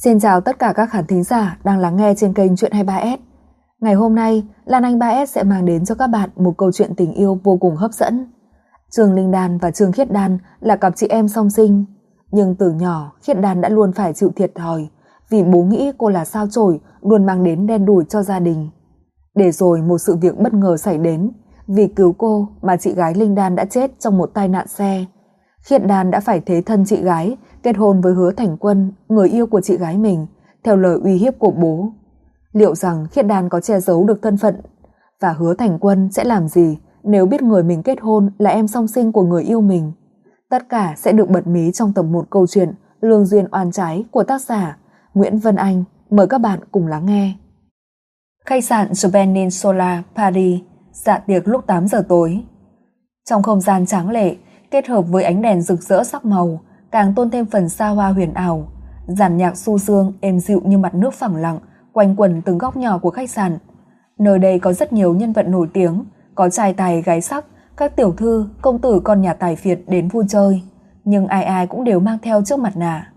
Xin chào tất cả các khán thính giả đang lắng nghe trên kênh Chuyện 23S. Ngày hôm nay, Lan Anh 3S sẽ mang đến cho các bạn một câu chuyện tình yêu vô cùng hấp dẫn. Trương Linh Đan và Trương Khiết Đan là cặp chị em song sinh, nhưng từ nhỏ Khiết Đan đã luôn phải chịu thiệt thòi vì bố nghĩ cô là sao chổi, luôn mang đến đen đủi cho gia đình. Để rồi một sự việc bất ngờ xảy đến, vì cứu cô mà chị gái Linh Đan đã chết trong một tai nạn xe. Khiết Đan đã phải thế thân chị gái kết hôn với Hứa Thành Quân, người yêu của chị gái mình, theo lời uy hiếp của bố. Liệu rằng Khiết Đan có che giấu được thân phận và Hứa Thành Quân sẽ làm gì nếu biết người mình kết hôn là em song sinh của người yêu mình? Tất cả sẽ được bật mí trong tập 1 câu chuyện Lương duyên oan trái của tác giả Nguyễn Vân Anh. Mời các bạn cùng lắng nghe. Khách sạn The Peninsula, Paris, dạ tiệc lúc 8 giờ tối. Trong không gian tráng lệ, kết hợp với ánh đèn rực rỡ sắc màu, càng tôn thêm phần xa hoa huyền ảo. Dàn nhạc du dương êm dịu như mặt nước phẳng lặng quanh quẩn từng góc nhỏ của khách sạn. Nơi đây có rất nhiều nhân vật nổi tiếng, có trai tài gái sắc, các tiểu thư, công tử con nhà tài phiệt đến vui chơi, nhưng ai ai cũng đều mang theo chiếc mặt nạ.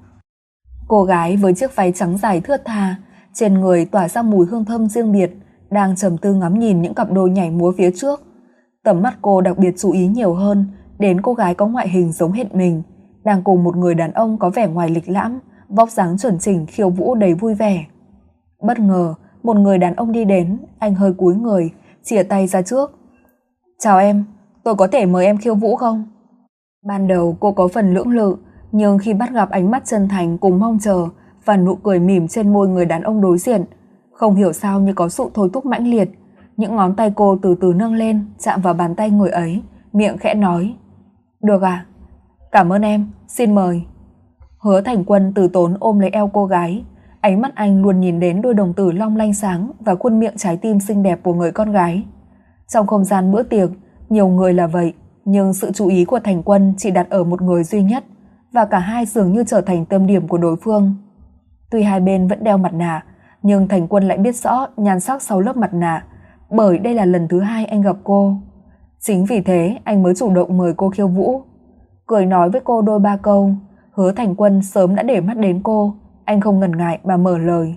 Cô gái với chiếc váy trắng dài thướt tha, trên người tỏa ra mùi hương thơm riêng biệt, đang trầm tư ngắm nhìn những cặp đôi nhảy múa phía trước. Tầm mắt cô đặc biệt chú ý nhiều hơn đến cô gái có ngoại hình giống hệt mình, đang cùng một người đàn ông có vẻ ngoài lịch lãm, vóc dáng chuẩn chỉnh khiêu vũ đầy vui vẻ. Bất ngờ, một người đàn ông đi đến, anh hơi cúi người, chìa tay ra trước. "Chào em, tôi có thể mời em khiêu vũ không?" Ban đầu cô có phần lưỡng lự, nhưng khi bắt gặp ánh mắt chân thành cùng mong chờ và nụ cười mỉm trên môi người đàn ông đối diện, không hiểu sao như có sự thôi thúc mãnh liệt. Những ngón tay cô từ từ nâng lên, chạm vào bàn tay người ấy, miệng khẽ nói: "Được à? Cảm ơn em, xin mời." Hứa Thành Quân từ tốn ôm lấy eo cô gái, ánh mắt anh luôn nhìn đến đôi đồng tử long lanh sáng và khuôn miệng trái tim xinh đẹp của người con gái. Trong không gian bữa tiệc, nhiều người là vậy, nhưng sự chú ý của Thành Quân chỉ đặt ở một người duy nhất, và cả hai dường như trở thành tâm điểm của đối phương. Tuy hai bên vẫn đeo mặt nạ, nhưng Thành Quân lại biết rõ nhan sắc sau lớp mặt nạ, bởi đây là lần thứ hai anh gặp cô. Chính vì thế anh mới chủ động mời cô khiêu vũ. Cười nói với cô đôi ba câu, Hứa Thành Quân sớm đã để mắt đến cô, anh không ngần ngại mà mở lời.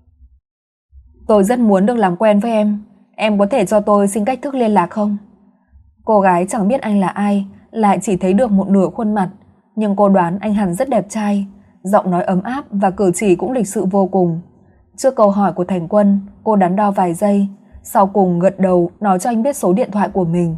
"Tôi rất muốn được làm quen với em có thể cho tôi xin cách thức liên lạc không?" Cô gái chẳng biết anh là ai, lại chỉ thấy được một nửa khuôn mặt, nhưng cô đoán anh hẳn rất đẹp trai, giọng nói ấm áp và cử chỉ cũng lịch sự vô cùng. Trước câu hỏi của Thành Quân, cô đắn đo vài giây, sau cùng gật đầu nói cho anh biết số điện thoại của mình.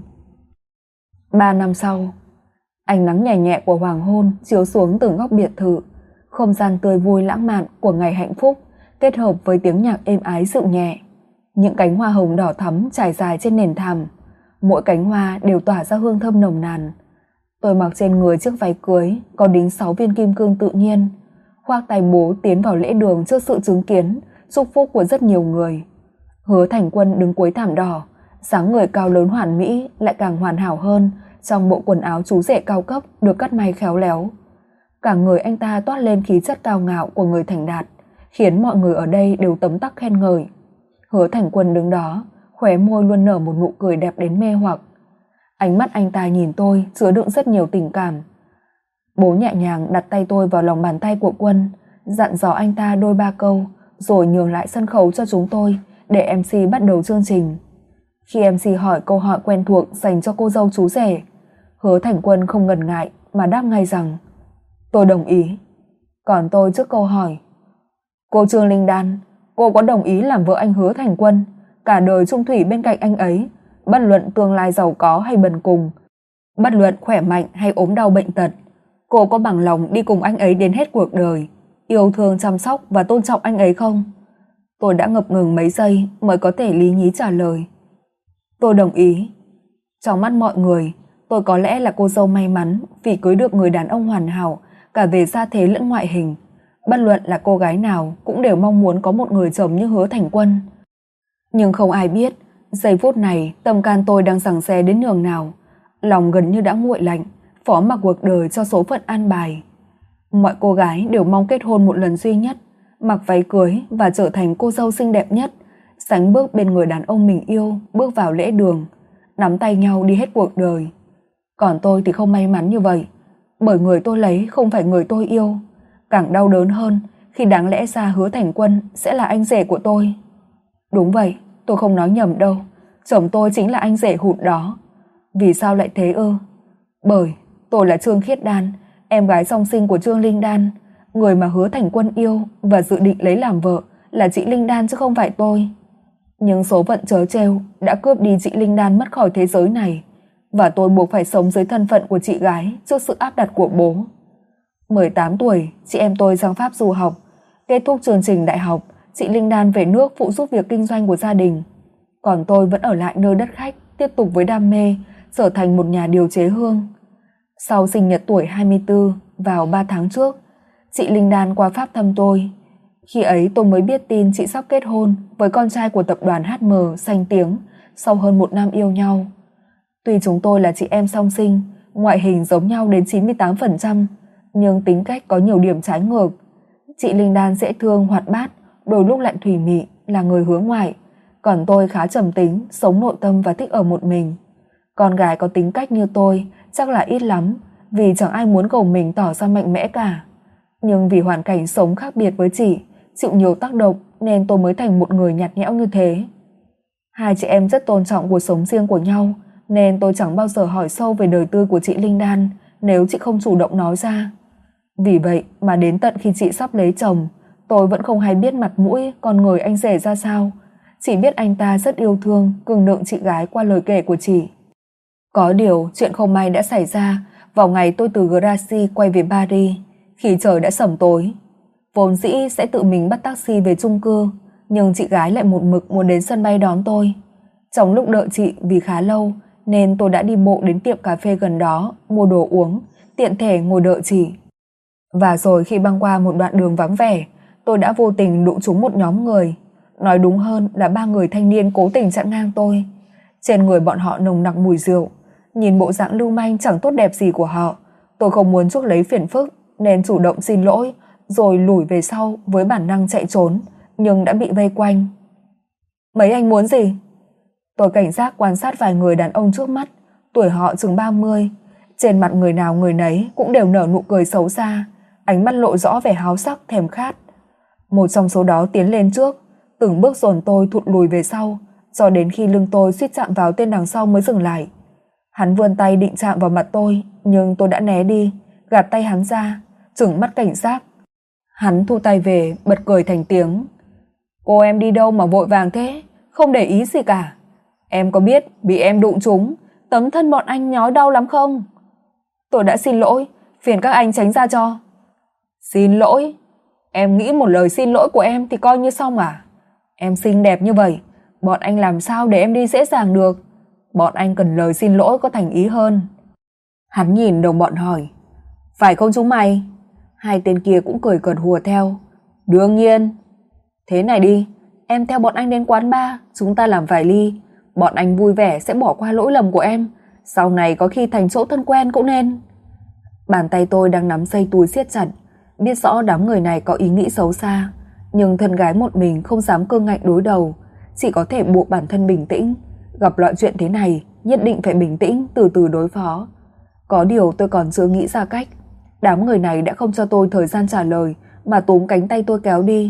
3 năm sau, ánh nắng nhẹ nhẹ của hoàng hôn chiếu xuống từng góc biệt thự, không gian tươi vui lãng mạn của ngày hạnh phúc kết hợp với tiếng nhạc êm ái dịu nhẹ. Những cánh hoa hồng đỏ thắm trải dài trên nền thảm, mỗi cánh hoa đều tỏa ra hương thơm nồng nàn. Tôi mặc trên người chiếc váy cưới có đính 6 viên kim cương tự nhiên, khoác tay bố tiến vào lễ đường trước sự chứng kiến chúc phúc của rất nhiều người. Hứa Thành Quân đứng cuối thảm đỏ, dáng người cao lớn hoàn mỹ lại càng hoàn hảo hơn trong bộ quần áo chú rể cao cấp được cắt may khéo léo. Cả người anh ta toát lên khí chất cao ngạo của người thành đạt, khiến mọi người ở đây đều tấm tắc khen ngợi. Hứa Thành Quân đứng đó, khóe môi luôn nở một nụ cười đẹp đến mê hoặc. Ánh mắt anh ta nhìn tôi chứa đựng rất nhiều tình cảm. Bố nhẹ nhàng đặt tay tôi vào lòng bàn tay của Quân, dặn dò anh ta đôi ba câu, rồi nhường lại sân khấu cho chúng tôi để MC bắt đầu chương trình. Khi MC hỏi câu hỏi quen thuộc dành cho cô dâu chú rể, Hứa Thành Quân không ngần ngại mà đáp ngay rằng tôi đồng ý. Còn tôi trước câu hỏi: "Cô Trương Linh Đan, cô có đồng ý làm vợ anh Hứa Thành Quân, cả đời chung thủy bên cạnh anh ấy, bất luận tương lai giàu có hay bần cùng, bất luận khỏe mạnh hay ốm đau bệnh tật, cô có bằng lòng đi cùng anh ấy đến hết cuộc đời, yêu thương chăm sóc và tôn trọng anh ấy không?" Tôi đã ngập ngừng mấy giây mới có thể lý nhí trả lời: "Tôi đồng ý." Trong mắt mọi người, tôi có lẽ là cô dâu may mắn vì cưới được người đàn ông hoàn hảo cả về gia thế lẫn ngoại hình. Bất luận là cô gái nào cũng đều mong muốn có một người chồng như Hứa Thành Quân. Nhưng không ai biết, giây phút này tâm can tôi đang giằng xé đến nhường nào. Lòng gần như đã nguội lạnh, phó mặc cuộc đời cho số phận an bài. Mọi cô gái đều mong kết hôn một lần duy nhất, mặc váy cưới và trở thành cô dâu xinh đẹp nhất, sánh bước bên người đàn ông mình yêu, bước vào lễ đường, nắm tay nhau đi hết cuộc đời. Còn tôi thì không may mắn như vậy, bởi người tôi lấy không phải người tôi yêu. Càng đau đớn hơn khi đáng lẽ ra Hứa Thành Quân sẽ là anh rể của tôi. Đúng vậy, tôi không nói nhầm đâu, chồng tôi chính là anh rể hụt đó. Vì sao lại thế ư? Bởi tôi là Trương Khiết Đan, em gái song sinh của Trương Linh Đan. Người mà Hứa Thành Quân yêu và dự định lấy làm vợ là chị Linh Đan chứ không phải tôi. Nhưng số phận trớ trêu đã cướp đi chị Linh Đan mất khỏi thế giới này, và tôi buộc phải sống dưới thân phận của chị gái trước sự áp đặt của bố. 18 tuổi, chị em tôi sang Pháp du học. Kết thúc chương trình đại học, chị Linh Đan về nước phụ giúp việc kinh doanh của gia đình. Còn tôi vẫn ở lại nơi đất khách, tiếp tục với đam mê, trở thành một nhà điều chế hương. Sau sinh nhật tuổi 24, vào 3 tháng trước, chị Linh Đan qua Pháp thăm tôi. Khi ấy tôi mới biết tin chị sắp kết hôn với con trai của tập đoàn HM danh tiếng sau hơn 1 năm yêu nhau. Tuy chúng tôi là chị em song sinh, ngoại hình giống nhau đến 98%, nhưng tính cách có nhiều điểm trái ngược. Chị Linh Đan dễ thương, hoạt bát, đôi lúc lại thủy mị, là người hướng ngoại, còn tôi khá trầm tính, sống nội tâm và thích ở một mình. Con gái có tính cách như tôi chắc là ít lắm, vì chẳng ai muốn cầu mình tỏ ra mạnh mẽ cả. Nhưng vì hoàn cảnh sống khác biệt với chị, chịu nhiều tác động nên tôi mới thành một người nhạt nhẽo như thế. Hai chị em rất tôn trọng cuộc sống riêng của nhau, nên tôi chẳng bao giờ hỏi sâu về đời tư của chị Linh Đan nếu chị không chủ động nói ra. Vì vậy mà đến tận khi chị sắp lấy chồng, tôi vẫn không hay biết mặt mũi con người anh rể ra sao, chỉ biết anh ta rất yêu thương, cường nựng chị gái qua lời kể của chị. Có điều chuyện không may đã xảy ra vào ngày tôi từ Gracie quay về Paris, khi trời đã sẩm tối. Vốn dĩ sẽ tự mình bắt taxi về chung cư, nhưng chị gái lại một mực muốn đến sân bay đón tôi. Trong lúc đợi chị vì khá lâu, nên tôi đã đi bộ đến tiệm cà phê gần đó mua đồ uống, tiện thể ngồi đợi chị. Và rồi khi băng qua một đoạn đường vắng vẻ, tôi đã vô tình đụng trúng một nhóm người. Nói đúng hơn là 3 người thanh niên cố tình chặn ngang tôi. Trên người bọn họ nồng nặc mùi rượu. Nhìn bộ dạng lưu manh chẳng tốt đẹp gì của họ, tôi không muốn chuốc lấy phiền phức nên chủ động xin lỗi, rồi lùi về sau với bản năng chạy trốn, nhưng đã bị vây quanh. Mấy anh muốn gì? Tôi cảnh giác quan sát vài người đàn ông trước mắt, tuổi họ chừng 30. Trên mặt người nào người nấy cũng đều nở nụ cười xấu xa, ánh mắt lộ rõ vẻ háo sắc thèm khát. Một trong số đó tiến lên trước, từng bước dồn tôi thụt lùi về sau, cho đến khi lưng tôi suýt chạm vào tên đằng sau mới dừng lại. Hắn vươn tay định chạm vào mặt tôi, nhưng tôi đã né đi, gạt tay hắn ra, trừng mắt cảnh giác. Hắn thu tay về, bật cười thành tiếng. Cô em đi đâu mà vội vàng thế, không để ý gì cả. Em có biết bị em đụng trúng, tấm thân bọn anh nhói đau lắm không? Tôi đã xin lỗi, phiền các anh tránh ra cho. Xin lỗi? Em nghĩ một lời xin lỗi của em thì coi như xong à? Em xinh đẹp như vậy, bọn anh làm sao để em đi dễ dàng được? Bọn anh cần lời xin lỗi có thành ý hơn. Hắn nhìn đồng bọn hỏi, phải không chúng mày? Hai tên kia cũng cười cợt hùa theo. Đương nhiên. Thế này đi, em theo bọn anh đến quán bar, chúng ta làm vài ly. Bọn anh vui vẻ sẽ bỏ qua lỗi lầm của em, sau này có khi thành chỗ thân quen cũng nên. Bàn tay tôi đang nắm dây túi siết chặt, biết rõ đám người này có ý nghĩ xấu xa, nhưng thân gái một mình không dám cương ngạnh đối đầu, chỉ có thể buộc bản thân bình tĩnh. Gặp loại chuyện thế này, nhất định phải bình tĩnh, từ từ đối phó. Có điều tôi còn chưa nghĩ ra cách. Đám người này đã không cho tôi thời gian trả lời, mà túm cánh tay tôi kéo đi.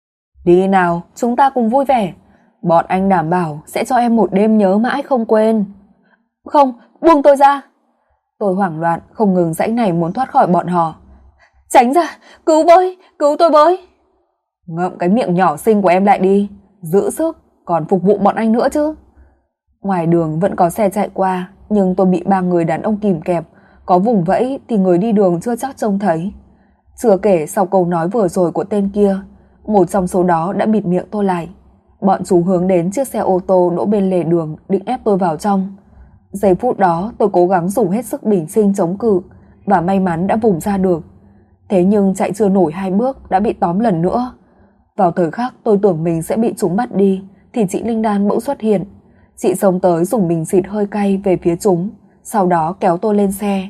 Đi nào, chúng ta cùng vui vẻ. Bọn anh đảm bảo sẽ cho em một đêm nhớ mãi không quên. Không, buông tôi ra. Tôi hoảng loạn, không ngừng giãy nảy muốn thoát khỏi bọn họ. Tránh ra, cứu với, cứu tôi với. Ngậm cái miệng nhỏ xinh của em lại đi, giữ sức, còn phục vụ bọn anh nữa chứ. Ngoài đường vẫn có xe chạy qua, nhưng tôi bị 3 người đàn ông kìm kẹp, có vùng vẫy thì người đi đường chưa chắc trông thấy. Chưa kể sau câu nói vừa rồi của tên kia, một trong số đó đã bịt miệng tôi lại. Bọn chúng hướng đến chiếc xe ô tô đỗ bên lề đường định ép tôi vào trong. Giây phút đó tôi cố gắng dùng hết sức bình sinh chống cự và may mắn đã vùng ra được. Thế nhưng chạy chưa nổi 2 bước đã bị tóm lần nữa. Vào thời khắc tôi tưởng mình sẽ bị chúng bắt đi thì chị Linh Đan bỗng xuất hiện. Chị xông tới dùng bình xịt hơi cay về phía chúng, sau đó kéo tôi lên xe.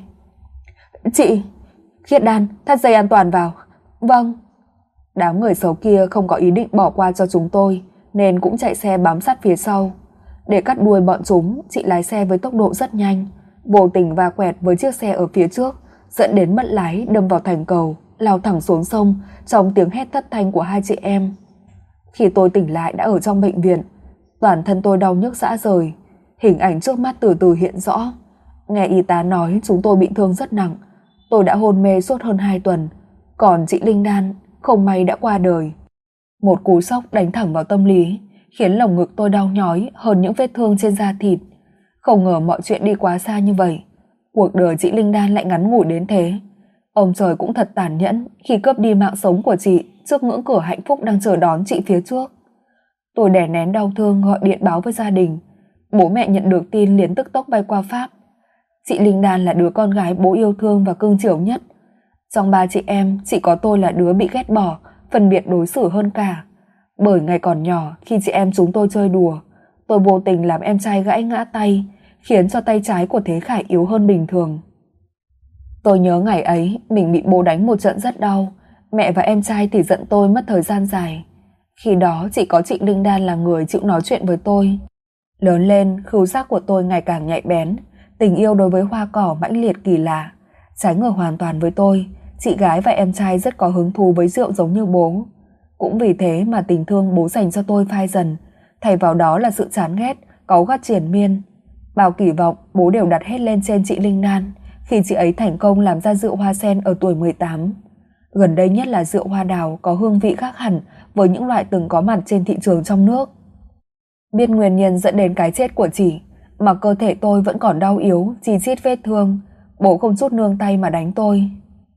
Chị, Khiết Đan, thắt dây an toàn vào. Vâng. Đám người xấu kia không có ý định bỏ qua cho chúng tôi, nên cũng chạy xe bám sát phía sau. Để cắt đuôi bọn chúng, chị lái xe với tốc độ rất nhanh, vô tình va quẹt với chiếc xe ở phía trước, dẫn đến mất lái đâm vào thành cầu, lao thẳng xuống sông trong tiếng hét thất thanh của hai chị em. Khi tôi tỉnh lại đã ở trong bệnh viện, toàn thân tôi đau nhức rã rời, hình ảnh trước mắt từ từ hiện rõ. Nghe y tá nói chúng tôi bị thương rất nặng, tôi đã hôn mê suốt hơn 2 tuần, còn chị Linh Đan không may đã qua đời. Một cú sốc đánh thẳng vào tâm lý, khiến lồng ngực tôi đau nhói hơn những vết thương trên da thịt. Không ngờ mọi chuyện đi quá xa như vậy, cuộc đời chị Linh Đan lại ngắn ngủi đến thế. Ông trời cũng thật tàn nhẫn khi cướp đi mạng sống của chị trước ngưỡng cửa hạnh phúc đang chờ đón chị phía trước. Tôi đè nén đau thương gọi điện báo với gia đình. Bố mẹ nhận được tin liền tức tốc bay qua Pháp. Chị Linh Đan là đứa con gái bố yêu thương và cưng chiều nhất. Trong 3 chị em, chỉ có tôi là đứa bị ghét bỏ, phân biệt đối xử hơn cả. Bởi ngày còn nhỏ, khi chị em chúng tôi chơi đùa, tôi vô tình làm em trai gãy ngã tay, khiến cho tay trái của Thế Khải yếu hơn bình thường. Tôi nhớ ngày ấy mình bị bố đánh một trận rất đau, mẹ và em trai thì giận tôi mất thời gian dài. Khi đó chỉ có chị Linh Đan là người chịu nói chuyện với tôi. Lớn lên, khứu giác của tôi ngày càng nhạy bén, tình yêu đối với hoa cỏ mãnh liệt kỳ lạ. Trái ngược hoàn toàn với tôi, chị gái và em trai rất có hứng thú với rượu giống như bố. Cũng vì thế mà tình thương bố dành cho tôi phai dần, thay vào đó là sự chán ghét, cáu gắt triền miên. Bao kỳ vọng bố đều đặt hết lên trên chị Linh Đan khi chị ấy thành công làm ra rượu hoa sen ở tuổi 18. Gần đây nhất là rượu hoa đào có hương vị khác hẳn với những loại từng có mặt trên thị trường trong nước. Biết nguyên nhân dẫn đến cái chết của chị, mà cơ thể tôi vẫn còn đau yếu, chi chít vết thương, bố không chút nương tay mà đánh tôi.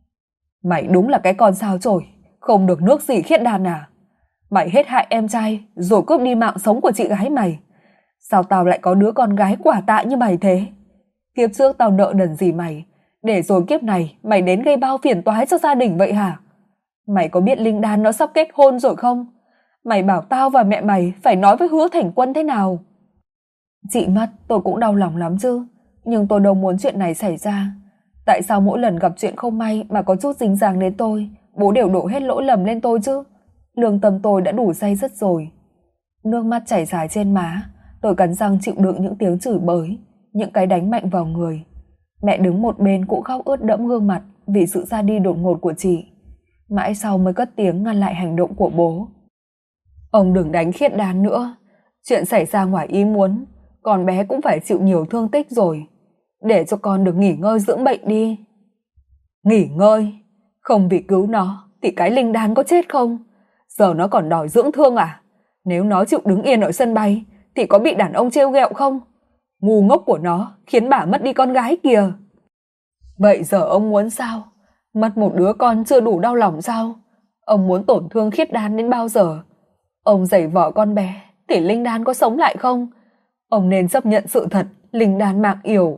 Mày đúng là cái con sao chổi, không được nước gì Khiết Đan à? Mày hết hại em trai rồi cướp đi mạng sống của chị gái mày. Sao tao lại có đứa con gái quả tạ như mày thế? Kiếp trước tao nợ nần gì mày, để rồi kiếp này mày đến gây bao phiền toái cho gia đình vậy hả? Mày có biết Linh Đan nó sắp kết hôn rồi không? Mày bảo tao và mẹ mày phải nói với Hứa Thành Quân thế nào? Chị mất tôi cũng đau lòng lắm chứ, nhưng tôi đâu muốn chuyện này xảy ra. Tại sao mỗi lần gặp chuyện không may mà có chút dính dáng đến tôi, bố đều đổ hết lỗi lầm lên tôi chứ? Lương tâm tôi đã đủ day dứt rồi. Nước mắt chảy dài trên má, tôi cắn răng chịu đựng những tiếng chửi bới, những cái đánh mạnh vào người. Mẹ đứng một bên cũng khóc ướt đẫm gương mặt vì sự ra đi đột ngột của chị. Mãi sau mới cất tiếng ngăn lại hành động của bố. Ông đừng đánh Khiết Đan nữa. Chuyện xảy ra ngoài ý muốn, con bé cũng phải chịu nhiều thương tích rồi. Để cho con được nghỉ ngơi dưỡng bệnh đi. Nghỉ ngơi? Không vì cứu nó thì cái Linh Đan có chết không? Giờ nó còn đòi dưỡng thương à? Nếu nó chịu đứng yên ở sân bay thì có bị đàn ông trêu ghẹo không? Ngu ngốc của nó khiến bà mất đi con gái kìa. Vậy giờ ông muốn sao? Mất một đứa con chưa đủ đau lòng sao? Ông muốn tổn thương Khiết Đan đến bao giờ? Ông giày vò con bé thì Linh Đan có sống lại không? Ông nên chấp nhận sự thật Linh Đan mạng yểu.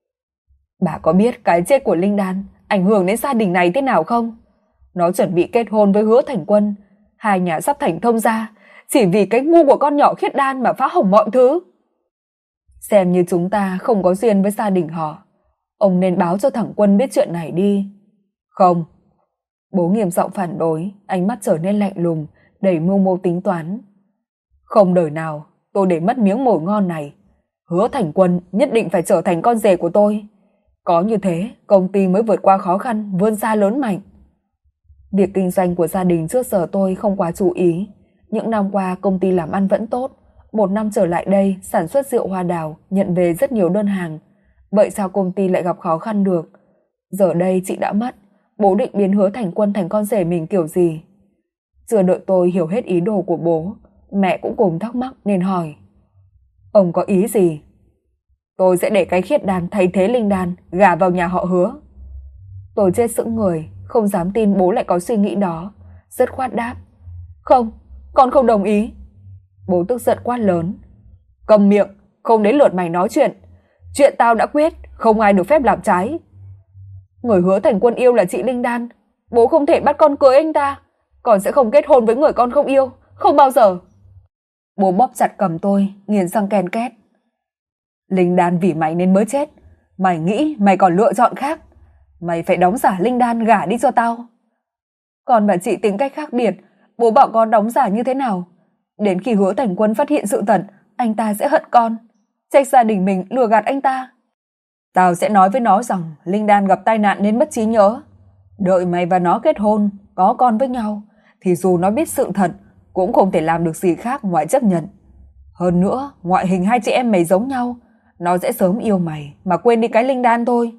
Bà có biết cái chết của Linh Đan ảnh hưởng đến gia đình này thế nào không? Nó chuẩn bị kết hôn với Hứa Thành Quân, hai nhà sắp thành thông gia, chỉ vì cái ngu của con nhỏ Khiết Đan mà phá hỏng mọi thứ. Xem như chúng ta không có duyên với gia đình họ. Ông nên báo cho thằng Quân biết chuyện này đi. Không. Bố nghiêm giọng phản đối, ánh mắt trở nên lạnh lùng, đầy mưu mô tính toán. Không đời nào tôi để mất miếng mồi ngon này. Hứa Thành Quân nhất định phải trở thành con rể của tôi. Có như thế, công ty mới vượt qua khó khăn, vươn xa lớn mạnh. Việc kinh doanh của gia đình trước giờ tôi không quá chú ý. Những năm qua công ty làm ăn vẫn tốt. Một năm trở lại đây sản xuất rượu hoa đào, nhận về rất nhiều đơn hàng. Vậy sao công ty lại gặp khó khăn được? Giờ đây chị đã mất, bố định biến Hứa Thành Quân thành con rể mình kiểu gì? Chưa đợi tôi hiểu hết ý đồ của bố, mẹ cũng cùng thắc mắc nên hỏi. Ông có ý gì? Tôi sẽ để cái Khiết Đan thay thế Linh Đan gả vào nhà họ Hứa. Tôi chết sững người, không dám tin bố lại có suy nghĩ đó, dứt khoát đáp. Không, con không đồng ý. Bố tức giận quát lớn. Cầm miệng, không đến lượt mày nói chuyện. Chuyện tao đã quyết, không ai được phép làm trái. Người Hứa Thành Quân yêu là chị Linh Đan, bố không thể bắt con cưới anh ta. Con sẽ không kết hôn với người con không yêu, không bao giờ. Bố bóp chặt cầm tôi, nghiến răng ken két. Linh Đan vì mày nên mới chết. Mày nghĩ mày còn lựa chọn khác? Mày phải đóng giả Linh Đan gả đi cho tao. Con và chị tính cách khác biệt, bố bảo con đóng giả như thế nào? Đến khi Hứa Thành Quân phát hiện sự thật, anh ta sẽ hận con, trách gia đình mình lừa gạt anh ta. Tao sẽ nói với nó rằng Linh Đan gặp tai nạn nên mất trí nhớ. Đợi mày và nó kết hôn, có con với nhau, thì dù nó biết sự thật, cũng không thể làm được gì khác ngoài chấp nhận. Hơn nữa, ngoại hình hai chị em mày giống nhau, nó sẽ sớm yêu mày mà quên đi cái linh đan thôi.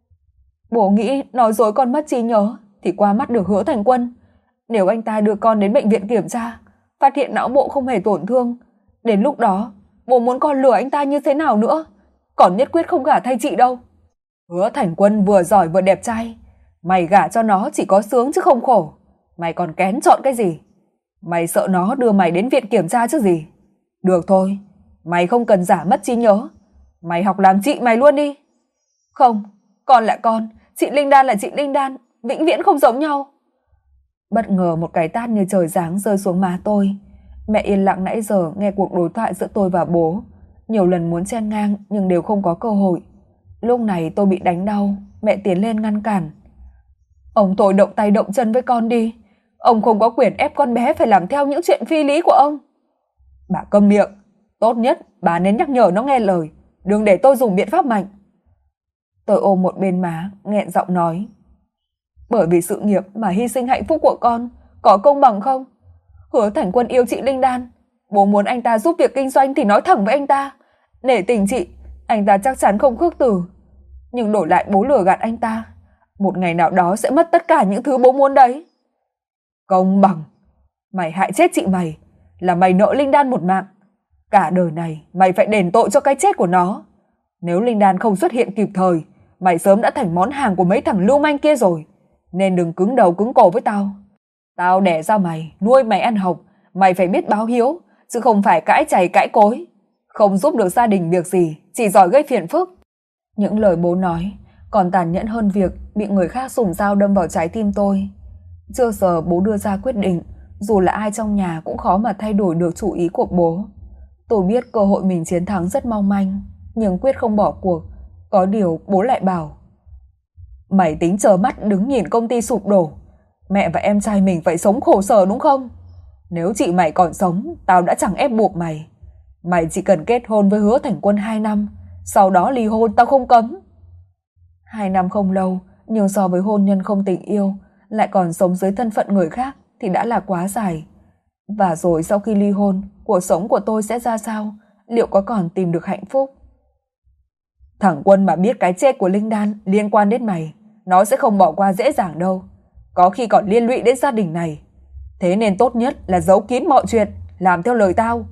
Bố nghĩ nói dối con mất trí nhớ thì qua mắt được Hứa Thành Quân. Nếu anh ta đưa con đến bệnh viện kiểm tra, phát hiện não bộ không hề tổn thương, đến lúc đó, bố muốn con lừa anh ta như thế nào nữa, còn nhất quyết không gả thay chị đâu. Hứa Thành Quân vừa giỏi vừa đẹp trai, mày gả cho nó chỉ có sướng chứ không khổ. Mày còn kén chọn cái gì? Mày sợ nó đưa mày đến viện kiểm tra chứ gì? Được thôi, mày không cần giả mất trí nhớ. Mày học làm chị mày luôn đi. Không, con là con, chị Linh Đan là chị Linh Đan, vĩnh viễn không giống nhau. Bất ngờ một cái tát như trời giáng rơi xuống má tôi. Mẹ yên lặng nãy giờ nghe cuộc đối thoại giữa tôi và bố. Nhiều lần muốn chen ngang nhưng đều không có cơ hội. Lúc này tôi bị đánh đau, mẹ tiến lên ngăn cản. Ông tôi động tay động chân với con đi. Ông không có quyền ép con bé phải làm theo những chuyện phi lý của ông. Bà câm miệng. Tốt nhất bà nên nhắc nhở nó nghe lời, đừng để tôi dùng biện pháp mạnh. Tôi ôm một bên má, nghẹn giọng nói. Bởi vì sự nghiệp mà hy sinh hạnh phúc của con, có công bằng không? Hứa Thành Quân yêu chị Linh Đan, bố muốn anh ta giúp việc kinh doanh thì nói thẳng với anh ta. Nể tình chị, anh ta chắc chắn không khước từ. Nhưng đổi lại bố lừa gạt anh ta, một ngày nào đó sẽ mất tất cả những thứ bố muốn đấy. Công bằng? Mày hại chết chị mày, là mày nợ Linh Đan một mạng. Cả đời này mày phải đền tội cho cái chết của nó. Nếu Linh Đan không xuất hiện kịp thời, mày sớm đã thành món hàng của mấy thằng lưu manh kia rồi. Nên đừng cứng đầu cứng cổ với tao. Tao đẻ ra mày, nuôi mày ăn học, mày phải biết báo hiếu, chứ không phải cãi chày cãi cối. Không giúp được gia đình việc gì, chỉ giỏi gây phiền phức. Những lời bố nói còn tàn nhẫn hơn việc bị người khác dùng dao đâm vào trái tim tôi. Chưa giờ bố đưa ra quyết định, dù là ai trong nhà cũng khó mà thay đổi được chủ ý của bố. Tôi biết cơ hội mình chiến thắng rất mong manh, nhưng quyết không bỏ cuộc. Có điều bố lại bảo, mày tính chờ mắt đứng nhìn công ty sụp đổ, mẹ và em trai mình phải sống khổ sở đúng không? Nếu chị mày còn sống, tao đã chẳng ép buộc mày. Mày chỉ cần kết hôn với Hứa Thành Quân 2 năm, sau đó ly hôn tao không cấm. 2 năm không lâu, nhưng so với hôn nhân không tình yêu, lại còn sống dưới thân phận người khác thì đã là quá dài. Và rồi sau khi ly hôn, cuộc sống của tôi sẽ ra sao? Liệu có còn tìm được hạnh phúc? Thằng Quân mà biết cái chết của Linh Đan liên quan đến mày, nó sẽ không bỏ qua dễ dàng đâu. Có khi còn liên lụy đến gia đình này. Thế nên tốt nhất là giấu kín mọi chuyện, làm theo lời tao.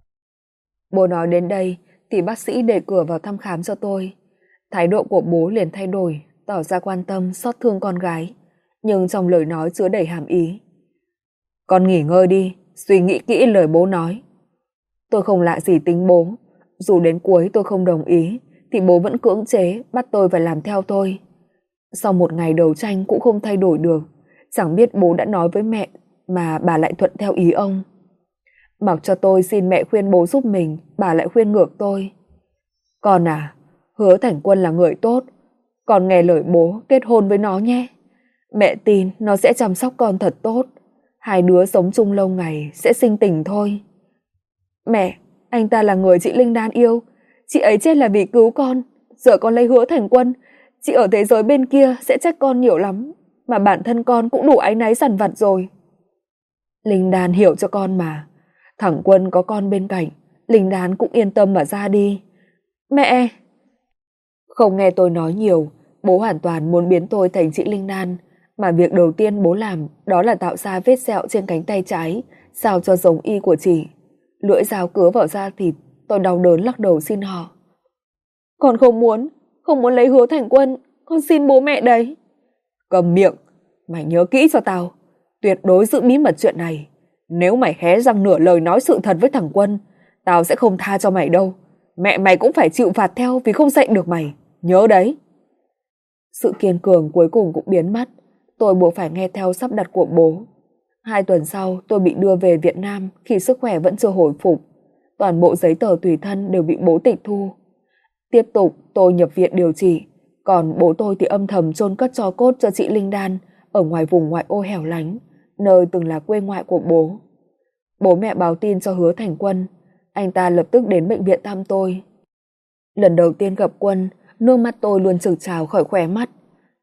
Bố nói đến đây thì bác sĩ để cửa vào thăm khám cho tôi. Thái độ của bố liền thay đổi, tỏ ra quan tâm, xót thương con gái, nhưng trong lời nói chứa đầy hàm ý. Con nghỉ ngơi đi, suy nghĩ kỹ lời bố nói. Tôi không lạ gì tính bố, dù đến cuối tôi không đồng ý thì bố vẫn cưỡng chế bắt tôi phải làm theo tôi. Sau một ngày đấu tranh cũng không thay đổi được, chẳng biết bố đã nói với mẹ mà bà lại thuận theo ý ông. Mặc cho tôi xin mẹ khuyên bố giúp mình, bà lại khuyên ngược tôi. Con à, Hứa Thành Quân là người tốt, con nghe lời bố kết hôn với nó nhé. Mẹ tin nó sẽ chăm sóc con thật tốt, hai đứa sống chung lâu ngày sẽ sinh tình thôi. Mẹ, anh ta là người chị Linh Đan yêu, chị ấy chết là vì cứu con, giờ con lấy Hứa Thành Quân, chị ở thế giới bên kia sẽ trách con nhiều lắm, mà bản thân con cũng đủ áy náy dằn vặt rồi. Linh Đan hiểu cho con mà, thằng Quân có con bên cạnh, Linh Đan cũng yên tâm mà ra đi. Mẹ! Không nghe tôi nói nhiều, bố hoàn toàn muốn biến tôi thành chị Linh Đan, mà việc đầu tiên bố làm đó là tạo ra vết sẹo trên cánh tay trái, sao cho giống y của chị. Lưỡi dao cứa vào da thịt, tôi đau đớn lắc đầu xin họ. Con không muốn lấy Hứa Thành Quân, con xin bố mẹ đấy. Cầm miệng, mày nhớ kỹ cho tao, tuyệt đối giữ bí mật chuyện này. Nếu mày hé răng nửa lời nói sự thật với thằng Quân, tao sẽ không tha cho mày đâu. Mẹ mày cũng phải chịu phạt theo vì không dạy được mày, nhớ đấy. Sự kiên cường cuối cùng cũng biến mất, tôi buộc phải nghe theo sắp đặt của bố. 2 tuần sau tôi bị đưa về Việt Nam khi sức khỏe vẫn chưa hồi phục. Toàn bộ giấy tờ tùy thân đều bị bố tịch thu. Tiếp tục tôi nhập viện điều trị, còn bố tôi thì âm thầm chôn cất tro cốt cho chị Linh Đan ở ngoài vùng ngoại ô hẻo lánh, nơi từng là quê ngoại của bố. Bố mẹ báo tin cho Hứa Thành Quân, anh ta lập tức đến bệnh viện thăm tôi. Lần đầu tiên gặp Quân, nước mắt tôi luôn trực trào khỏi khóe mắt.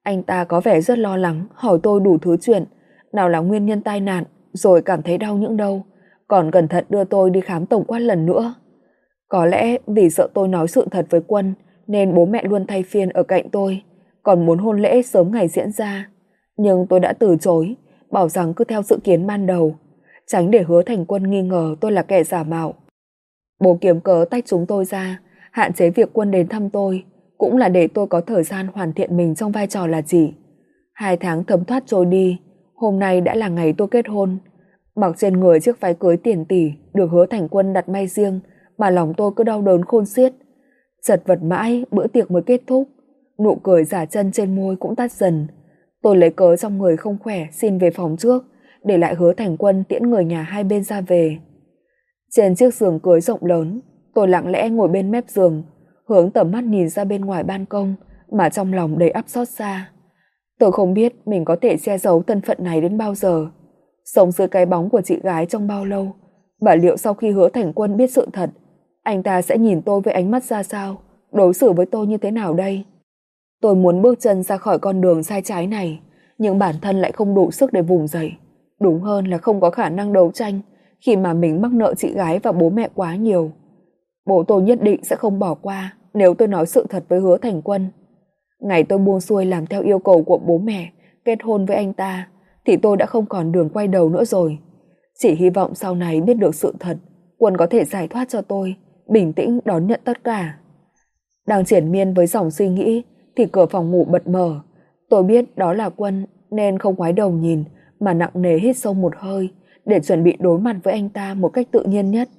Anh ta có vẻ rất lo lắng, hỏi tôi đủ thứ chuyện, nào là nguyên nhân tai nạn, rồi cảm thấy đau những đâu, còn cẩn thận đưa tôi đi khám tổng quát lần nữa. Có lẽ vì sợ tôi nói sự thật với Quân, nên bố mẹ luôn thay phiên ở cạnh tôi, còn muốn hôn lễ sớm ngày diễn ra. Nhưng tôi đã từ chối, bảo rằng cứ theo dự kiến ban đầu, tránh để Hứa Thành Quân nghi ngờ tôi là kẻ giả mạo. Bố kiếm cớ tách chúng tôi ra, hạn chế việc Quân đến thăm tôi, cũng là để tôi có thời gian hoàn thiện mình trong vai trò là chị. 2 tháng thấm thoát trôi đi, hôm nay đã là ngày tôi kết hôn. Mặc trên người chiếc váy cưới tiền tỷ được Hứa Thành Quân đặt may riêng, mà lòng tôi cứ đau đớn khôn xiết. Chật vật mãi, bữa tiệc mới kết thúc, nụ cười giả chân trên môi cũng tắt dần. Tôi lấy cớ trong người không khỏe xin về phòng trước, để lại Hứa Thành Quân tiễn người nhà hai bên ra về. Trên chiếc giường cưới rộng lớn, tôi lặng lẽ ngồi bên mép giường, hướng tầm mắt nhìn ra bên ngoài ban công, mà trong lòng đầy ắp xót xa. Tôi không biết mình có thể che giấu thân phận này đến bao giờ, sống dưới cái bóng của chị gái trong bao lâu, và liệu sau khi Hứa Thành Quân biết sự thật, anh ta sẽ nhìn tôi với ánh mắt ra sao, đối xử với tôi như thế nào đây? Tôi muốn bước chân ra khỏi con đường sai trái này, nhưng bản thân lại không đủ sức để vùng dậy. Đúng hơn là không có khả năng đấu tranh khi mà mình mắc nợ chị gái và bố mẹ quá nhiều. Bố tôi nhất định sẽ không bỏ qua nếu tôi nói sự thật với Hứa Thành Quân. Ngày tôi buông xuôi làm theo yêu cầu của bố mẹ, kết hôn với anh ta, thì tôi đã không còn đường quay đầu nữa rồi. Chỉ hy vọng sau này biết được sự thật, Quân có thể giải thoát cho tôi, bình tĩnh đón nhận tất cả. Đang triển miên với dòng suy nghĩ thì cửa phòng ngủ bật mở. Tôi biết đó là Quân nên không ngoái đầu nhìn, mà nặng nề hít sâu một hơi để chuẩn bị đối mặt với anh ta một cách tự nhiên nhất.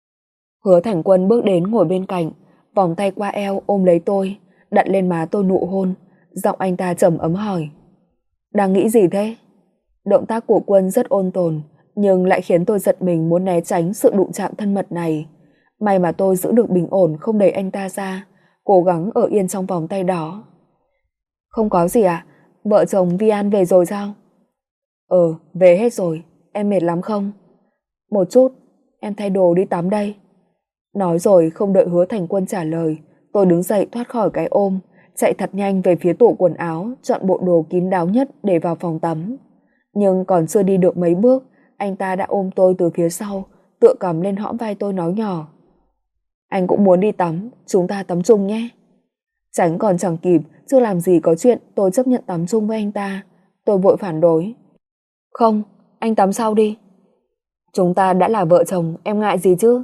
Hứa Thành Quân bước đến ngồi bên cạnh, vòng tay qua eo ôm lấy tôi, đặt lên má tôi nụ hôn. Giọng anh ta trầm ấm hỏi: "Đang nghĩ gì thế?" Động tác của Quân rất ôn tồn, nhưng lại khiến tôi giật mình muốn né tránh sự đụng chạm thân mật này. May mà tôi giữ được bình ổn không đẩy anh ta ra, cố gắng ở yên trong vòng tay đó. "Không có gì ạ, vợ chồng Vi An về rồi sao?" Về hết rồi, em mệt lắm không?" "Một chút, em thay đồ đi tắm đây." Nói rồi không đợi Hứa Thành Quân trả lời, tôi đứng dậy thoát khỏi cái ôm, chạy thật nhanh về phía tủ quần áo, chọn bộ đồ kín đáo nhất để vào phòng tắm. Nhưng còn chưa đi được mấy bước, anh ta đã ôm tôi từ phía sau, tựa cằm lên hõm vai tôi nói nhỏ: "Anh cũng muốn đi tắm, chúng ta tắm chung nhé." Tránh còn chẳng kịp, chưa làm gì có chuyện tôi chấp nhận tắm chung với anh ta. Tôi vội phản đối: "Không, anh tắm sau đi." "Chúng ta đã là vợ chồng, em ngại gì chứ?"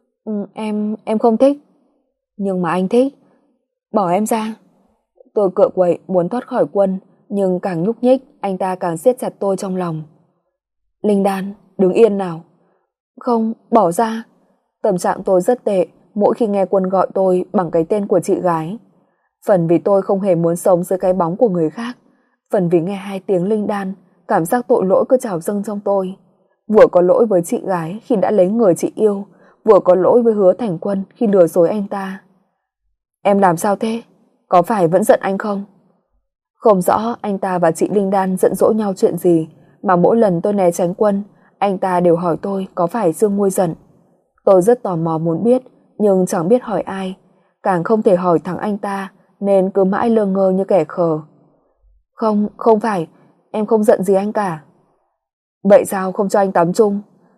Em không thích." "Nhưng mà anh thích." "Bỏ em ra." Tôi cựa quậy muốn thoát khỏi Quân, nhưng càng nhúc nhích anh ta càng siết chặt tôi trong lòng. "Linh Đan, đứng yên nào." "Không, bỏ ra." Tâm trạng tôi rất tệ mỗi khi nghe Quân gọi tôi bằng cái tên của chị gái. Phần vì tôi không hề muốn sống dưới cái bóng của người khác, phần vì nghe 2 tiếng Linh Đan, cảm giác tội lỗi cứ trào dâng trong tôi. Vừa có lỗi với chị gái khi đã lấy người chị yêu, vừa có lỗi với Hứa Thành Quân khi lừa dối anh ta. "Em làm sao thế? Có phải vẫn giận anh không?" Không rõ anh ta và chị Linh Đan giận dỗi nhau chuyện gì, mà mỗi lần tôi né tránh Quân, anh ta đều hỏi tôi có phải Dương nguôi giận. Tôi rất tò mò muốn biết, nhưng chẳng biết hỏi ai, càng không thể hỏi thẳng anh ta, nên cứ mãi lơ ngơ như kẻ khờ. Không phải, em không giận gì anh cả." "Vậy sao không cho anh tắm chung?"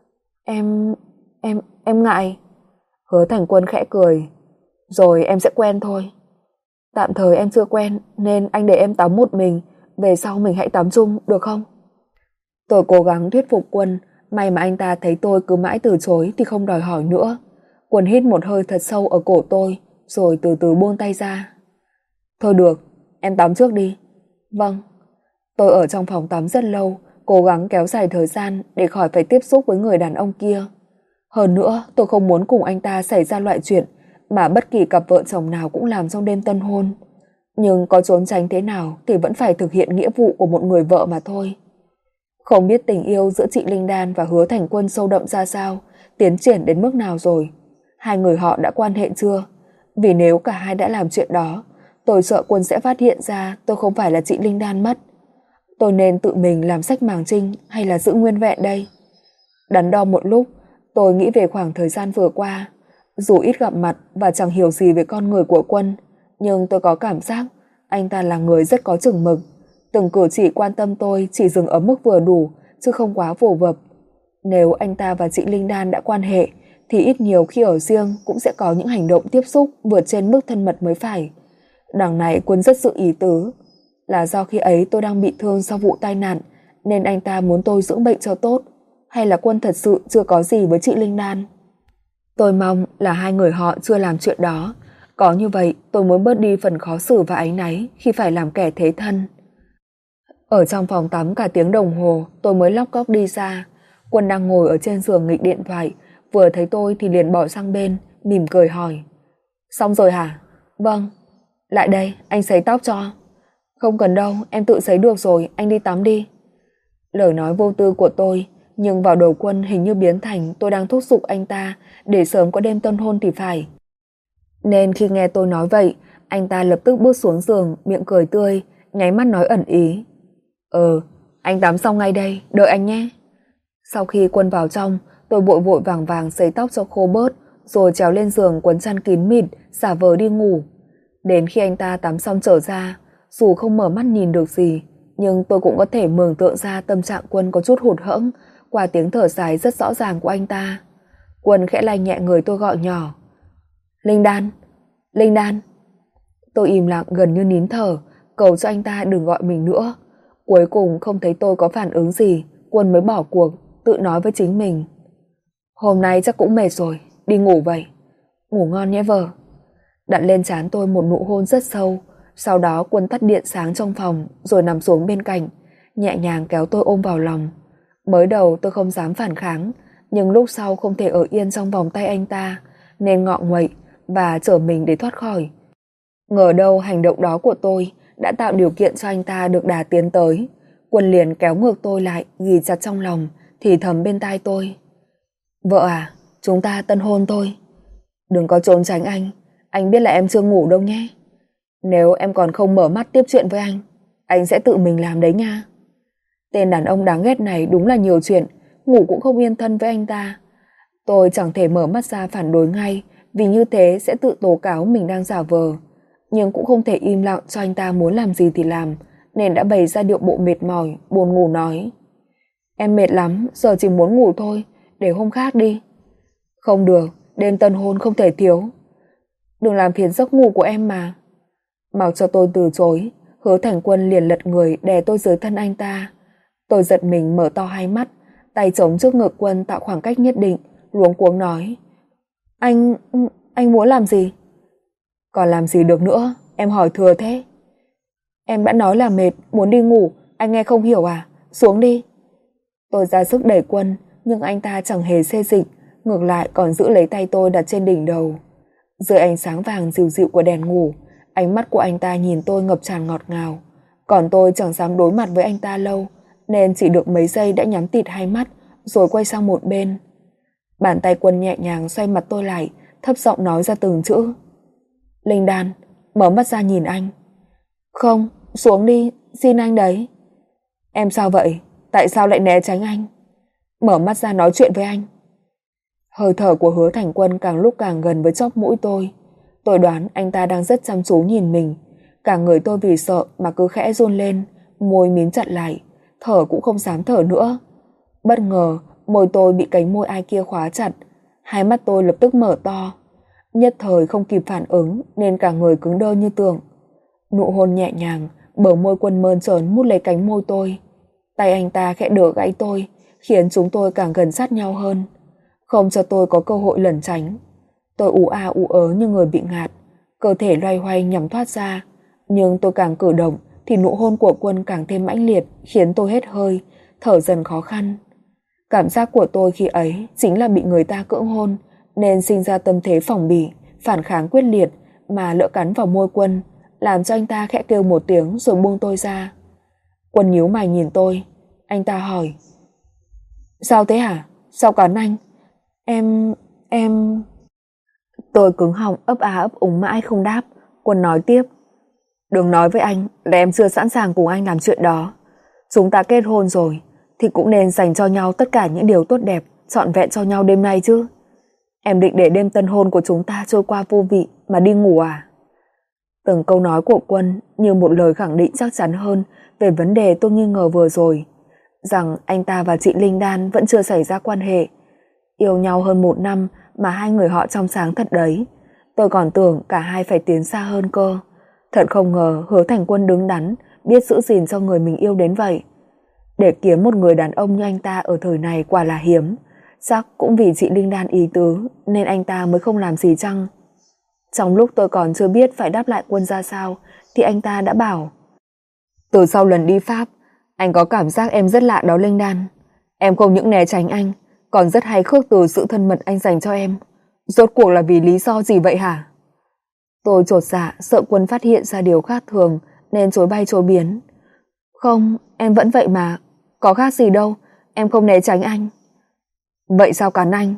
Em ngại." Hứa Thành Quân khẽ cười: "Rồi em sẽ quen thôi." "Tạm thời em chưa quen, nên anh để em tắm một mình, về sau mình hãy tắm chung, được không?" Tôi cố gắng thuyết phục Quân, may mà anh ta thấy tôi cứ mãi từ chối thì không đòi hỏi nữa. Quân hít một hơi thật sâu ở cổ tôi, rồi từ từ buông tay ra. "Thôi được, em tắm trước đi." "Vâng." Tôi ở trong phòng tắm rất lâu, cố gắng kéo dài thời gian để khỏi phải tiếp xúc với người đàn ông kia. Hơn nữa, tôi không muốn cùng anh ta xảy ra loại chuyện mà bất kỳ cặp vợ chồng nào cũng làm trong đêm tân hôn. Nhưng có trốn tránh thế nào thì vẫn phải thực hiện nghĩa vụ của một người vợ mà thôi. Không biết tình yêu giữa chị Linh Đan và Hứa Thành Quân sâu đậm ra sao, tiến triển đến mức nào rồi. Hai người họ đã quan hệ chưa? Vì nếu cả hai đã làm chuyện đó, tôi sợ Quân sẽ phát hiện ra tôi không phải là chị Linh Đan mất. Tôi nên tự mình làm sách màng trinh hay là giữ nguyên vẹn đây? Đắn đo một lúc, tôi nghĩ về khoảng thời gian vừa qua. Dù ít gặp mặt và chẳng hiểu gì về con người của Quân, nhưng tôi có cảm giác Anh ta là người rất có chừng mực, từng cử chỉ quan tâm tôi chỉ dừng ở mức vừa đủ, chứ không quá vồ vập. Nếu anh ta và chị Linh Đan đã quan hệ, thì ít nhiều khi ở riêng cũng sẽ có những hành động tiếp xúc vượt trên mức thân mật mới phải. Đằng này Quân rất sự ý tứ, là do khi ấy tôi đang bị thương sau vụ tai nạn, nên anh ta muốn tôi dưỡng bệnh cho tốt, hay là Quân thật sự chưa có gì với chị Linh Đan? Tôi mong là hai người họ chưa làm chuyện đó. Có như vậy tôi muốn bớt đi phần khó xử và áy náy khi phải làm kẻ thế thân. Ở trong phòng tắm cả tiếng đồng hồ tôi mới lóc cóc đi ra. Quân đang ngồi ở trên giường nghịch điện thoại, vừa thấy tôi thì liền bỏ sang bên, mỉm cười hỏi: Xong rồi hả? Vâng. Lại đây, anh sấy tóc cho. Không cần đâu, em tự sấy được rồi, anh đi tắm đi. Lời nói vô tư của tôi, nhưng vào đầu Quân hình như biến thành tôi đang thúc giục anh ta để sớm có đêm tân hôn thì phải. Nên khi nghe tôi nói vậy, anh ta lập tức bước xuống giường, miệng cười tươi, nháy mắt nói ẩn ý: Anh tắm xong ngay đây, đợi anh nhé. Sau khi Quân vào trong, tôi vội vội vàng vàng sấy tóc cho khô bớt, rồi trèo lên giường quấn chăn kín mịt, xả vờ đi ngủ. Đến khi anh ta tắm xong trở ra, dù không mở mắt nhìn được gì, nhưng tôi cũng có thể mường tượng ra tâm trạng Quân có chút hụt hẫng qua tiếng thở dài rất rõ ràng của anh ta. Quân khẽ lay nhẹ người tôi gọi nhỏ: Linh Đan, Linh Đan. Tôi im lặng gần như nín thở, cầu cho anh ta đừng gọi mình nữa. Cuối cùng không thấy tôi có phản ứng gì, Quân mới bỏ cuộc, tự nói với chính mình: Hôm nay chắc cũng mệt rồi, đi ngủ vậy. Ngủ ngon nhé vợ. Đặt lên trán tôi một nụ hôn rất sâu. Sau đó Quân tắt điện sáng trong phòng, rồi nằm xuống bên cạnh, nhẹ nhàng kéo tôi ôm vào lòng. Mới đầu tôi không dám phản kháng, nhưng lúc sau không thể ở yên trong vòng tay anh ta, nên ngọ nguậy và trở mình để thoát khỏi. Ngờ đâu hành động đó của tôi đã tạo điều kiện cho anh ta được đà tiến tới. Quân liền kéo ngược tôi lại, ghì chặt trong lòng, thì thầm bên tai tôi: Vợ à, chúng ta tân hôn thôi. Đừng có trốn tránh anh biết là em chưa ngủ đâu nhé. Nếu em còn không mở mắt tiếp chuyện với anh sẽ tự mình làm đấy nha. Tên đàn ông đáng ghét này đúng là nhiều chuyện, ngủ cũng không yên thân với anh ta. Tôi chẳng thể mở mắt ra phản đối ngay, vì như thế sẽ tự tố cáo mình đang giả vờ. Nhưng cũng không thể im lặng cho anh ta muốn làm gì thì làm, nên đã bày ra điệu bộ mệt mỏi, buồn ngủ nói: Em mệt lắm, giờ chỉ muốn ngủ thôi, để hôm khác đi. Không được, đêm tân hôn không thể thiếu. Đừng làm phiền giấc ngủ của em mà. Mặc cho tôi từ chối, Hứa Thành Quân liền lật người đè tôi dưới thân anh ta. Tôi giật mình mở to hai mắt, tay chống trước ngực Quân tạo khoảng cách nhất định, luống cuống nói: Anh muốn làm gì? Còn làm gì được nữa, em hỏi thừa thế. Em đã nói là mệt, muốn đi ngủ, anh nghe không hiểu à? Xuống đi. Tôi ra sức đẩy Quân, nhưng anh ta chẳng hề xê dịch, ngược lại còn giữ lấy tay tôi đặt trên đỉnh đầu. Dưới ánh sáng vàng dịu dịu của đèn ngủ, ánh mắt của anh ta nhìn tôi ngập tràn ngọt ngào. Còn tôi chẳng dám đối mặt với anh ta lâu, nên chỉ được mấy giây đã nhắm tịt hai mắt, rồi quay sang một bên. Bàn tay Quân nhẹ nhàng xoay mặt tôi lại, thấp giọng nói ra từng chữ: Linh Đan, mở mắt ra nhìn anh. Không, xuống đi, xin anh đấy. Em sao vậy? Tại sao lại né tránh anh? Mở mắt ra nói chuyện với anh. Hơi thở của Hứa Thành Quân càng lúc càng gần với chóp mũi tôi. Tôi đoán anh ta đang rất chăm chú nhìn mình. Cả người tôi vì sợ mà cứ khẽ run lên, môi mím chặt lại, thở cũng không dám thở nữa. Bất ngờ, môi tôi bị cánh môi ai kia khóa chặt, hai mắt tôi lập tức mở to. Nhất thời không kịp phản ứng nên cả người cứng đơ như tượng. Nụ hôn nhẹ nhàng, bờ môi Quân mơn trớn mút lấy cánh môi tôi. Tay anh ta khẽ đỡ gáy tôi, khiến chúng tôi càng gần sát nhau hơn, không cho tôi có cơ hội lẩn tránh. Tôi ú a ú ớ như người bị ngạt, cơ thể loay hoay nhằm thoát ra, nhưng tôi càng cử động thì nụ hôn của Quân càng thêm mãnh liệt, khiến tôi hết hơi, thở dần khó khăn. Cảm giác của tôi khi ấy chính là bị người ta cưỡng hôn, nên sinh ra tâm thế phòng bị, phản kháng quyết liệt, mà lỡ cắn vào môi Quân, làm cho anh ta khẽ kêu một tiếng rồi buông tôi ra. Quân nhíu mày nhìn tôi, anh ta hỏi: Sao thế hả? Sao cắn anh? Em... Tôi cứng họng ấp á ấp úng mãi không đáp. Quân nói tiếp: Đừng nói với anh là em chưa sẵn sàng cùng anh làm chuyện đó. Chúng ta kết hôn rồi thì cũng nên dành cho nhau tất cả những điều tốt đẹp, trọn vẹn cho nhau đêm nay chứ. Em định để đêm tân hôn của chúng ta trôi qua vô vị mà đi ngủ à? Từng câu nói của Quân như một lời khẳng định chắc chắn hơn về vấn đề tôi nghi ngờ vừa rồi, rằng anh ta và chị Linh Đan vẫn chưa xảy ra quan hệ. Yêu nhau hơn 1 năm mà hai người họ trong sáng thật đấy. Tôi còn tưởng cả hai phải tiến xa hơn cơ. Thật không ngờ Hứa Thành Quân đứng đắn, biết giữ gìn cho người mình yêu đến vậy. Để kiếm một người đàn ông như anh ta ở thời này quả là hiếm. Chắc cũng vì chị Linh Đan ý tứ nên anh ta mới không làm gì chăng? Trong lúc tôi còn chưa biết phải đáp lại Quân ra sao thì anh ta đã bảo: từ sau lần đi Pháp, anh có cảm giác em rất lạ đó Linh Đan. Em không những né tránh anh, còn rất hay khước từ sự thân mật anh dành cho em. Rốt cuộc là vì lý do gì vậy hả? Tôi chột dạ sợ Quân phát hiện ra điều khác thường nên chối bay chối biến. Không, em vẫn vậy mà, có khác gì đâu, em không né tránh anh. Vậy sao cắn anh?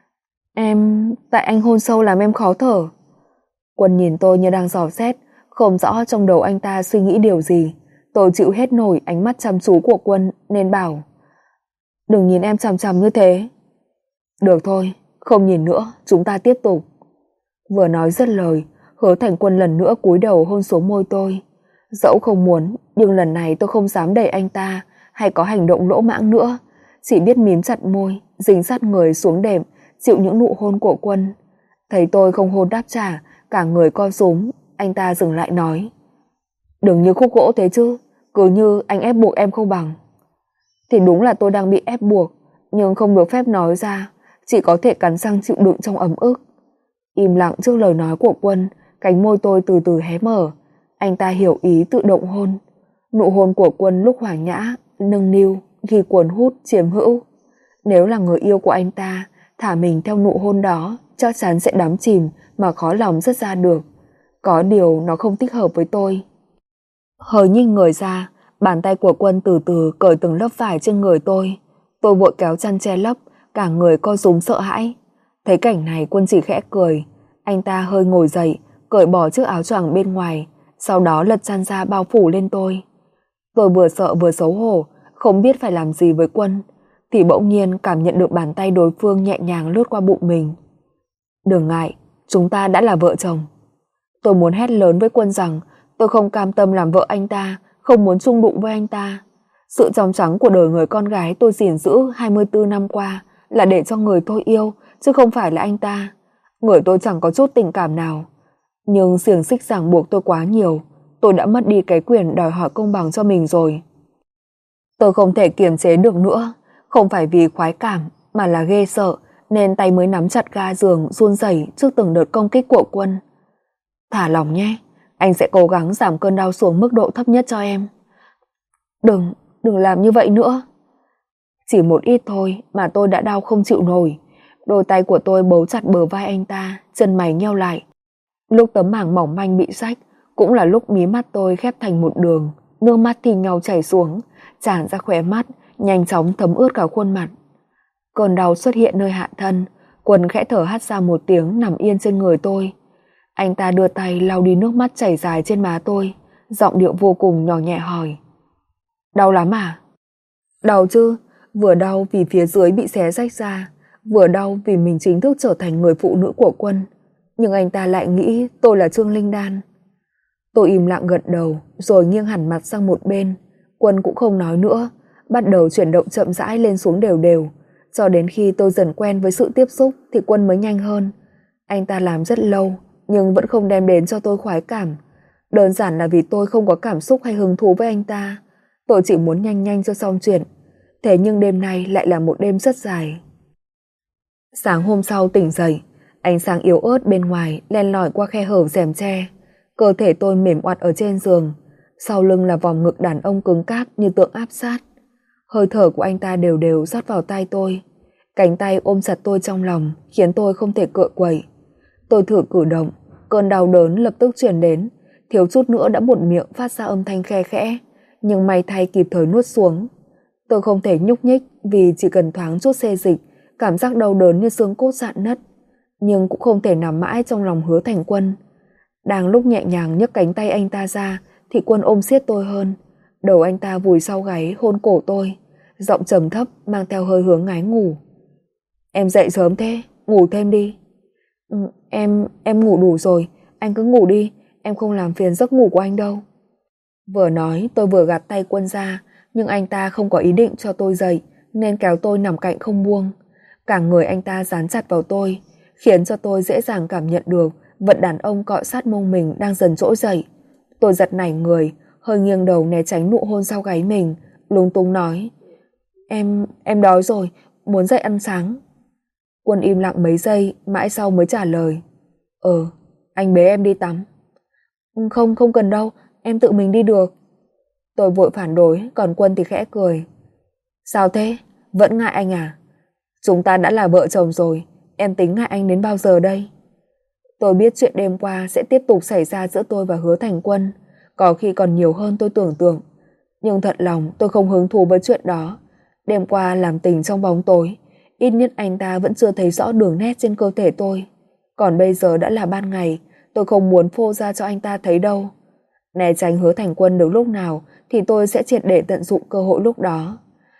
Tại anh hôn sâu làm em khó thở. Quân nhìn tôi như đang dò xét, không rõ trong đầu anh ta suy nghĩ điều gì. Tôi chịu hết nổi ánh mắt chăm chú của Quân nên bảo: đừng nhìn em chằm chằm như thế. Được thôi, không nhìn nữa, chúng ta tiếp tục. Vừa nói dứt lời, Hứa Thành Quân lần nữa cúi đầu hôn xuống môi tôi. Dẫu không muốn, nhưng lần này tôi không dám đẩy anh ta hay có hành động lỗ mãng nữa, chỉ biết mím chặt môi, dính sát người xuống đệm, chịu những nụ hôn của Quân. Thấy tôi không hôn đáp trả, cả người co rúm, anh ta dừng lại nói: đừng như khúc gỗ thế chứ, cứ như anh ép buộc em không bằng. Thì đúng là tôi đang bị ép buộc, nhưng không được phép nói ra, chỉ có thể cắn răng chịu đựng trong ấm ức. Im lặng trước lời nói của Quân, cánh môi tôi từ từ hé mở. Anh ta hiểu ý tự động hôn. Nụ hôn của Quân lúc hòa nhã, nâng niu, ghi cuốn hút, chiếm hữu. Nếu là người yêu của anh ta, thả mình theo nụ hôn đó, chắc chắn sẽ đắm chìm mà khó lòng dứt ra được. Có điều nó không thích hợp với tôi. Hơi nhích người ra, bàn tay của Quân từ từ cởi từng lớp vải trên người tôi. Tôi vội kéo chăn che lấp, cả người co rúm sợ hãi. Thấy cảnh này Quân chỉ khẽ cười. Anh ta hơi ngồi dậy, cởi bỏ chiếc áo choàng bên ngoài, sau đó lật chăn ra bao phủ lên tôi. Tôi vừa sợ vừa xấu hổ, không biết phải làm gì với Quân, thì bỗng nhiên cảm nhận được bàn tay đối phương nhẹ nhàng lướt qua bụng mình. Đừng ngại, chúng ta đã là vợ chồng. Tôi muốn hét lớn với Quân rằng tôi không cam tâm làm vợ anh ta, không muốn chung đụng với anh ta. Sự trong trắng của đời người con gái tôi gìn giữ 24 năm qua là để cho người tôi yêu, chứ không phải là anh ta. Người tôi chẳng có chút tình cảm nào. Nhưng xiềng xích ràng buộc tôi quá nhiều, tôi đã mất đi cái quyền đòi hỏi công bằng cho mình rồi. Tôi không thể kiềm chế được nữa, không phải vì khoái cảm mà là ghê sợ, nên tay mới nắm chặt ga giường run rẩy trước từng đợt công kích của Quân. Thả lòng nhé, anh sẽ cố gắng giảm cơn đau xuống mức độ thấp nhất cho em. Đừng làm như vậy nữa. Chỉ một ít thôi mà tôi đã đau không chịu nổi. Đôi tay của tôi bấu chặt bờ vai anh ta, chân mày nheo lại. Lúc tấm màng mỏng manh bị rách, cũng là lúc mí mắt tôi khép thành một đường, nước mắt thì nhau chảy xuống, tràn ra khóe mắt, nhanh chóng thấm ướt cả khuôn mặt. Cơn đau xuất hiện nơi hạ thân, Quân khẽ thở hắt ra một tiếng nằm yên trên người tôi. Anh ta đưa tay lau đi nước mắt chảy dài trên má tôi, giọng điệu vô cùng nhỏ nhẹ hỏi: đau lắm à? Đau chứ, vừa đau vì phía dưới bị xé rách ra, vừa đau vì mình chính thức trở thành người phụ nữ của Quân. Nhưng anh ta lại nghĩ tôi là Trương Linh Đan. Tôi im lặng gật đầu, rồi nghiêng hẳn mặt sang một bên. Quân cũng không nói nữa, bắt đầu chuyển động chậm rãi lên xuống đều đều. Cho đến khi tôi dần quen với sự tiếp xúc thì Quân mới nhanh hơn. Anh ta làm rất lâu, nhưng vẫn không đem đến cho tôi khoái cảm. Đơn giản là vì tôi không có cảm xúc hay hứng thú với anh ta. Tôi chỉ muốn nhanh nhanh cho xong chuyện. Thế nhưng đêm nay lại là một đêm rất dài. Sáng hôm sau tỉnh dậy, ánh sáng yếu ớt bên ngoài len lỏi qua khe hở rèm tre. Cơ thể tôi mềm oặt ở trên giường, sau lưng là vòng ngực đàn ông cứng cáp như tượng áp sát. Hơi thở của anh ta đều đều rót vào tai tôi. Cánh tay ôm chặt tôi trong lòng, khiến tôi không thể cựa quậy. Tôi thử cử động, cơn đau đớn lập tức truyền đến, thiếu chút nữa đã buột miệng phát ra âm thanh khe khẽ, nhưng may thay kịp thời nuốt xuống. Tôi không thể nhúc nhích vì chỉ cần thoáng chút xê dịch, cảm giác đau đớn như xương cốt rạn nứt, nhưng cũng không thể nằm mãi trong lòng Hứa Thành Quân. Đang lúc nhẹ nhàng nhấc cánh tay anh ta ra thì Quân ôm siết tôi hơn. Đầu anh ta vùi sau gáy hôn cổ tôi, giọng trầm thấp mang theo hơi hướng ngái ngủ. Em dậy sớm thế, ngủ thêm đi. Em ngủ đủ rồi, anh cứ ngủ đi, em không làm phiền giấc ngủ của anh đâu. Vừa nói tôi vừa gạt tay Quân ra, nhưng anh ta không có ý định cho tôi dậy nên kéo tôi nằm cạnh không buông. Cả người anh ta dán chặt vào tôi, khiến cho tôi dễ dàng cảm nhận được vật đàn ông cọ sát mông mình đang dần trỗi dậy. Tôi giật nảy người, hơi nghiêng đầu né tránh nụ hôn sau gáy mình, lúng túng nói: Em đói rồi, muốn dậy ăn sáng. Quân im lặng mấy giây, mãi sau mới trả lời: Anh bế em đi tắm. Không cần đâu, em tự mình đi được. Tôi vội phản đối, còn Quân thì khẽ cười: Sao thế? Vẫn ngại anh à? Chúng ta đã là vợ chồng rồi, em tính ngại anh đến bao giờ đây? Tôi biết chuyện đêm qua sẽ tiếp tục xảy ra giữa tôi và Hứa Thành Quân, có khi còn nhiều hơn tôi tưởng tượng. Nhưng thật lòng tôi không hứng thú với chuyện đó. Đêm qua làm tình trong bóng tối, ít nhất anh ta vẫn chưa thấy rõ đường nét trên cơ thể tôi. Còn bây giờ đã là ban ngày, tôi không muốn phô ra cho anh ta thấy đâu. Né tránh Hứa Thành Quân được lúc nào thì tôi sẽ triệt để tận dụng cơ hội lúc đó.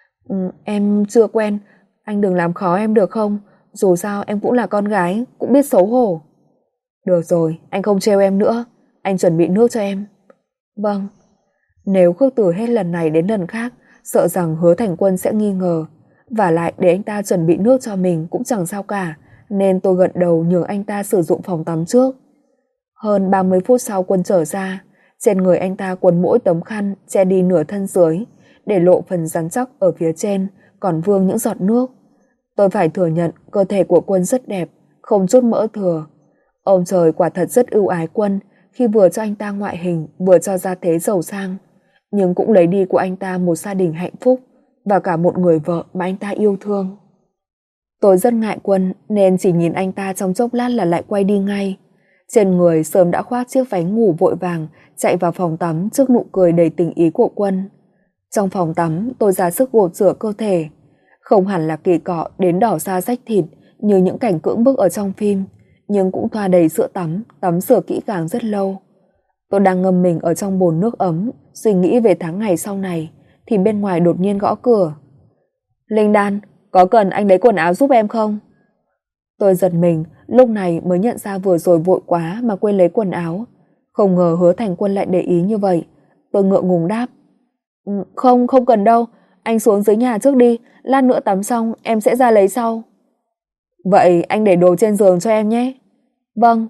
Em chưa quen, anh đừng làm khó em được không? Dù sao em cũng là con gái, cũng biết xấu hổ. Được rồi, anh không trêu em nữa. Anh chuẩn bị nước cho em. Vâng. Nếu khước từ hết lần này đến lần khác, sợ rằng Hứa Thành Quân sẽ nghi ngờ. Vả lại để anh ta chuẩn bị nước cho mình cũng chẳng sao cả, nên tôi gật đầu nhường anh ta sử dụng phòng tắm trước. Hơn 30 phút sau Quân trở ra, trên người anh ta quấn mỗi tấm khăn che đi nửa thân dưới, để lộ phần rắn chắc ở phía trên, còn vương những giọt nước. Tôi phải thừa nhận cơ thể của Quân rất đẹp, không chút mỡ thừa. Ông trời quả thật rất ưu ái Quân khi vừa cho anh ta ngoại hình, vừa cho gia thế giàu sang, nhưng cũng lấy đi của anh ta một gia đình hạnh phúc và cả một người vợ mà anh ta yêu thương. Tôi rất ngại Quân nên chỉ nhìn anh ta trong chốc lát là lại quay đi ngay. Trên người sớm đã khoác chiếc váy ngủ vội vàng chạy vào phòng tắm trước nụ cười đầy tình ý của Quân. Trong phòng tắm tôi ra sức gột rửa cơ thể, không hẳn là kỳ cọ đến đỏ da rách thịt như những cảnh cưỡng bức ở trong phim, nhưng cũng thoa đầy sữa tắm, tắm rửa kỹ càng rất lâu. Tôi đang ngâm mình ở trong bồn nước ấm, suy nghĩ về tháng ngày sau này, thì bên ngoài đột nhiên gõ cửa. Linh Đan, có cần anh lấy quần áo giúp em không? Tôi giật mình, lúc này mới nhận ra vừa rồi vội quá mà quên lấy quần áo. Không ngờ Hứa Thành Quân lại để ý như vậy. Tôi ngượng ngùng đáp: Không cần đâu, anh xuống dưới nhà trước đi, lát nữa tắm xong em sẽ ra lấy sau. Vậy anh để đồ trên giường cho em nhé. Vâng.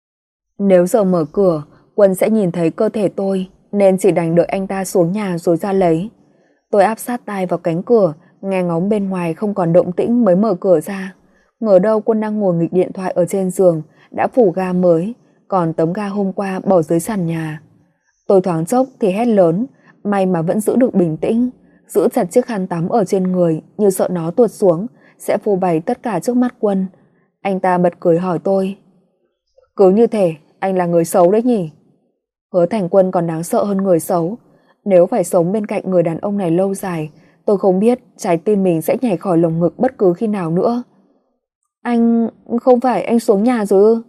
Nếu giờ mở cửa, Quân sẽ nhìn thấy cơ thể tôi, nên chỉ đành đợi anh ta xuống nhà rồi ra lấy. Tôi áp sát tai vào cánh cửa, nghe ngóng bên ngoài không còn động tĩnh mới mở cửa ra. Ngờ đâu Quân đang ngồi nghịch điện thoại ở trên giường, đã phủ ga mới, còn tấm ga hôm qua bỏ dưới sàn nhà. Tôi thoáng chốc thì hét lớn, may mà vẫn giữ được bình tĩnh, giữ chặt chiếc khăn tắm ở trên người như sợ nó tuột xuống sẽ phô bày tất cả trước mắt Quân. Anh ta bật cười hỏi tôi: Cứ như thể anh là người xấu đấy nhỉ? Hứa Thành Quân còn đáng sợ hơn người xấu. Nếu phải sống bên cạnh người đàn ông này lâu dài, tôi không biết trái tim mình sẽ nhảy khỏi lồng ngực bất cứ khi nào nữa. Anh... không phải anh xuống nhà rồi ư?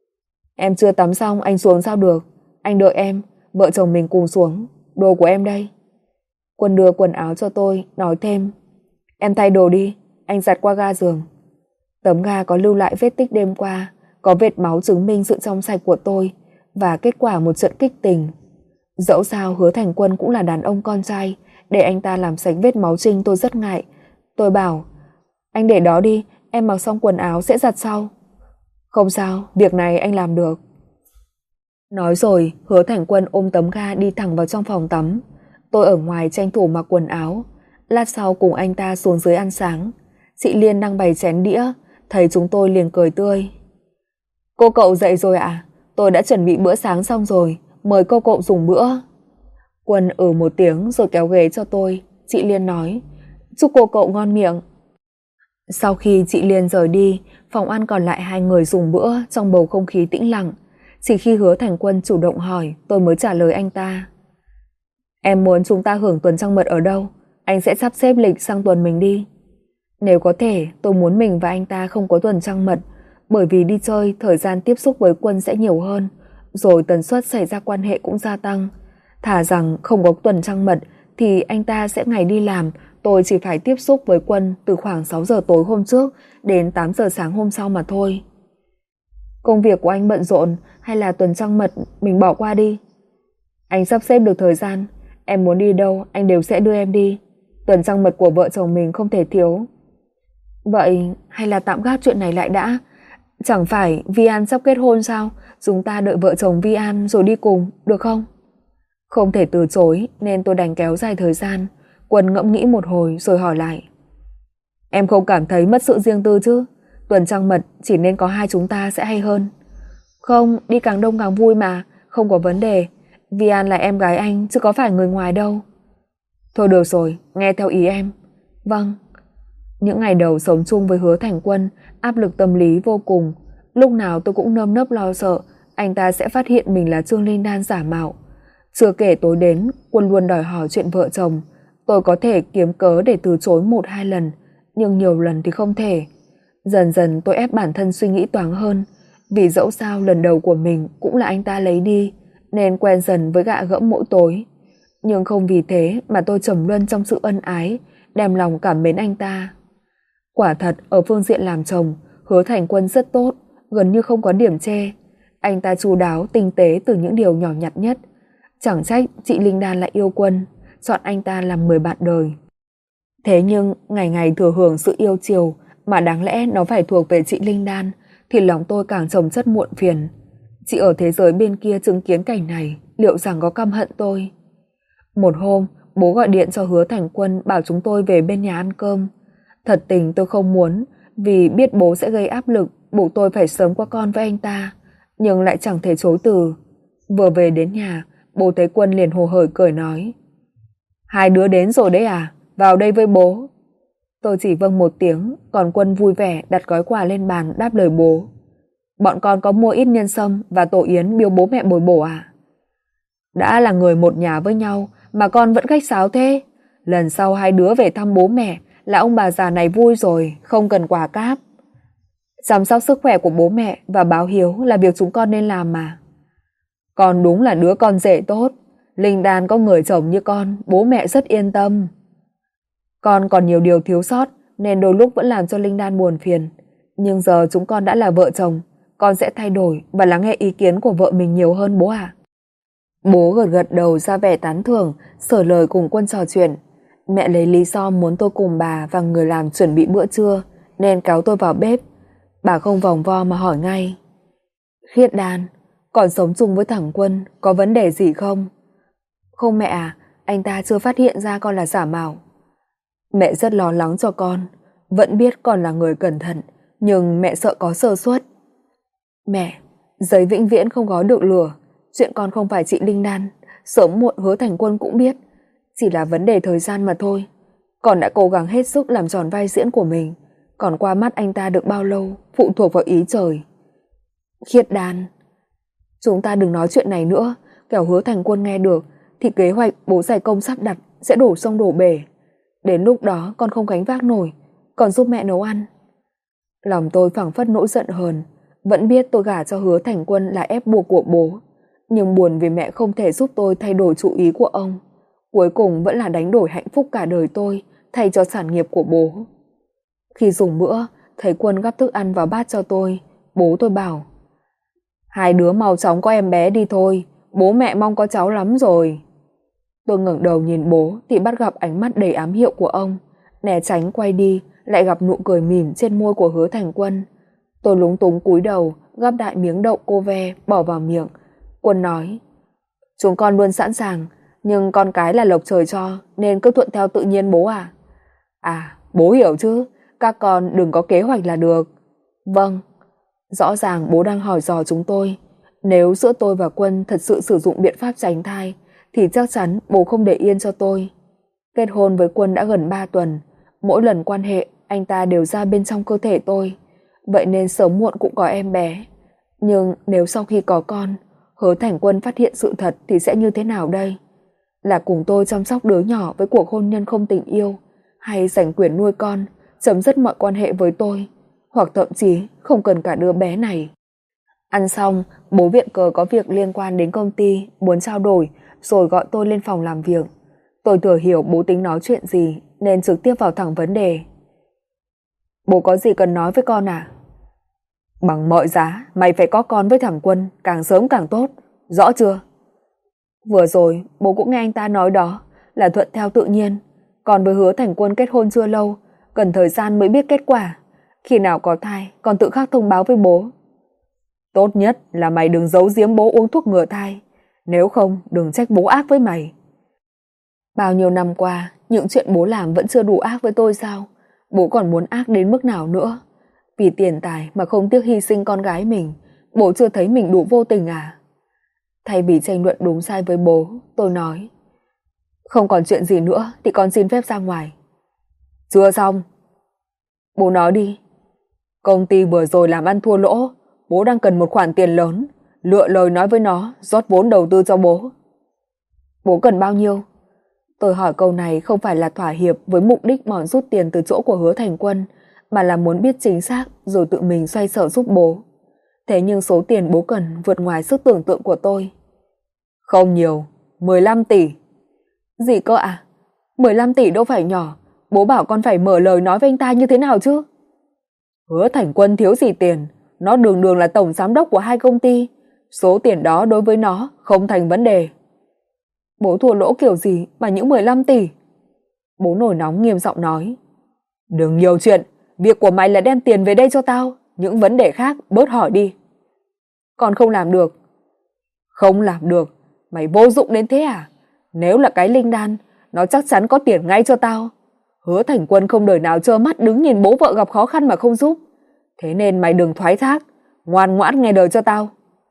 Em chưa tắm xong anh xuống sao được? Anh đợi em, vợ chồng mình cùng xuống. Đồ của em đây. Quân đưa quần áo cho tôi, nói thêm: Em thay đồ đi, anh giặt qua ga giường. Tấm ga có lưu lại vết tích đêm qua, có vệt máu chứng minh sự trong sạch của tôi và kết quả một trận kích tình. Dẫu sao Hứa Thành Quân cũng là đàn ông con trai, để anh ta làm sạch vết máu trinh tôi rất ngại. Tôi bảo: Anh để đó đi, em mặc xong quần áo sẽ giặt sau. Không sao, việc này anh làm được. Nói rồi, Hứa Thành Quân ôm tấm ga đi thẳng vào trong phòng tắm. Tôi ở ngoài tranh thủ mặc quần áo. Lát sau cùng anh ta xuống dưới ăn sáng. Chị Liên đang bày chén đĩa, thấy chúng tôi liền cười tươi. Cô cậu dậy rồi ạ? Tôi đã chuẩn bị bữa sáng xong rồi, mời cô cậu dùng bữa. Quân một tiếng rồi kéo ghế cho tôi. Chị Liên nói: Chúc cô cậu ngon miệng. Sau khi chị Liên rời đi, phòng ăn còn lại hai người dùng bữa trong bầu không khí tĩnh lặng. Chỉ khi Hứa Thành Quân chủ động hỏi, tôi mới trả lời anh ta: Em muốn chúng ta hưởng tuần trăng mật ở đâu? Anh sẽ sắp xếp lịch sang tuần mình đi. Nếu có thể, tôi muốn mình và anh ta không có tuần trăng mật, bởi vì đi chơi, thời gian tiếp xúc với Quân sẽ nhiều hơn, rồi tần suất xảy ra quan hệ cũng gia tăng. Thà rằng không có tuần trăng mật thì anh ta sẽ ngày đi làm, tôi chỉ phải tiếp xúc với Quân từ khoảng 6 giờ tối hôm trước đến 8 giờ sáng hôm sau mà thôi. Công việc của anh bận rộn hay là tuần trăng mật mình bỏ qua đi? Anh sắp xếp được thời gian, em muốn đi đâu anh đều sẽ đưa em đi. Tuần trăng mật của vợ chồng mình không thể thiếu. Vậy hay là tạm gác chuyện này lại đã? Chẳng phải Vi An sắp kết hôn sao? Chúng ta đợi vợ chồng Vi An rồi đi cùng, được không? Không thể từ chối nên tôi đành kéo dài thời gian. Quân ngẫm nghĩ một hồi rồi hỏi lại. Em không cảm thấy mất sự riêng tư chứ? Tuần trăng mật chỉ nên có hai chúng ta sẽ hay hơn. Không, đi càng đông càng vui mà, không có vấn đề. Vi An là em gái anh chứ có phải người ngoài đâu. Thôi được rồi, nghe theo ý em. Vâng. Những ngày đầu sống chung với Hứa Thành Quân, áp lực tâm lý vô cùng. Lúc nào tôi cũng nơm nớp lo sợ anh ta sẽ phát hiện mình là Trương Linh Đan giả mạo. Chưa kể tối đến, Quân luôn đòi hỏi chuyện vợ chồng. Tôi có thể kiếm cớ để từ chối 1-2 lần, nhưng nhiều lần thì không thể. Dần dần tôi ép bản thân suy nghĩ toáng hơn, vì dẫu sao lần đầu của mình cũng là anh ta lấy đi, nên quen dần với gạ gẫm mỗi tối. Nhưng không vì thế mà tôi trầm luân trong sự ân ái, đem lòng cảm mến anh ta. Quả thật, ở phương diện làm chồng, Hứa Thành Quân rất tốt, gần như không có điểm chê. Anh ta chu đáo, tinh tế từ những điều nhỏ nhặt nhất. Chẳng trách chị Linh Đan lại yêu Quân, chọn anh ta làm người bạn đời. Thế nhưng, ngày ngày thừa hưởng sự yêu chiều, mà đáng lẽ nó phải thuộc về chị Linh Đan, thì lòng tôi càng chồng chất muộn phiền. Chị ở thế giới bên kia chứng kiến cảnh này, liệu rằng có căm hận tôi? Một hôm, bố gọi điện cho Hứa Thành Quân bảo chúng tôi về bên nhà ăn cơm. Thật tình tôi không muốn, vì biết bố sẽ gây áp lực, buộc tôi phải sớm qua con với anh ta, nhưng lại chẳng thể chối từ. Vừa về đến nhà, bố thấy Quân liền hồ hởi cười nói. Hai đứa đến rồi đấy à? Vào đây với bố. Tôi chỉ vâng một tiếng, còn Quân vui vẻ đặt gói quà lên bàn đáp lời bố. Bọn con có mua ít nhân sâm và tổ yến biếu bố mẹ bồi bổ à? Đã là người một nhà với nhau mà con vẫn khách sáo thế. Lần sau hai đứa về thăm bố mẹ là ông bà già này vui rồi, không cần quà cáp. Chăm sóc sức khỏe của bố mẹ và báo hiếu là việc chúng con nên làm mà. Con đúng là đứa con rể tốt. Linh Đan có người chồng như con, bố mẹ rất yên tâm. Con còn nhiều điều thiếu sót nên đôi lúc vẫn làm cho Linh Đan buồn phiền. Nhưng giờ chúng con đã là vợ chồng, con sẽ thay đổi và lắng nghe ý kiến của vợ mình nhiều hơn bố ạ. Bố gật gật đầu ra vẻ tán thưởng, sở lời cùng Quân trò chuyện. Mẹ lấy lý do muốn tôi cùng bà và người làm chuẩn bị bữa trưa nên kéo tôi vào bếp. Bà không vòng vo mà hỏi ngay. Khiết Đan, còn sống chung với thằng Quân có vấn đề gì không? Không mẹ à, anh ta chưa phát hiện ra con là giả mạo. Mẹ rất lo lắng cho con, vẫn biết con là người cẩn thận, nhưng mẹ sợ có sơ suất. Mẹ, giấy vĩnh viễn không gói được lửa, chuyện con không phải chị Linh Đan, sớm muộn Hứa Thành Quân cũng biết, chỉ là vấn đề thời gian mà thôi. Con đã cố gắng hết sức làm tròn vai diễn của mình, còn qua mắt anh ta được bao lâu phụ thuộc vào ý trời. Khiết Đan, chúng ta đừng nói chuyện này nữa, kẻo Hứa Thành Quân nghe được thì kế hoạch bố giải công sắp đặt sẽ đổ sông đổ bể. Đến lúc đó con không gánh vác nổi, còn giúp mẹ nấu ăn. Lòng tôi phảng phất nỗi giận hờn, vẫn biết tôi gả cho Hứa Thành Quân là ép buộc của bố, nhưng buồn vì mẹ không thể giúp tôi thay đổi chủ ý của ông. Cuối cùng vẫn là đánh đổi hạnh phúc cả đời tôi thay cho sản nghiệp của bố. Khi dùng bữa, thấy Quân gắp thức ăn vào bát cho tôi, bố tôi bảo: hai đứa mau chóng có em bé đi thôi, bố mẹ mong có cháu lắm rồi. Tôi ngẩng đầu nhìn bố thì bắt gặp ánh mắt đầy ám hiệu của ông, né tránh quay đi lại gặp nụ cười mỉm trên môi của Hứa Thành Quân. Tôi lúng túng cúi đầu gắp đại miếng đậu cô ve bỏ vào miệng. Quân nói: chúng con luôn sẵn sàng, nhưng con cái là lộc trời cho nên cứ thuận theo tự nhiên bố à. À, bố hiểu chứ, các con đừng có kế hoạch là được. Vâng. Rõ ràng bố đang hỏi dò chúng tôi. Nếu giữa tôi và Quân thật sự sử dụng biện pháp tránh thai thì chắc chắn bố không để yên cho tôi. Kết hôn với Quân đã gần 3 tuần, mỗi lần quan hệ anh ta đều ra bên trong cơ thể tôi, vậy nên sớm muộn cũng có em bé. Nhưng nếu sau khi có con, Hứa Thành Quân phát hiện sự thật thì sẽ như thế nào đây? Là cùng tôi chăm sóc đứa nhỏ với cuộc hôn nhân không tình yêu, hay giành quyền nuôi con, chấm dứt mọi quan hệ với tôi, hoặc thậm chí không cần cả đứa bé này. Ăn xong, bố viện cớ có việc liên quan đến công ty, muốn trao đổi, rồi gọi tôi lên phòng làm việc. Tôi thừa hiểu bố tính nói chuyện gì, nên trực tiếp vào thẳng vấn đề. Bố có gì cần nói với con à? Bằng mọi giá, mày phải có con với thằng Quân, càng sớm càng tốt, rõ chưa? Vừa rồi, bố cũng nghe anh ta nói đó, là thuận theo tự nhiên. Còn với Hứa Thành Quân kết hôn chưa lâu, cần thời gian mới biết kết quả. Khi nào có thai, còn tự khắc thông báo với bố. Tốt nhất là mày đừng giấu giếm bố uống thuốc ngừa thai, nếu không đừng trách bố ác với mày. Bao nhiêu năm qua, những chuyện bố làm vẫn chưa đủ ác với tôi sao? Bố còn muốn ác đến mức nào nữa? Vì tiền tài mà không tiếc hy sinh con gái mình, bố chưa thấy mình đủ vô tình à? Thay vì tranh luận đúng sai với bố, tôi nói: không còn chuyện gì nữa thì con xin phép ra ngoài. Chưa xong. Bố nói đi. Công ty vừa rồi làm ăn thua lỗ, bố đang cần một khoản tiền lớn, lựa lời nói với nó rót vốn đầu tư cho bố. Bố cần bao nhiêu? Tôi hỏi câu này không phải là thỏa hiệp với mục đích mòn rút tiền từ chỗ của Hứa Thành Quân, mà là muốn biết chính xác rồi tự mình xoay sở giúp bố. Thế nhưng số tiền bố cần vượt ngoài sức tưởng tượng của tôi. Không nhiều, 15 tỷ. Gì cơ à? 15 tỷ đâu phải nhỏ, bố bảo con phải mở lời nói với anh ta như thế nào chứ? Hứa Thành Quân thiếu gì tiền, nó đường đường là tổng giám đốc của 2 công ty, số tiền đó đối với nó không thành vấn đề. Bố thua lỗ kiểu gì mà những 15 tỷ? Bố nổi nóng nghiêm giọng nói. Đừng nhiều chuyện, việc của mày là đem tiền về đây cho tao, những vấn đề khác bớt hỏi đi. Con không làm được. Không làm được? Mày vô dụng đến thế à? Nếu là cái linh đan, nó chắc chắn có tiền ngay cho tao. Hứa Thành Quân không đời nào trơ mắt đứng nhìn bố vợ gặp khó khăn mà không giúp. Thế nên mày đừng thoái thác, ngoan ngoãn nghe lời cho tao.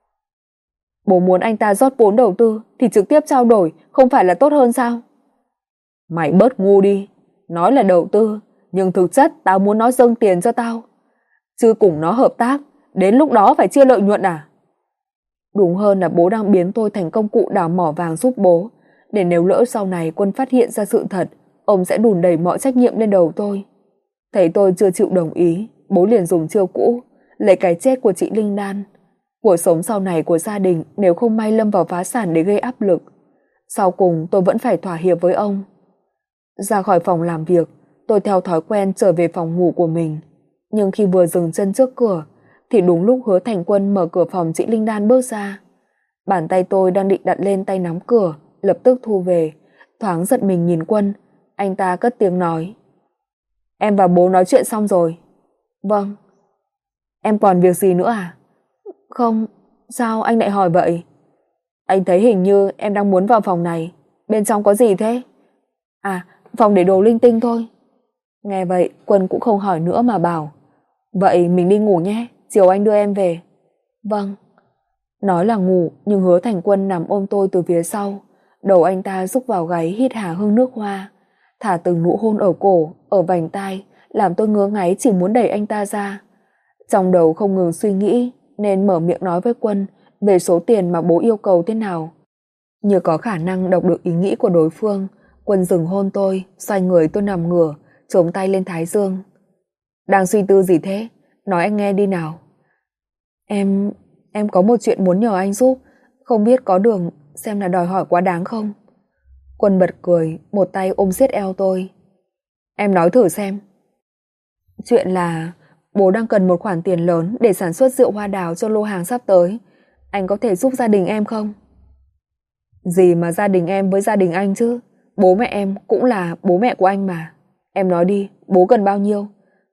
Bố muốn anh ta rót vốn đầu tư thì trực tiếp trao đổi không phải là tốt hơn sao? Mày bớt ngu đi, nói là đầu tư, nhưng thực chất tao muốn nó dâng tiền cho tao. Chứ cùng nó hợp tác, đến lúc đó phải chia lợi nhuận à? Đúng hơn là bố đang biến tôi thành công cụ đào mỏ vàng giúp bố, để nếu lỡ sau này Quân phát hiện ra sự thật, ông sẽ đùn đẩy mọi trách nhiệm lên đầu tôi. Thấy tôi chưa chịu đồng ý, bố liền dùng chiêu cũ, lấy cái chết của chị Linh Đan. Cuộc sống sau này của gia đình nếu không may lâm vào phá sản để gây áp lực. Sau cùng tôi vẫn phải thỏa hiệp với ông. Ra khỏi phòng làm việc, tôi theo thói quen trở về phòng ngủ của mình. Nhưng khi vừa dừng chân trước cửa, thì đúng lúc Hứa Thành Quân mở cửa phòng chị Linh Đan bước ra. Bàn tay tôi đang định đặt lên tay nắm cửa, lập tức thu về, thoáng giật mình nhìn Quân. Anh ta cất tiếng nói: Em và bố nói chuyện xong rồi. Vâng. Em còn việc gì nữa à? Không, sao anh lại hỏi vậy? Anh thấy hình như em đang muốn vào phòng này. Bên trong có gì thế? À, phòng để đồ linh tinh thôi. Nghe vậy, Quân cũng không hỏi nữa mà bảo: Vậy mình đi ngủ nhé, chiều anh đưa em về. Vâng. Nói là ngủ, nhưng Hứa Thành Quân nằm ôm tôi từ phía sau. Đầu anh ta rúc vào gáy hít hà hương nước hoa, thả từng nụ hôn ở cổ, ở vành tai, làm tôi ngứa ngáy chỉ muốn đẩy anh ta ra. Trong đầu không ngừng suy nghĩ, nên mở miệng nói với Quân về số tiền mà bố yêu cầu thế nào. Như có khả năng đọc được ý nghĩ của đối phương, Quân dừng hôn tôi, xoay người tôi nằm ngửa, chống tay lên thái dương. Đang suy tư gì thế? Nói anh nghe đi nào. Em có một chuyện muốn nhờ anh giúp, không biết có đường, xem là đòi hỏi quá đáng không? Quân bật cười, một tay ôm siết eo tôi. Em nói thử xem. Chuyện là bố đang cần một khoản tiền lớn để sản xuất rượu hoa đào cho lô hàng sắp tới. Anh có thể giúp gia đình em không? Gì mà gia đình em với gia đình anh chứ? Bố mẹ em cũng là bố mẹ của anh mà. Em nói đi, bố cần bao nhiêu?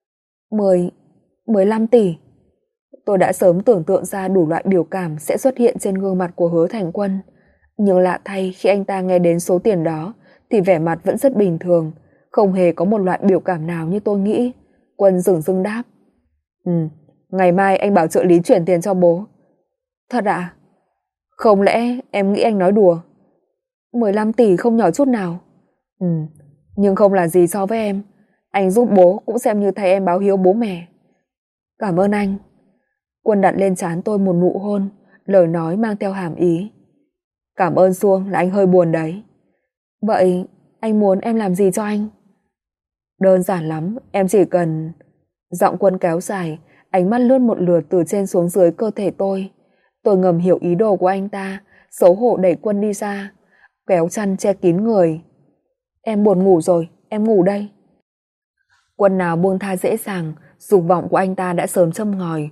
15 tỷ. Tôi đã sớm tưởng tượng ra đủ loại biểu cảm sẽ xuất hiện trên gương mặt của Hứa Thành Quân. Nhưng lạ thay khi anh ta nghe đến số tiền đó thì vẻ mặt vẫn rất bình thường, không hề có một loại biểu cảm nào như tôi nghĩ. Quân dửng dưng đáp: Ngày mai anh bảo trợ lý chuyển tiền cho bố. Thật ạ? Không lẽ em nghĩ anh nói đùa? 15 tỷ không nhỏ chút nào. Nhưng không là gì so với em. Anh giúp bố cũng xem như thay em báo hiếu bố mẹ. Cảm ơn anh. Quân đặt lên trán tôi một nụ hôn, lời nói mang theo hàm ý. Cảm ơn suông là anh hơi buồn đấy. Vậy anh muốn em làm gì cho anh? Đơn giản lắm, em chỉ cần... Giọng Quân kéo dài, ánh mắt lướt một lượt từ trên xuống dưới cơ thể tôi. Tôi ngầm hiểu ý đồ của anh ta, xấu hổ đẩy Quân đi ra, kéo chăn che kín người. Em buồn ngủ rồi, em ngủ đây. Quân nào buông tha dễ dàng, dục vọng của anh ta đã sớm châm ngòi.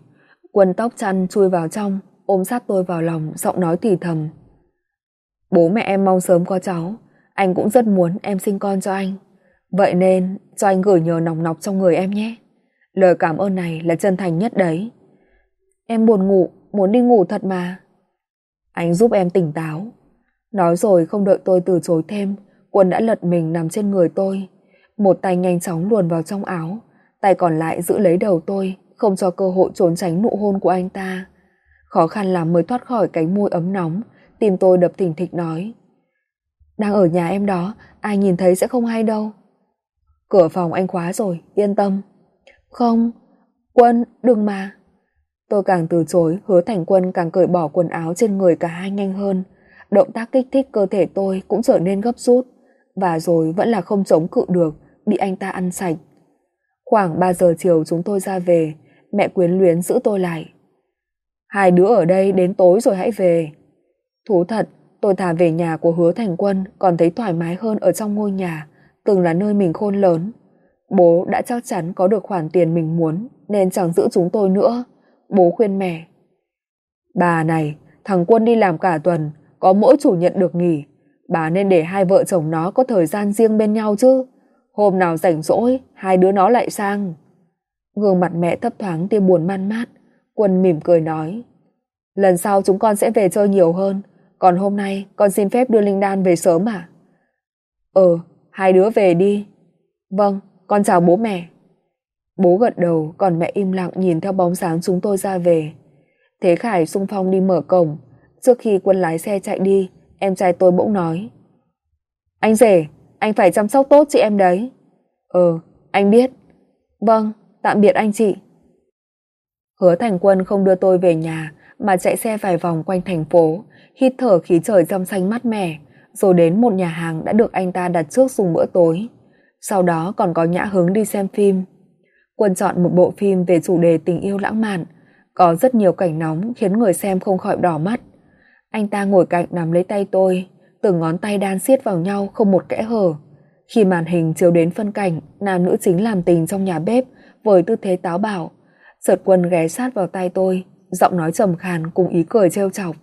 Quân tóc chăn chui vào trong, ôm sát tôi vào lòng, giọng nói thì thầm. Bố mẹ em mong sớm có cháu, anh cũng rất muốn em sinh con cho anh. Vậy nên cho anh gửi nhờ nòng nọc trong người em nhé. Lời cảm ơn này là chân thành nhất đấy. Em buồn ngủ, muốn đi ngủ thật mà. Anh giúp em tỉnh táo. Nói rồi không đợi tôi từ chối thêm, Quân đã lật mình nằm trên người tôi. Một tay nhanh chóng luồn vào trong áo, tay còn lại giữ lấy đầu tôi, không cho cơ hội trốn tránh nụ hôn của anh ta. Khó khăn lắm mới thoát khỏi cánh môi ấm nóng, tim tôi đập thình thịch nói. Đang ở nhà em đó, ai nhìn thấy sẽ không hay đâu. Cửa phòng anh khóa rồi, yên tâm. Không, Quân, đừng mà. Tôi càng từ chối, Hứa Thành Quân càng cởi bỏ quần áo trên người cả hai nhanh hơn. Động tác kích thích cơ thể tôi cũng trở nên gấp rút, và rồi vẫn là không chống cự được, bị anh ta ăn sạch. Khoảng 3 giờ chiều chúng tôi ra về, mẹ quyến luyến giữ tôi lại. Hai đứa ở đây đến tối rồi hãy về. Thú thật, tôi thà về nhà của Hứa Thành Quân còn thấy thoải mái hơn ở trong ngôi nhà, từng là nơi mình khôn lớn. Bố đã chắc chắn có được khoản tiền mình muốn nên chẳng giữ chúng tôi nữa. Bố khuyên mẹ. Bà này, thằng Quân đi làm cả tuần, có mỗi chủ nhật được nghỉ. Bà nên để hai vợ chồng nó có thời gian riêng bên nhau chứ. Hôm nào rảnh rỗi, hai đứa nó lại sang. Gương mặt mẹ thấp thoáng tia buồn man mát. Quân mỉm cười nói. Lần sau chúng con sẽ về chơi nhiều hơn. Còn hôm nay con xin phép đưa Linh Đan về sớm à? Hai đứa về đi. Vâng, con chào bố mẹ. Bố gật đầu, còn mẹ im lặng nhìn theo bóng dáng chúng tôi ra về. Thế Khải xung phong đi mở cổng. Trước khi Quân lái xe chạy đi, em trai tôi bỗng nói. Anh rể, anh phải chăm sóc tốt chị em đấy. Anh biết. Vâng, tạm biệt anh chị. Hứa Thành Quân không đưa tôi về nhà mà chạy xe vài vòng quanh thành phố, hít thở khí trời trong xanh mát mẻ, rồi đến một nhà hàng đã được anh ta đặt trước dùng bữa tối. Sau đó còn có nhã hứng đi xem phim. Quân chọn một bộ phim về chủ đề tình yêu lãng mạn, có rất nhiều cảnh nóng khiến người xem không khỏi đỏ mắt. Anh ta ngồi cạnh nắm lấy tay tôi, từng ngón tay đan siết vào nhau không một kẽ hở. Khi màn hình chiếu đến phân cảnh nam nữ chính làm tình trong nhà bếp với tư thế táo bạo, chợt Quân ghé sát vào tay tôi, giọng nói trầm khàn cùng ý cười trêu chọc.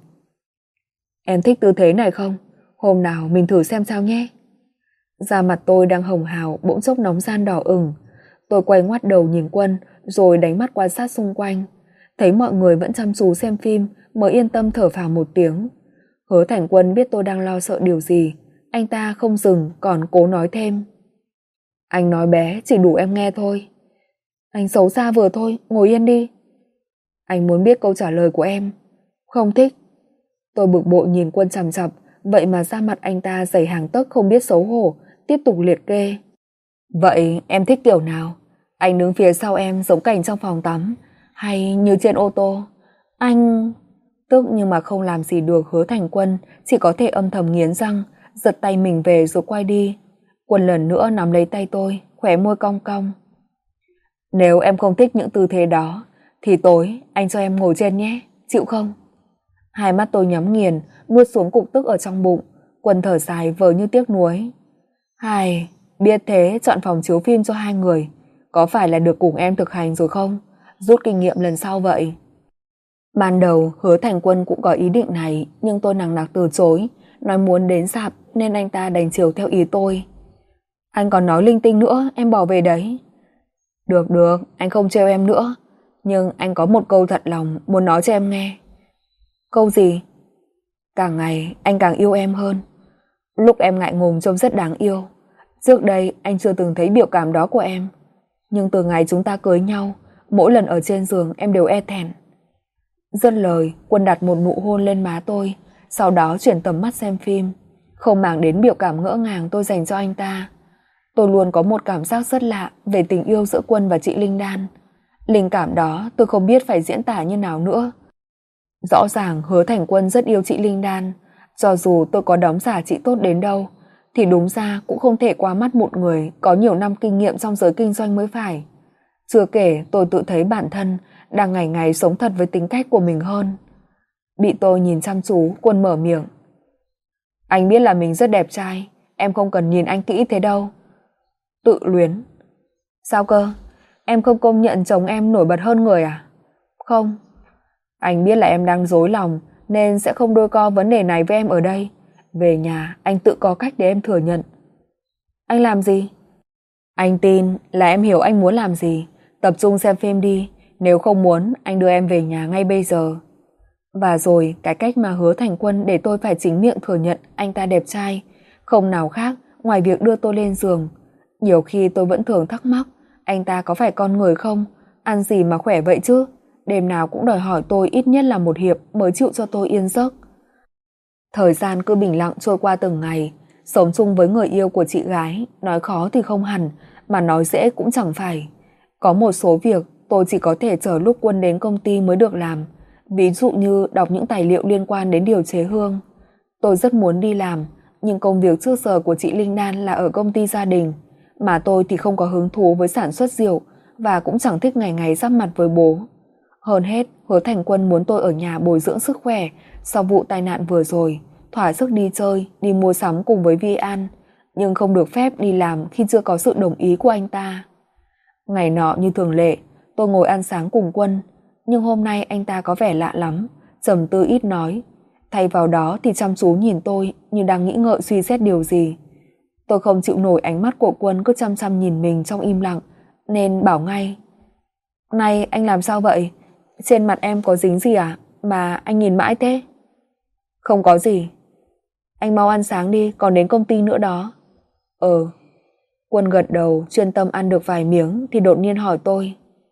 Em thích tư thế này không? Hôm nào mình thử xem sao nhé. Da mặt tôi đang hồng hào bỗng chốc nóng ran đỏ ửng. Tôi quay ngoắt đầu nhìn Quân rồi đánh mắt quan sát xung quanh. Thấy mọi người vẫn chăm chú xem phim mới yên tâm thở phào một tiếng. Hứa Thành Quân biết tôi đang lo sợ điều gì. Anh ta không dừng còn cố nói thêm. Anh nói bé chỉ đủ em nghe thôi. Anh xấu xa vừa thôi, ngồi yên đi. Anh muốn biết câu trả lời của em. Không thích. Tôi bực bội nhìn Quân chằm chằm, vậy mà da mặt anh ta dày hàng tấc không biết xấu hổ, tiếp tục liệt kê. Vậy em thích kiểu nào? Anh đứng phía sau em giống cảnh trong phòng tắm, hay như trên ô tô? Anh... Tức nhưng mà không làm gì được Hứa Thành Quân, chỉ có thể âm thầm nghiến răng, giật tay mình về rồi quay đi. Quân lần nữa nắm lấy tay tôi, khóe môi cong cong. Nếu em không thích những tư thế đó, thì tối anh cho em ngồi trên nhé, chịu không? Hai mắt tôi nhắm nghiền, nuốt xuống cục tức ở trong bụng. Quân thở dài vờ như tiếc nuối. Hài, biết thế chọn phòng chiếu phim cho hai người, có phải là được cùng em thực hành rồi không? Rút kinh nghiệm lần sau vậy. Ban đầu Hứa Thành Quân cũng có ý định này, nhưng tôi nằng nặc từ chối, nói muốn đến rạp nên anh ta đành chiều theo ý tôi. Anh còn nói linh tinh nữa, em bỏ về đấy. Được, anh không trêu em nữa, nhưng anh có một câu thật lòng muốn nói cho em nghe. Câu gì? Càng ngày anh càng yêu em hơn. Lúc em ngại ngùng trông rất đáng yêu. Trước đây anh chưa từng thấy biểu cảm đó của em, nhưng từ ngày chúng ta cưới nhau, mỗi lần ở trên giường em đều e thẹn. Dứt lời, Quân đặt một nụ hôn lên má tôi, sau đó chuyển tầm mắt xem phim, không màng đến biểu cảm ngỡ ngàng tôi dành cho anh ta. Tôi luôn có một cảm giác rất lạ về tình yêu giữa Quân và chị Linh Đan. Linh cảm đó tôi không biết phải diễn tả như nào nữa. Rõ ràng Hứa Thành Quân rất yêu chị Linh Đan, cho dù tôi có đóng giả chị tốt đến đâu, thì đúng ra cũng không thể qua mắt một người có nhiều năm kinh nghiệm trong giới kinh doanh mới phải. Chưa kể tôi tự thấy bản thân đang ngày ngày sống thật với tính cách của mình hơn. Bị tôi nhìn chăm chú, Quân mở miệng. Anh biết là mình rất đẹp trai, em không cần nhìn anh kỹ thế đâu. Tự luyến. Sao cơ? Em không công nhận chồng em nổi bật hơn người à? Không, Anh biết là em đang dối lòng nên sẽ không đôi co vấn đề này với em ở đây. Về nhà anh tự có cách để em thừa nhận. Anh làm gì? Anh tin là em hiểu anh muốn làm gì. Tập trung xem phim đi. Nếu không muốn, anh đưa em về nhà ngay bây giờ. Và rồi cái cách mà Hứa Thành Quân để tôi phải chính miệng thừa nhận anh ta đẹp trai, không nào khác ngoài việc đưa tôi lên giường. Nhiều khi tôi vẫn thường thắc mắc, anh ta có phải con người không? Ăn gì mà khỏe vậy chứ? Đêm nào cũng đòi hỏi tôi ít nhất là 1 hiệp mới chịu cho tôi yên giấc. Thời gian cứ bình lặng trôi qua từng ngày. Sống chung với người yêu của chị gái, nói khó thì không hẳn, mà nói dễ cũng chẳng phải. Có một số việc tôi chỉ có thể chờ lúc Quân đến công ty mới được làm. Ví dụ như đọc những tài liệu liên quan đến điều chế hương. Tôi rất muốn đi làm, nhưng công việc trước giờ của chị Linh Đan là ở công ty gia đình, mà tôi thì không có hứng thú với sản xuất rượu và cũng chẳng thích ngày ngày giáp mặt với bố. Hơn hết, Hứa Thành Quân muốn tôi ở nhà bồi dưỡng sức khỏe sau vụ tai nạn vừa rồi, thỏa sức đi chơi, đi mua sắm cùng với Vi An, nhưng không được phép đi làm khi chưa có sự đồng ý của anh ta. Ngày nọ như thường lệ, tôi ngồi ăn sáng cùng Quân, nhưng hôm nay anh ta có vẻ lạ lắm, trầm tư ít nói. Thay vào đó thì chăm chú nhìn tôi như đang nghĩ ngợi suy xét điều gì. Tôi không chịu nổi ánh mắt của Quân cứ chăm chăm nhìn mình trong im lặng, nên bảo ngay: "Này, anh làm sao vậy? Trên mặt em có dính gì à? Mà anh nhìn mãi thế." "Không có gì." "Anh mau ăn sáng đi, còn đến công ty nữa đó." Quân gật đầu, chuyên tâm ăn được vài miếng thì đột nhiên hỏi tôi: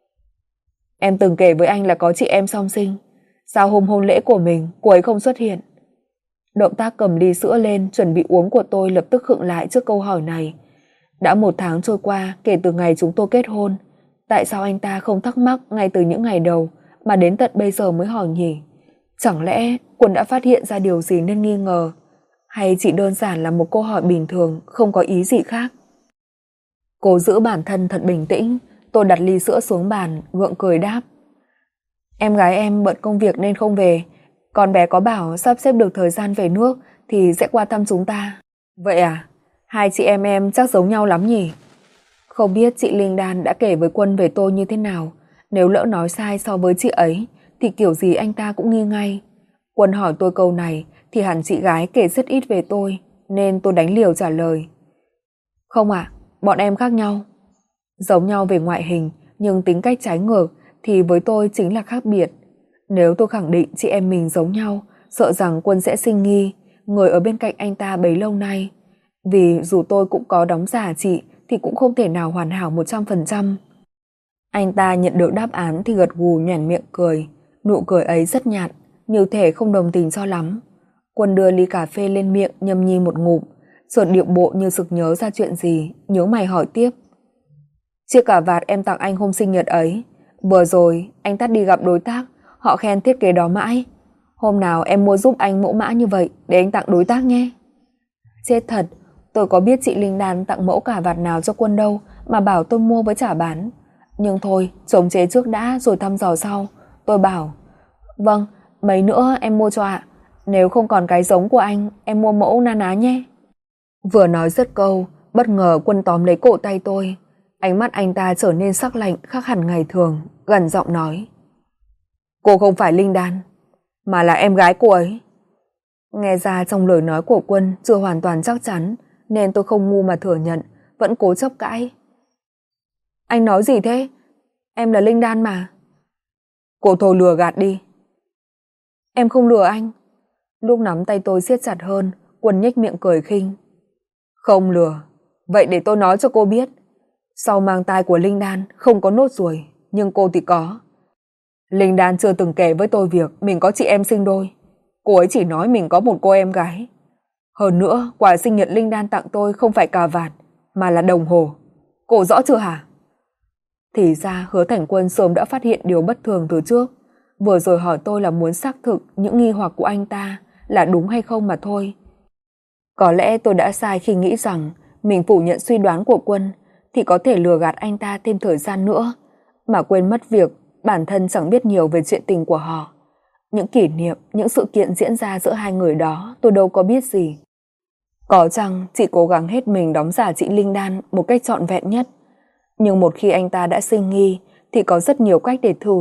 "Em từng kể với anh là có chị em song sinh. Sao hôm hôn lễ của mình cô ấy không xuất hiện?" Động tác cầm ly sữa lên chuẩn bị uống của tôi lập tức khựng lại trước câu hỏi này. Đã 1 tháng trôi qua kể từ ngày chúng tôi kết hôn. Tại sao anh ta không thắc mắc ngay từ những ngày đầu mà đến tận bây giờ mới hỏi nhỉ? Chẳng lẽ Quân đã phát hiện ra điều gì nên nghi ngờ? Hay chỉ đơn giản là một câu hỏi bình thường, không có ý gì khác? Cố giữ bản thân thật bình tĩnh, tôi đặt ly sữa xuống bàn, gượng cười đáp: "Em gái em bận công việc nên không về. Con bé có bảo sắp xếp được thời gian về nước thì sẽ qua thăm chúng ta." "Vậy à? Hai chị em chắc giống nhau lắm nhỉ?" Không biết chị Linh Đan đã kể với Quân về tôi như thế nào. Nếu lỡ nói sai so với chị ấy thì kiểu gì anh ta cũng nghi ngay. Quân hỏi tôi câu này thì hẳn chị gái kể rất ít về tôi, nên tôi đánh liều trả lời: "Không ạ, bọn em khác nhau." Giống nhau về ngoại hình, nhưng tính cách trái ngược thì với tôi chính là khác biệt. Nếu tôi khẳng định chị em mình giống nhau, sợ rằng Quân sẽ sinh nghi, người ở bên cạnh anh ta bấy lâu nay. Vì dù tôi cũng có đóng giả chị thì cũng không thể nào hoàn hảo 100%. Anh ta nhận được đáp án thì gật gù nhoẻn miệng cười. Nụ cười ấy rất nhạt, như thể không đồng tình cho lắm. Quân đưa ly cà phê lên miệng nhâm nhi một ngụm, chợt điệu bộ như sực nhớ ra chuyện gì, nhớ mày hỏi tiếp: "Chiếc cà vạt em tặng anh hôm sinh nhật ấy, vừa rồi anh tắt đi gặp đối tác, họ khen thiết kế đó mãi. Hôm nào em mua giúp anh mẫu mã như vậy để anh tặng đối tác nhé." Chết thật, tôi có biết chị Linh Đan tặng mẫu cà vạt nào cho Quân đâu mà bảo tôi mua với trả bán. Nhưng thôi, chống chế trước đã rồi thăm dò sau. Tôi bảo: "Vâng, mấy nữa em mua cho ạ. Nếu không còn cái giống của anh, em mua mẫu na ná nhé." Vừa nói dứt câu, bất ngờ Quân tóm lấy cổ tay tôi. Ánh mắt anh ta trở nên sắc lạnh khác hẳn ngày thường, gần giọng nói: "Cô không phải Linh Đan, mà là em gái cô ấy." Nghe ra trong lời nói của Quân chưa hoàn toàn chắc chắn, nên tôi không ngu mà thừa nhận, vẫn cố chấp cãi: "Anh nói gì thế? Em là Linh Đan mà." "Cô thôi lừa gạt đi." "Em không lừa anh." Lúc nắm tay tôi siết chặt hơn, Quân nhếch miệng cười khinh: "Không lừa. Vậy để tôi nói cho cô biết. Sau mang tai của Linh Đan không có nốt ruồi, nhưng cô thì có. Linh Đan chưa từng kể với tôi việc mình có chị em sinh đôi. Cô ấy chỉ nói mình có một cô em gái. Hơn nữa, quà sinh nhật Linh Đan tặng tôi không phải cà vạt, mà là đồng hồ. Cô rõ chưa hả?" Thì ra Hứa Thành Quân sớm đã phát hiện điều bất thường từ trước. Vừa rồi hỏi tôi là muốn xác thực những nghi hoặc của anh ta là đúng hay không mà thôi. Có lẽ tôi đã sai khi nghĩ rằng mình phủ nhận suy đoán của Quân thì có thể lừa gạt anh ta thêm thời gian nữa, mà quên mất việc bản thân chẳng biết nhiều về chuyện tình của họ. Những kỷ niệm, những sự kiện diễn ra giữa hai người đó tôi đâu có biết gì. Có chăng chỉ cố gắng hết mình đóng giả chị Linh Đan một cách trọn vẹn nhất. Nhưng một khi anh ta đã sinh nghi thì có rất nhiều cách để thử,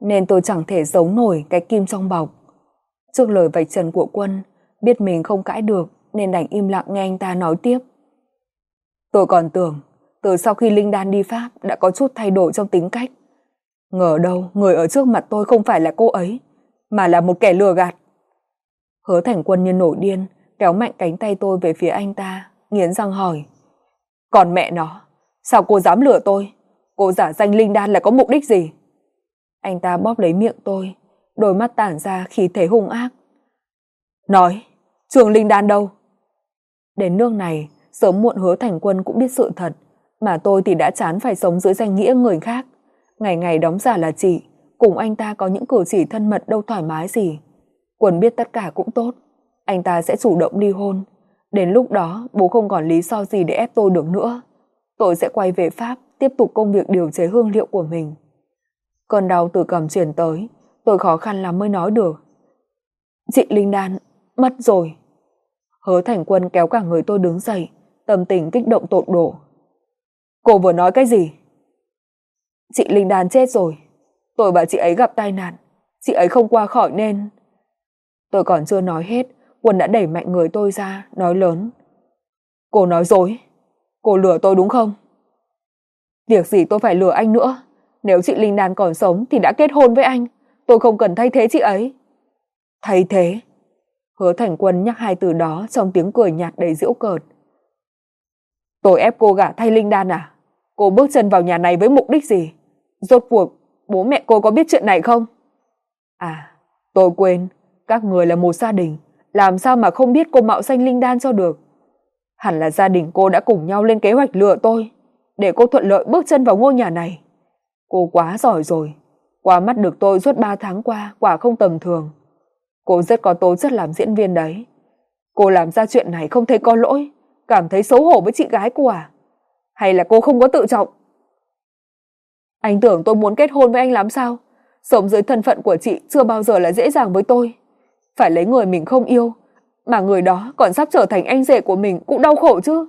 nên tôi chẳng thể giấu nổi cái kim trong bọc. Trước lời vạch trần của Quân, biết mình không cãi được nên đành im lặng nghe anh ta nói tiếp. Tôi còn tưởng từ sau khi Linh Đan đi Pháp đã có chút thay đổi trong tính cách. Ngờ đâu người ở trước mặt tôi không phải là cô ấy, mà là một kẻ lừa gạt. Hứa Thành Quân như nổi điên, kéo mạnh cánh tay tôi về phía anh ta, nghiến răng hỏi. Còn mẹ nó, sao cô dám lừa tôi? Cô giả danh Linh Đan là có mục đích gì? Anh ta bóp lấy miệng tôi, đôi mắt tản ra khí thế hung ác. Nói, Trường Linh Đan đâu? Đến nước này, sớm muộn Hứa Thành Quân cũng biết sự thật, mà tôi thì đã chán phải sống dưới danh nghĩa người khác. Ngày ngày đóng giả là chị, cùng anh ta có những cử chỉ thân mật đâu thoải mái gì. Quân biết tất cả cũng tốt, anh ta sẽ chủ động ly hôn. Đến lúc đó bố không còn lý do gì để ép tôi được nữa. Tôi sẽ quay về Pháp, tiếp tục công việc điều chế hương liệu của mình. Cơn đau từ cằm truyền tới, tôi khó khăn lắm mới nói được. Chị Linh Đan, mất rồi. Hứa Thành Quân kéo cả người tôi đứng dậy, tâm tình kích động tột độ. Cô vừa nói cái gì? Chị Linh Đan chết rồi. Tôi bảo chị ấy gặp tai nạn, chị ấy không qua khỏi nên... Tôi còn chưa nói hết, Quân đã đẩy mạnh người tôi ra, nói lớn. Cô nói dối, cô lừa tôi đúng không? Việc gì tôi phải lừa anh nữa? Nếu chị Linh Đan còn sống thì đã kết hôn với anh, tôi không cần thay thế chị ấy. Thay thế? Hứa Thành Quân nhắc hai từ đó trong tiếng cười nhạt đầy giễu cợt. Tôi ép cô gả thay Linh Đan à? Cô bước chân vào nhà này với mục đích gì? Rốt cuộc, bố mẹ cô có biết chuyện này không? À, tôi quên, các người là một gia đình, làm sao mà không biết cô mạo danh Linh Đan cho được? Hẳn là gia đình cô đã cùng nhau lên kế hoạch lừa tôi, để cô thuận lợi bước chân vào ngôi nhà này. Cô quá giỏi rồi, qua mắt được tôi suốt 3 tháng qua, quả không tầm thường. Cô rất có tố chất làm diễn viên đấy. Cô làm ra chuyện này không thấy có lỗi, cảm thấy xấu hổ với chị gái cô à? Hay là cô không có tự trọng? Anh tưởng tôi muốn kết hôn với anh lắm sao? Sống dưới thân phận của chị chưa bao giờ là dễ dàng với tôi. Phải lấy người mình không yêu, mà người đó còn sắp trở thành anh rể của mình cũng đau khổ chứ.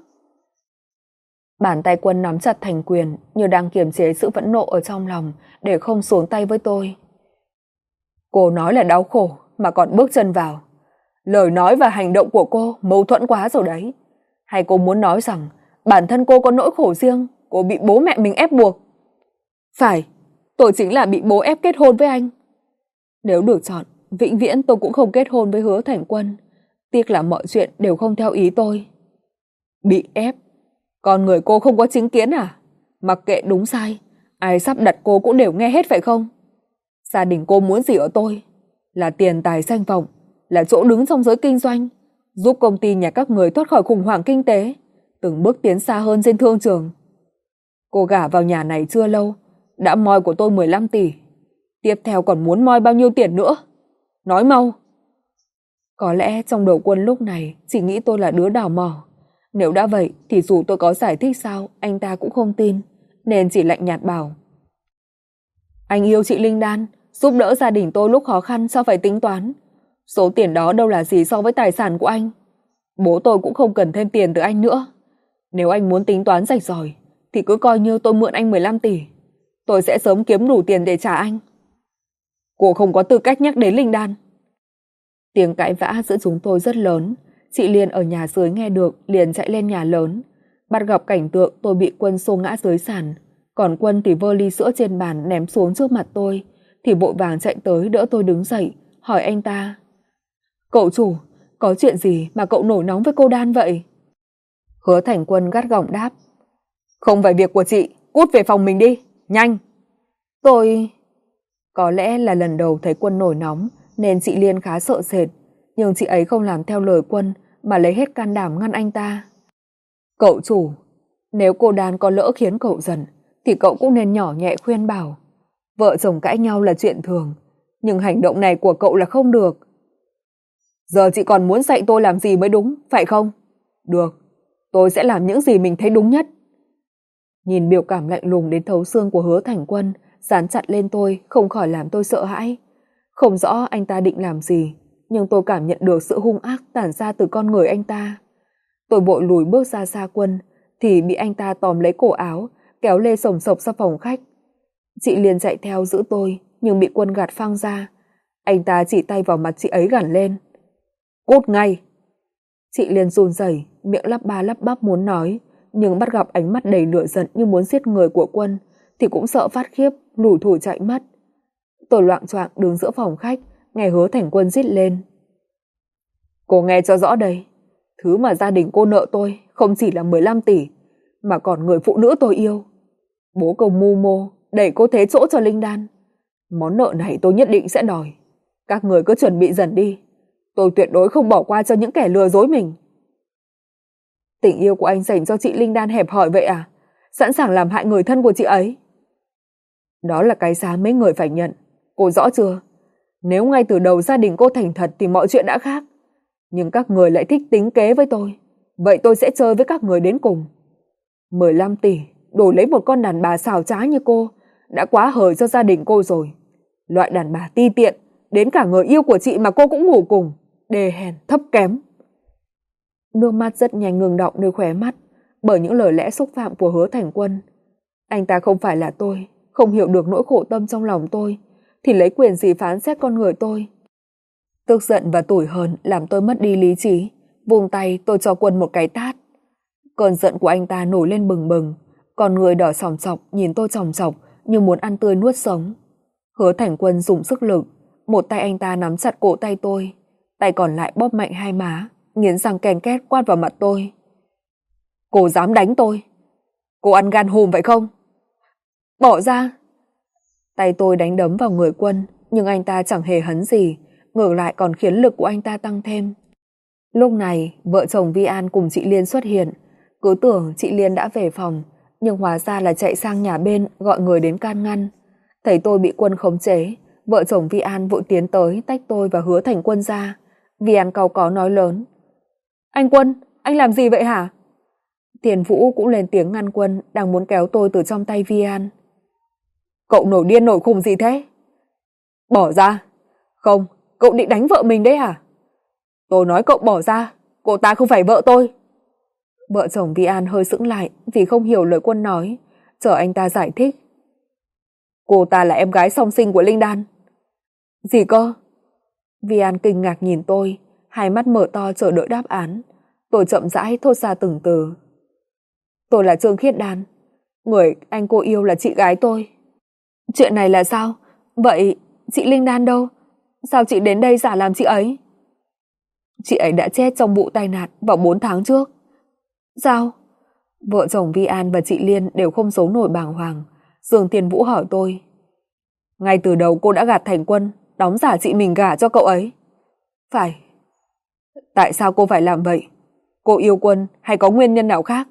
Bàn tay Quân nắm chặt thành quyền, như đang kiềm chế sự phẫn nộ ở trong lòng để không xuống tay với tôi. Cô nói là đau khổ mà còn bước chân vào. Lời nói và hành động của cô mâu thuẫn quá rồi đấy. Hay cô muốn nói rằng bản thân cô có nỗi khổ riêng, cô bị bố mẹ mình ép buộc? Phải, tôi chính là bị bố ép kết hôn với anh. Nếu được chọn, vĩnh viễn tôi cũng không kết hôn với Hứa Thành Quân. Tiếc là mọi chuyện đều không theo ý tôi. Bị ép? Con người cô không có chính kiến à? Mặc kệ đúng sai, ai sắp đặt cô cũng đều nghe hết phải không? Gia đình cô muốn gì ở tôi? Là tiền tài danh vọng, là chỗ đứng trong giới kinh doanh, giúp công ty nhà các người thoát khỏi khủng hoảng kinh tế, từng bước tiến xa hơn trên thương trường. Cô gả vào nhà này chưa lâu, đã moi của tôi 15 tỷ. Tiếp theo còn muốn moi bao nhiêu tiền nữa? Nói mau. Có lẽ trong đầu Quân lúc này chỉ nghĩ tôi là đứa đào mỏ. Nếu đã vậy thì dù tôi có giải thích sao, anh ta cũng không tin, nên chỉ lạnh nhạt bảo. Anh yêu chị Linh Đan, giúp đỡ gia đình tôi lúc khó khăn, sao phải tính toán? Số tiền đó đâu là gì so với tài sản của anh. Bố tôi cũng không cần thêm tiền từ anh nữa. Nếu anh muốn tính toán rạch ròi thì cứ coi như tôi mượn anh 15 tỷ. Tôi sẽ sớm kiếm đủ tiền để trả anh. Cô không có tư cách nhắc đến Linh Đan. Tiếng cãi vã giữa chúng tôi rất lớn. Chị Liên ở nhà dưới nghe được liền chạy lên nhà lớn. Bắt gặp cảnh tượng tôi bị Quân xô ngã dưới sàn. Còn Quân thì vơ ly sữa trên bàn ném xuống trước mặt tôi, thì vội vàng chạy tới đỡ tôi đứng dậy, hỏi anh ta. Cậu chủ, có chuyện gì mà cậu nổi nóng với cô Đan vậy? Hứa Thành Quân gắt gỏng đáp. Không phải việc của chị, cút về phòng mình đi, nhanh. Tôi... Có lẽ là lần đầu thấy Quân nổi nóng nên chị Liên khá sợ sệt, nhưng chị ấy không làm theo lời Quân mà lấy hết can đảm ngăn anh ta. Cậu chủ, nếu cô Đan có lỡ khiến cậu giận thì cậu cũng nên nhỏ nhẹ khuyên bảo. Vợ chồng cãi nhau là chuyện thường, nhưng hành động này của cậu là không được. Giờ chị còn muốn dạy tôi làm gì mới đúng, phải không? Được, tôi sẽ làm những gì mình thấy đúng nhất. Nhìn biểu cảm lạnh lùng đến thấu xương của Hứa Thành Quân dán chặt lên tôi không khỏi làm tôi sợ hãi. Không rõ anh ta định làm gì, nhưng tôi cảm nhận được sự hung ác tản ra từ con người anh ta. Tôi vội lùi bước ra xa Quân thì bị anh ta tóm lấy cổ áo kéo lê sổng sộc ra phòng khách. Chị liền chạy theo giữ tôi, nhưng bị Quân gạt phăng ra. Anh ta chỉ tay vào mặt chị ấy gằn lên. Cút ngay! Chị liền run rẩy, miệng lắp ba lắp bắp muốn nói, nhưng bắt gặp ánh mắt đầy lửa giận như muốn giết người của Quân, thì cũng sợ phát khiếp, lủi thủi chạy mất. Tôi loạng choạng đứng giữa phòng khách, nghe Hứa Thành Quân rít lên. Cô nghe cho rõ đây, thứ mà gia đình cô nợ tôi không chỉ là 15 tỷ, mà còn người phụ nữ tôi yêu. Bố cô mưu mô, đẩy cô thế chỗ cho Linh Đan. Món nợ này tôi nhất định sẽ đòi. Các người cứ chuẩn bị dần đi. Tôi tuyệt đối không bỏ qua cho những kẻ lừa dối mình. Tình yêu của anh dành cho chị Linh Đan hẹp hòi vậy à? Sẵn sàng làm hại người thân của chị ấy. Đó là cái giá mấy người phải nhận. Cô rõ chưa? Nếu ngay từ đầu gia đình cô thành thật thì mọi chuyện đã khác. Nhưng các người lại thích tính kế với tôi. Vậy tôi sẽ chơi với các người đến cùng. 15 tỷ đổi lấy một con đàn bà xào trá như cô đã quá hời cho gia đình cô rồi. Loại đàn bà ti tiện, đến cả người yêu của chị mà cô cũng ngủ cùng. Đê hèn, thấp kém. Nước mắt rất nhanh ngừng đọng nơi khóe mắt bởi những lời lẽ xúc phạm của Hứa Thành Quân. Anh ta không phải là tôi, không hiểu được nỗi khổ tâm trong lòng tôi, thì lấy quyền gì phán xét con người tôi. Tức giận và tủi hờn làm tôi mất đi lý trí. Vùng tay tôi cho Quân một cái tát. Cơn giận của anh ta nổi lên bừng bừng, còn người đỏ sòng sọc nhìn tôi chòng chọc như muốn ăn tươi nuốt sống. Hứa Thành Quân dùng sức lực, một tay anh ta nắm chặt cổ tay tôi, tay còn lại bóp mạnh hai má, nghiến răng ken két quát vào mặt tôi. Cô dám đánh tôi? Cô ăn gan hùm vậy không? Bỏ ra! Tay tôi đánh đấm vào người Quân, nhưng anh ta chẳng hề hấn gì, ngược lại còn khiến lực của anh ta tăng thêm. Lúc này, vợ chồng Vi An cùng chị Liên xuất hiện. Cứ tưởng chị Liên đã về phòng, nhưng hóa ra là chạy sang nhà bên gọi người đến can ngăn. Thấy tôi bị Quân khống chế, vợ chồng Vi An vội tiến tới tách tôi và Hứa Thành Quân ra. Vi An cau có nói lớn. Anh Quân, anh làm gì vậy hả? Tiền Vũ cũng lên tiếng ngăn Quân đang muốn kéo tôi từ trong tay Vi An. Cậu nổi điên nổi khùng gì thế? Bỏ ra. Không, cậu định đánh vợ mình đấy hả? Tôi nói cậu bỏ ra, cô ta không phải vợ tôi. Vợ chồng Vi An hơi sững lại vì không hiểu lời Quân nói, chờ anh ta giải thích. Cô ta là em gái song sinh của Linh Đan. Gì cơ? Vi An kinh ngạc nhìn tôi, hai mắt mở to chờ đợi đáp án. Tôi chậm rãi thốt ra từng từ. Tôi là Trương Khiết Đan, người anh cô yêu là chị gái tôi. Chuyện này là sao? Vậy chị Linh Đan đâu? Sao chị đến đây giả làm chị ấy? Chị ấy đã chết trong vụ tai nạn vào 4 tháng trước. Sao? Vợ chồng Vi An và chị Liên đều không giấu nổi bàng hoàng. Dương Tiền Vũ hỏi tôi. Ngay từ đầu cô đã gạt Thành Quân, đóng giả chị mình gả cho cậu ấy. Phải. Tại sao cô phải làm vậy? Cô yêu Quân hay có nguyên nhân nào khác?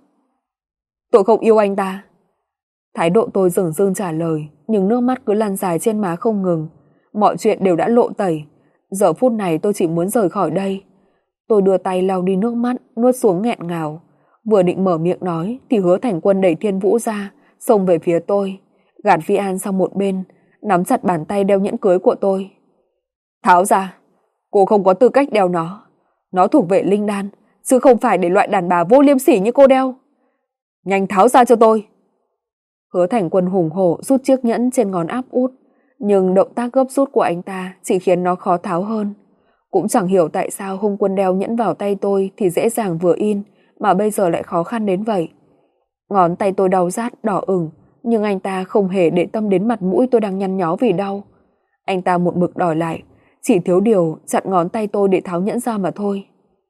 Tôi không yêu anh ta. Thái độ tôi dửng dưng trả lời, nhưng nước mắt cứ lăn dài trên má không ngừng. Mọi chuyện đều đã lộ tẩy. Giờ phút này tôi chỉ muốn rời khỏi đây. Tôi đưa tay lau đi nước mắt, nuốt xuống nghẹn ngào. Vừa định mở miệng nói thì Hứa Thành Quân đẩy Thiên Vũ ra, xông về phía tôi, gạt Vi An sang một bên, nắm chặt bàn tay đeo nhẫn cưới của tôi. Tháo ra, cô không có tư cách đeo nó. Nó thuộc về Linh Đan, chứ không phải để loại đàn bà vô liêm sỉ như cô đeo. Nhanh tháo ra cho tôi. Hứa Thành Quân hùng hổ rút chiếc nhẫn trên ngón áp út, nhưng động tác gấp rút của anh ta chỉ khiến nó khó tháo hơn. Cũng chẳng hiểu tại sao hôm Quân đeo nhẫn vào tay tôi thì dễ dàng vừa in, mà bây giờ lại khó khăn đến vậy. Ngón tay tôi đau rát đỏ ửng, nhưng anh ta không hề để tâm đến mặt mũi tôi đang nhăn nhó vì đau. Anh ta một mực đòi lại, chỉ thiếu điều chặn ngón tay tôi để tháo nhẫn ra mà thôi.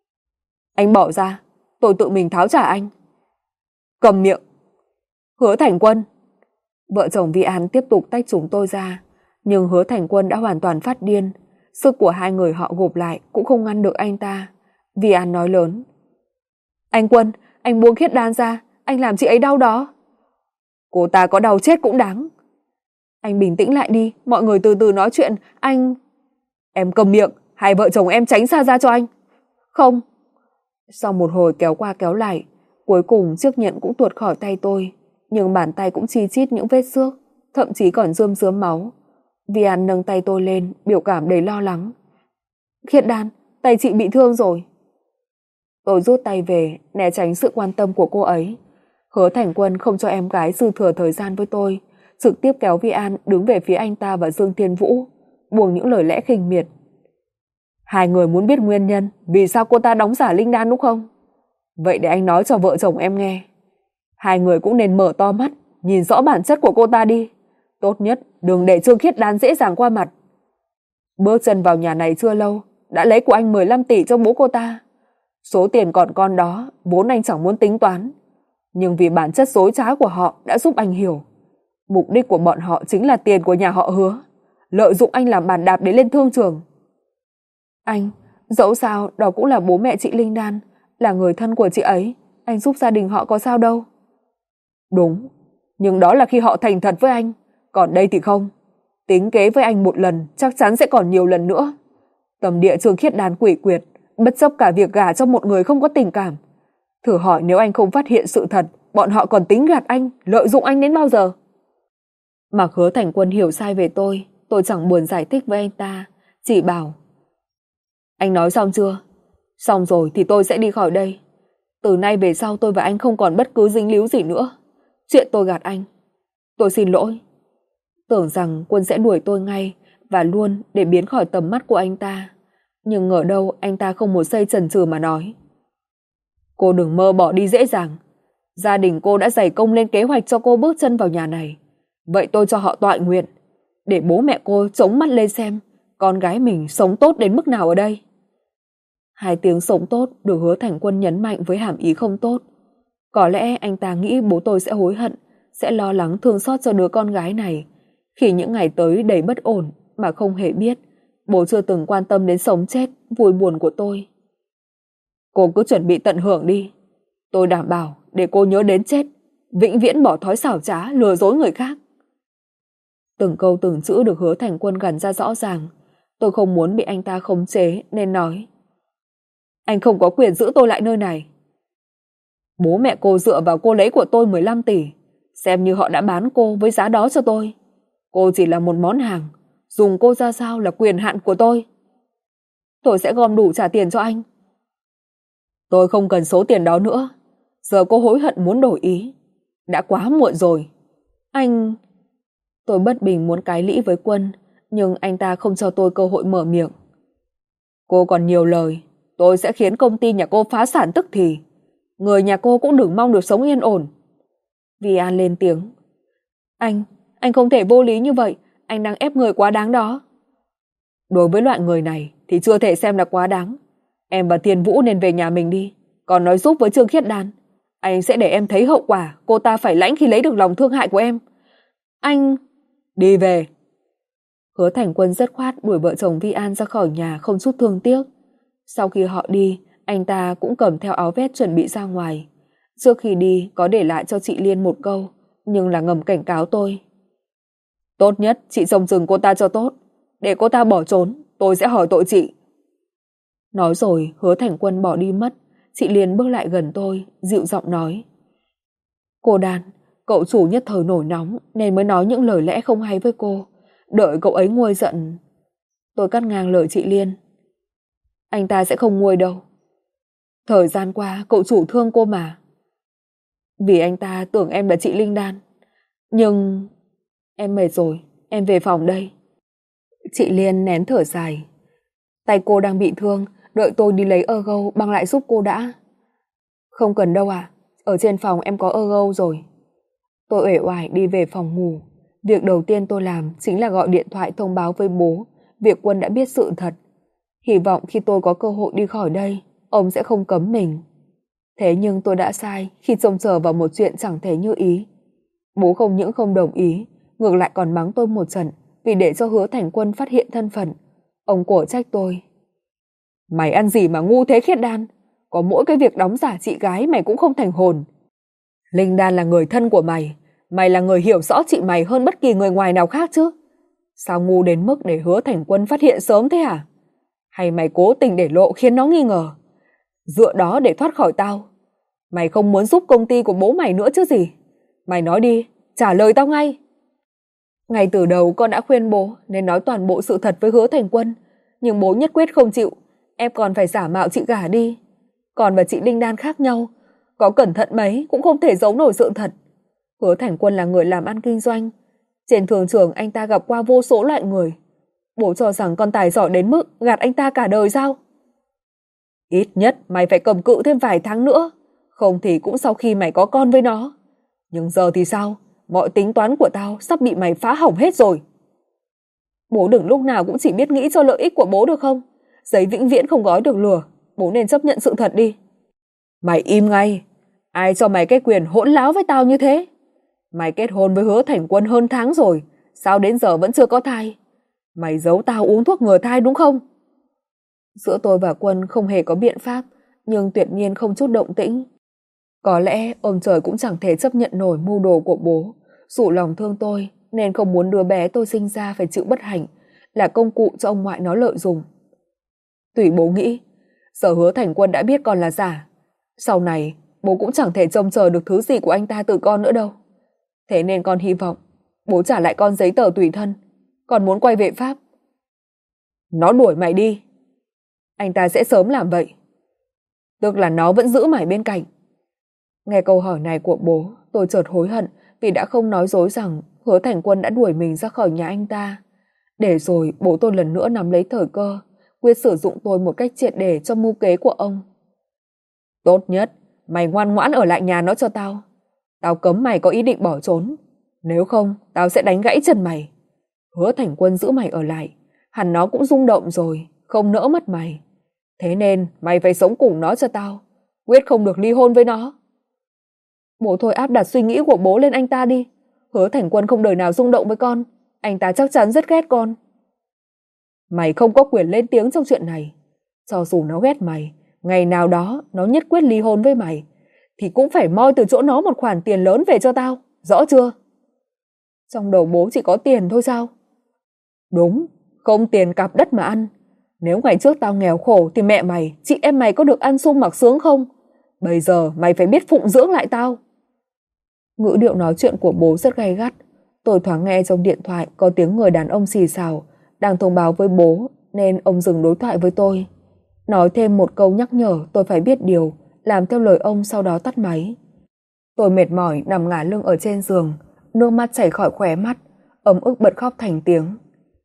Anh bỏ ra, tôi tự mình tháo trả anh. Cầm miệng. Hứa Thành Quân. Vợ chồng Vi An tiếp tục tách chúng tôi ra, nhưng Hứa Thành Quân đã hoàn toàn phát điên. Sức của hai người họ gộp lại cũng không ngăn được anh ta. Vi An nói lớn. Anh Quân, anh buông Khiết Đan ra, anh làm chị ấy đau đó. Cô ta có đau chết cũng đáng. Anh bình tĩnh lại đi, mọi người từ từ nói chuyện, anh... Em cầm miệng, hai vợ chồng em tránh xa ra cho anh. Không. Sau một hồi kéo qua kéo lại, cuối cùng chiếc nhẫn cũng tuột khỏi tay tôi, nhưng bàn tay cũng chi chít những vết xước, thậm chí còn rơm rớm máu. Vi An nâng tay tôi lên, biểu cảm đầy lo lắng. Khiết Đan, tay chị bị thương rồi. Tôi rút tay về, né tránh sự quan tâm của cô ấy. Hứa Thành Quân không cho em gái dư thừa thời gian với tôi, trực tiếp kéo Vi An đứng về phía anh ta và Dương Thiên Vũ, buông những lời lẽ khinh miệt. Hai người muốn biết nguyên nhân vì sao cô ta đóng giả linh đan đúng không? Vậy để anh nói cho vợ chồng em nghe. Hai người cũng nên mở to mắt, nhìn rõ bản chất của cô ta đi. Tốt nhất đừng để Trương Khiết Đan dễ dàng qua mặt. Bước chân vào nhà này chưa lâu, đã lấy của anh 15 tỷ cho bố cô ta. Số tiền còn con đó, vốn anh chẳng muốn tính toán. Nhưng vì bản chất dối trá của họ đã giúp anh hiểu. Mục đích của bọn họ chính là tiền của nhà họ Hứa, lợi dụng anh làm bàn đạp để lên thương trường. Anh, dẫu sao đó cũng là bố mẹ chị Linh Đan, là người thân của chị ấy. Anh giúp gia đình họ có sao đâu. Đúng, nhưng đó là khi họ thành thật với anh. Còn đây thì không. Tính kế với anh một lần chắc chắn sẽ còn nhiều lần nữa. Tâm địa Trương Khiết Đan quỷ quyệt, bất chấp cả việc gả cho một người không có tình cảm. Thử hỏi nếu anh không phát hiện sự thật, bọn họ còn tính gạt anh, lợi dụng anh đến bao giờ? Mặc Hứa Thành Quân hiểu sai về tôi chẳng buồn giải thích với anh ta, chỉ bảo. Anh nói xong chưa? Xong rồi thì tôi sẽ đi khỏi đây. Từ nay về sau tôi và anh không còn bất cứ dính líu gì nữa. Chuyện tôi gạt anh. Tôi xin lỗi. Tưởng rằng Quân sẽ đuổi tôi ngay và luôn để biến khỏi tầm mắt của anh ta. Nhưng ngờ đâu anh ta không một giây chần chừ mà nói. Cô đừng mơ bỏ đi dễ dàng. Gia đình cô đã dày công lên kế hoạch cho cô bước chân vào nhà này. Vậy tôi cho họ tọa nguyện, để bố mẹ cô chống mắt lên xem con gái mình sống tốt đến mức nào ở đây. Hai tiếng sống tốt được Hứa Thành Quân nhấn mạnh với hàm ý không tốt. Có lẽ anh ta nghĩ bố tôi sẽ hối hận, sẽ lo lắng thương xót cho đứa con gái này. Khi những ngày tới đầy bất ổn mà không hề biết, bố chưa từng quan tâm đến sống chết, vui buồn của tôi. Cô cứ chuẩn bị tận hưởng đi. Tôi đảm bảo để cô nhớ đến chết, vĩnh viễn bỏ thói xảo trá, lừa dối người khác. Từng câu từng chữ được Hứa Thành Quân gằn ra rõ ràng. Tôi không muốn bị anh ta khống chế nên nói. Anh không có quyền giữ tôi lại nơi này. Bố mẹ cô dựa vào cô lấy của tôi 15 tỷ, xem như họ đã bán cô với giá đó cho tôi. Cô chỉ là một món hàng, dùng cô ra sao là quyền hạn của tôi. Tôi sẽ gom đủ trả tiền cho anh. Tôi không cần số tiền đó nữa. Giờ cô hối hận muốn đổi ý. Đã quá muộn rồi. Anh... Tôi bất bình muốn cãi lĩ với Quân, nhưng anh ta không cho tôi cơ hội mở miệng. Cô còn nhiều lời, tôi sẽ khiến công ty nhà cô phá sản tức thì. Người nhà cô cũng đừng mong được sống yên ổn. Vi An lên tiếng. Anh không thể vô lý như vậy, anh đang ép người quá đáng đó. Đối với loại người này thì chưa thể xem là quá đáng. Em và Thiên Vũ nên về nhà mình đi. Còn nói giúp với Trương Khiết Đan, anh sẽ để em thấy hậu quả cô ta phải lãnh khi lấy được lòng thương hại của em. Anh... Đi về. Hứa Thành Quân dứt khoát đuổi vợ chồng Vi An ra khỏi nhà không chút thương tiếc. Sau khi họ đi, anh ta cũng cầm theo áo vest chuẩn bị ra ngoài. Trước khi đi có để lại cho chị Liên một câu, nhưng là ngầm cảnh cáo tôi. Tốt nhất chị trông chừng cô ta cho tốt. Để cô ta bỏ trốn, tôi sẽ hỏi tội chị. Nói rồi Hứa Thành Quân bỏ đi mất. Chị Liên bước lại gần tôi, dịu giọng nói. Cô Đan, cậu chủ nhất thời nổi nóng nên mới nói những lời lẽ không hay với cô. Đợi cậu ấy nguôi giận. Tôi cắt ngang lời chị Liên. Anh ta sẽ không nguôi đâu. Thời gian qua cậu chủ thương cô mà. Vì anh ta tưởng em là chị Linh Đan. Nhưng... Em mệt rồi, em về phòng đây. Chị Liên nén thở dài. Tay cô đang bị thương, đợi tôi đi lấy ergo băng lại giúp cô đã. Không cần đâu à, ở trên phòng em có ergo rồi. Tôi uể oải đi về phòng ngủ. Việc đầu tiên tôi làm chính là gọi điện thoại thông báo với bố việc Quân đã biết sự thật. Hy vọng khi tôi có cơ hội đi khỏi đây, ông sẽ không cấm mình. Thế nhưng tôi đã sai khi trông chờ vào một chuyện chẳng thể như ý. Bố không những không đồng ý, ngược lại còn mắng tôi một trận vì để cho Hứa Thành Quân phát hiện thân phận. Ông cổ trách tôi. Mày ăn gì mà ngu thế Khiết Đan? Có mỗi cái việc đóng giả chị gái mày cũng không thành hồn. Linh Đan là người thân của mày. Mày là người hiểu rõ chị mày hơn bất kỳ người ngoài nào khác chứ. Sao ngu đến mức để Hứa Thành Quân phát hiện sớm thế hả? Hay mày cố tình để lộ khiến nó nghi ngờ? Dựa đó để thoát khỏi tao. Mày không muốn giúp công ty của bố mày nữa chứ gì? Mày nói đi, trả lời tao ngay. Ngay từ đầu con đã khuyên bố nên nói toàn bộ sự thật với Hứa Thành Quân. Nhưng bố nhất quyết không chịu. Em còn phải giả mạo chị gả đi. Còn và chị Linh Đan khác nhau. Có cẩn thận mấy cũng không thể giấu nổi sự thật. Hứa Thành Quân là người làm ăn kinh doanh. Trên thương trường anh ta gặp qua vô số loại người. Bố cho rằng con tài giỏi đến mức gạt anh ta cả đời sao? Ít nhất mày phải cầm cự thêm vài tháng nữa, không thì cũng sau khi mày có con với nó. Nhưng giờ thì sao? Mọi tính toán của tao sắp bị mày phá hỏng hết rồi. Bố đừng lúc nào cũng chỉ biết nghĩ cho lợi ích của bố được không? Giấy vĩnh viễn không gói được lửa, bố nên chấp nhận sự thật đi. Mày im ngay, ai cho mày cái quyền hỗn láo với tao như thế? Mày kết hôn với Hứa Thành Quân hơn tháng rồi, sao đến giờ vẫn chưa có thai? Mày giấu tao uống thuốc ngừa thai đúng không? Giữa tôi và Quân không hề có biện pháp, nhưng tuyệt nhiên không chút động tĩnh. Có lẽ ông trời cũng chẳng thể chấp nhận nổi mưu đồ của bố, dụ lòng thương tôi nên không muốn đứa bé tôi sinh ra phải chịu bất hạnh, là công cụ cho ông ngoại nó lợi dụng. Tùy bố nghĩ, giờ Hứa Thành Quân đã biết con là giả, sau này bố cũng chẳng thể trông chờ được thứ gì của anh ta từ con nữa đâu. Thế nên con hy vọng bố trả lại con giấy tờ tùy thân, còn muốn quay về Pháp. Nó đuổi mày đi. Anh ta sẽ sớm làm vậy. Tức là nó vẫn giữ mày bên cạnh. Nghe câu hỏi này của bố, tôi chợt hối hận vì đã không nói dối rằng Hứa Thành Quân đã đuổi mình ra khỏi nhà anh ta. Để rồi bố tôi lần nữa nắm lấy thời cơ, quyết sử dụng tôi một cách triệt để cho mưu kế của ông. Tốt nhất, mày ngoan ngoãn ở lại nhà nó cho tao. Tao cấm mày có ý định bỏ trốn. Nếu không, tao sẽ đánh gãy chân mày. Hứa Thành Quân giữ mày ở lại, hẳn nó cũng rung động rồi, không nỡ mất mày. Thế nên mày phải sống cùng nó cho tao, quyết không được ly hôn với nó. Bố thôi áp đặt suy nghĩ của bố lên anh ta đi. Hứa Thành Quân không đời nào rung động với con, anh ta chắc chắn rất ghét con. Mày không có quyền lên tiếng trong chuyện này. Cho dù nó ghét mày, ngày nào đó nó nhất quyết ly hôn với mày, thì cũng phải moi từ chỗ nó một khoản tiền lớn về cho tao, rõ chưa? Trong đầu bố chỉ có tiền thôi sao? Đúng, không tiền cặp đất mà ăn. Nếu ngày trước tao nghèo khổ thì mẹ mày, chị em mày có được ăn sung mặc sướng không? Bây giờ mày phải biết phụng dưỡng lại tao. Ngữ điệu nói chuyện của bố rất gay gắt. Tôi thoáng nghe trong điện thoại có tiếng người đàn ông xì xào đang thông báo với bố, nên ông dừng đối thoại với tôi. Nói thêm một câu nhắc nhở tôi phải biết điều, làm theo lời ông, sau đó tắt máy. Tôi mệt mỏi nằm ngả lưng ở trên giường, nước mắt chảy khỏi khóe mắt, ấm ức bật khóc thành tiếng.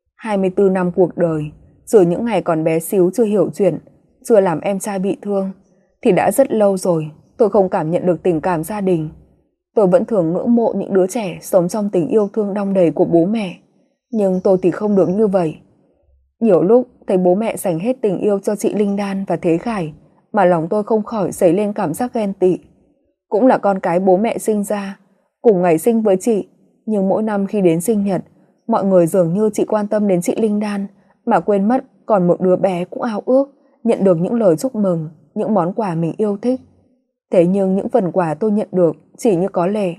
24 năm cuộc đời, trừ những ngày còn bé xíu chưa hiểu chuyện, chưa làm em trai bị thương, thì đã rất lâu rồi tôi không cảm nhận được tình cảm gia đình. Tôi vẫn thường ngưỡng mộ những đứa trẻ sống trong tình yêu thương đong đầy của bố mẹ, nhưng tôi thì không được như vậy. Nhiều lúc thấy bố mẹ dành hết tình yêu cho chị Linh Đan và Thế Khải, mà lòng tôi không khỏi dấy lên cảm giác ghen tị. Cũng là con cái bố mẹ sinh ra, cùng ngày sinh với chị, nhưng mỗi năm khi đến sinh nhật, mọi người dường như chỉ quan tâm đến chị Linh Đan, mà quên mất còn một đứa bé cũng ao ước nhận được những lời chúc mừng, những món quà mình yêu thích. Thế nhưng những phần quà tôi nhận được chỉ như có lệ.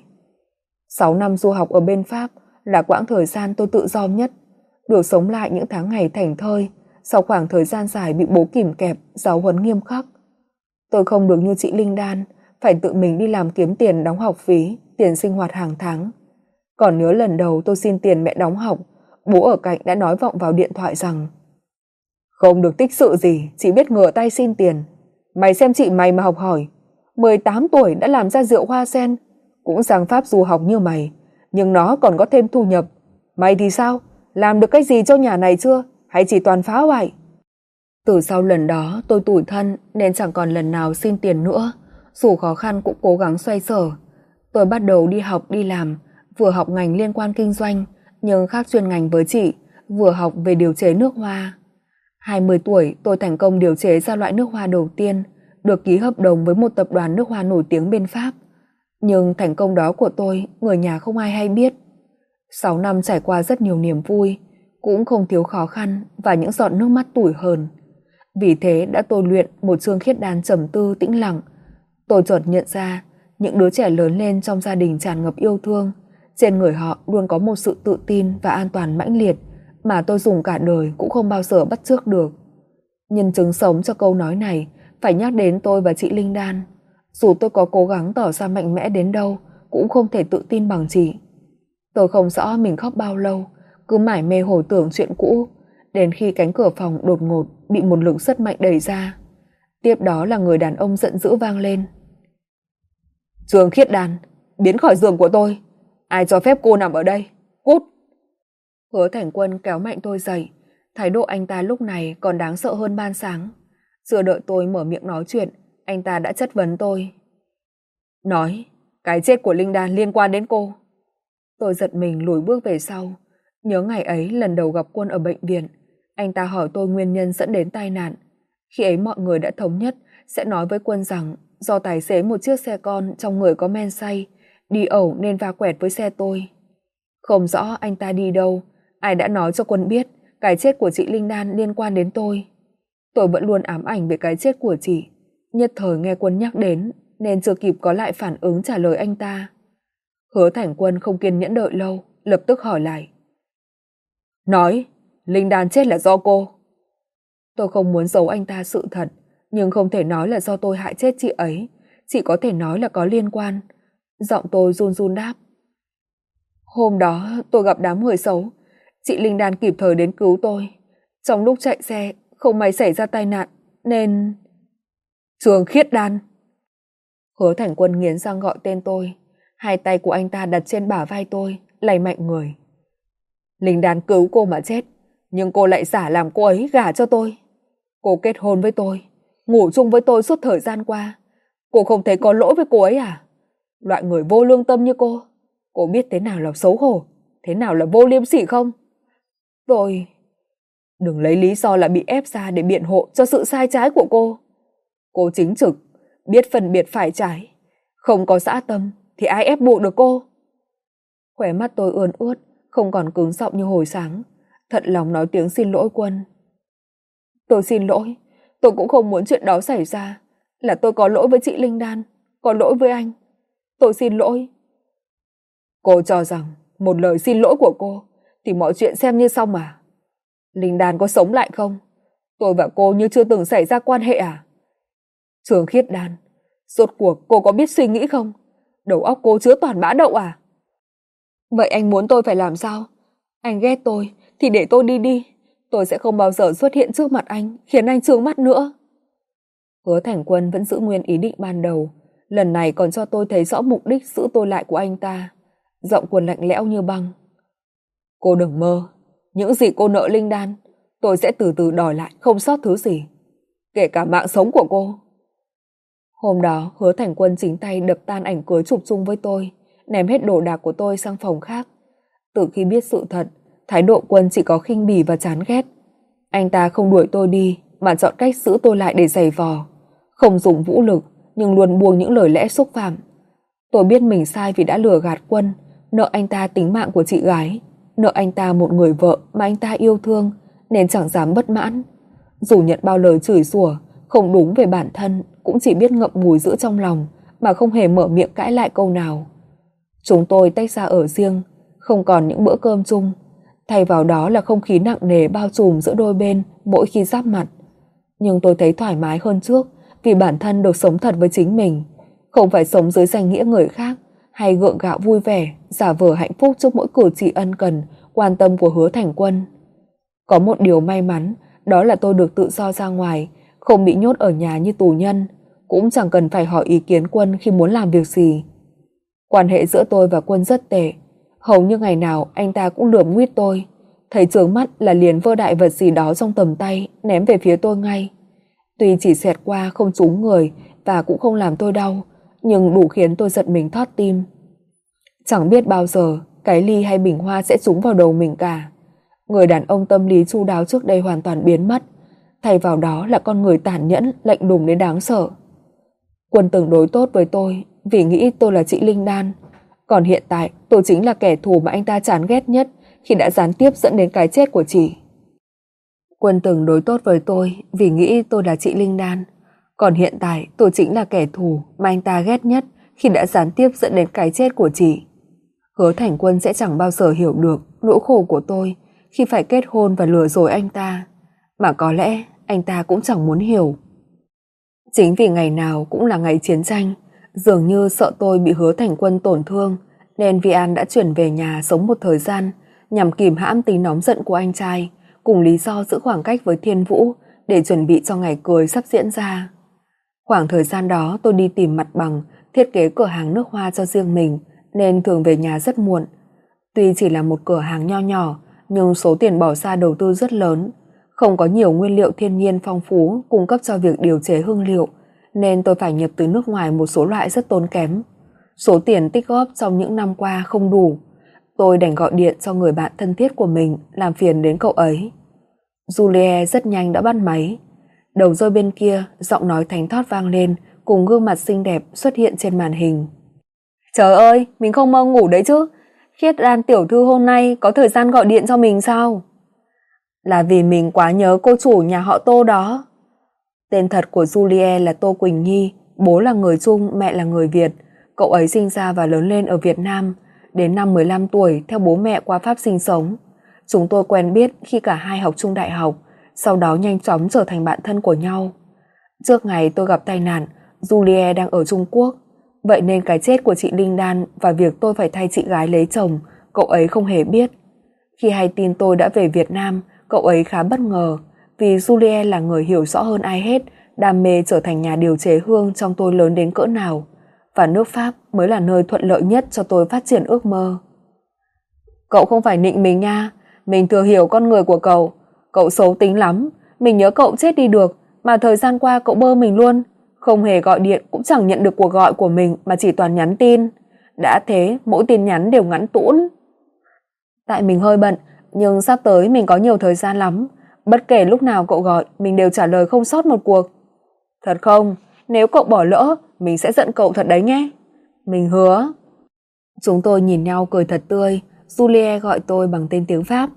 6 năm du học ở bên Pháp là quãng thời gian tôi tự do nhất, được sống lại những tháng ngày thảnh thơi sau khoảng thời gian dài bị bố kìm kẹp, giáo huấn nghiêm khắc. Tôi không được như chị Linh Đan, phải tự mình đi làm kiếm tiền đóng học phí, tiền sinh hoạt hàng tháng. Còn nhớ lần đầu tôi xin tiền mẹ đóng học, bố ở cạnh đã nói vọng vào điện thoại rằng: không được tích sự gì, chỉ biết ngửa tay xin tiền. Mày xem chị mày mà học hỏi, 18 tuổi đã làm ra rượu hoa sen, cũng sang Pháp du học như mày, nhưng nó còn có thêm thu nhập. Mày thì sao? Làm được cái gì cho nhà này chưa? Hay chỉ toàn phá hoại? Từ sau lần đó tôi tủi thân nên chẳng còn lần nào xin tiền nữa, dù khó khăn cũng cố gắng xoay sở. Tôi bắt đầu đi học đi làm, vừa học ngành liên quan kinh doanh nhưng khác chuyên ngành với chị, vừa học về điều chế nước hoa. 20 tuổi tôi thành công điều chế ra loại nước hoa đầu tiên, được ký hợp đồng với một tập đoàn nước hoa nổi tiếng bên Pháp. Nhưng thành công đó của tôi, người nhà không ai hay biết. 6 năm trải qua rất nhiều niềm vui, cũng không thiếu khó khăn và những giọt nước mắt tủi hờn. Vì thế đã tôi luyện một Trương Khiết Đan trầm tư tĩnh lặng. Tôi chợt nhận ra, những đứa trẻ lớn lên trong gia đình tràn ngập yêu thương, trên người họ luôn có một sự tự tin và an toàn mãnh liệt mà tôi dùng cả đời cũng không bao giờ bắt chước được. Nhân chứng sống cho câu nói này phải nhắc đến tôi và chị Linh Đan. Dù tôi có cố gắng tỏ ra mạnh mẽ đến đâu, cũng không thể tự tin bằng chị. Tôi không rõ mình khóc bao lâu, cứ mải mê hồi tưởng chuyện cũ, đến khi cánh cửa phòng đột ngột bị một lực rất mạnh đẩy ra. Tiếp đó là người đàn ông giận dữ vang lên: Trương Khiết Đan, biến khỏi giường của tôi! Ai cho phép cô nằm ở đây? Cút! Hứa Thành Quân kéo mạnh tôi dậy. Thái độ anh ta lúc này còn đáng sợ hơn ban sáng. Chưa đợi tôi mở miệng nói chuyện, anh ta đã chất vấn tôi. Nói, cái chết của Linh Đan liên quan đến cô. Tôi giật mình lùi bước về sau. Nhớ ngày ấy lần đầu gặp Quân ở bệnh viện, anh ta hỏi tôi nguyên nhân dẫn đến tai nạn. Khi ấy mọi người đã thống nhất sẽ nói với Quân rằng do tài xế một chiếc xe con trong người có men say, đi ẩu nên va quẹt với xe tôi. Không rõ anh ta đi đâu, ai đã nói cho Quân biết cái chết của chị Linh Đan liên quan đến tôi. Tôi vẫn luôn ám ảnh về cái chết của chị, nhất thời nghe Quân nhắc đến nên chưa kịp có lại phản ứng trả lời anh ta. Hứa Thành Quân không kiên nhẫn đợi lâu, lập tức hỏi lại. Nói, Linh Đan chết là do cô. Tôi không muốn giấu anh ta sự thật, nhưng không thể nói là do tôi hại chết chị ấy, chỉ có thể nói là có liên quan. Giọng tôi run run đáp. Hôm đó tôi gặp đám người xấu, chị Linh Đan kịp thời đến cứu tôi. Trong lúc chạy xe, không may xảy ra tai nạn, nên... Trường Khiết Đan. Hứa Thành Quân nghiến răng gọi tên tôi. Hai tay của anh ta đặt trên bả vai tôi, lay mạnh người. Linh Đan cứu cô mà chết, nhưng cô lại giả làm cô ấy gả cho tôi. Cô kết hôn với tôi, ngủ chung với tôi suốt thời gian qua. Cô không thấy có lỗi với cô ấy à? Loại người vô lương tâm như cô biết thế nào là xấu hổ, thế nào là vô liêm sỉ không? Tôi... Đừng lấy lý do là bị ép ra để biện hộ cho sự sai trái của cô. Cô chính trực, biết phân biệt phải trái. Không có dã tâm thì ai ép buộc được cô? Khóe mắt tôi ươn ướt, không còn cứng giọng như hồi sáng. Thật lòng nói tiếng xin lỗi Quân. Tôi xin lỗi, tôi cũng không muốn chuyện đó xảy ra. Là tôi có lỗi với chị Linh Đan, có lỗi với anh. Tôi xin lỗi. Cô cho rằng một lời xin lỗi của cô thì mọi chuyện xem như xong à? Linh Đan có sống lại không? Tôi và cô như chưa từng xảy ra quan hệ à? Trường Khiết Đan, rốt cuộc cô có biết suy nghĩ không? Đầu óc cô chứa toàn bã đậu à? Vậy anh muốn tôi phải làm sao? Anh ghét tôi thì để tôi đi đi. Tôi sẽ không bao giờ xuất hiện trước mặt anh, khiến anh trướng mắt nữa. Hứa Thành Quân vẫn giữ nguyên ý định ban đầu, lần này còn cho tôi thấy rõ mục đích giữ tôi lại của anh ta. Giọng Quân lạnh lẽo như băng. Cô đừng mơ, những gì cô nợ Linh Đan, tôi sẽ từ từ đòi lại không sót thứ gì, kể cả mạng sống của cô. Hôm đó, Hứa Thành Quân chính tay đập tan ảnh cưới chụp chung với tôi, ném hết đồ đạc của tôi sang phòng khác. Từ khi biết sự thật, thái độ Quân chỉ có khinh bỉ và chán ghét. Anh ta không đuổi tôi đi, mà chọn cách giữ tôi lại để giày vò. Không dùng vũ lực, nhưng luôn buông những lời lẽ xúc phạm. Tôi biết mình sai vì đã lừa gạt Quân, nợ anh ta tính mạng của chị gái, nợ anh ta một người vợ mà anh ta yêu thương, nên chẳng dám bất mãn. Dù nhận bao lời chửi rủa không đúng về bản thân, cũng chỉ biết ngậm ngùi giữ trong lòng, mà không hề mở miệng cãi lại câu nào. Chúng tôi tách ra ở riêng, không còn những bữa cơm chung. Thay vào đó là không khí nặng nề bao trùm giữa đôi bên mỗi khi giáp mặt. Nhưng tôi thấy thoải mái hơn trước, vì bản thân được sống thật với chính mình, không phải sống dưới danh nghĩa người khác, hay gượng gạo vui vẻ, giả vờ hạnh phúc trước mỗi cử chỉ ân cần, quan tâm của Hứa Thành Quân. Có một điều may mắn, đó là tôi được tự do ra ngoài, không bị nhốt ở nhà như tù nhân, cũng chẳng cần phải hỏi ý kiến Quân khi muốn làm việc gì. Quan hệ giữa tôi và Quân rất tệ, hầu như ngày nào anh ta cũng lườm nguýt tôi, thấy chướng mắt là liền vơ đại vật gì đó trong tầm tay ném về phía tôi ngay. Tuy chỉ xẹt qua không trúng người và cũng không làm tôi đau, nhưng đủ khiến tôi giật mình thót tim. Chẳng biết bao giờ cái ly hay bình hoa sẽ trúng vào đầu mình cả. Người đàn ông tâm lý chu đáo trước đây hoàn toàn biến mất, thay vào đó là con người tàn nhẫn, lạnh lùng đến đáng sợ. Quân từng đối tốt với tôi vì nghĩ tôi là chị Linh Đan, còn hiện tại tôi chính là kẻ thù mà anh ta chán ghét nhất khi đã gián tiếp dẫn đến cái chết của chị. Quân từng đối tốt với tôi vì nghĩ tôi là chị Linh Đan, còn hiện tại tôi chính là kẻ thù mà anh ta ghét nhất khi đã gián tiếp dẫn đến cái chết của chị. Hứa Thành Quân sẽ chẳng bao giờ hiểu được nỗi khổ của tôi khi phải kết hôn và lừa dối anh ta, mà có lẽ anh ta cũng chẳng muốn hiểu. Chính vì ngày nào cũng là ngày chiến tranh, dường như sợ tôi bị Hứa Thành Quân tổn thương, nên Vi An đã chuyển về nhà sống một thời gian nhằm kìm hãm tính nóng giận của anh trai, cùng lý do giữ khoảng cách với Thiên Vũ để chuẩn bị cho ngày cưới sắp diễn ra. Khoảng thời gian đó tôi đi tìm mặt bằng, thiết kế cửa hàng nước hoa cho riêng mình, nên thường về nhà rất muộn. Tuy chỉ là một cửa hàng nho nhỏ, nhưng số tiền bỏ ra đầu tư rất lớn. Không có nhiều nguyên liệu thiên nhiên phong phú cung cấp cho việc điều chế hương liệu, nên tôi phải nhập từ nước ngoài một số loại rất tốn kém. Số tiền tích góp trong những năm qua không đủ. Tôi đành gọi điện cho người bạn thân thiết của mình làm phiền đến cậu ấy. Julie rất nhanh đã bắt máy. Đầu dây bên kia, giọng nói thánh thót vang lên, cùng gương mặt xinh đẹp xuất hiện trên màn hình. Trời ơi, mình không mơ ngủ đấy chứ. Khiết Đan tiểu thư hôm nay có thời gian gọi điện cho mình sao? Là vì mình quá nhớ cô chủ nhà họ Tô đó. Tên thật của Julie là Tô Quỳnh Nhi, bố là người Trung, mẹ là người Việt. Cậu ấy sinh ra và lớn lên ở Việt Nam. Đến năm 15 tuổi theo bố mẹ qua Pháp sinh sống. Chúng tôi quen biết khi cả hai học chung đại học, sau đó nhanh chóng trở thành bạn thân của nhau. Trước ngày tôi gặp tai nạn, Julie đang ở Trung Quốc. Vậy nên cái chết của chị Linh Đan và việc tôi phải thay chị gái lấy chồng, cậu ấy không hề biết. Khi hay tin tôi đã về Việt Nam, cậu ấy khá bất ngờ, vì Julie là người hiểu rõ hơn ai hết đam mê trở thành nhà điều chế hương trong tôi lớn đến cỡ nào, và nước Pháp mới là nơi thuận lợi nhất cho tôi phát triển ước mơ. Cậu không phải nịnh mình nha, mình thừa hiểu con người của cậu. Cậu xấu tính lắm, mình nhớ cậu chết đi được, mà thời gian qua cậu bơ mình luôn. Không hề gọi điện cũng chẳng nhận được cuộc gọi của mình mà chỉ toàn nhắn tin. Đã thế, mỗi tin nhắn đều ngắn tũn. Tại mình hơi bận, nhưng sắp tới mình có nhiều thời gian lắm. Bất kể lúc nào cậu gọi, mình đều trả lời không sót một cuộc. Thật không? Nếu cậu bỏ lỡ, mình sẽ giận cậu thật đấy nhé. Mình hứa. Chúng tôi nhìn nhau cười thật tươi. Julie gọi tôi bằng tên tiếng Pháp.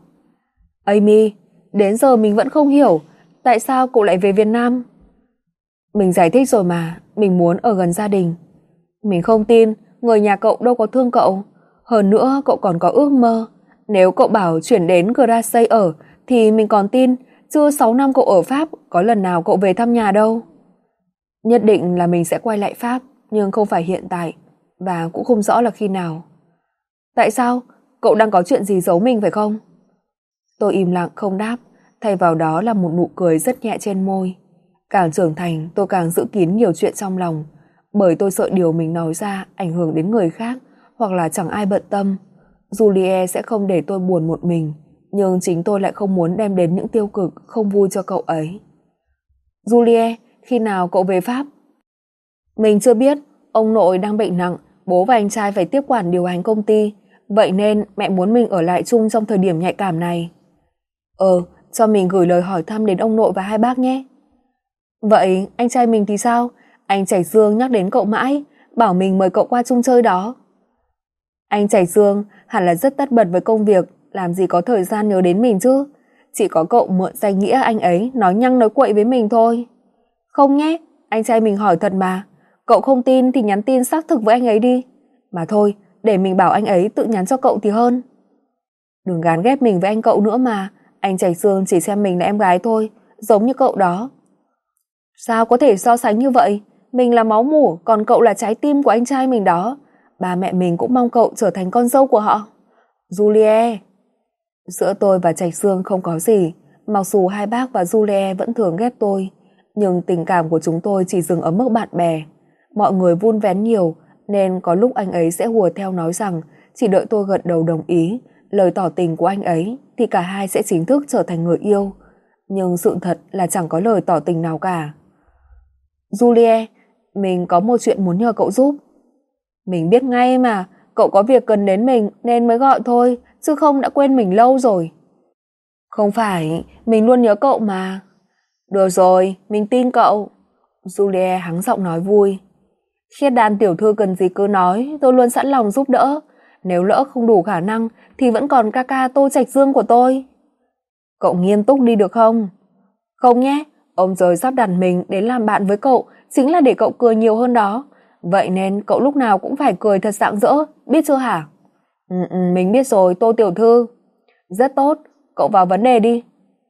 Amy, đến giờ mình vẫn không hiểu tại sao cậu lại về Việt Nam. Mình giải thích rồi mà, mình muốn ở gần gia đình. Mình không tin, người nhà cậu đâu có thương cậu. Hơn nữa cậu còn có ước mơ. Nếu cậu bảo chuyển đến Grasse ở thì mình còn tin, chưa 6 năm cậu ở Pháp có lần nào cậu về thăm nhà đâu. Nhất định là mình sẽ quay lại Pháp, nhưng không phải hiện tại, và cũng không rõ là khi nào. Tại sao? Cậu đang có chuyện gì giấu mình phải không? Tôi im lặng không đáp, thay vào đó là một nụ cười rất nhẹ trên môi. Càng trưởng thành tôi càng giữ kín nhiều chuyện trong lòng, bởi tôi sợ điều mình nói ra ảnh hưởng đến người khác hoặc là chẳng ai bận tâm. Julie sẽ không để tôi buồn một mình, nhưng chính tôi lại không muốn đem đến những tiêu cực không vui cho cậu ấy. Julie, khi nào cậu về Pháp? Mình chưa biết, ông nội đang bệnh nặng, bố và anh trai phải tiếp quản điều hành công ty, vậy nên mẹ muốn mình ở lại chung trong thời điểm nhạy cảm này. Cho mình gửi lời hỏi thăm đến ông nội và hai bác nhé. Vậy anh trai mình thì sao? Anh Trạch Dương nhắc đến cậu mãi, bảo mình mời cậu qua chung chơi đó. Anh Trạch Dương hẳn là rất tất bật với công việc, làm gì có thời gian nhớ đến mình chứ. Chỉ có cậu mượn danh nghĩa anh ấy nói nhăng nói quậy với mình thôi. Không nhé, anh trai mình hỏi thật mà. Cậu không tin thì nhắn tin xác thực với anh ấy đi. Mà thôi, để mình bảo anh ấy tự nhắn cho cậu thì hơn. Đừng gán ghép mình với anh cậu nữa mà. Anh Trạch Dương chỉ xem mình là em gái thôi, giống như cậu đó. Sao có thể so sánh như vậy? Mình là máu mủ, còn cậu là trái tim của anh trai mình đó. Ba mẹ mình cũng mong cậu trở thành con dâu của họ. Julie. Giữa tôi và Trạch Dương không có gì. Mặc dù hai bác và Julie vẫn thường ghét tôi, nhưng tình cảm của chúng tôi chỉ dừng ở mức bạn bè. Mọi người vun vén nhiều, nên có lúc anh ấy sẽ hùa theo nói rằng chỉ đợi tôi gật đầu đồng ý lời tỏ tình của anh ấy thì cả hai sẽ chính thức trở thành người yêu. Nhưng sự thật là chẳng có lời tỏ tình nào cả. Julie, mình có một chuyện muốn nhờ cậu giúp. Mình biết ngay mà, cậu có việc cần đến mình nên mới gọi thôi, chứ không đã quên mình lâu rồi. Không phải, mình luôn nhớ cậu mà. Được rồi, mình tin cậu. Julie hắng giọng nói vui. Khiết Đan tiểu thư cần gì cứ nói, tôi luôn sẵn lòng giúp đỡ. Nếu lỡ không đủ khả năng thì vẫn còn ca ca Tô Trạch Dương của tôi. Cậu nghiêm túc đi được không? Không nhé, ông trời sắp đặt mình đến làm bạn với cậu chính là để cậu cười nhiều hơn đó. Vậy nên cậu lúc nào cũng phải cười thật rạng rỡ, biết chưa hả? Mình biết rồi, Tô tiểu thư. Rất tốt, cậu vào vấn đề đi.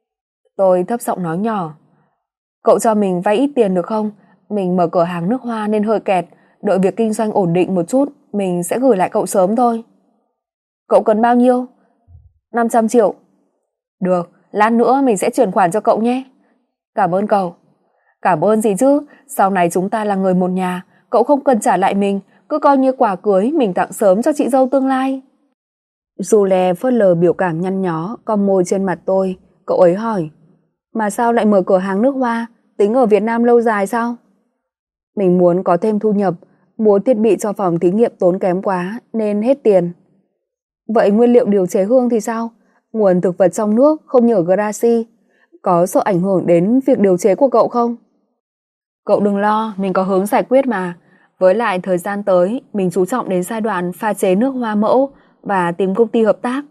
Tôi thấp giọng nói nhỏ. Cậu cho mình vay ít tiền được không? Mình mở cửa hàng nước hoa nên hơi kẹt, đợi việc kinh doanh ổn định một chút, mình sẽ gửi lại cậu sớm thôi. Cậu cần bao nhiêu? 500 triệu. Được, lát nữa mình sẽ chuyển khoản cho cậu nhé. Cảm ơn cậu. Cảm ơn gì chứ, sau này chúng ta là người một nhà, cậu không cần trả lại mình, cứ coi như quà cưới mình tặng sớm cho chị dâu tương lai. Julie phớt lờ biểu cảm nhăn nhó, cong môi trên mặt tôi. Cậu ấy hỏi, mà sao lại mở cửa hàng nước hoa, tính ở Việt Nam lâu dài sao? Mình muốn có thêm thu nhập, mua thiết bị cho phòng thí nghiệm tốn kém quá nên hết tiền. Vậy nguyên liệu điều chế hương thì sao? Nguồn thực vật trong nước không như ở Gracie, có sợ ảnh hưởng đến việc điều chế của cậu không? Cậu đừng lo, mình có hướng giải quyết mà. Với lại thời gian tới, mình chú trọng đến giai đoạn pha chế nước hoa mẫu và tìm công ty hợp tác.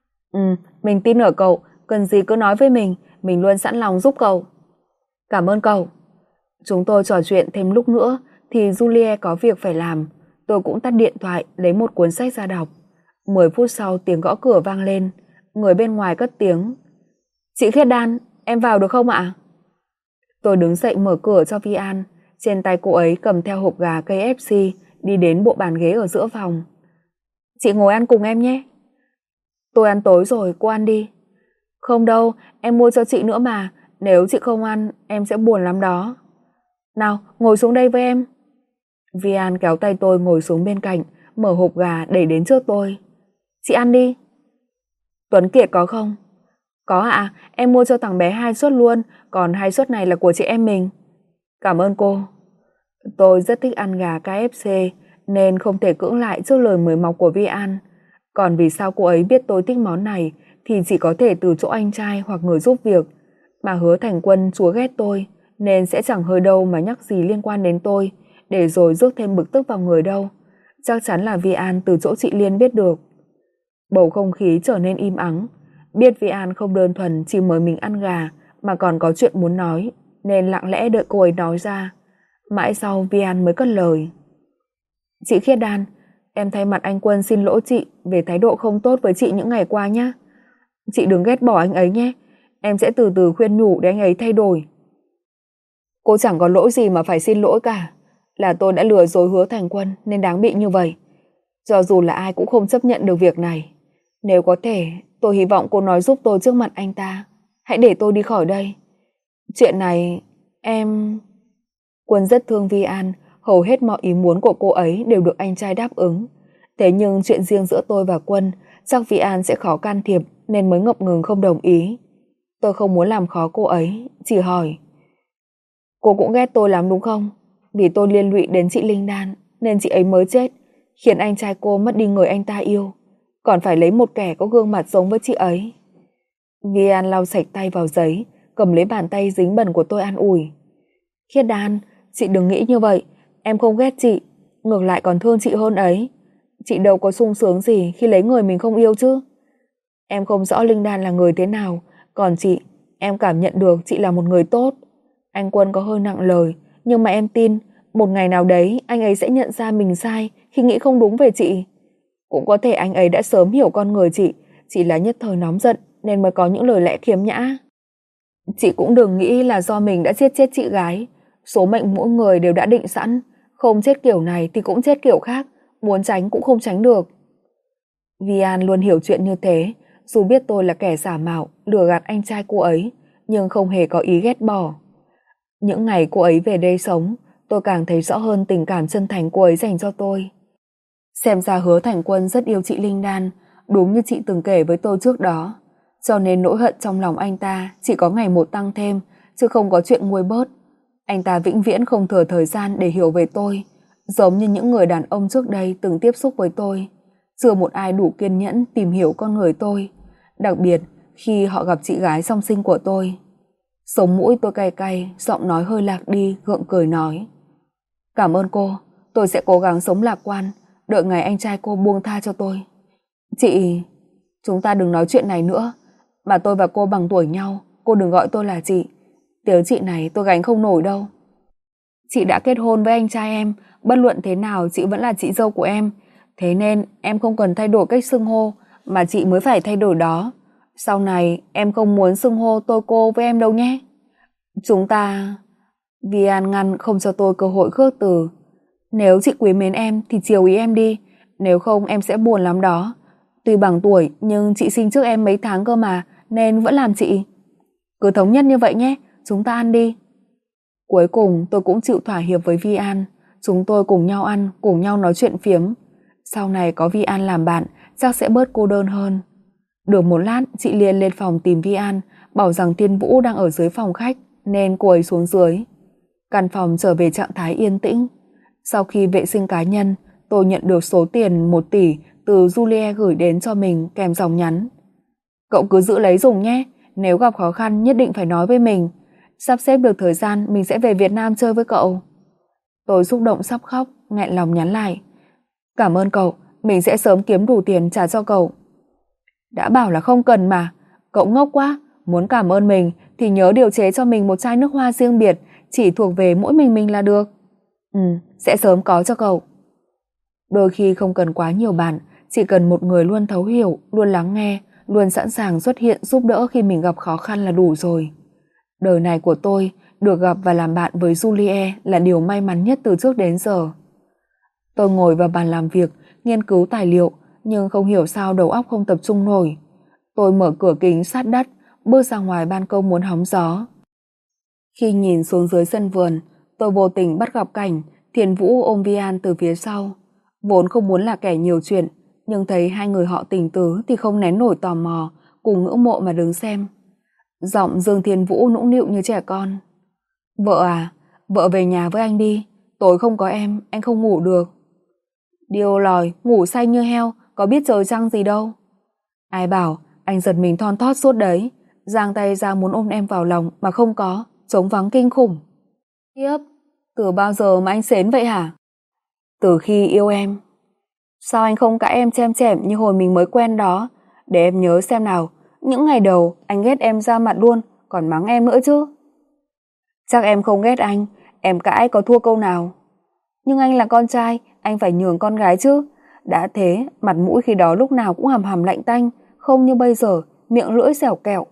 Mình tin ở cậu, cần gì cứ nói với mình luôn sẵn lòng giúp cậu. Cảm ơn cậu. Chúng tôi trò chuyện thêm lúc nữa thì Julie có việc phải làm. Tôi cũng tắt điện thoại, lấy một cuốn sách ra đọc. 10 phút sau tiếng gõ cửa vang lên. Người bên ngoài cất tiếng, chị Khiết Đan, em vào được không ạ? Tôi đứng dậy mở cửa cho Vi An. Trên tay cô ấy cầm theo hộp gà KFC, đi đến bộ bàn ghế ở giữa phòng. Chị ngồi ăn cùng em nhé. Tôi ăn tối rồi, cô ăn đi. Không đâu, em mua cho chị nữa mà. Nếu chị không ăn, em sẽ buồn lắm đó. Nào, ngồi xuống đây với em. Vi An kéo tay tôi ngồi xuống bên cạnh, mở hộp gà đẩy đến trước tôi. Chị ăn đi. Tuấn Kiệt có không? Có ạ, em mua cho thằng bé 2 suất luôn, còn 2 suất này là của chị em mình. Cảm ơn cô. Tôi rất thích ăn gà KFC nên không thể cưỡng lại trước lời mời mọc của Vi An. Còn vì sao cô ấy biết tôi thích món này thì chỉ có thể từ chỗ anh trai hoặc người giúp việc. Mà Hứa Thành Quân chúa ghét tôi nên sẽ chẳng hơi đâu mà nhắc gì liên quan đến tôi, để rồi rước thêm bực tức vào người đâu. Chắc chắn là Vi An từ chỗ chị Liên biết được. Bầu không khí trở nên im ắng. Biết Vi An không đơn thuần chỉ mời mình ăn gà mà còn có chuyện muốn nói, nên lặng lẽ đợi cô ấy nói ra. Mãi sau Vi An mới cất lời. Chị Khiết Đan, em thay mặt anh Quân xin lỗi chị về thái độ không tốt với chị những ngày qua nhé. Chị đừng ghét bỏ anh ấy nhé. Em sẽ từ từ khuyên nhủ để anh ấy thay đổi. Cô chẳng có lỗi gì mà phải xin lỗi cả. Là tôi đã lừa dối Hứa Thành Quân nên đáng bị như vậy. Cho dù là ai cũng không chấp nhận được việc này. Nếu có thể, tôi hy vọng cô nói giúp tôi trước mặt anh ta. Hãy để tôi đi khỏi đây. Chuyện này, em... Quân rất thương Vi An, hầu hết mọi ý muốn của cô ấy đều được anh trai đáp ứng. Thế nhưng chuyện riêng giữa tôi và Quân, chắc Vi An sẽ khó can thiệp nên mới ngập ngừng không đồng ý. Tôi không muốn làm khó cô ấy, chỉ hỏi. Cô cũng ghét tôi lắm đúng không? Vì tôi liên lụy đến chị Linh Đan nên chị ấy mới chết, khiến anh trai cô mất đi người anh ta yêu, còn phải lấy một kẻ có gương mặt giống với chị ấy. Vi An lau sạch tay vào giấy, cầm lấy bàn tay dính bẩn của tôi an ủi. Khiết Đan, chị đừng nghĩ như vậy, em không ghét chị, ngược lại còn thương chị hơn ấy. Chị đâu có sung sướng gì khi lấy người mình không yêu chứ. Em không rõ Linh Đan là người thế nào, còn chị, em cảm nhận được chị là một người tốt. Anh Quân có hơi nặng lời, nhưng mà em tin một ngày nào đấy anh ấy sẽ nhận ra mình sai khi nghĩ không đúng về chị. Cũng có thể anh ấy đã sớm hiểu con người chị, chỉ là nhất thời nóng giận nên mới có những lời lẽ khiếm nhã. Chị cũng đừng nghĩ là do mình đã giết chết chị gái. Số mệnh mỗi người đều đã định sẵn, không chết kiểu này thì cũng chết kiểu khác, muốn tránh cũng không tránh được. Vi An luôn hiểu chuyện như thế, dù biết tôi là kẻ giả mạo, lừa gạt anh trai cô ấy, nhưng không hề có ý ghét bỏ. Những ngày cô ấy về đây sống, tôi càng thấy rõ hơn tình cảm chân thành cô ấy dành cho tôi. Xem ra Hứa Thành Quân rất yêu chị Linh Đan, đúng như chị từng kể với tôi trước đó. Cho nên nỗi hận trong lòng anh ta chỉ có ngày một tăng thêm, chứ không có chuyện nguôi bớt. Anh ta vĩnh viễn không thừa thời gian để hiểu về tôi, giống như những người đàn ông trước đây từng tiếp xúc với tôi. Chưa một ai đủ kiên nhẫn tìm hiểu con người tôi, đặc biệt khi họ gặp chị gái song sinh của tôi. Sống mũi tôi cay cay, giọng nói hơi lạc đi, gượng cười nói. Cảm ơn cô, tôi sẽ cố gắng sống lạc quan, đợi ngày anh trai cô buông tha cho tôi. Chị, chúng ta đừng nói chuyện này nữa, mà tôi và cô bằng tuổi nhau, cô đừng gọi tôi là chị. Tiếng chị này tôi gánh không nổi đâu. Chị đã kết hôn với anh trai em, bất luận thế nào chị vẫn là chị dâu của em, thế nên em không cần thay đổi cách xưng hô, mà chị mới phải thay đổi đó. Sau này em không muốn xưng hô tôi cô với em đâu nhé. Chúng ta... Vi An ngăn không cho tôi cơ hội khước từ. Nếu chị quý mến em thì chiều ý em đi, nếu không em sẽ buồn lắm đó. Tuy bằng tuổi nhưng chị sinh trước em mấy tháng cơ mà, nên vẫn làm chị. Cứ thống nhất như vậy nhé, chúng ta ăn đi. Cuối cùng tôi cũng chịu thỏa hiệp với Vi An. Chúng tôi cùng nhau ăn, cùng nhau nói chuyện phiếm. Sau này có Vi An làm bạn, chắc sẽ bớt cô đơn hơn. Được một lát, chị liền lên phòng tìm Vi An, bảo rằng Thiên Vũ đang ở dưới phòng khách nên cô ấy xuống dưới. Căn phòng trở về trạng thái yên tĩnh. Sau khi vệ sinh cá nhân, tôi nhận được số tiền 1 tỷ từ Julie gửi đến cho mình kèm dòng nhắn. Cậu cứ giữ lấy dùng nhé, nếu gặp khó khăn nhất định phải nói với mình. Sắp xếp được thời gian mình sẽ về Việt Nam chơi với cậu. Tôi xúc động sắp khóc, nghẹn lòng nhắn lại. Cảm ơn cậu, mình sẽ sớm kiếm đủ tiền trả cho cậu. Đã bảo là không cần mà, cậu ngốc quá, muốn cảm ơn mình thì nhớ điều chế cho mình một chai nước hoa riêng biệt, chỉ thuộc về mỗi mình là được. Sẽ sớm có cho cậu. Đôi khi không cần quá nhiều bạn, chỉ cần một người luôn thấu hiểu, luôn lắng nghe, luôn sẵn sàng xuất hiện giúp đỡ khi mình gặp khó khăn là đủ rồi. Đời này của tôi, được gặp và làm bạn với Julie là điều may mắn nhất từ trước đến giờ. Tôi ngồi vào bàn làm việc, nghiên cứu tài liệu, nhưng không hiểu sao đầu óc không tập trung nổi. Tôi mở cửa kính sát đất, bước ra ngoài ban công muốn hóng gió. Khi nhìn xuống dưới sân vườn, tôi vô tình bắt gặp cảnh Thiên Vũ ôm Vi An từ phía sau. Vốn không muốn là kẻ nhiều chuyện, nhưng thấy hai người họ tình tứ thì không nén nổi tò mò, cùng ngưỡng mộ mà đứng xem. Giọng Dương Thiên Vũ nũng nịu như trẻ con. Vợ à, vợ về nhà với anh đi, tối không có em, anh không ngủ được. Điêu lòi, ngủ say như heo, có biết trời trăng gì đâu. Ai bảo, anh giật mình thon thót suốt đấy, giang tay ra muốn ôm em vào lòng mà không có, trống vắng kinh khủng. Khiếp, từ bao giờ mà anh xến vậy hả? Từ khi yêu em. Sao anh không cãi em chem chẻm như hồi mình mới quen đó? Để em nhớ xem nào, những ngày đầu anh ghét em ra mặt luôn, còn mắng em nữa chứ. Chắc em không ghét anh, em cãi có thua câu nào. Nhưng anh là con trai, anh phải nhường con gái chứ. Đã thế, mặt mũi khi đó lúc nào cũng hầm hầm lạnh tanh, không như bây giờ, miệng lưỡi dẻo kẹo.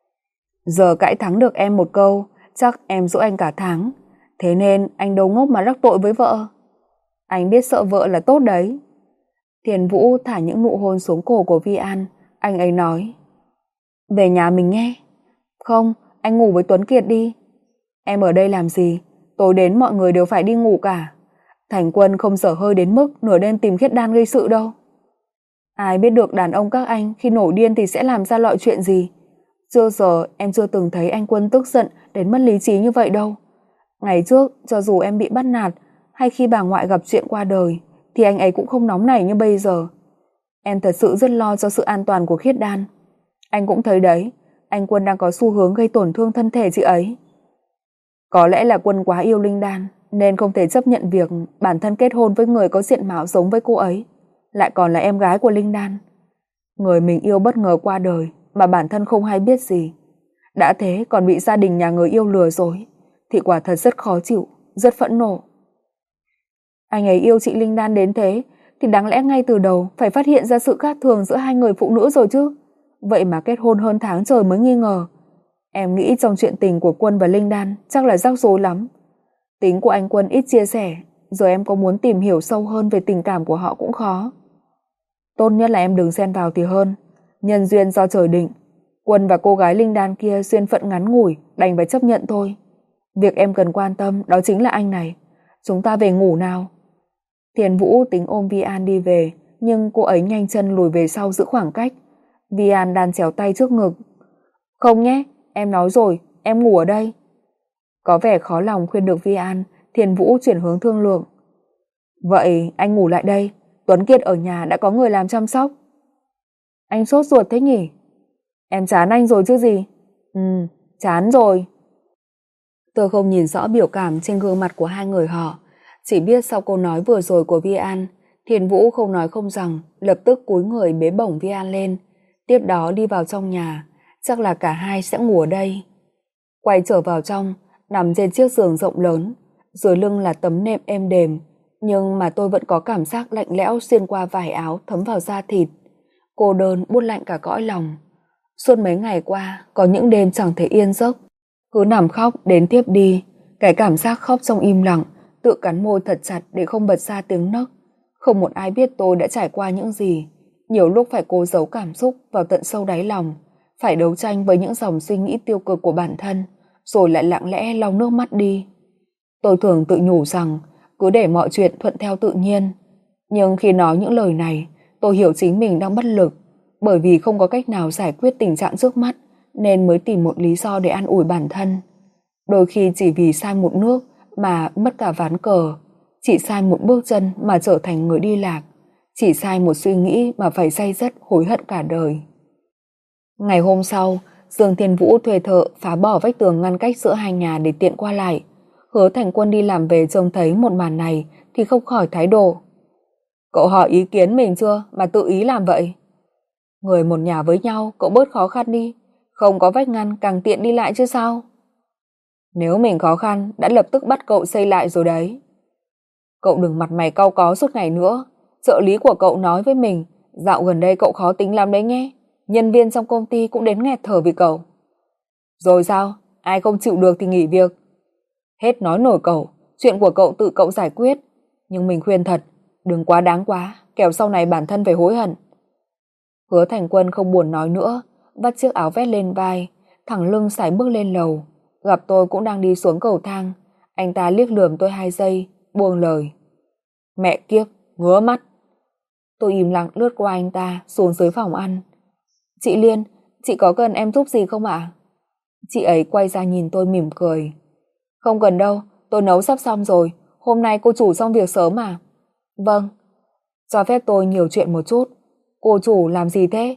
Giờ cãi thắng được em một câu, chắc em dỗ anh cả tháng. Thế nên anh đâu ngốc mà rắc tội với vợ. Anh biết sợ vợ là tốt đấy. Thiên Vũ thả những nụ hôn xuống cổ của Vi An. Anh ấy nói, về nhà mình nghe. Không, anh ngủ với Tuấn Kiệt đi. Em ở đây làm gì? Tối đến mọi người đều phải đi ngủ cả. Thành Quân không dở hơi đến mức nửa đêm tìm Khiết Đan gây sự đâu. Ai biết được đàn ông các anh khi nổi điên thì sẽ làm ra loại chuyện gì. Chưa giờ em chưa từng thấy anh Quân tức giận đến mất lý trí như vậy đâu. Ngày trước, cho dù em bị bắt nạt hay khi bà ngoại gặp chuyện qua đời thì anh ấy cũng không nóng nảy như bây giờ. Em thật sự rất lo cho sự an toàn của Khiết Đan. Anh cũng thấy đấy, anh Quân đang có xu hướng gây tổn thương thân thể chị ấy. Có lẽ là Quân quá yêu Linh Đan nên không thể chấp nhận việc bản thân kết hôn với người có diện mạo giống với cô ấy, lại còn là em gái của Linh Đan. Người mình yêu bất ngờ qua đời mà bản thân không hay biết gì. Đã thế còn bị gia đình nhà người yêu lừa dối thì quả thật rất khó chịu, rất phẫn nộ. Anh ấy yêu chị Linh Đan đến thế thì đáng lẽ ngay từ đầu phải phát hiện ra sự khác thường giữa hai người phụ nữ rồi chứ. Vậy mà kết hôn hơn tháng trời mới nghi ngờ. Em nghĩ trong chuyện tình của Quân và Linh Đan chắc là rắc rối lắm. Tính của anh Quân ít chia sẻ, giờ em có muốn tìm hiểu sâu hơn về tình cảm của họ cũng khó. Tốt nhất là em đừng xen vào thì hơn. Nhân duyên do trời định, Quân và cô gái Linh Đan kia duyên phận ngắn ngủi, đành phải chấp nhận thôi. Việc em cần quan tâm đó chính là anh này. Chúng ta về ngủ nào. Thiên Vũ tính ôm Vi An đi về, nhưng cô ấy nhanh chân lùi về sau giữ khoảng cách. Vi An đan chéo tay trước ngực. Không nhé, em nói rồi, em ngủ ở đây. Có vẻ khó lòng khuyên được Vi An, Thiên Vũ chuyển hướng thương lượng. Vậy anh ngủ lại đây, Tuấn Kiệt ở nhà đã có người làm chăm sóc. Anh sốt ruột thế nhỉ? Em chán anh rồi chứ gì? Chán rồi. Tôi không nhìn rõ biểu cảm trên gương mặt của hai người họ, chỉ biết sau câu nói vừa rồi của Vi An, Thiên Vũ không nói không rằng, lập tức cúi người bế bổng Vi An lên, tiếp đó đi vào trong nhà, chắc là cả hai sẽ ngủ ở đây. Quay trở vào trong, nằm trên chiếc giường rộng lớn, dưới lưng là tấm nệm êm đềm, nhưng mà tôi vẫn có cảm giác lạnh lẽo xuyên qua vải áo thấm vào da thịt, cô đơn buốt lạnh cả cõi lòng. Suốt mấy ngày qua, có những đêm chẳng thể yên giấc, cứ nằm khóc đến thiếp đi, cái cảm giác khóc trong im lặng, tự cắn môi thật chặt để không bật ra tiếng nấc. Không một ai biết tôi đã trải qua những gì, nhiều lúc phải cố giấu cảm xúc vào tận sâu đáy lòng, phải đấu tranh với những dòng suy nghĩ tiêu cực của bản thân, rồi lại lặng lẽ lau nước mắt đi. Tôi thường tự nhủ rằng cứ để mọi chuyện thuận theo tự nhiên, nhưng khi nói những lời này, tôi hiểu chính mình đang bất lực, bởi vì không có cách nào giải quyết tình trạng trước mắt nên mới tìm một lý do để an ủi bản thân. Đôi khi chỉ vì sai một nước mà mất cả ván cờ, chỉ sai một bước chân mà trở thành người đi lạc, chỉ sai một suy nghĩ mà phải day dứt hối hận cả đời. Ngày hôm sau, Dương Thiên Vũ thuê thợ phá bỏ vách tường ngăn cách giữa hai nhà để tiện qua lại. Hứa Thành Quân đi làm về trông thấy một màn này thì không khỏi thái độ. Cậu hỏi ý kiến mình chưa mà tự ý làm vậy? Người một nhà với nhau, cậu bớt khó khăn đi. Không có vách ngăn càng tiện đi lại chứ sao? Nếu mình khó khăn đã lập tức bắt cậu xây lại rồi đấy. Cậu đừng mặt mày cau có suốt ngày nữa. Trợ lý của cậu nói với mình, dạo gần đây cậu khó tính lắm đấy nhé. Nhân viên trong công ty cũng đến nghẹt thở vì cậu. Rồi sao? Ai không chịu được thì nghỉ việc. Hết nói nổi cậu, chuyện của cậu tự cậu giải quyết. Nhưng mình khuyên thật, đừng quá đáng quá, kẻo sau này bản thân phải hối hận. Hứa Thành Quân không buồn nói nữa, vắt chiếc áo vest lên vai, thẳng lưng sải bước lên lầu. Gặp tôi cũng đang đi xuống cầu thang, anh ta liếc lườm tôi 2 giây, buông lời. Mẹ kiếp, ngứa mắt. Tôi im lặng lướt qua anh ta xuống dưới phòng ăn. Chị Liên, chị có cần em giúp gì không ạ? Chị ấy quay ra nhìn tôi mỉm cười. Không cần đâu, tôi nấu sắp xong rồi, hôm nay cô chủ xong việc sớm à? Vâng. Cho phép tôi nhiều chuyện một chút. Cô chủ làm gì thế?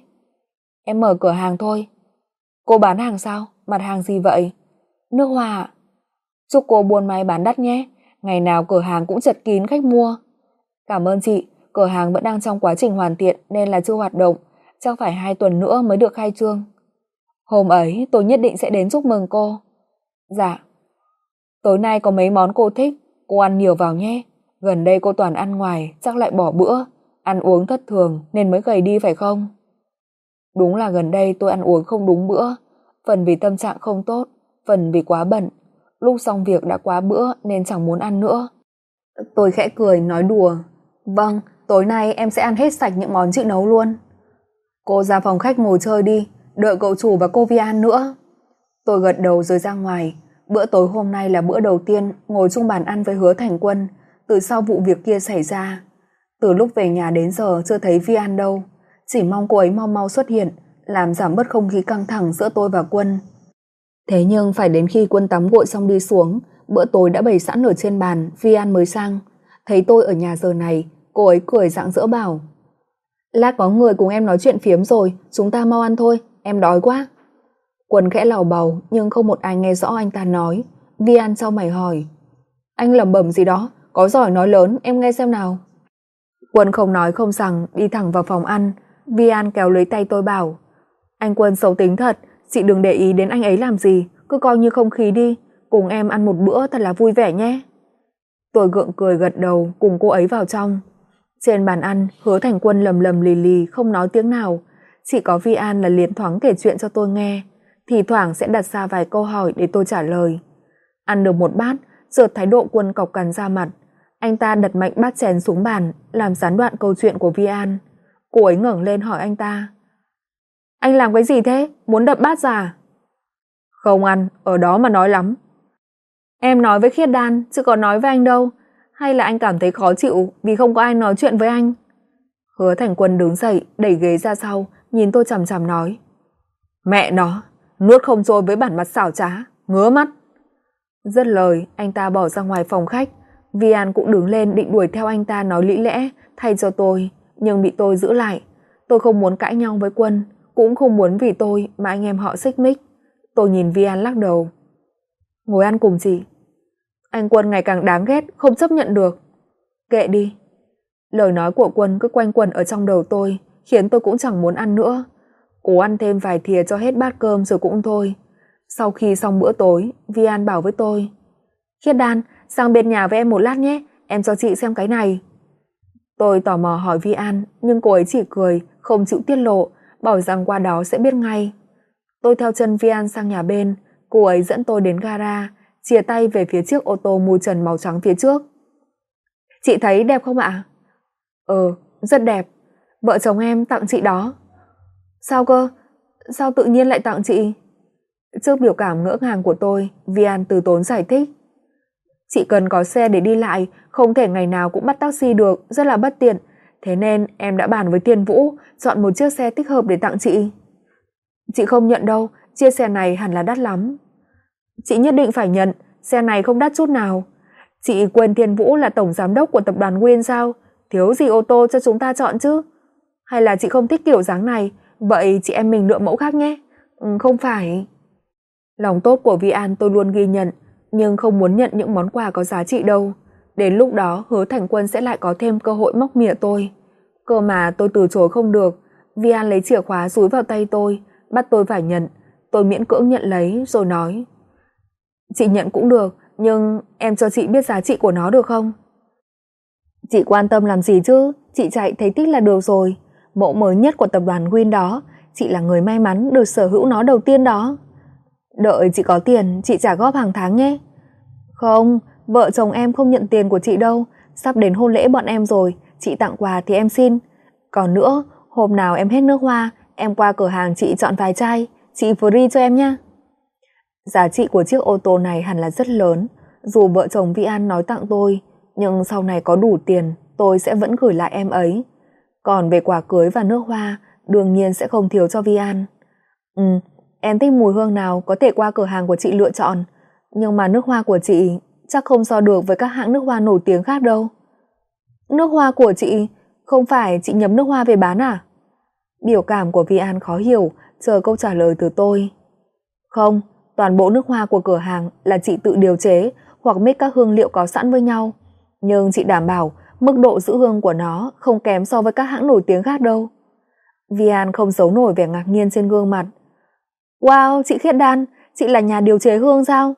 Em mở cửa hàng thôi. Cô bán hàng sao? Mặt hàng gì vậy? Nước hoa ạ. Chúc cô buôn may bán đắt nhé, ngày nào cửa hàng cũng chật kín khách mua. Cảm ơn chị, cửa hàng vẫn đang trong quá trình hoàn thiện nên là chưa hoạt động, chắc phải 2 tuần nữa mới được khai trương. Hôm ấy tôi nhất định sẽ đến chúc mừng cô. Dạ. Tối nay có mấy món cô thích, cô ăn nhiều vào nhé. Gần đây cô toàn ăn ngoài, chắc lại bỏ bữa, ăn uống thất thường nên mới gầy đi phải không? Đúng là gần đây tôi ăn uống không đúng bữa, phần vì tâm trạng không tốt, phần vì quá bận. Lúc xong việc đã quá bữa nên chẳng muốn ăn nữa. Tôi khẽ cười nói đùa. Vâng, tối nay em sẽ ăn hết sạch những món chị nấu luôn. Cô ra phòng khách ngồi chơi đi, đợi cậu chủ và cô Vi An nữa. Tôi gật đầu rồi ra ngoài. Bữa tối hôm nay là bữa đầu tiên ngồi chung bàn ăn với Hứa Thành Quân từ sau vụ việc kia xảy ra. Từ lúc về nhà đến giờ chưa thấy Vi An đâu, chỉ mong cô ấy mau mau xuất hiện, làm giảm bớt không khí căng thẳng giữa tôi và Quân. Thế nhưng phải đến khi Quân tắm gội xong đi xuống, bữa tối đã bày sẵn ở trên bàn, Vi An mới sang. Thấy tôi ở nhà giờ này, cô ấy cười rạng rỡ bảo: Lát có người cùng em nói chuyện phiếm rồi, chúng ta mau ăn thôi, em đói quá. Quân khẽ lào bầu nhưng không một ai nghe rõ anh ta nói. Vi An sau mày hỏi: Anh lẩm bẩm gì đó, có giỏi nói lớn, em nghe xem nào. Quân không nói không rằng đi thẳng vào phòng ăn. Vi An kéo lấy tay tôi bảo: Anh Quân xấu tính thật, chị đừng để ý đến anh ấy làm gì, cứ coi như không khí đi, cùng em ăn một bữa thật là vui vẻ nhé. Tôi gượng cười gật đầu cùng cô ấy vào trong. Trên bàn ăn, Hứa Thành Quân lầm lầm lì lì không nói tiếng nào, chỉ có Vi An là liến thoáng kể chuyện cho tôi nghe, thì thoảng sẽ đặt ra vài câu hỏi để tôi trả lời. Ăn được một bát, chợt thái độ Quân cộc cằn ra mặt. Anh ta đặt mạnh bát chén xuống bàn, làm gián đoạn câu chuyện của Vi An. Cô ấy ngẩng lên hỏi anh ta: Anh làm cái gì thế? Muốn đập bát ra? Không ăn, ở đó mà nói lắm. Em nói với Khiết Đan, chứ có nói với anh đâu. Hay là anh cảm thấy khó chịu vì không có ai nói chuyện với anh? Hứa Thành Quân đứng dậy, đẩy ghế ra sau, nhìn tôi chằm chằm nói: Mẹ nó, nuốt không trôi với bản mặt xảo trá, ngứa mắt. Dứt lời, anh ta bỏ ra ngoài phòng khách. Vi An cũng đứng lên định đuổi theo anh ta nói lý lẽ thay cho tôi, nhưng bị tôi giữ lại. Tôi không muốn cãi nhau với Quân, cũng không muốn vì tôi mà anh em họ xích mích. Tôi nhìn Vi An lắc đầu. Ngồi ăn cùng chị. Anh Quân ngày càng đáng ghét, không chấp nhận được. Kệ đi. Lời nói của Quân cứ quanh quẩn ở trong đầu tôi, khiến tôi cũng chẳng muốn ăn nữa. Cố ăn thêm vài thìa cho hết bát cơm rồi cũng thôi. Sau khi xong bữa tối, Vi An bảo với tôi: Khiết Đan, sang bên nhà với em một lát nhé, em cho chị xem cái này. Tôi tò mò hỏi Vi An, nhưng cô ấy chỉ cười, không chịu tiết lộ, bảo rằng qua đó sẽ biết ngay. Tôi theo chân Vi An sang nhà bên, cô ấy dẫn tôi đến gara, chìa tay về phía chiếc ô tô mui trần màu trắng phía trước. Chị thấy đẹp không ạ? Rất đẹp. Vợ chồng em tặng chị đó. Sao cơ? Sao tự nhiên lại tặng chị? Trước biểu cảm ngỡ ngàng của tôi, Vi An từ tốn giải thích. Chị cần có xe để đi lại, không thể ngày nào cũng bắt taxi được, rất là bất tiện. Thế nên em đã bàn với Tiên Vũ chọn một chiếc xe thích hợp để tặng chị. Chị không nhận đâu, chiếc xe này hẳn là đắt lắm. Chị nhất định phải nhận, xe này không đắt chút nào. Chị quên Tiên Vũ là tổng giám đốc của tập đoàn Nguyên sao? Thiếu gì ô tô cho chúng ta chọn chứ? Hay là chị không thích kiểu dáng này, vậy chị em mình lựa mẫu khác nhé. Không phải. Lòng tốt của Vi An tôi luôn ghi nhận, nhưng không muốn nhận những món quà có giá trị đâu. Đến lúc đó Hứa Thành Quân sẽ lại có thêm cơ hội móc mỉa tôi. Cơ mà tôi từ chối không được. Vi An lấy chìa khóa dúi vào tay tôi, bắt tôi phải nhận. Tôi miễn cưỡng nhận lấy rồi nói: Chị nhận cũng được, nhưng em cho chị biết giá trị của nó được không? Chị quan tâm làm gì chứ, chị chạy thấy thích là được rồi. Mẫu mới nhất của tập đoàn Win đó, chị là người may mắn được sở hữu nó đầu tiên đó. Đợi chị có tiền, chị trả góp hàng tháng nhé. Không, vợ chồng em không nhận tiền của chị đâu. Sắp đến hôn lễ bọn em rồi, chị tặng quà thì em xin. Còn nữa, hôm nào em hết nước hoa, em qua cửa hàng chị chọn vài chai, chị free cho em nha. Giá trị của chiếc ô tô này hẳn là rất lớn. Dù vợ chồng Vi An nói tặng tôi, nhưng sau này có đủ tiền, tôi sẽ vẫn gửi lại em ấy. Còn về quà cưới và nước hoa, đương nhiên sẽ không thiếu cho Vi An. Em thích mùi hương nào có thể qua cửa hàng của chị lựa chọn. Nhưng mà nước hoa của chị chắc không so được với các hãng nước hoa nổi tiếng khác đâu. Nước hoa của chị, không phải chị nhập nước hoa về bán à? Biểu cảm của Vi An khó hiểu, chờ câu trả lời từ tôi. Không, toàn bộ nước hoa của cửa hàng là chị tự điều chế hoặc mix các hương liệu có sẵn với nhau. Nhưng chị đảm bảo mức độ giữ hương của nó không kém so với các hãng nổi tiếng khác đâu. Vi An không giấu nổi vẻ ngạc nhiên trên gương mặt. Wow, chị Khiết Đan, chị là nhà điều chế hương sao?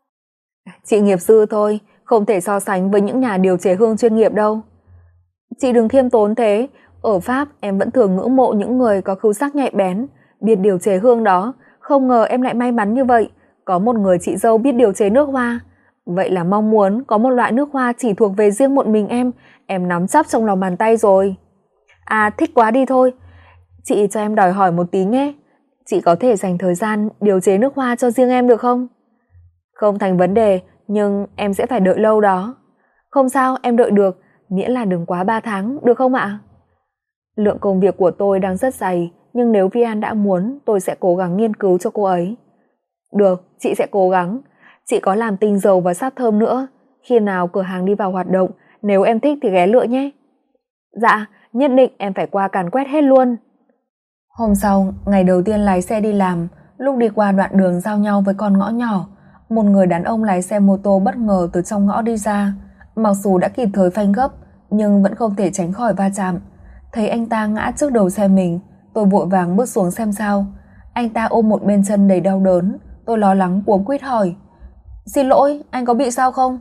Chị nghiệp dư thôi, không thể so sánh với những nhà điều chế hương chuyên nghiệp đâu. Chị đừng khiêm tốn thế, ở Pháp em vẫn thường ngưỡng mộ những người có khứu giác nhạy bén, biết điều chế hương đó, không ngờ em lại may mắn như vậy, có một người chị dâu biết điều chế nước hoa. Vậy là mong muốn có một loại nước hoa chỉ thuộc về riêng một mình em nắm chắc trong lòng bàn tay rồi. À, thích quá đi thôi. Chị cho em đòi hỏi một tí nhé. Chị có thể dành thời gian điều chế nước hoa cho riêng em được không? Không thành vấn đề, nhưng em sẽ phải đợi lâu đó. Không sao, em đợi được, miễn là đừng quá 3 tháng, được không ạ? Lượng công việc của tôi đang rất dày, nhưng nếu Vi An đã muốn, tôi sẽ cố gắng nghiên cứu cho cô ấy. Được, chị sẽ cố gắng. Chị có làm tinh dầu và sáp thơm nữa. Khi nào cửa hàng đi vào hoạt động, nếu em thích thì ghé lựa nhé. Dạ, nhất định em phải qua càn quét hết luôn. Hôm sau, ngày đầu tiên lái xe đi làm, lúc đi qua đoạn đường giao nhau với con ngõ nhỏ, một người đàn ông lái xe mô tô bất ngờ từ trong ngõ đi ra. Mặc dù đã kịp thời phanh gấp, nhưng vẫn không thể tránh khỏi va chạm. Thấy anh ta ngã trước đầu xe mình, tôi vội vàng bước xuống xem sao. Anh ta ôm một bên chân đầy đau đớn, tôi lo lắng cuống quýt hỏi. Xin lỗi, anh có bị sao không?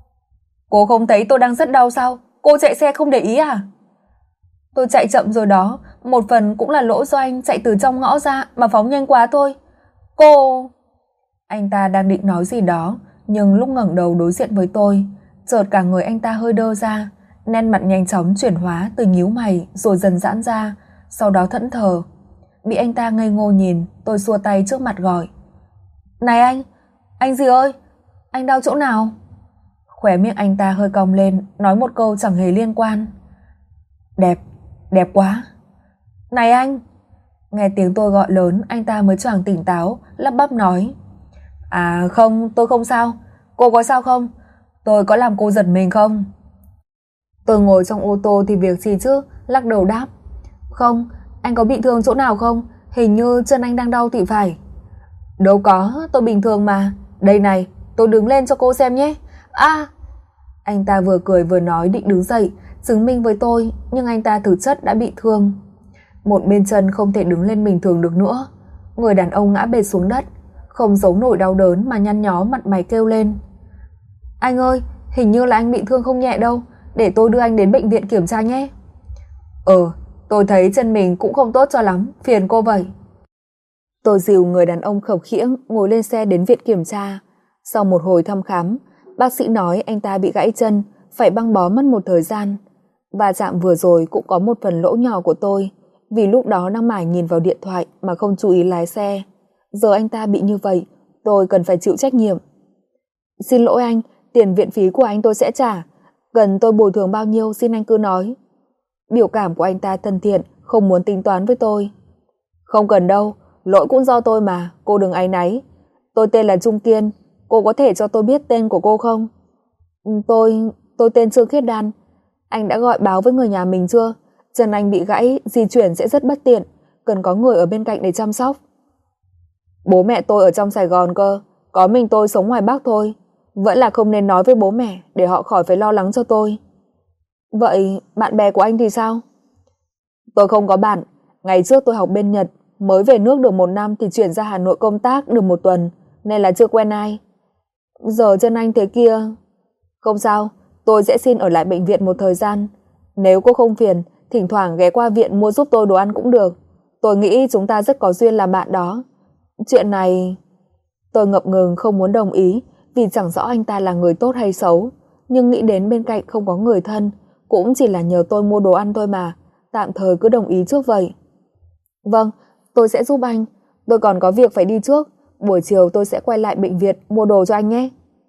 Cô không thấy tôi đang rất đau sao? Cô chạy xe không để ý à? Tôi chạy chậm rồi đó, một phần cũng là lỗi do anh chạy từ trong ngõ ra mà phóng nhanh quá thôi. Cô... Anh ta đang định nói gì đó, nhưng lúc ngẩng đầu đối diện với tôi, chợt cả người anh ta hơi đơ ra, nét mặt nhanh chóng chuyển hóa từ nhíu mày rồi dần giãn ra, sau đó thẫn thờ. Bị anh ta ngây ngô nhìn, tôi xua tay trước mặt gọi. Này anh gì ơi, anh đau chỗ nào? Khóe miệng anh ta hơi cong lên, nói một câu chẳng hề liên quan. Đẹp quá. Này anh! Nghe tiếng tôi gọi lớn, anh ta mới choàng tỉnh táo, lắp bắp nói. À không, tôi không sao. Cô có sao không? Tôi có làm cô giật mình không? Tôi ngồi trong ô tô thì việc gì chứ, lắc đầu đáp. Không, anh có bị thương chỗ nào không? Hình như chân anh đang đau thì phải. Đâu có, tôi bình thường mà. Đây này, tôi đứng lên cho cô xem nhé. À! Anh ta vừa cười vừa nói định đứng dậy, chứng minh với tôi, nhưng anh ta thực chất đã bị thương. Một bên chân không thể đứng lên bình thường được nữa. Người đàn ông ngã bệt xuống đất, không giấu nổi đau đớn mà nhăn nhó mặt mày kêu lên. Anh ơi, hình như là anh bị thương không nhẹ đâu, để tôi đưa anh đến bệnh viện kiểm tra nhé. Tôi thấy chân mình cũng không tốt cho lắm, phiền cô vậy. Tôi dìu người đàn ông khập khiễng ngồi lên xe đến viện kiểm tra. Sau một hồi thăm khám, bác sĩ nói anh ta bị gãy chân, phải băng bó mất một thời gian. Va chạm vừa rồi cũng có một phần lỗi nhỏ của tôi, vì lúc đó đang mải nhìn vào điện thoại mà không chú ý lái xe. Giờ anh ta bị như vậy, tôi cần phải chịu trách nhiệm. Xin lỗi anh, tiền viện phí của anh tôi sẽ trả. Cần tôi bồi thường bao nhiêu xin anh cứ nói. Biểu cảm của anh ta thân thiện, không muốn tính toán với tôi. Không cần đâu, lỗi cũng do tôi mà, cô đừng áy náy. Tôi tên là Trung Kiên, cô có thể cho tôi biết tên của cô không? Tôi tên Trương Khiết Đan. Anh đã gọi báo với người nhà mình chưa? Chân anh bị gãy, di chuyển sẽ rất bất tiện, cần có người ở bên cạnh để chăm sóc. Bố mẹ tôi ở trong Sài Gòn cơ, có mình tôi sống ngoài Bắc thôi. Vẫn là không nên nói với bố mẹ để họ khỏi phải lo lắng cho tôi. Vậy bạn bè của anh thì sao? Tôi không có bạn. Ngày trước tôi học bên Nhật, mới về nước được 1 năm thì chuyển ra Hà Nội công tác được 1 tuần, nên là chưa quen ai. Giờ chân anh thế kia. Không sao, tôi sẽ xin ở lại bệnh viện một thời gian. Nếu cô không phiền, thỉnh thoảng ghé qua viện mua giúp tôi đồ ăn cũng được. Tôi nghĩ chúng ta rất có duyên làm bạn đó. Chuyện này... Tôi ngập ngừng không muốn đồng ý, vì chẳng rõ anh ta là người tốt hay xấu, nhưng nghĩ đến bên cạnh không có người thân, cũng chỉ là nhờ tôi mua đồ ăn thôi mà, tạm thời cứ đồng ý trước vậy. Vâng, tôi sẽ giúp anh, tôi còn có việc phải đi trước, buổi chiều tôi sẽ quay lại bệnh viện mua đồ cho anh nhé.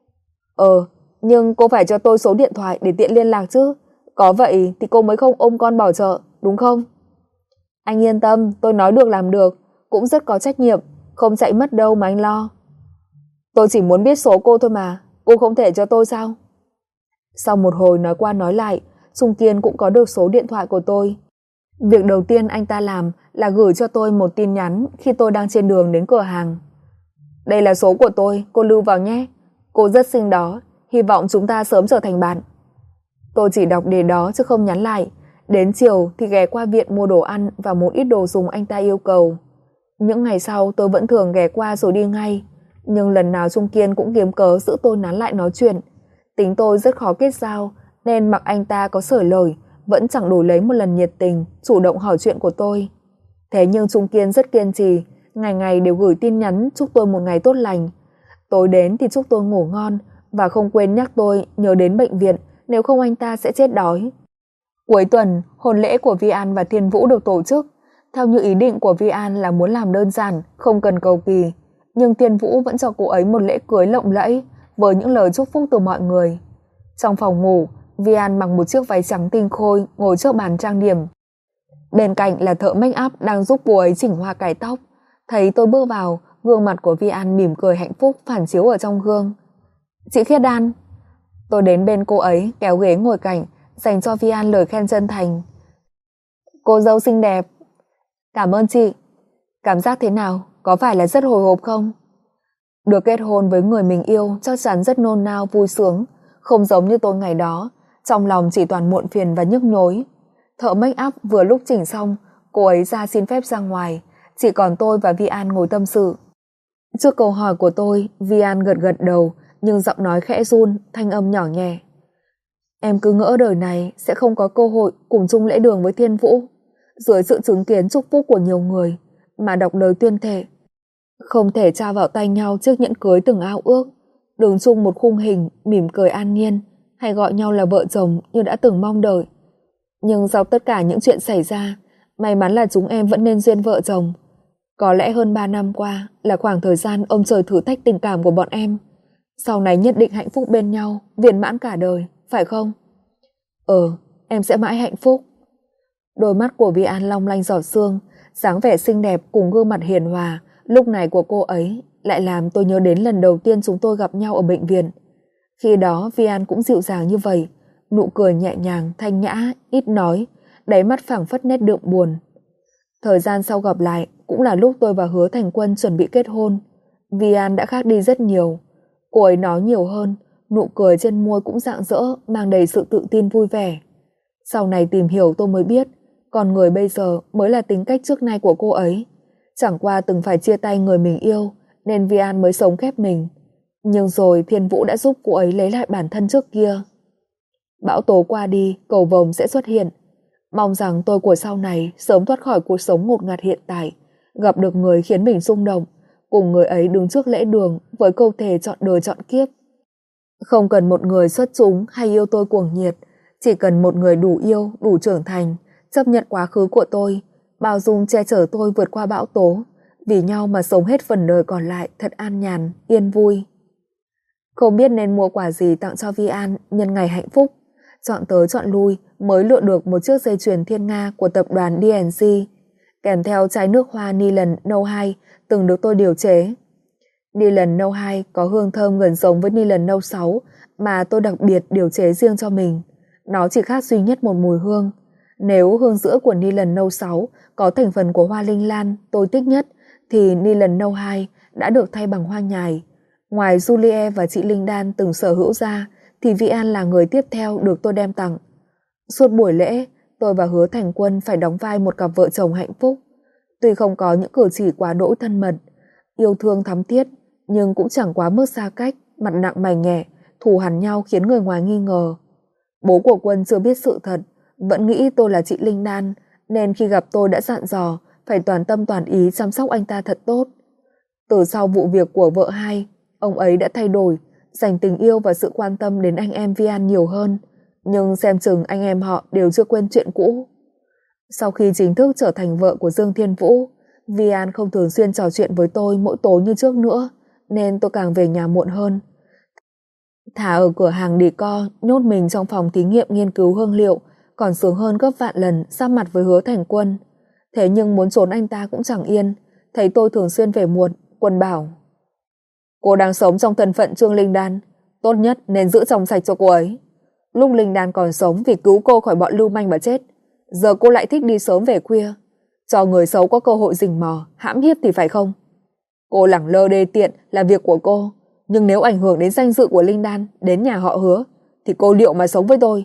Nhưng cô phải cho tôi số điện thoại để tiện liên lạc chứ, có vậy thì cô mới không ôm con bỏ chợ, đúng không? Anh yên tâm, tôi nói được làm được, cũng rất có trách nhiệm, không chạy mất đâu mà anh lo. Tôi chỉ muốn biết số cô thôi mà, cô không thể cho tôi sao? Sau một hồi nói qua nói lại, Trung Kiên cũng có được số điện thoại của tôi. Việc đầu tiên anh ta làm là gửi cho tôi một tin nhắn khi tôi đang trên đường đến cửa hàng. Đây là số của tôi, cô lưu vào nhé. Cô rất xinh đó, hy vọng chúng ta sớm trở thành bạn. Tôi chỉ đọc đề đó chứ không nhắn lại. Đến chiều thì ghé qua viện mua đồ ăn và một ít đồ dùng anh ta yêu cầu. Những ngày sau tôi vẫn thường ghé qua rồi đi ngay, nhưng lần nào Trung Kiên cũng kiếm cớ giữ tôi nán lại nói chuyện. Tính tôi rất khó kết giao, nên mặc anh ta có sởi lời vẫn chẳng đổi lấy một lần nhiệt tình chủ động hỏi chuyện của tôi. Thế nhưng Trung Kiên rất kiên trì, ngày ngày đều gửi tin nhắn chúc tôi một ngày tốt lành. Tối đến thì chúc tôi ngủ ngon và không quên nhắc tôi nhớ đến bệnh viện, nếu không anh ta sẽ chết đói. Cuối tuần, hôn lễ của Vi An và Thiên Vũ được tổ chức. Theo như ý định của Vi An là muốn làm đơn giản, không cần cầu kỳ, nhưng Thiên Vũ vẫn cho cô ấy một lễ cưới lộng lẫy với những lời chúc phúc từ mọi người. Trong phòng ngủ, Vi An mặc một chiếc váy trắng tinh khôi ngồi trước bàn trang điểm. Bên cạnh là thợ make up đang giúp cô ấy chỉnh hoa cài tóc. Thấy tôi bước vào, gương mặt của Vi An mỉm cười hạnh phúc phản chiếu ở trong gương. Chị Khiết Đan. Tôi đến bên cô ấy kéo ghế ngồi cạnh, dành cho Vi An lời khen chân thành. Cô dâu xinh đẹp. Cảm ơn chị. Cảm giác thế nào? Có phải là rất hồi hộp không? Được kết hôn với người mình yêu chắc chắn rất nôn nao vui sướng, không giống như tôi ngày đó, trong lòng chỉ toàn muộn phiền và nhức nhối. Thợ make up vừa lúc chỉnh xong, cô ấy ra xin phép ra ngoài, chỉ còn tôi và Vi An ngồi tâm sự. Trước câu hỏi của tôi, Vi An gật gật đầu, nhưng giọng nói khẽ run, thanh âm nhỏ nhẹ. Em cứ ngỡ đời này sẽ không có cơ hội cùng chung lễ đường với Thiên Vũ, dưới sự chứng kiến chúc phúc của nhiều người mà đọc lời tuyên thệ. Không thể trao vào tay nhau chiếc nhẫn cưới từng ao ước, đường chung một khung hình mỉm cười an nhiên, hay gọi nhau là vợ chồng như đã từng mong đợi. Nhưng sau tất cả những chuyện xảy ra, may mắn là chúng em vẫn nên duyên vợ chồng. Có lẽ hơn 3 năm qua là khoảng thời gian ông trời thử thách tình cảm của bọn em. Sau này nhất định hạnh phúc bên nhau, viên mãn cả đời, phải không? Em sẽ mãi hạnh phúc. Đôi mắt của Vi An long lanh giọt sương, dáng vẻ xinh đẹp cùng gương mặt hiền hòa lúc này của cô ấy lại làm tôi nhớ đến lần đầu tiên chúng tôi gặp nhau ở bệnh viện. Khi đó Vi An cũng dịu dàng như vậy, nụ cười nhẹ nhàng, thanh nhã, ít nói, đáy mắt phảng phất nét đượm buồn. Thời gian sau gặp lại cũng là lúc tôi và Hứa Thành Quân chuẩn bị kết hôn. Vi An đã khác đi rất nhiều. Cô ấy nói nhiều hơn, nụ cười trên môi cũng rạng rỡ, mang đầy sự tự tin vui vẻ. Sau này tìm hiểu tôi mới biết, con người bây giờ mới là tính cách trước nay của cô ấy. Chẳng qua từng phải chia tay người mình yêu, nên Vi An mới sống khép mình. Nhưng rồi Thiên Vũ đã giúp cô ấy lấy lại bản thân trước kia. Bão tố qua đi, cầu vồng sẽ xuất hiện. Mong rằng tôi của sau này sớm thoát khỏi cuộc sống ngột ngạt hiện tại, gặp được người khiến mình rung động, cùng người ấy đứng trước lễ đường với câu thề chọn đời chọn kiếp. Không cần một người xuất chúng hay yêu tôi cuồng nhiệt, chỉ cần một người đủ yêu, đủ trưởng thành, chấp nhận quá khứ của tôi, bao dung che chở tôi vượt qua bão tố, vì nhau mà sống hết phần đời còn lại thật an nhàn, yên vui. Không biết nên mua quà gì tặng cho Vi An nhân ngày hạnh phúc, Chọn tới chọn lui mới lựa được một chiếc dây chuyền thiên nga của tập đoàn DNC, kèm theo chai nước hoa Nylon No 2 từng được tôi điều chế. Nylon No 2 có hương thơm gần giống với Nylon No 6 mà tôi đặc biệt điều chế riêng cho mình. Nó chỉ khác duy nhất một mùi hương. Nếu hương giữa của Nylon No 6 có thành phần của hoa linh lan tôi thích nhất, thì Nylon No 2 đã được thay bằng hoa nhài. Ngoài Julie và chị Linh Đan từng sở hữu ra, thì Vy An là người tiếp theo được tôi đem tặng. Suốt buổi lễ, tôi và Hứa Thành Quân phải đóng vai một cặp vợ chồng hạnh phúc. Tuy không có những cử chỉ quá đỗi thân mật, yêu thương thắm thiết, nhưng cũng chẳng quá mức xa cách, mặt nặng mày nhẹ, thù hằn nhau khiến người ngoài nghi ngờ. Bố của Quân chưa biết sự thật, vẫn nghĩ tôi là chị Linh Đan, nên khi gặp tôi đã dặn dò phải toàn tâm toàn ý chăm sóc anh ta thật tốt. Từ sau vụ việc của vợ hai, ông ấy đã thay đổi, dành tình yêu và sự quan tâm đến anh em Vy An nhiều hơn, nhưng xem chừng anh em họ đều chưa quên chuyện cũ. Sau khi chính thức trở thành vợ của Dương Thiên Vũ, Vy An không thường xuyên trò chuyện với tôi mỗi tối như trước nữa, nên tôi càng về nhà muộn hơn. Thả ở cửa hàng decor, nhốt mình trong phòng thí nghiệm nghiên cứu hương liệu, còn sướng hơn gấp vạn lần giáp mặt với Hứa Thành Quân. Thế nhưng muốn trốn anh ta cũng chẳng yên, thấy tôi thường xuyên về muộn, Quân bảo: cô đang sống trong thân phận Trương Linh Đan, tốt nhất nên giữ trong sạch cho cô ấy. Lúc Linh Đan còn sống vì cứu cô khỏi bọn lưu manh mà chết, giờ cô lại thích đi sớm về khuya, cho người xấu có cơ hội rình mò, hãm hiếp thì phải không? Cô lẳng lơ đê tiện là việc của cô, nhưng nếu ảnh hưởng đến danh dự của Linh Đan, đến nhà họ Hứa, thì cô liệu mà sống với tôi?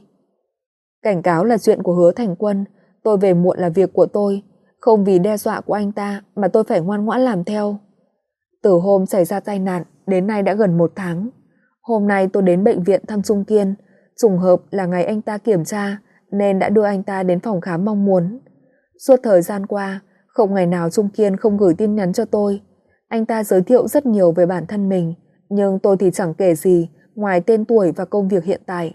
Cảnh cáo là chuyện của Hứa Thành Quân, tôi về muộn là việc của tôi, không vì đe dọa của anh ta mà tôi phải ngoan ngoãn làm theo. Từ hôm xảy ra tai nạn đến nay đã gần 1 tháng. Hôm nay tôi đến bệnh viện thăm Trung Kiên, trùng hợp là ngày anh ta kiểm tra nên đã đưa anh ta đến phòng khám mong muốn. Suốt thời gian qua, không ngày nào Trung Kiên không gửi tin nhắn cho tôi. Anh ta giới thiệu rất nhiều về bản thân mình, nhưng tôi thì chẳng kể gì ngoài tên tuổi và công việc hiện tại.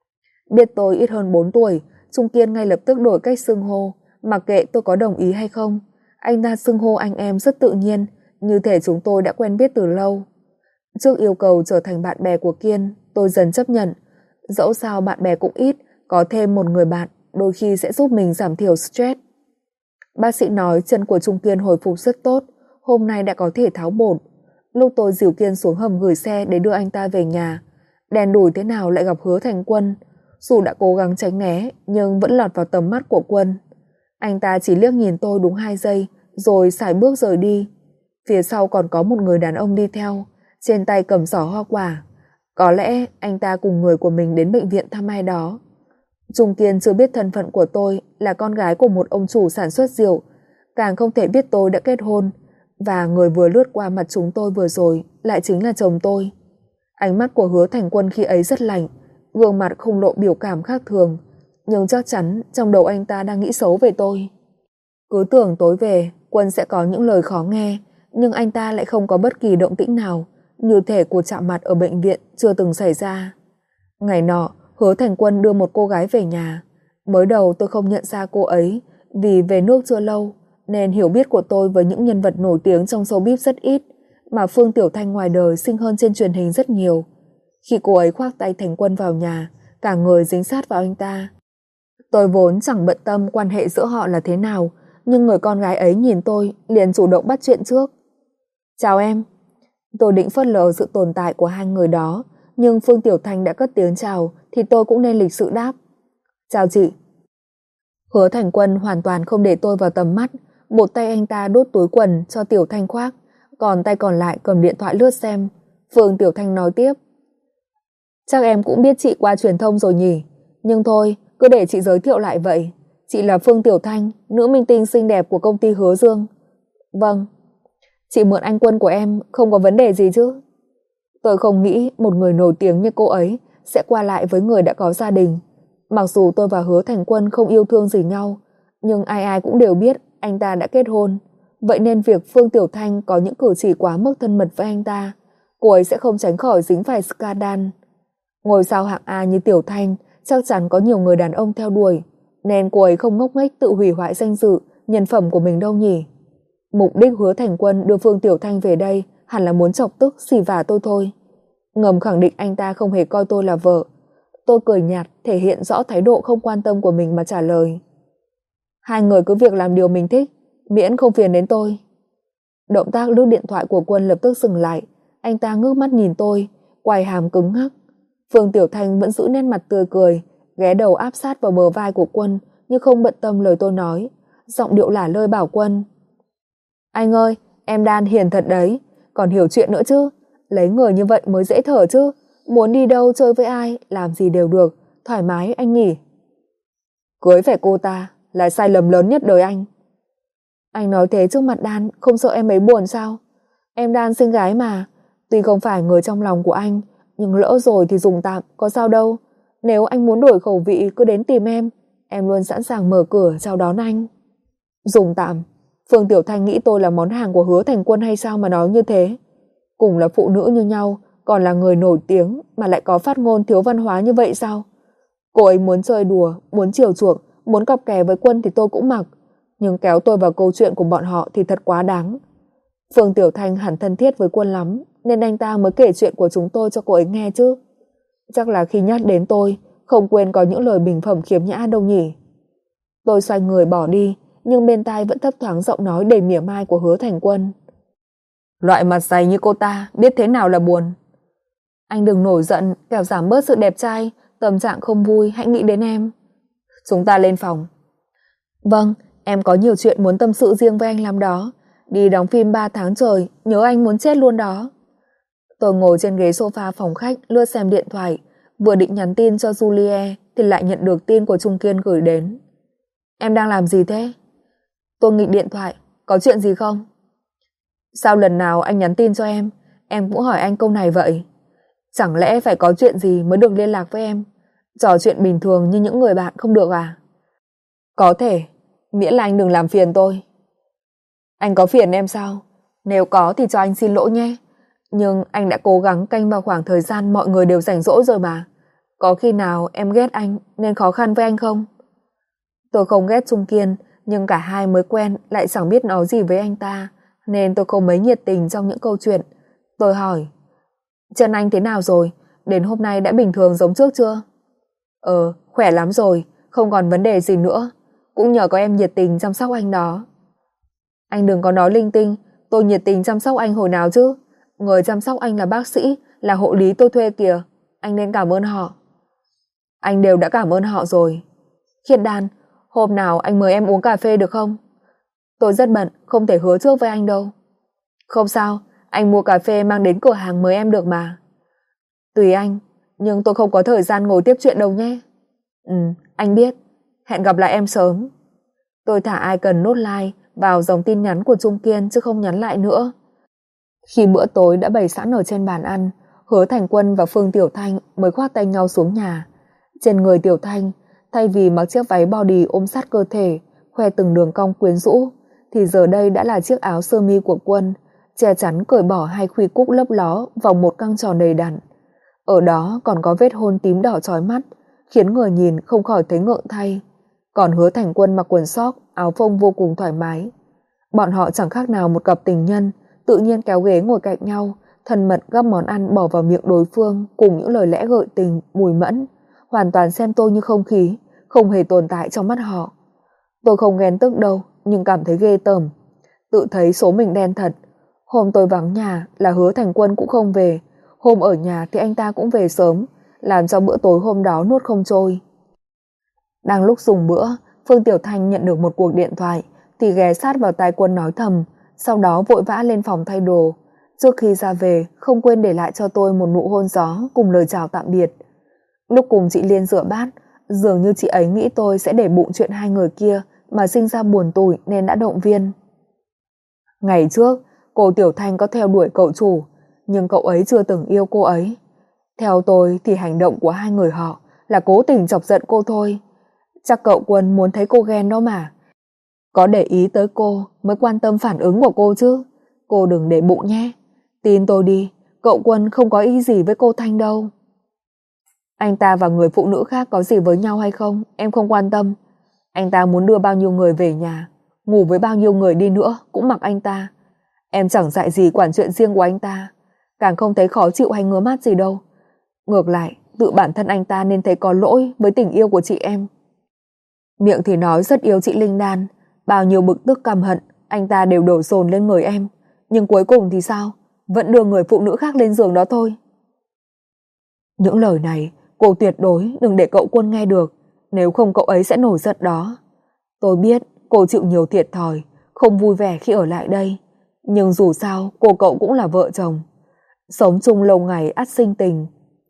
Biết tôi ít hơn 4 tuổi, Trung Kiên ngay lập tức đổi cách xưng hô, mặc kệ tôi có đồng ý hay không. Anh ta xưng hô anh em rất tự nhiên, như thể chúng tôi đã quen biết từ lâu. Trước yêu cầu trở thành bạn bè của Kiên, tôi dần chấp nhận. Dẫu sao bạn bè cũng ít, có thêm một người bạn đôi khi sẽ giúp mình giảm thiểu stress. Bác sĩ nói chân của Trung Kiên hồi phục rất tốt, hôm nay đã có thể tháo bột. Lúc tôi dìu Kiên xuống hầm gửi xe để đưa anh ta về nhà, đèn đủi thế nào lại gặp Hứa Thành Quân. Dù đã cố gắng tránh né nhưng vẫn lọt vào tầm mắt của Quân. Anh ta chỉ liếc nhìn tôi đúng 2 giây rồi sải bước rời đi. Phía sau còn có một người đàn ông đi theo, trên tay cầm giỏ hoa quả. Có lẽ anh ta cùng người của mình đến bệnh viện thăm ai đó. Trung Kiên chưa biết thân phận của tôi là con gái của một ông chủ sản xuất rượu, càng không thể biết tôi đã kết hôn, và người vừa lướt qua mặt chúng tôi vừa rồi lại chính là chồng tôi. Ánh mắt của Hứa Thành Quân khi ấy rất lạnh, gương mặt không lộ biểu cảm khác thường, nhưng chắc chắn trong đầu anh ta đang nghĩ xấu về tôi. Cứ tưởng tối về Quân sẽ có những lời khó nghe, nhưng anh ta lại không có bất kỳ động tĩnh nào, như thể cuộc chạm mặt ở bệnh viện chưa từng xảy ra. Ngày nọ, Hứa Thành Quân đưa một cô gái về nhà. Mới đầu tôi không nhận ra cô ấy, vì về nước chưa lâu, nên hiểu biết của tôi với những nhân vật nổi tiếng trong showbiz rất ít, mà Phương Tiểu Thanh ngoài đời xinh hơn trên truyền hình rất nhiều. Khi cô ấy khoác tay Thành Quân vào nhà, cả người dính sát vào anh ta. Tôi vốn chẳng bận tâm quan hệ giữa họ là thế nào, nhưng người con gái ấy nhìn tôi liền chủ động bắt chuyện trước. Chào em. Tôi định phớt lờ sự tồn tại của hai người đó, nhưng Phương Tiểu Thanh đã cất tiếng chào thì tôi cũng nên lịch sự đáp. Chào chị. Hứa Thành Quân hoàn toàn không để tôi vào tầm mắt, một tay anh ta đút túi quần cho Tiểu Thanh khoác, còn tay còn lại cầm điện thoại lướt xem. Phương Tiểu Thanh nói tiếp. Chắc em cũng biết chị qua truyền thông rồi nhỉ, nhưng thôi, cứ để chị giới thiệu lại vậy. Chị là Phương Tiểu Thanh, nữ minh tinh xinh đẹp của công ty Hứa Dương. Vâng. Chị mượn anh Quân của em không có vấn đề gì chứ? Tôi không nghĩ một người nổi tiếng như cô ấy sẽ qua lại với người đã có gia đình. Mặc dù tôi và Hứa Thành Quân không yêu thương gì nhau, nhưng ai ai cũng đều biết anh ta đã kết hôn. Vậy nên việc Phương Tiểu Thanh có những cử chỉ quá mức thân mật với anh ta, cô ấy sẽ không tránh khỏi dính phải scandal. Ngôi sao hạng A như Tiểu Thanh chắc chắn có nhiều người đàn ông theo đuổi, nên cô ấy không ngốc nghếch tự hủy hoại danh dự, nhân phẩm của mình đâu nhỉ. Mục đích Hứa Thành Quân đưa Phương Tiểu Thanh về đây hẳn là muốn chọc tức xỉ vả tôi thôi. Ngầm khẳng định anh ta không hề coi tôi là vợ. Tôi cười nhạt, thể hiện rõ thái độ không quan tâm của mình mà trả lời. Hai người cứ việc làm điều mình thích, miễn không phiền đến tôi. Động tác lướt điện thoại của Quân lập tức dừng lại. Anh ta ngước mắt nhìn tôi, quai hàm cứng ngắc. Phương Tiểu Thanh vẫn giữ nét mặt tươi cười, ghé đầu áp sát vào bờ vai của Quân như không bận tâm lời tôi nói, giọng điệu lả lơi bảo Quân. Anh ơi, em Đan hiền thật đấy, còn hiểu chuyện nữa chứ. Lấy người như vậy mới dễ thở chứ. Muốn đi đâu chơi với ai, làm gì đều được, thoải mái anh nghỉ. Cưới phải cô ta là sai lầm lớn nhất đời anh. Anh nói thế trước mặt Đan, không sợ em ấy buồn sao? Em Đan xinh gái mà, tuy không phải người trong lòng của anh, nhưng lỡ rồi thì dùng tạm, có sao đâu. Nếu anh muốn đổi khẩu vị cứ đến tìm em luôn sẵn sàng mở cửa chào đón anh. Dùng tạm? Phương Tiểu Thanh nghĩ tôi là món hàng của Hứa Thành Quân hay sao mà nói như thế? Cùng là phụ nữ như nhau, còn là người nổi tiếng mà lại có phát ngôn thiếu văn hóa như vậy sao? Cô ấy muốn chơi đùa, muốn chiều chuộng, muốn cặp kè với Quân thì tôi cũng mặc, nhưng kéo tôi vào câu chuyện của bọn họ thì thật quá đáng. Phương Tiểu Thanh hẳn thân thiết với Quân lắm, nên anh ta mới kể chuyện của chúng tôi cho cô ấy nghe chứ. Chắc là khi nhắc đến tôi, không quên có những lời bình phẩm khiếm nhã đâu nhỉ. Tôi xoay người bỏ đi, nhưng bên tai vẫn thấp thoáng giọng nói đầy mỉa mai của Hứa Thành Quân. Loại mặt dày như cô ta biết thế nào là buồn. Anh đừng nổi giận, kẻo giảm bớt sự đẹp trai, tâm trạng không vui, hãy nghĩ đến em. Chúng ta lên phòng. Vâng, em có nhiều chuyện muốn tâm sự riêng với anh lắm đó. Đi đóng phim 3 tháng trời, nhớ anh muốn chết luôn đó. Tôi ngồi trên ghế sofa phòng khách lướt xem điện thoại, vừa định nhắn tin cho Julie thì lại nhận được tin của Trung Kiên gửi đến. Em đang làm gì thế? Tôi nghịch điện thoại, có chuyện gì không? Sao lần nào anh nhắn tin cho em cũng hỏi anh câu này vậy? Chẳng lẽ phải có chuyện gì mới được liên lạc với em? Trò chuyện bình thường như những người bạn không được à? Có thể, miễn là anh đừng làm phiền tôi. Anh có phiền em sao? Nếu có thì cho anh xin lỗi nhé. Nhưng anh đã cố gắng canh vào khoảng thời gian mọi người đều rảnh rỗi rồi mà. Có khi nào em ghét anh nên khó khăn với anh không? Tôi không ghét Trung Kiên, nhưng cả hai mới quen lại chẳng biết nói gì với anh ta, nên tôi không mấy nhiệt tình trong những câu chuyện. Tôi hỏi, chân anh thế nào rồi? Đến hôm nay đã bình thường giống trước chưa? Khỏe lắm rồi, không còn vấn đề gì nữa. Cũng nhờ có em nhiệt tình chăm sóc anh đó. Anh đừng có nói linh tinh, tôi nhiệt tình chăm sóc anh hồi nào chứ? Người chăm sóc anh là bác sĩ, là hộ lý tôi thuê kìa. Anh nên cảm ơn họ. Anh đều đã cảm ơn họ rồi. Khiết Đan, hôm nào anh mời em uống cà phê được không? Tôi rất bận, không thể hứa trước với anh đâu. Không sao, anh mua cà phê mang đến cửa hàng mời em được mà. Tùy anh, nhưng tôi không có thời gian ngồi tiếp chuyện đâu nhé. Anh biết. Hẹn gặp lại em sớm. Tôi thả icon nốt like vào dòng tin nhắn của Trung Kiên chứ không nhắn lại nữa. Khi bữa tối đã bày sẵn ở trên bàn ăn, Hứa Thành Quân và Phương Tiểu Thanh mới khoác tay nhau xuống nhà. Trên người Tiểu Thanh, thay vì mặc chiếc váy body ôm sát cơ thể, khoe từng đường cong quyến rũ, thì giờ đây đã là chiếc áo sơ mi của Quân, che chắn cởi bỏ hai khuy cúc lấp ló vào một căng tròn đầy đặn. Ở đó còn có vết hôn tím đỏ chói mắt, khiến người nhìn không khỏi thấy ngượng thay. Còn Hứa Thành Quân mặc quần sóc, áo phông vô cùng thoải mái. Bọn họ chẳng khác nào một cặp tình nhân, tự nhiên kéo ghế ngồi cạnh nhau, thân mật gắp món ăn bỏ vào miệng đối phương cùng những lời lẽ gợi tình, mùi mẫn, hoàn toàn xem tôi như không khí, không hề tồn tại trong mắt họ. Tôi không ghen tức đâu, nhưng cảm thấy ghê tởm. Tự thấy số mình đen thật. Hôm tôi vắng nhà là Hứa Thành Quân cũng không về, hôm ở nhà thì anh ta cũng về sớm, làm cho bữa tối hôm đó nuốt không trôi. Đang lúc dùng bữa, Phương Tiểu Thanh nhận được một cuộc điện thoại thì ghé sát vào tai Quân nói thầm, sau đó vội vã lên phòng thay đồ. Trước khi ra về, không quên để lại cho tôi một nụ hôn gió cùng lời chào tạm biệt. Lúc cùng chị Liên rửa bát, dường như chị ấy nghĩ tôi sẽ để bụng chuyện hai người kia mà sinh ra buồn tủi nên đã động viên. Ngày trước, cô Tiểu Thanh có theo đuổi cậu chủ, nhưng cậu ấy chưa từng yêu cô ấy. Theo tôi thì hành động của hai người họ là cố tình chọc giận cô thôi. Chắc cậu Quân muốn thấy cô ghen đó mà. Có để ý tới cô mới quan tâm phản ứng của cô chứ. Cô đừng để bụng nhé. Tin tôi đi, cậu Quân không có ý gì với cô Thanh đâu. Anh ta và người phụ nữ khác có gì với nhau hay không, em không quan tâm. Anh ta muốn đưa bao nhiêu người về nhà, ngủ với bao nhiêu người đi nữa cũng mặc anh ta. Em chẳng dạy gì quản chuyện riêng của anh ta, càng không thấy khó chịu hay ngứa mắt gì đâu. Ngược lại, tự bản thân anh ta nên thấy có lỗi với tình yêu của chị em. Miệng thì nói rất yêu chị Linh Đan, bao nhiêu bực tức căm hận anh ta đều đổ dồn lên người em, nhưng cuối cùng thì sao? Vẫn đưa người phụ nữ khác lên giường đó thôi. Những lời này cô tuyệt đối đừng để cậu Quân nghe được, nếu không cậu ấy sẽ nổi giận đó. Tôi biết cô chịu nhiều thiệt thòi, không vui vẻ khi ở lại đây, nhưng dù sao cô cậu cũng là vợ chồng, sống chung lâu ngày ắt sinh tình.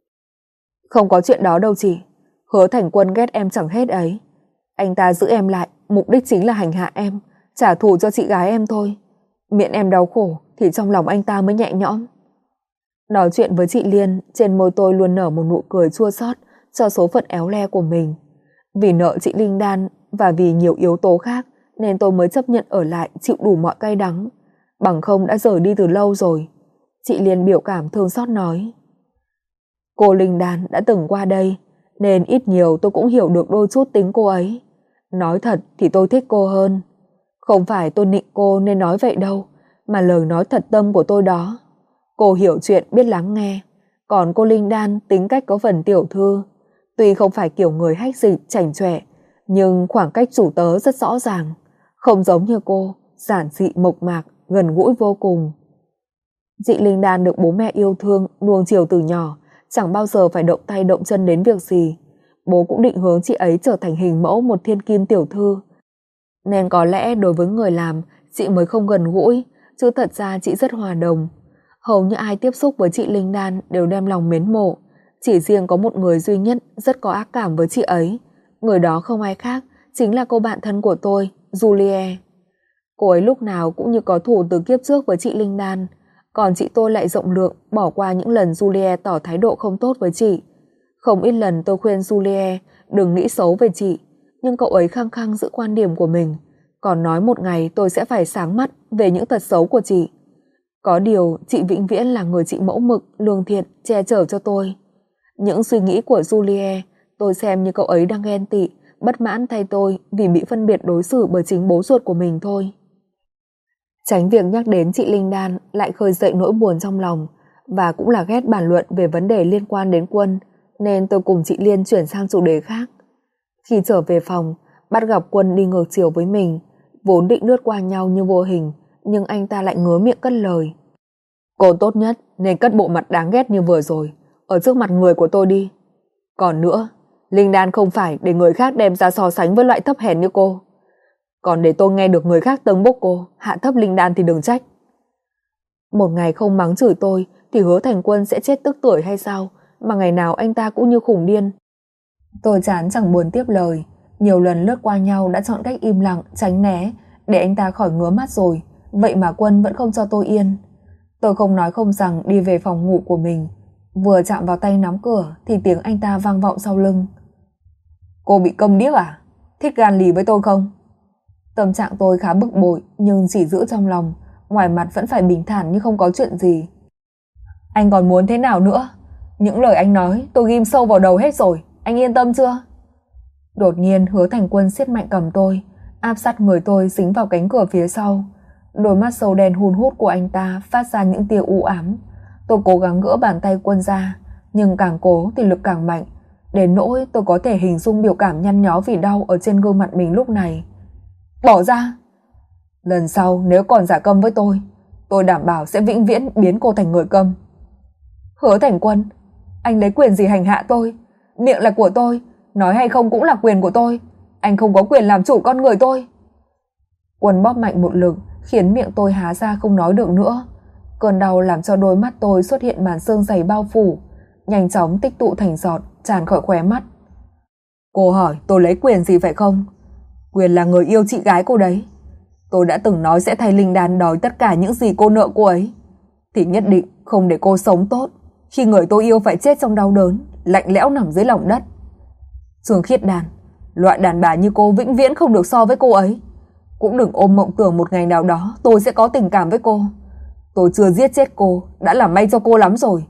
Không có chuyện đó đâu chị, Hứa Thành Quân ghét em chẳng hết ấy. Anh ta giữ em lại, mục đích chính là hành hạ em, trả thù cho chị gái em thôi. Miệng em đau khổ thì trong lòng anh ta mới nhẹ nhõm. Nói chuyện với chị Liên, trên môi tôi luôn nở một nụ cười chua xót cho số phận éo le của mình. Vì nợ chị Linh Đan và vì nhiều yếu tố khác nên tôi mới chấp nhận ở lại chịu đủ mọi cay đắng, bằng không đã rời đi từ lâu rồi. Chị Liên biểu cảm thương xót nói: Cô Linh Đan đã từng qua đây nên ít nhiều tôi cũng hiểu được đôi chút tính cô ấy. Nói thật thì tôi thích cô hơn. Không phải tôi nịnh cô nên nói vậy đâu, mà lời nói thật tâm của tôi đó. Cô hiểu chuyện, biết lắng nghe. Còn cô Linh Đan tính cách có phần tiểu thư. Tuy không phải kiểu người hách dịch chảnh chọe, nhưng khoảng cách chủ tớ rất rõ ràng. Không giống như cô, giản dị mộc mạc, gần gũi vô cùng. Chị Linh Đan được bố mẹ yêu thương, nuông chiều từ nhỏ, chẳng bao giờ phải động tay động chân đến việc gì. Bố cũng định hướng chị ấy trở thành hình mẫu một thiên kim tiểu thư. Nên có lẽ đối với người làm, chị mới không gần gũi, chứ thật ra chị rất hòa đồng. Hầu như ai tiếp xúc với chị Linh Đan đều đem lòng mến mộ. Chỉ riêng có một người duy nhất rất có ác cảm với chị ấy. Người đó không ai khác, chính là cô bạn thân của tôi, Julie. Cô ấy lúc nào cũng như có thù từ kiếp trước với chị Linh Đan. Còn chị tôi lại rộng lượng, bỏ qua những lần Julie tỏ thái độ không tốt với chị. Không ít lần tôi khuyên Julie đừng nghĩ xấu về chị, nhưng cậu ấy khăng khăng giữ quan điểm của mình, còn nói một ngày tôi sẽ phải sáng mắt về những tật xấu của chị. Có điều chị vĩnh viễn là người chị mẫu mực, lương thiện, che chở cho tôi. Những suy nghĩ của Julie tôi xem như cậu ấy đang ghen tị, bất mãn thay tôi vì bị phân biệt đối xử bởi chính bố ruột của mình thôi. Tránh việc nhắc đến chị Linh Đan lại khơi dậy nỗi buồn trong lòng, và cũng là ghét bàn luận về vấn đề liên quan đến Quân, nên tôi cùng chị Liên chuyển sang chủ đề khác. Khi trở về phòng, bắt gặp Quân đi ngược chiều với mình, vốn định lướt qua nhau như vô hình, nhưng anh ta lại ngớ miệng cất lời: Cô tốt nhất nên cất bộ mặt đáng ghét như vừa rồi ở trước mặt người của tôi đi. Còn nữa, Linh Đan không phải để người khác đem ra so sánh với loại thấp hèn như cô. Còn để tôi nghe được người khác tâng bốc cô, hạ thấp Linh Đan thì đừng trách. Một ngày không mắng chửi tôi thì Hứa Thành Quân sẽ chết tức tưởi hay sao, mà ngày nào anh ta cũng như khủng điên. Tôi chán chẳng buồn tiếp lời, nhiều lần lướt qua nhau đã chọn cách im lặng, tránh né để anh ta khỏi ngứa mắt rồi, vậy mà Quân vẫn không cho tôi yên. Tôi không nói không rằng đi về phòng ngủ của mình, vừa chạm vào tay nắm cửa thì tiếng anh ta vang vọng sau lưng: Cô bị câm điếc à? Thích gan lì với tôi không? Tâm trạng tôi khá bực bội, nhưng chỉ giữ trong lòng, ngoài mặt vẫn phải bình thản như không có chuyện gì. Anh còn muốn thế nào nữa? Những lời anh nói tôi ghim sâu vào đầu hết rồi, anh yên tâm chưa? Đột nhiên Hứa Thành Quân siết mạnh cầm tôi, áp sát người tôi dính vào cánh cửa phía sau. Đôi mắt sâu đen hun hút của anh ta phát ra những tia u ám. Tôi cố gắng gỡ bàn tay Quân ra, nhưng càng cố thì lực càng mạnh, đến nỗi tôi có thể hình dung biểu cảm nhăn nhó vì đau ở trên gương mặt mình lúc này. Bỏ ra! Lần sau nếu còn giả câm với tôi đảm bảo sẽ vĩnh viễn biến cô thành người câm. Hứa Thành Quân, anh lấy quyền gì hành hạ tôi? Miệng là của tôi, nói hay không cũng là quyền của tôi. Anh không có quyền làm chủ con người tôi. Quân bóp mạnh một lực khiến miệng tôi há ra không nói được nữa. Cơn đau làm cho đôi mắt tôi xuất hiện màn sương dày bao phủ, nhanh chóng tích tụ thành giọt tràn khỏi khóe mắt. Cô hỏi tôi lấy quyền gì phải không? Quyền là người yêu chị gái cô đấy. Tôi đã từng nói sẽ thay Linh Đan đòi tất cả những gì cô nợ cô ấy, thì nhất định không để cô sống tốt khi người tôi yêu phải chết trong đau đớn, lạnh lẽo nằm dưới lòng đất. Trương Khiết Đan, loại đàn bà như cô vĩnh viễn không được so với cô ấy. Cũng đừng ôm mộng tưởng một ngày nào đó tôi sẽ có tình cảm với cô. Tôi chưa giết chết cô đã là may cho cô lắm rồi.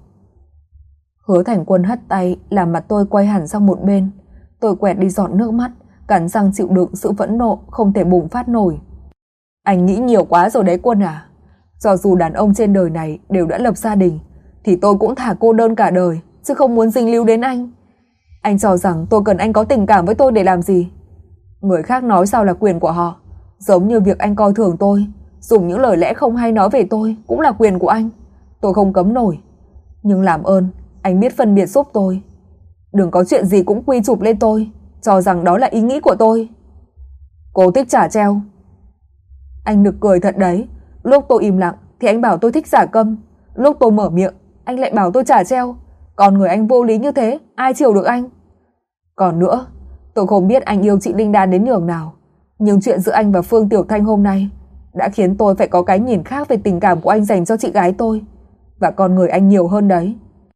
Hứa Thành Quân hất tay làm mặt tôi quay hẳn sang một bên. Tôi quẹt đi giọt nước mắt, cắn răng chịu đựng sự phẫn nộ không thể bùng phát nổi. Anh nghĩ nhiều quá rồi đấy Quân à. Cho dù đàn ông trên đời này đều đã lập gia đình thì tôi cũng thà cô đơn cả đời chứ không muốn dính líu đến anh. Anh cho rằng tôi cần anh có tình cảm với tôi để làm gì? Người khác nói sao là quyền của họ. Giống như việc anh coi thường tôi, dùng những lời lẽ không hay nói về tôi cũng là quyền của anh. Tôi không cấm nổi. Nhưng làm ơn, anh biết phân biệt giúp tôi. Đừng có chuyện gì cũng quy chụp lên tôi, cho rằng đó là ý nghĩ của tôi. Cô thích trả treo. Anh nực cười thật đấy. Lúc tôi im lặng thì anh bảo tôi thích giả câm. Lúc tôi mở miệng, anh lại bảo tôi trả treo. Còn người anh vô lý như thế, ai chịu được anh? Còn nữa, tôi không biết anh yêu chị Linh Đan đến nhường nào, nhưng chuyện giữa anh và Phương Tiểu Thanh hôm nay đã khiến tôi phải có cái nhìn khác về tình cảm của anh dành cho chị gái tôi. Và con người anh nhiều hơn đấy.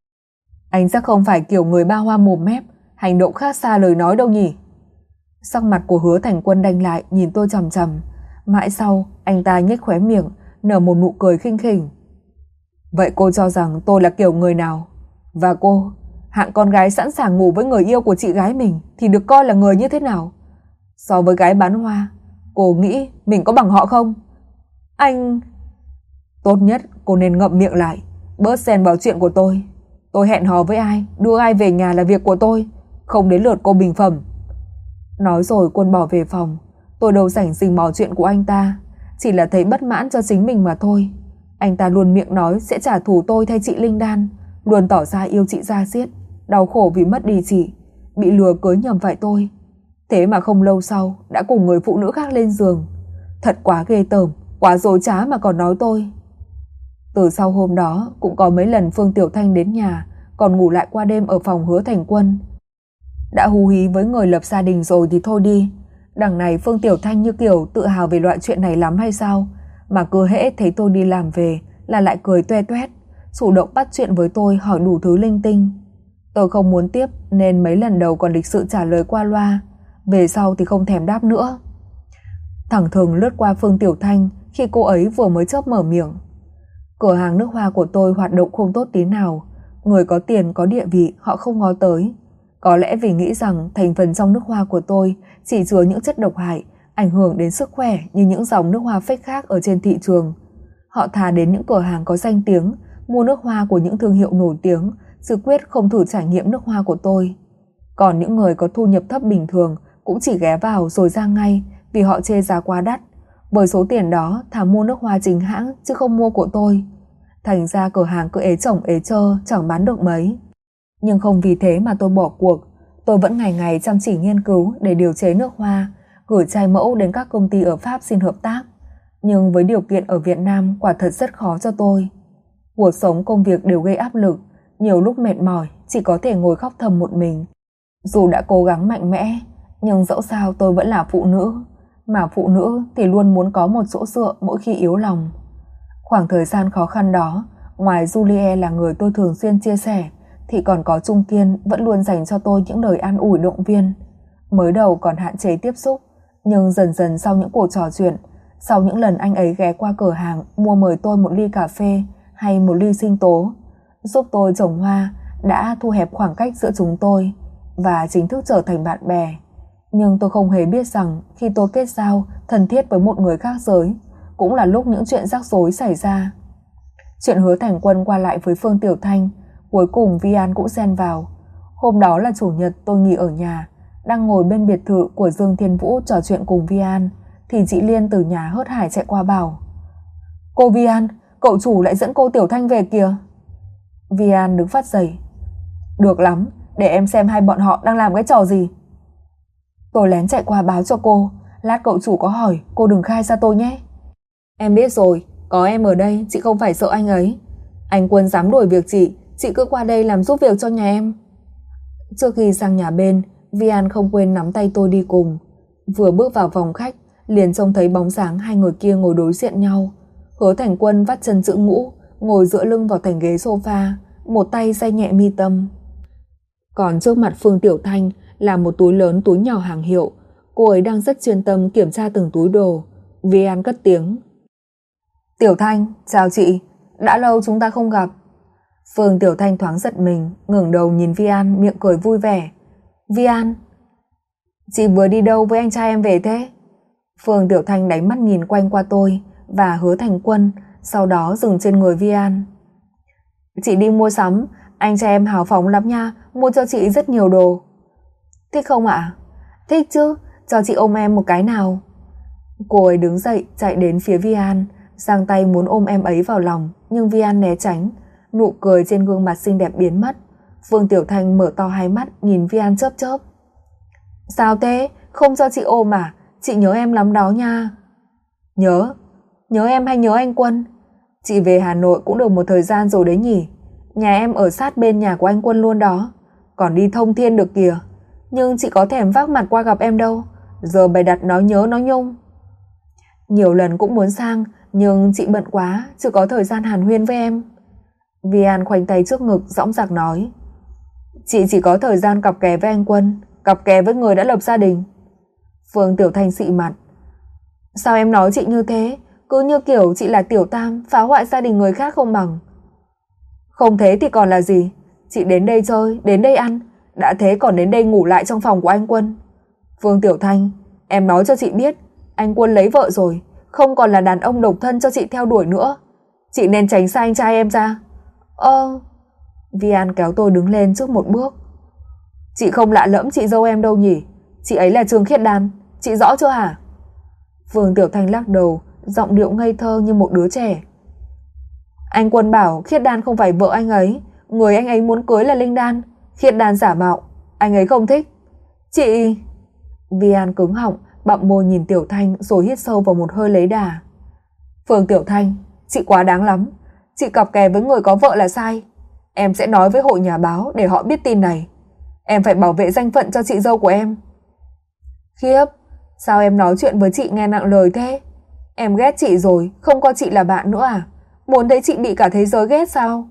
Anh chắc không phải kiểu người ba hoa mồm mép, hành động khác xa lời nói đâu nhỉ? Sắc mặt của Hứa Thành Quân đanh lại nhìn tôi chằm chằm. Mãi sau, anh ta nhếch khóe miệng, nở một nụ cười khinh khỉnh. Vậy cô cho rằng tôi là kiểu người nào? Và cô, hạng con gái sẵn sàng ngủ với người yêu của chị gái mình thì được coi là người như thế nào? So với gái bán hoa, cô nghĩ mình có bằng họ không? Anh... Tốt nhất cô nên ngậm miệng lại, bớt xen vào chuyện của tôi. Tôi hẹn hò với ai, đưa ai về nhà là việc của tôi, không đến lượt cô bình phẩm. Nói rồi Quân bỏ về phòng. Tôi đâu rảnh rình mò chuyện của anh ta, chỉ là thấy bất mãn cho chính mình mà thôi. Anh ta luôn miệng nói sẽ trả thù tôi thay chị Linh Đan, luôn tỏ ra yêu chị ra diết, đau khổ vì mất đi chị, bị lừa cưới nhầm phải tôi. Thế mà không lâu sau đã cùng người phụ nữ khác lên giường. Thật quá ghê tởm, quá dối trá mà còn nói tôi. Từ sau hôm đó cũng có mấy lần Phương Tiểu Thanh đến nhà, còn ngủ lại qua đêm ở phòng Hứa Thành Quân. Đã hú hí với người lập gia đình rồi thì thôi đi. Đằng này Phương Tiểu Thanh như kiểu tự hào về loại chuyện này lắm hay sao, mà cứ hễ thấy tôi đi làm về là lại cười toe toét, chủ động bắt chuyện với tôi, hỏi đủ thứ linh tinh. Tôi không muốn tiếp nên mấy lần đầu còn lịch sự trả lời qua loa, về sau thì không thèm đáp nữa. Thẳng thừng lướt qua Phương Tiểu Thanh khi cô ấy vừa mới chớp mở miệng. Cửa hàng nước hoa của tôi hoạt động không tốt tí nào. Người có tiền có địa vị họ không ngó tới. Có lẽ vì nghĩ rằng thành phần trong nước hoa của tôi chỉ chứa những chất độc hại, ảnh hưởng đến sức khỏe như những dòng nước hoa fake khác ở trên thị trường. Họ thà đến những cửa hàng có danh tiếng, mua nước hoa của những thương hiệu nổi tiếng, chứ quyết không thử trải nghiệm nước hoa của tôi. Còn những người có thu nhập thấp bình thường cũng chỉ ghé vào rồi ra ngay vì họ chê giá quá đắt. Với số tiền đó thà mua nước hoa chính hãng chứ không mua của tôi. Thành ra cửa hàng cứ ế chổng ế chơ, chẳng bán được mấy. Nhưng không vì thế mà tôi bỏ cuộc. Tôi vẫn ngày ngày chăm chỉ nghiên cứu để điều chế nước hoa, gửi chai mẫu đến các công ty ở Pháp xin hợp tác. Nhưng với điều kiện ở Việt Nam quả thật rất khó cho tôi. Cuộc sống công việc đều gây áp lực, nhiều lúc mệt mỏi chỉ có thể ngồi khóc thầm một mình. Dù đã cố gắng mạnh mẽ, nhưng dẫu sao tôi vẫn là phụ nữ, mà phụ nữ thì luôn muốn có một chỗ dựa mỗi khi yếu lòng. Khoảng thời gian khó khăn đó, ngoài Julie là người tôi thường xuyên chia sẻ, thì còn có Trung Kiên vẫn luôn dành cho tôi những lời an ủi động viên. Mới đầu còn hạn chế tiếp xúc, nhưng dần dần sau những cuộc trò chuyện, sau những lần anh ấy ghé qua cửa hàng mua mời tôi một ly cà phê hay một ly sinh tố, giúp tôi trồng hoa, đã thu hẹp khoảng cách giữa chúng tôi và chính thức trở thành bạn bè. Nhưng tôi không hề biết rằng khi tôi kết giao thân thiết với một người khác giới, cũng là lúc những chuyện rắc rối xảy ra. Chuyện Hứa Thành Quân qua lại với Phương Tiểu Thanh, cuối cùng Vi An cũng xen vào. Hôm đó là chủ nhật, tôi nghỉ ở nhà, đang ngồi bên biệt thự của Dương Thiên Vũ trò chuyện cùng Vi An, thì chị Liên từ nhà hớt hải chạy qua bảo: "Cô Vi An, cậu chủ lại dẫn cô Tiểu Thanh về kìa." Vi An đứng phát dậy: "Được lắm, để em xem hai bọn họ đang làm cái trò gì." Tôi lén chạy qua báo cho cô, lát cậu chủ có hỏi cô đừng khai ra tôi nhé. Em biết rồi, có em ở đây chị không phải sợ anh ấy. Anh Quân dám đuổi việc chị cứ qua đây làm giúp việc cho nhà em. Trước khi sang nhà bên, Vi An không quên nắm tay tôi đi cùng. Vừa bước vào phòng khách, liền trông thấy bóng dáng hai người kia ngồi đối diện nhau. Hứa Thành Quân vắt chân giữ ngũ, ngồi dựa lưng vào thành ghế sofa, một tay day nhẹ mi tâm. Còn trước mặt Phương Tiểu Thanh là một túi lớn túi nhỏ hàng hiệu. Cô ấy đang rất chuyên tâm kiểm tra từng túi đồ. Vi An cất tiếng: "Tiểu Thanh, chào chị, đã lâu chúng ta không gặp." Phương Tiểu Thanh thoáng giật mình, ngẩng đầu nhìn Vi An, miệng cười vui vẻ. "Vi An, chị vừa đi đâu với anh trai em về thế?" Phương Tiểu Thanh đánh mắt nhìn quanh qua tôi và Hứa Thành Quân, sau đó dừng trên người Vi An. "Chị đi mua sắm, anh trai em hào phóng lắm nha, mua cho chị rất nhiều đồ. Thích không ạ? Thích chứ, cho chị ôm em một cái nào. Cô ấy đứng dậy chạy đến phía Vi An, giang tay muốn ôm em ấy vào lòng, nhưng Vi An né tránh, nụ cười trên gương mặt xinh đẹp biến mất. Phương Tiểu Thanh mở to hai mắt nhìn Vi An chớp chớp. Sao thế, không cho chị ôm à? Chị nhớ em lắm đó nha. Nhớ em hay nhớ anh Quân? Chị về Hà Nội cũng được một thời gian rồi đấy nhỉ. Nhà em ở sát bên nhà của anh Quân luôn đó, còn đi thông thiên được kìa. Nhưng chị có thèm vác mặt qua gặp em đâu, giờ bày đặt nói nhớ nói nhung. Nhiều lần cũng muốn sang, nhưng chị bận quá, chưa có thời gian hàn huyên với em. Vi An khoanh tay trước ngực dõng dạc nói. Chị chỉ có thời gian cặp kè với anh Quân, cặp kè với người đã lập gia đình. Phương Tiểu Thanh xị mặt. Sao em nói chị như thế? Cứ như kiểu chị là tiểu tam, phá hoại gia đình người khác không bằng. Không thế thì còn là gì? Chị đến đây chơi, đến đây ăn, đã thế còn đến đây ngủ lại trong phòng của anh Quân. Phương Tiểu Thanh, em nói cho chị biết, anh Quân lấy vợ rồi, không còn là đàn ông độc thân cho chị theo đuổi nữa. Chị nên tránh xa anh trai em ra. Vi An kéo tôi đứng lên trước một bước. Chị không lạ lẫm chị dâu em đâu nhỉ? Chị ấy là Trương Khiết Đan, chị rõ chưa hả? Phương Tiểu Thanh lắc đầu, giọng điệu ngây thơ như một đứa trẻ. Anh Quân bảo Khiết Đan không phải vợ anh ấy, người anh ấy muốn cưới là Linh Đan. Khiết Đan giả mạo, anh ấy không thích. Chị... Vi An cứng họng, bặm môi nhìn Tiểu Thanh rồi hít sâu vào một hơi lấy đà. Phương Tiểu Thanh, chị quá đáng lắm. Chị cặp kè với người có vợ là sai. Em sẽ nói với hội nhà báo để họ biết tin này. Em phải bảo vệ danh phận cho chị dâu của em. Khiếp, sao em nói chuyện với chị nghe nặng lời thế? Em ghét chị rồi, không coi chị là bạn nữa à? Muốn thấy chị bị cả thế giới ghét sao?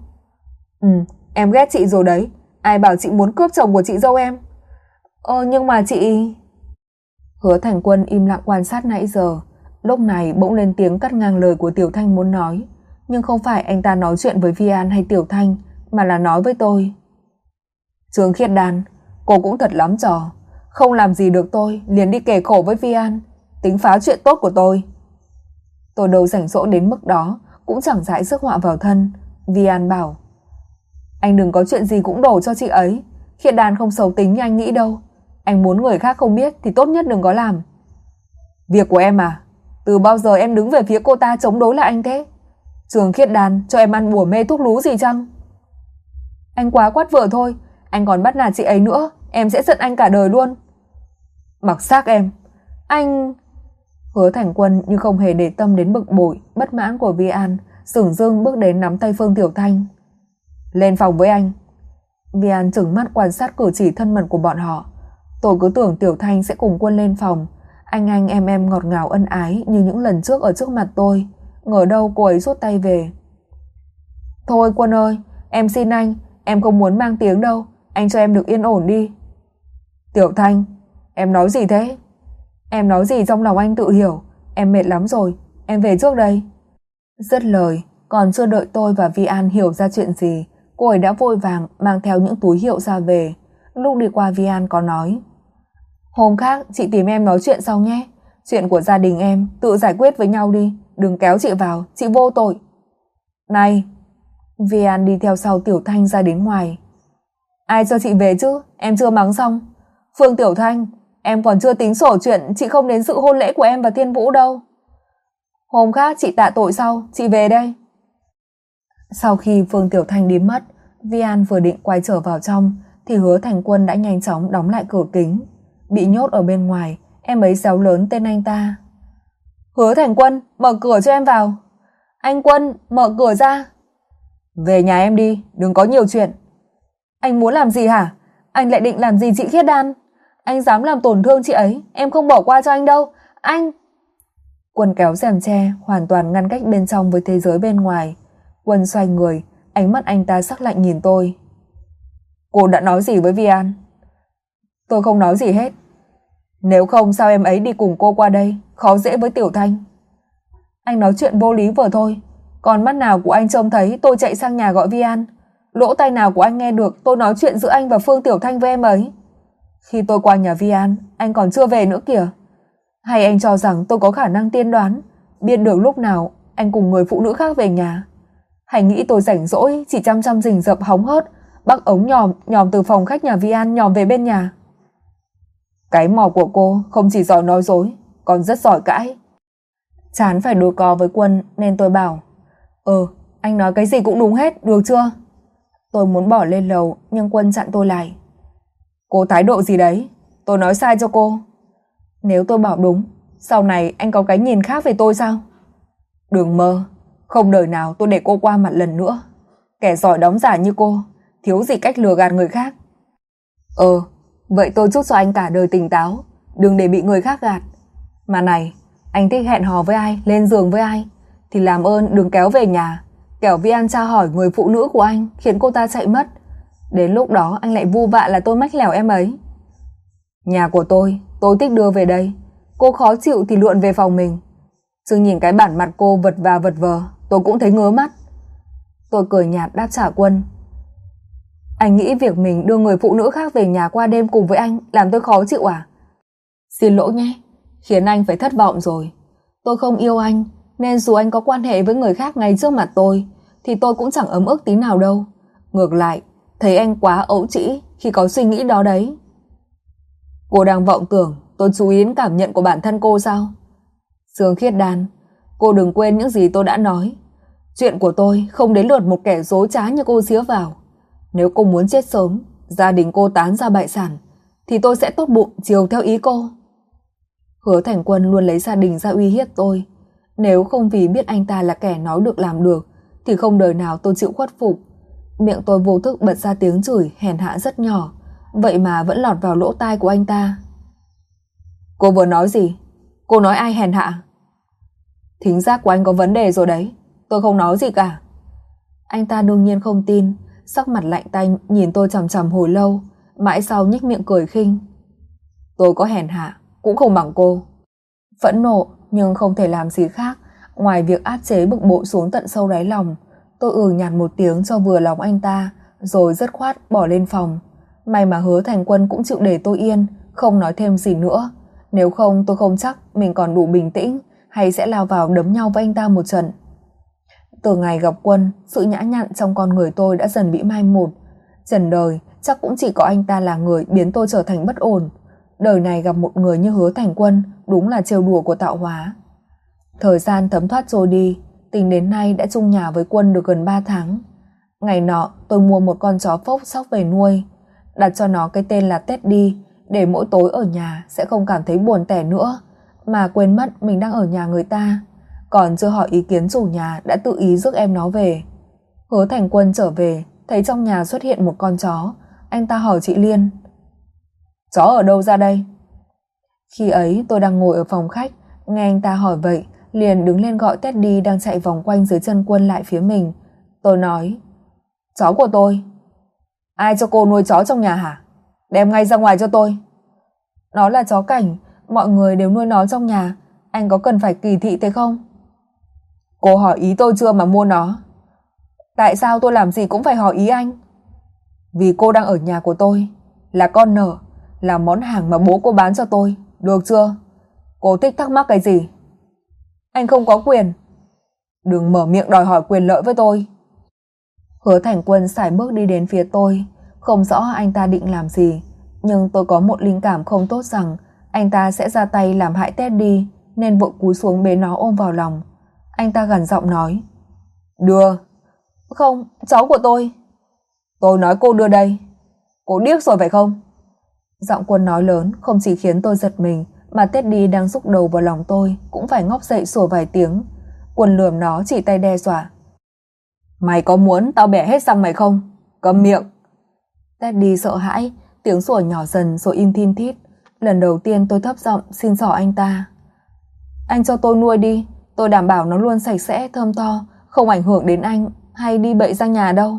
Em ghét chị rồi đấy. Ai bảo chị muốn cướp chồng của chị dâu em? Nhưng mà chị... Hứa Thành Quân im lặng quan sát nãy giờ. Lúc này bỗng lên tiếng cắt ngang lời của Tiểu Thanh muốn nói. Nhưng không phải anh ta nói chuyện với Vi An hay Tiểu Thanh, mà là nói với tôi. Trương Khiết Đan, cô cũng thật lắm trò. Không làm gì được tôi, liền đi kể khổ với Vi An, tính phá chuyện tốt của tôi. Tôi đâu rảnh rỗi đến mức đó, cũng chẳng dãi rước họa vào thân. Vi An bảo, anh đừng có chuyện gì cũng đổ cho chị ấy. Khiết Đan không xấu tính như anh nghĩ đâu. Anh muốn người khác không biết thì tốt nhất đừng có làm. Việc của em à? Từ bao giờ em đứng về phía cô ta chống đối lại anh thế? Trương Khiết Đan cho em ăn bùa mê thuốc lú gì chăng? Anh quá quát vợ thôi. Anh còn bắt nạt chị ấy nữa, em sẽ giận anh cả đời luôn. Mặc xác em. Anh... Hứa Thành Quân như không hề để tâm đến bực bội, bất mãn của Vi An, sửng dưng bước đến nắm tay Phương Tiểu Thanh. Lên phòng với anh. Vi An trừng mắt quan sát cử chỉ thân mật của bọn họ. Tôi cứ tưởng Tiểu Thanh sẽ cùng Quân lên phòng, anh em ngọt ngào ân ái như những lần trước ở trước mặt tôi. Ngờ đâu cô ấy rút tay về. Thôi Quân ơi, em xin anh, em không muốn mang tiếng đâu, anh cho em được yên ổn đi. Tiểu Thanh, em nói gì thế? Em nói gì trong lòng anh tự hiểu. Em mệt lắm rồi, em về trước đây. Dứt lời, còn chưa đợi tôi và Vi An hiểu ra chuyện gì, cô ấy đã vội vàng mang theo những túi hiệu ra về. Lúc đi qua Vi An có nói, hôm khác chị tìm em nói chuyện sau nhé. Chuyện của gia đình em tự giải quyết với nhau đi, đừng kéo chị vào, chị vô tội. Này! Vi An đi theo sau Tiểu Thanh ra đến ngoài. Ai cho chị về chứ, em chưa mắng xong. Phương Tiểu Thanh, em còn chưa tính sổ chuyện chị không đến dự hôn lễ của em và Thiên Vũ đâu. Hôm khác chị tạ tội sau, chị về đây. Sau khi Phương Tiểu Thanh đi mất, Vi An vừa định quay trở vào trong thì Hứa Thành Quân đã nhanh chóng đóng lại cửa kính. Bị nhốt ở bên ngoài, em ấy réo lớn tên anh ta. Hứa Thành Quân, mở cửa cho em vào. Anh Quân, mở cửa ra. Về nhà em đi, đừng có nhiều chuyện. Anh muốn làm gì hả? Anh lại định làm gì chị Khiết Đan? Anh dám làm tổn thương chị ấy, em không bỏ qua cho anh đâu. Anh... Quân kéo rèm tre, hoàn toàn ngăn cách bên trong với thế giới bên ngoài. Quân xoay người, ánh mắt anh ta sắc lạnh nhìn tôi. Cô đã nói gì với Vi An? Tôi không nói gì hết. Nếu không sao em ấy đi cùng cô qua đây, khó dễ với Tiểu Thanh. Anh nói chuyện vô lý vừa thôi. Còn mắt nào của anh trông thấy tôi chạy sang nhà gọi Vi An? Lỗ tai nào của anh nghe được tôi nói chuyện giữa anh và Phương Tiểu Thanh với em ấy? Khi tôi qua nhà Vi An, anh còn chưa về nữa kìa. Hay anh cho rằng tôi có khả năng tiên đoán, biết được lúc nào anh cùng người phụ nữ khác về nhà? Hay nghĩ tôi rảnh rỗi chỉ chăm chăm rình rập hóng hớt, bắc ống nhòm từ phòng khách nhà Vi An nhòm về bên nhà. Cái mỏ của cô không chỉ giỏi nói dối, còn rất giỏi cãi. Chán phải đối co với Quân nên tôi bảo, anh nói cái gì cũng đúng hết, được chưa? Tôi muốn bỏ lên lầu nhưng Quân chặn tôi lại. Cô thái độ gì đấy? Tôi nói sai cho cô. Nếu tôi bảo đúng, sau này anh có cái nhìn khác về tôi sao? Đừng mơ, không đời nào tôi để cô qua mặt lần nữa. Kẻ giỏi đóng giả như cô, thiếu gì cách lừa gạt người khác. Vậy tôi chúc cho anh cả đời tỉnh táo, đừng để bị người khác gạt. Mà này, anh thích hẹn hò với ai, lên giường với ai thì làm ơn đừng kéo về nhà, kẻo Vi An tra hỏi người phụ nữ của anh khiến cô ta chạy mất. Đến lúc đó anh lại vu vạ là tôi mách lẻo em ấy. Nhà của tôi thích đưa về đây. Cô khó chịu thì lượn về phòng mình. Chứ nhìn cái bản mặt cô vật và vật vờ, tôi cũng thấy ngứa mắt. Tôi cười nhạt đáp trả Quân. Anh nghĩ việc mình đưa người phụ nữ khác về nhà qua đêm cùng với anh làm tôi khó chịu à? Xin lỗi nhé, khiến anh phải thất vọng rồi. Tôi không yêu anh, nên dù anh có quan hệ với người khác ngay trước mặt tôi, thì tôi cũng chẳng ấm ức tí nào đâu. Ngược lại, thấy anh quá ấu trĩ khi có suy nghĩ đó đấy. Cô đang vọng tưởng tôi chú ý đến cảm nhận của bản thân cô sao? Dương Khiết Đan, cô đừng quên những gì tôi đã nói. Chuyện của tôi không đến lượt một kẻ dối trá như cô xía vào. Nếu cô muốn chết sớm, gia đình cô tán ra bại sản, thì tôi sẽ tốt bụng chiều theo ý cô. Hứa Thành Quân luôn lấy gia đình ra uy hiếp tôi. Nếu không vì biết anh ta là kẻ nói được làm được, thì không đời nào tôi chịu khuất phục. Miệng tôi vô thức bật ra tiếng chửi hèn hạ rất nhỏ, vậy mà vẫn lọt vào lỗ tai của anh ta. Cô vừa nói gì? Cô nói ai hèn hạ? Thính giác của anh có vấn đề rồi đấy. Tôi không nói gì cả. Anh ta đương nhiên không tin, sắc mặt lạnh tanh nhìn tôi chằm chằm hồi lâu, mãi sau nhếch miệng cười khinh. Tôi có hèn hạ cũng không bằng cô. Phẫn nộ nhưng không thể làm gì khác ngoài việc áp chế bực bội xuống tận sâu đáy lòng. Tôi nhạt một tiếng cho vừa lòng anh ta, rồi dứt khoát bỏ lên phòng. May mà Hứa Thành Quân cũng chịu để tôi yên, không nói thêm gì nữa. Nếu không tôi không chắc mình còn đủ bình tĩnh hay sẽ lao vào đấm nhau với anh ta một trận. Từ ngày gặp Quân, sự nhã nhặn trong con người tôi đã dần bị mai một. Trần đời chắc cũng chỉ có anh ta là người biến tôi trở thành bất ổn. Đời này gặp một người như Hứa Thành Quân đúng là trêu đùa của tạo hóa. Thời gian thấm thoát trôi đi, tính đến nay đã chung nhà với Quân được gần 3 tháng. Ngày nọ tôi mua một con chó phốc sóc về nuôi, đặt cho nó cái tên là Teddy, để mỗi tối ở nhà sẽ không cảm thấy buồn tẻ nữa, mà quên mất mình đang ở nhà người ta. Còn chưa hỏi ý kiến chủ nhà đã tự ý rước em nó về. Hứa Thành Quân trở về, thấy trong nhà xuất hiện một con chó. Anh ta hỏi chị Liên, chó ở đâu ra đây? Khi ấy tôi đang ngồi ở phòng khách, nghe anh ta hỏi vậy, liền đứng lên gọi Teddy đang chạy vòng quanh dưới chân Quân lại phía mình. Tôi nói, chó của tôi. Ai cho cô nuôi chó trong nhà hả? Đem ngay ra ngoài cho tôi. Nó là chó cảnh, mọi người đều nuôi nó trong nhà, anh có cần phải kỳ thị thế không? Cô hỏi ý tôi chưa mà mua nó? Tại sao tôi làm gì cũng phải hỏi ý anh? Vì cô đang ở nhà của tôi, là con nợ, là món hàng mà bố cô bán cho tôi, được chưa? Cô thích thắc mắc cái gì? Anh không có quyền. Đừng mở miệng đòi hỏi quyền lợi với tôi. Hứa Thành Quân sải bước đi đến phía tôi, không rõ anh ta định làm gì, nhưng tôi có một linh cảm không tốt rằng anh ta sẽ ra tay làm hại Teddy, nên vội cúi xuống bế nó ôm vào lòng. Anh ta gằn giọng nói, đưa. Không, cháu của tôi. Tôi nói cô đưa đây. Cô điếc rồi phải không? Giọng Quân nói lớn không chỉ khiến tôi giật mình, mà Teddy đang rúc đầu vào lòng tôi cũng phải ngóc dậy sủa vài tiếng. Quân lườm nó chỉ tay đe dọa, mày có muốn tao bẻ hết răng mày không? Câm miệng. Teddy sợ hãi, tiếng sủa nhỏ dần rồi im thin thít. Lần đầu tiên tôi thấp giọng xin xỏ anh ta, anh cho tôi nuôi đi, tôi đảm bảo nó luôn sạch sẽ thơm tho, không ảnh hưởng đến anh hay đi bậy ra nhà đâu.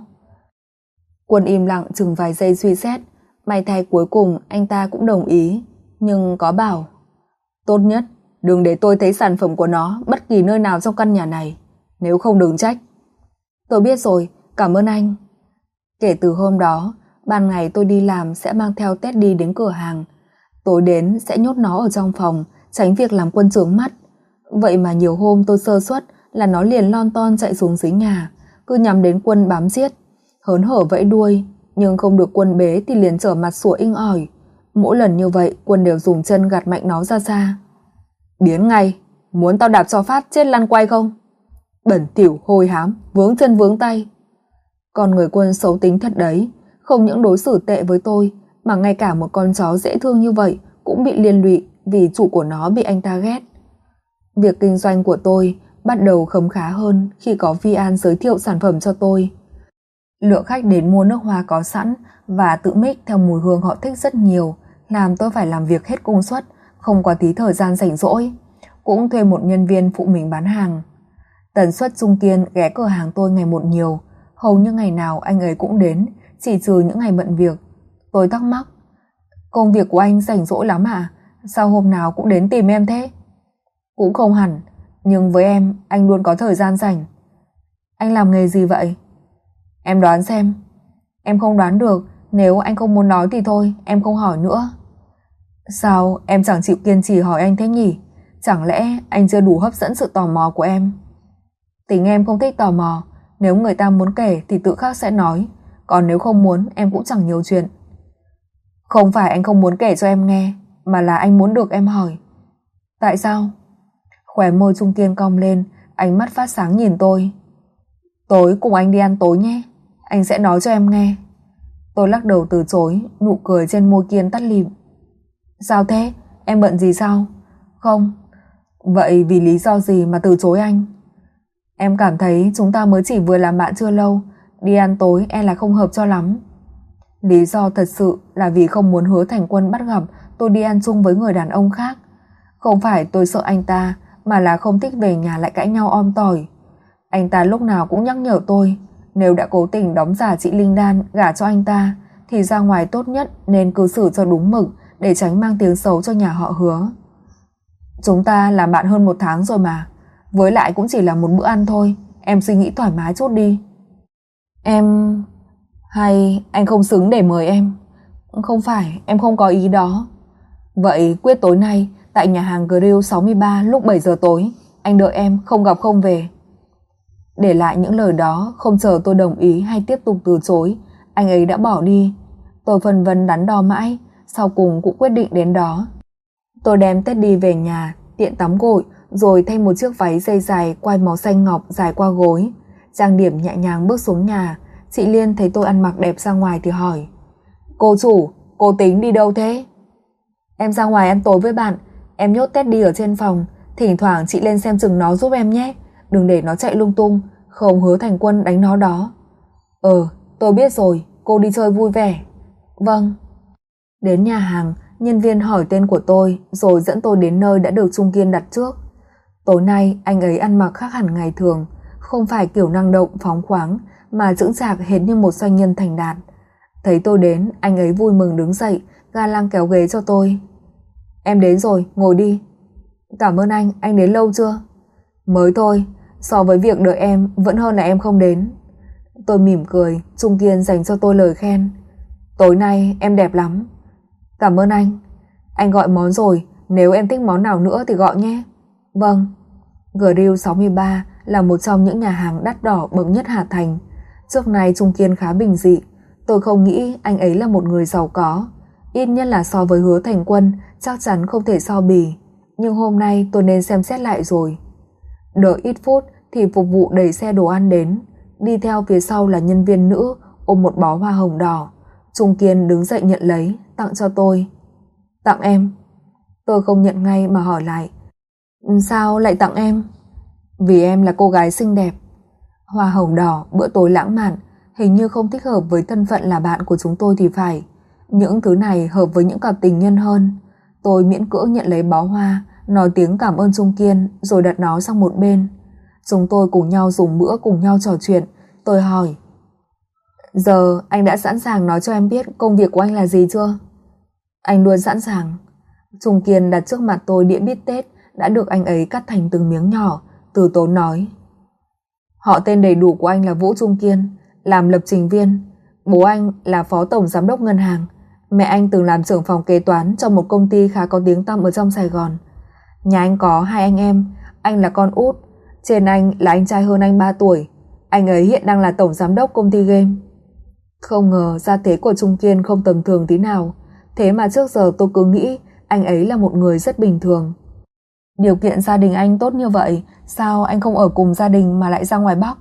Quân im lặng chừng vài giây suy xét. May thay cuối cùng anh ta cũng đồng ý, nhưng có bảo, tốt nhất đừng để tôi thấy sản phẩm của nó bất kỳ nơi nào trong căn nhà này, nếu không đừng trách. Tôi biết rồi, cảm ơn anh. Kể từ hôm đó, ban ngày tôi đi làm sẽ mang theo Teddy đến cửa hàng, tối đến sẽ nhốt nó ở trong phòng, tránh việc làm Quân chướng mắt. Vậy mà nhiều hôm tôi sơ suất là nó liền lon ton chạy xuống dưới nhà, cứ nhắm đến Quân bám giết, hớn hở vẫy đuôi. nhưng không được Quân bế thì liền trở mặt sủa inh ỏi. Mỗi lần như vậy Quân đều dùng chân gạt mạnh nó ra xa. Biến ngay, muốn tao đạp cho phát chết lăn quay không? Bẩn thỉu hôi hám, vướng chân vướng tay. Con người Quân xấu tính thật đấy, không những đối xử tệ với tôi mà ngay cả một con chó dễ thương như vậy cũng bị liên lụy vì chủ của nó bị anh ta ghét. Việc kinh doanh của tôi bắt đầu khấm khá hơn khi có Vi An giới thiệu sản phẩm cho tôi. Lượng khách đến mua nước hoa có sẵn và tự mix theo mùi hương họ thích rất nhiều, làm tôi phải làm việc hết công suất, không có tí thời gian rảnh rỗi. Cũng thuê một nhân viên phụ mình bán hàng. Tần suất Trung Kiên ghé cửa hàng tôi ngày một nhiều, hầu như ngày nào anh ấy cũng đến, chỉ trừ những ngày bận việc. Tôi thắc mắc, công việc của anh rảnh rỗi lắm à? Sao hôm nào cũng đến tìm em thế? Cũng không hẳn, nhưng với em, anh luôn có thời gian rảnh. Anh làm nghề gì vậy? Em đoán xem. Em không đoán được, nếu anh không muốn nói thì thôi, em không hỏi nữa. Sao em chẳng chịu kiên trì hỏi anh thế nhỉ? Chẳng lẽ anh chưa đủ hấp dẫn sự tò mò của em? Tính em không thích tò mò, nếu người ta muốn kể thì tự khắc sẽ nói, còn nếu không muốn em cũng chẳng nhiều chuyện. Không phải anh không muốn kể cho em nghe, mà là anh muốn được em hỏi. Tại sao? Khóe môi Trung Kiên cong lên, ánh mắt phát sáng nhìn tôi. Tối cùng anh đi ăn tối nhé, anh sẽ nói cho em nghe. Tôi lắc đầu từ chối, nụ cười trên môi Kiên tắt lịm. Sao thế? Em bận gì sao? Không. Vậy vì lý do gì mà từ chối anh? Em cảm thấy chúng ta mới chỉ vừa làm bạn chưa lâu, đi ăn tối em là không hợp cho lắm. Lý do thật sự là vì không muốn Hứa Thành Quân bắt gặp tôi đi ăn chung với người đàn ông khác. Không phải tôi sợ anh ta, mà là không thích về nhà lại cãi nhau om tỏi. Anh ta lúc nào cũng nhắc nhở tôi, nếu đã cố tình đóng giả chị Linh Đan gả cho anh ta thì ra ngoài tốt nhất nên cư xử cho đúng mực để tránh mang tiếng xấu cho nhà họ Hứa. Chúng ta làm bạn hơn 1 tháng rồi mà, với lại cũng chỉ là một bữa ăn thôi, em suy nghĩ thoải mái chút đi. Em... hay anh không xứng để mời em? Không phải, em không có ý đó. Vậy quyết tối nay tại nhà hàng Grill 63 lúc 7 giờ tối, anh đợi em, không gặp không về. Để lại những lời đó, không chờ tôi đồng ý hay tiếp tục từ chối, anh ấy đã bỏ đi. Tôi phân vân đắn đo mãi, sau cùng cũng quyết định đến đó. Tôi đem Teddy về nhà, tiện tắm gội, rồi thay một chiếc váy dây dài quai màu xanh ngọc dài qua gối. Trang điểm nhẹ nhàng bước xuống nhà. Chị Liên thấy tôi ăn mặc đẹp ra ngoài thì hỏi, cô chủ, cô tính đi đâu thế? Em ra ngoài ăn tối với bạn, em nhốt Teddy ở trên phòng, thỉnh thoảng chị lên xem chừng nó giúp em nhé, đừng để nó chạy lung tung, không Hứa Thành Quân đánh nó đó. Tôi biết rồi, cô đi chơi vui vẻ. Vâng. Đến nhà hàng, nhân viên hỏi tên của tôi rồi dẫn tôi đến nơi đã được Trung Kiên đặt trước. Tối nay anh ấy ăn mặc khác hẳn ngày thường, không phải kiểu năng động phóng khoáng mà chững chạc hệt như một doanh nhân thành đạt. Thấy tôi đến, anh ấy vui mừng đứng dậy, ga lăng kéo ghế cho tôi. Em đến rồi, ngồi đi. Cảm ơn anh đến lâu chưa? Mới thôi, so với việc đợi em vẫn hơn là em không đến. Tôi mỉm cười, Trung Kiên dành cho tôi lời khen. Tối nay em đẹp lắm. Cảm ơn anh. Anh gọi món rồi, nếu em thích món nào nữa thì gọi nhé. Vâng. Grill 63 là một trong những nhà hàng đắt đỏ bậc nhất Hà Thành. Trước nay Trung Kiên khá bình dị, tôi không nghĩ anh ấy là một người giàu có, ít nhất là so với Hứa Thành Quân chắc chắn không thể so bì. Nhưng hôm nay tôi nên xem xét lại rồi. Đợi ít phút thì phục vụ đẩy xe đồ ăn đến, đi theo phía sau là nhân viên nữ ôm một bó hoa hồng đỏ. Trung Kiên đứng dậy nhận lấy, tặng cho tôi. Tặng em? Tôi không nhận ngay mà hỏi lại, sao lại tặng em? Vì em là cô gái xinh đẹp. Hoa hồng đỏ, bữa tối lãng mạn, hình như không thích hợp với thân phận là bạn của chúng tôi thì phải. Những thứ này hợp với những cặp tình nhân hơn. Tôi miễn cưỡng nhận lấy bó hoa, nói tiếng cảm ơn Trung Kiên rồi đặt nó sang một bên. Chúng tôi cùng nhau dùng bữa, cùng nhau trò chuyện. Tôi hỏi, giờ anh đã sẵn sàng nói cho em biết công việc của anh là gì chưa? Anh luôn sẵn sàng. Trung Kiên đặt trước mặt tôi đĩa bít tết đã được anh ấy cắt thành từng miếng nhỏ, từ tốn nói, họ tên đầy đủ của anh là Vũ Trung Kiên, làm lập trình viên. Bố anh là phó tổng giám đốc ngân hàng. Mẹ anh từng làm trưởng phòng kế toán cho một công ty khá có tiếng tăm ở trong Sài Gòn. Nhà anh có 2 anh em, anh là con út, trên anh là anh trai hơn anh 3 tuổi. Anh ấy hiện đang là tổng giám đốc công ty game. Không ngờ gia thế của Trung Kiên không tầm thường tí nào, thế mà trước giờ tôi cứ nghĩ anh ấy là một người rất bình thường. Điều kiện gia đình anh tốt như vậy, sao anh không ở cùng gia đình mà lại ra ngoài Bắc?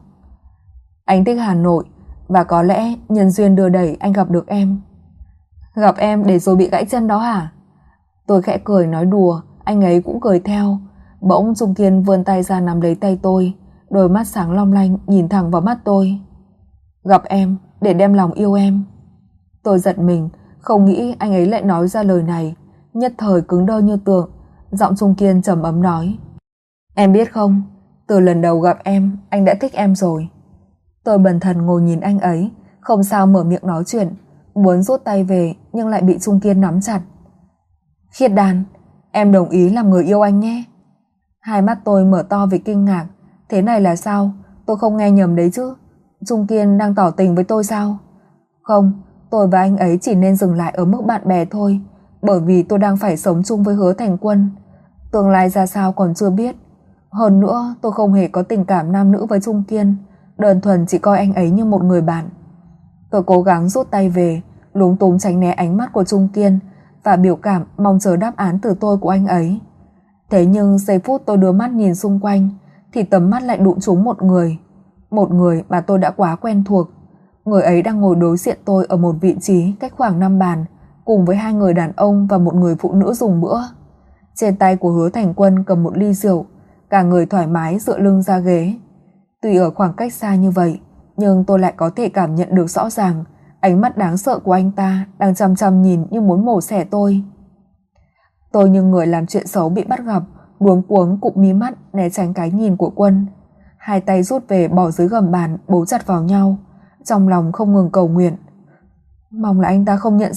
Anh thích Hà Nội, và có lẽ nhân duyên đưa đẩy anh gặp được em. Gặp em để rồi bị gãy chân đó hả? Tôi khẽ cười nói đùa, anh ấy cũng cười theo. Bỗng Trung Kiên vươn tay ra nắm lấy tay tôi, đôi mắt sáng long lanh nhìn thẳng vào mắt tôi. Gặp em để đem lòng yêu em. Tôi giật mình, không nghĩ anh ấy lại nói ra lời này, nhất thời cứng đơ như tượng. Giọng Trung Kiên trầm ấm nói: Em biết không, từ lần đầu gặp em, anh đã thích em rồi. Tôi bần thần ngồi nhìn anh ấy, không sao mở miệng nói chuyện, muốn rút tay về nhưng lại bị Trung Kiên nắm chặt. Khiết Đan, em đồng ý làm người yêu anh nhé. Hai mắt tôi mở to vì kinh ngạc. Thế này là sao? Tôi không nghe nhầm đấy chứ? Trung Kiên đang tỏ tình với tôi sao? Không, tôi và anh ấy chỉ nên dừng lại ở mức bạn bè thôi, bởi vì tôi đang phải sống chung với Hứa Thành Quân. Tương lai ra sao còn chưa biết. Hơn nữa tôi không hề có tình cảm nam nữ với Trung Kiên, đơn thuần chỉ coi anh ấy như một người bạn. Tôi cố gắng rút tay về, lúng túng tránh né ánh mắt của Trung Kiên và biểu cảm mong chờ đáp án từ tôi của anh ấy. Thế nhưng giây phút tôi đưa mắt nhìn xung quanh thì tầm mắt lại đụng trúng một người mà tôi đã quá quen thuộc. Người ấy đang ngồi đối diện tôi ở một vị trí cách khoảng 5 bàn, cùng với hai người đàn ông và một người phụ nữ dùng bữa. Trên tay của Hứa Thành Quân cầm một ly rượu, cả người thoải mái dựa lưng ra ghế. Tuy ở khoảng cách xa như vậy, nhưng tôi lại có thể cảm nhận được rõ ràng ánh mắt đáng sợ của anh ta đang chăm chăm nhìn như muốn mổ xẻ tôi. Tôi như người làm chuyện xấu bị bắt gặp, luống cuống cụp mí mắt né tránh cái nhìn của Quân. Hai tay rút về bỏ dưới gầm bàn, bấu chặt vào nhau, trong lòng không ngừng cầu nguyện. Mong là anh ta không nhận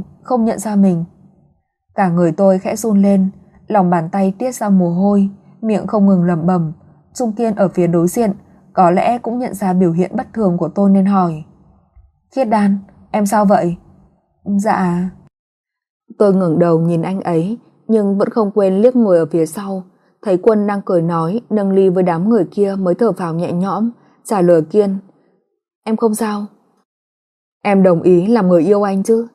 ra mình. Cả người tôi khẽ run lên, lòng bàn tay tiết ra mồ hôi, miệng không ngừng lẩm bẩm. Trung Kiên ở phía đối diện có lẽ cũng nhận ra biểu hiện bất thường của tôi nên hỏi: Khiết Đan, em sao vậy? Dạ. Tôi ngẩng đầu nhìn anh ấy, nhưng vẫn không quên liếc người ở phía sau. Thấy Quân đang cười nói, nâng ly với đám người kia mới thở phào nhẹ nhõm, trả lời Kiên: Em không sao. Em đồng ý làm người yêu anh chứ?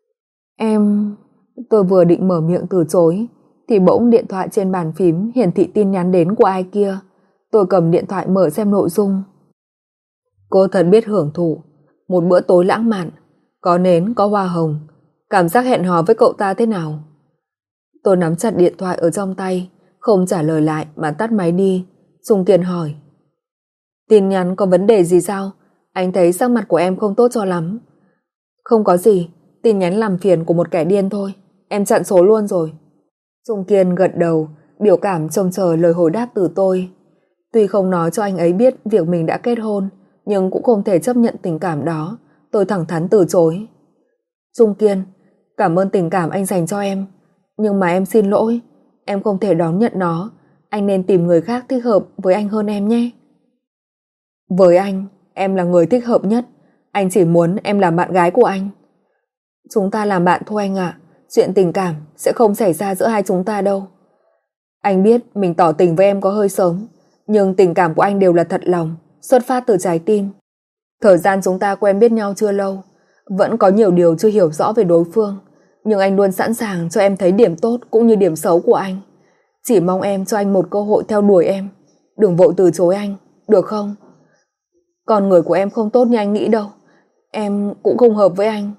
Tôi vừa định mở miệng từ chối thì bỗng điện thoại trên bàn phím hiển thị tin nhắn đến của ai kia. Tôi cầm điện thoại mở xem nội dung. Cô thật biết hưởng thụ một bữa tối lãng mạn, có nến có hoa hồng. Cảm giác hẹn hò với cậu ta thế nào? Tôi nắm chặt điện thoại ở trong tay, không trả lời lại mà tắt máy đi. Trung Kiên hỏi: Tin nhắn có vấn đề gì sao? Anh thấy sắc mặt của em không tốt cho lắm. Không có gì, tin nhắn làm phiền của một kẻ điên thôi. Em chặn số luôn rồi. Trung Kiên gật đầu, biểu cảm trông chờ lời hồi đáp từ tôi. Tuy không nói cho anh ấy biết việc mình đã kết hôn, nhưng cũng không thể chấp nhận tình cảm đó. Tôi thẳng thắn từ chối. Trung Kiên, cảm ơn tình cảm anh dành cho em, nhưng mà em xin lỗi, em không thể đón nhận nó. Anh nên tìm người khác thích hợp với anh hơn em nhé. Với anh, em là người thích hợp nhất. Anh chỉ muốn em làm bạn gái của anh. Chúng ta làm bạn thôi anh ạ. Chuyện tình cảm sẽ không xảy ra giữa hai chúng ta đâu. Anh biết mình tỏ tình với em có hơi sớm, nhưng tình cảm của anh đều là thật lòng, xuất phát từ trái tim. Thời gian chúng ta quen biết nhau chưa lâu, vẫn có nhiều điều chưa hiểu rõ về đối phương, nhưng anh luôn sẵn sàng cho em thấy điểm tốt cũng như điểm xấu của anh. Chỉ mong em cho anh một cơ hội theo đuổi em. Đừng vội từ chối anh, được không? Con người của em không tốt như anh nghĩ đâu. Em cũng không hợp với anh.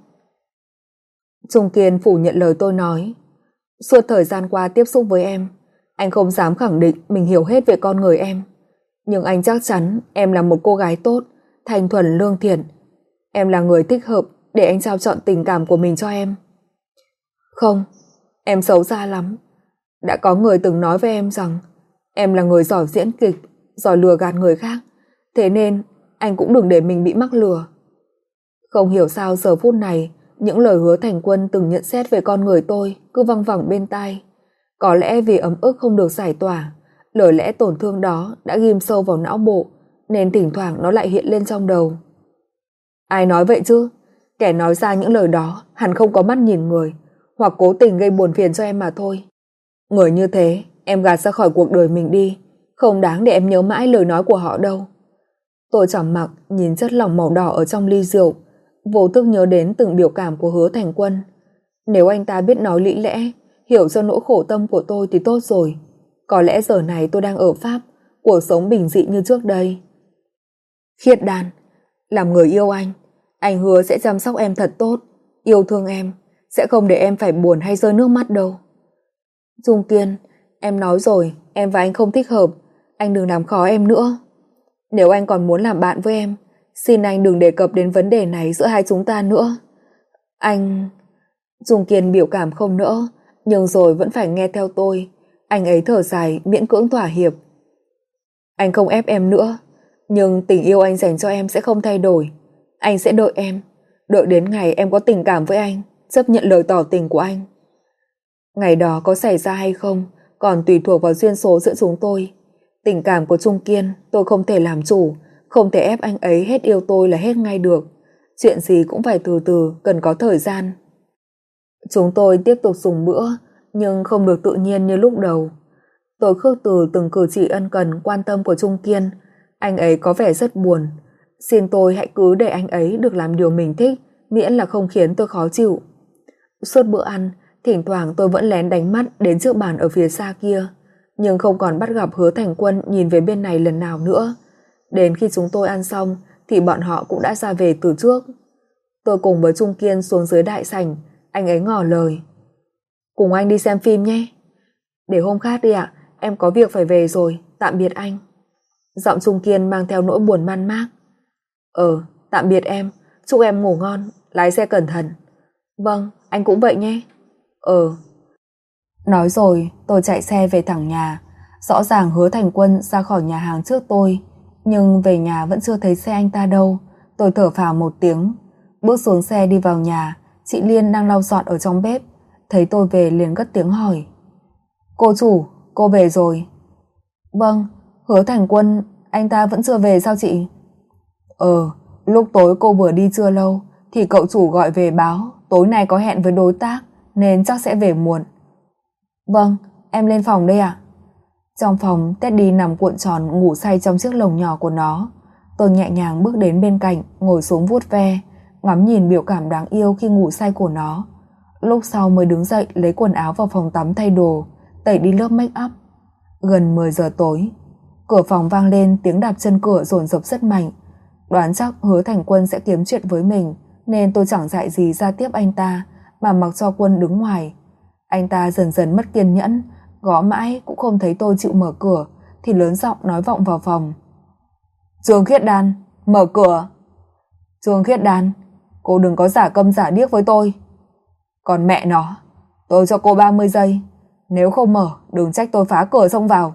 Trung Kiên phủ nhận lời tôi nói. Suốt thời gian qua tiếp xúc với em, anh không dám khẳng định mình hiểu hết về con người em. Nhưng anh chắc chắn em là một cô gái tốt, thanh thuần lương thiện. Em là người thích hợp để anh trao trọn tình cảm của mình cho em. Không, em xấu xa lắm. Đã có người từng nói với em rằng em là người giỏi diễn kịch, giỏi lừa gạt người khác. Thế nên anh cũng đừng để mình bị mắc lừa. Không hiểu sao giờ phút này những lời Hứa Thành Quân từng nhận xét về con người tôi cứ văng vẳng bên tai. Có lẽ vì ấm ức không được giải tỏa, lời lẽ tổn thương đó đã ghim sâu vào não bộ, nên thỉnh thoảng nó lại hiện lên trong đầu. Ai nói vậy chứ? Kẻ nói ra những lời đó hẳn không có mắt nhìn người, hoặc cố tình gây buồn phiền cho em mà thôi. Người như thế em gạt ra khỏi cuộc đời mình đi, không đáng để em nhớ mãi lời nói của họ đâu. Tôi trầm mặc nhìn chất lỏng màu đỏ ở trong ly rượu, Vô thức nhớ đến từng biểu cảm của Hứa Thành Quân. Nếu anh ta biết nói lý lẽ, hiểu cho nỗi khổ tâm của tôi thì tốt rồi. Có lẽ giờ này tôi đang ở Pháp, cuộc sống bình dị như trước đây. Khiết Đan, làm người yêu anh hứa sẽ chăm sóc em thật tốt, yêu thương em, sẽ không để em phải buồn hay rơi nước mắt đâu. Trung Kiên, em nói rồi, em và anh không thích hợp, anh đừng làm khó em nữa. Nếu anh còn muốn làm bạn với em, xin anh đừng đề cập đến vấn đề này giữa hai chúng ta nữa. Anh... Trung Kiên biểu cảm không nỡ, nhưng rồi vẫn phải nghe theo tôi. Anh ấy thở dài, miễn cưỡng thỏa hiệp. Anh không ép em nữa, nhưng tình yêu anh dành cho em sẽ không thay đổi. Anh sẽ đợi em, đợi đến ngày em có tình cảm với anh, chấp nhận lời tỏ tình của anh. Ngày đó có xảy ra hay không còn tùy thuộc vào duyên số giữa chúng tôi. Tình cảm của Trung Kiên tôi không thể làm chủ, không thể ép anh ấy hết yêu tôi là hết ngay được. Chuyện gì cũng phải từ từ, cần có thời gian. Chúng tôi tiếp tục dùng bữa, nhưng không được tự nhiên như lúc đầu. Tôi khước từ từng cử chỉ ân cần quan tâm của Trung Kiên. Anh ấy có vẻ rất buồn. Xin tôi hãy cứ để anh ấy được làm điều mình thích, miễn là không khiến tôi khó chịu. Suốt bữa ăn, thỉnh thoảng tôi vẫn lén đánh mắt đến chiếc bàn ở phía xa kia, nhưng không còn bắt gặp Hứa Thành Quân nhìn về bên này lần nào nữa. Đến khi chúng tôi ăn xong thì bọn họ cũng đã ra về từ trước. Tôi cùng với Trung Kiên xuống dưới đại sảnh. Anh ấy ngỏ lời: cùng anh đi xem phim nhé. Để hôm khác đi ạ, em có việc phải về rồi, tạm biệt anh. Giọng Trung Kiên mang theo nỗi buồn man mác. Tạm biệt em, chúc em ngủ ngon, lái xe cẩn thận. Vâng, anh cũng vậy nhé. Nói rồi tôi chạy xe về thẳng nhà. Rõ ràng Hứa Thành Quân ra khỏi nhà hàng trước tôi, nhưng về nhà vẫn chưa thấy xe anh ta đâu. Tôi thở phào một tiếng, bước xuống xe đi vào nhà. Chị Liên đang lau dọn ở trong bếp, thấy tôi về liền cất tiếng hỏi: cô chủ, cô về rồi? Vâng. Hứa Thành Quân, anh ta vẫn chưa về sao chị? Lúc tối cô vừa đi chưa lâu thì cậu chủ gọi về báo tối nay có hẹn với đối tác nên chắc sẽ về muộn. Vâng, em lên phòng đây ạ. Trong phòng, Teddy nằm cuộn tròn ngủ say trong chiếc lồng nhỏ của nó. Tôi nhẹ nhàng bước đến bên cạnh, ngồi xuống vuốt ve, ngắm nhìn biểu cảm đáng yêu khi ngủ say của nó. Lúc sau mới đứng dậy lấy quần áo vào phòng tắm thay đồ, tẩy đi lớp make up. Gần 10 giờ tối, cửa phòng vang lên tiếng đạp chân cửa dồn dập rất mạnh. Đoán chắc Hứa Thành Quân sẽ kiếm chuyện với mình, nên tôi chẳng dạy gì ra tiếp anh ta, mà mặc cho Quân đứng ngoài. Anh ta dần dần mất kiên nhẫn, gõ mãi cũng không thấy tôi chịu mở cửa, thì lớn giọng nói vọng vào phòng: Trương Khiết Đan, mở cửa. Trương Khiết Đan, cô đừng có giả câm giả điếc với tôi. Còn mẹ nó, tôi cho cô 30 giây, nếu không mở đừng trách tôi phá cửa xông vào.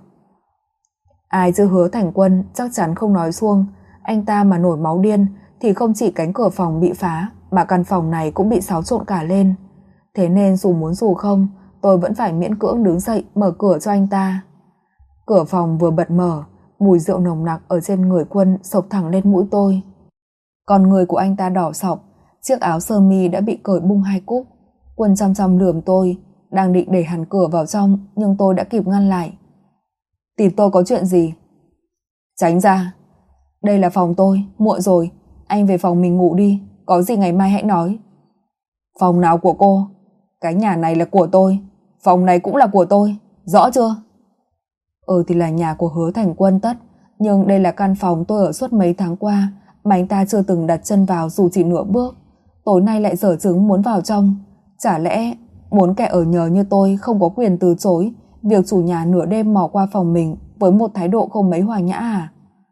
Ai chứ Hứa Thành Quân chắc chắn không nói suông. Anh ta mà nổi máu điên thì không chỉ cánh cửa phòng bị phá, mà căn phòng này cũng bị xáo trộn cả lên. Thế nên dù muốn dù không, tôi vẫn phải miễn cưỡng đứng dậy mở cửa cho anh ta. Cửa phòng vừa bật mở, mùi rượu nồng nặc ở trên người Quân xộc thẳng lên mũi tôi. Con người của anh ta đỏ sọc, chiếc áo sơ mi đã bị cởi bung 2 cúc. Quân chăm chăm lườm tôi, đang định đẩy hẳn cửa vào trong, nhưng tôi đã kịp ngăn lại. Tìm tôi có chuyện gì? Tránh ra. Đây là phòng tôi, muộn rồi, anh về phòng mình ngủ đi, có gì ngày mai hãy nói. Phòng nào của cô? Cái nhà này là của tôi, phòng này cũng là của tôi, rõ chưa? Thì là nhà của Hứa Thành Quân tất, nhưng đây là căn phòng tôi ở suốt mấy tháng qua, mà anh ta chưa từng đặt chân vào dù chỉ nửa bước. Tối nay lại dở chứng muốn vào trong. Chả lẽ muốn kẻ ở nhờ như tôi không có quyền từ chối việc chủ nhà nửa đêm mò qua phòng mình với một thái độ không mấy hòa nhã à?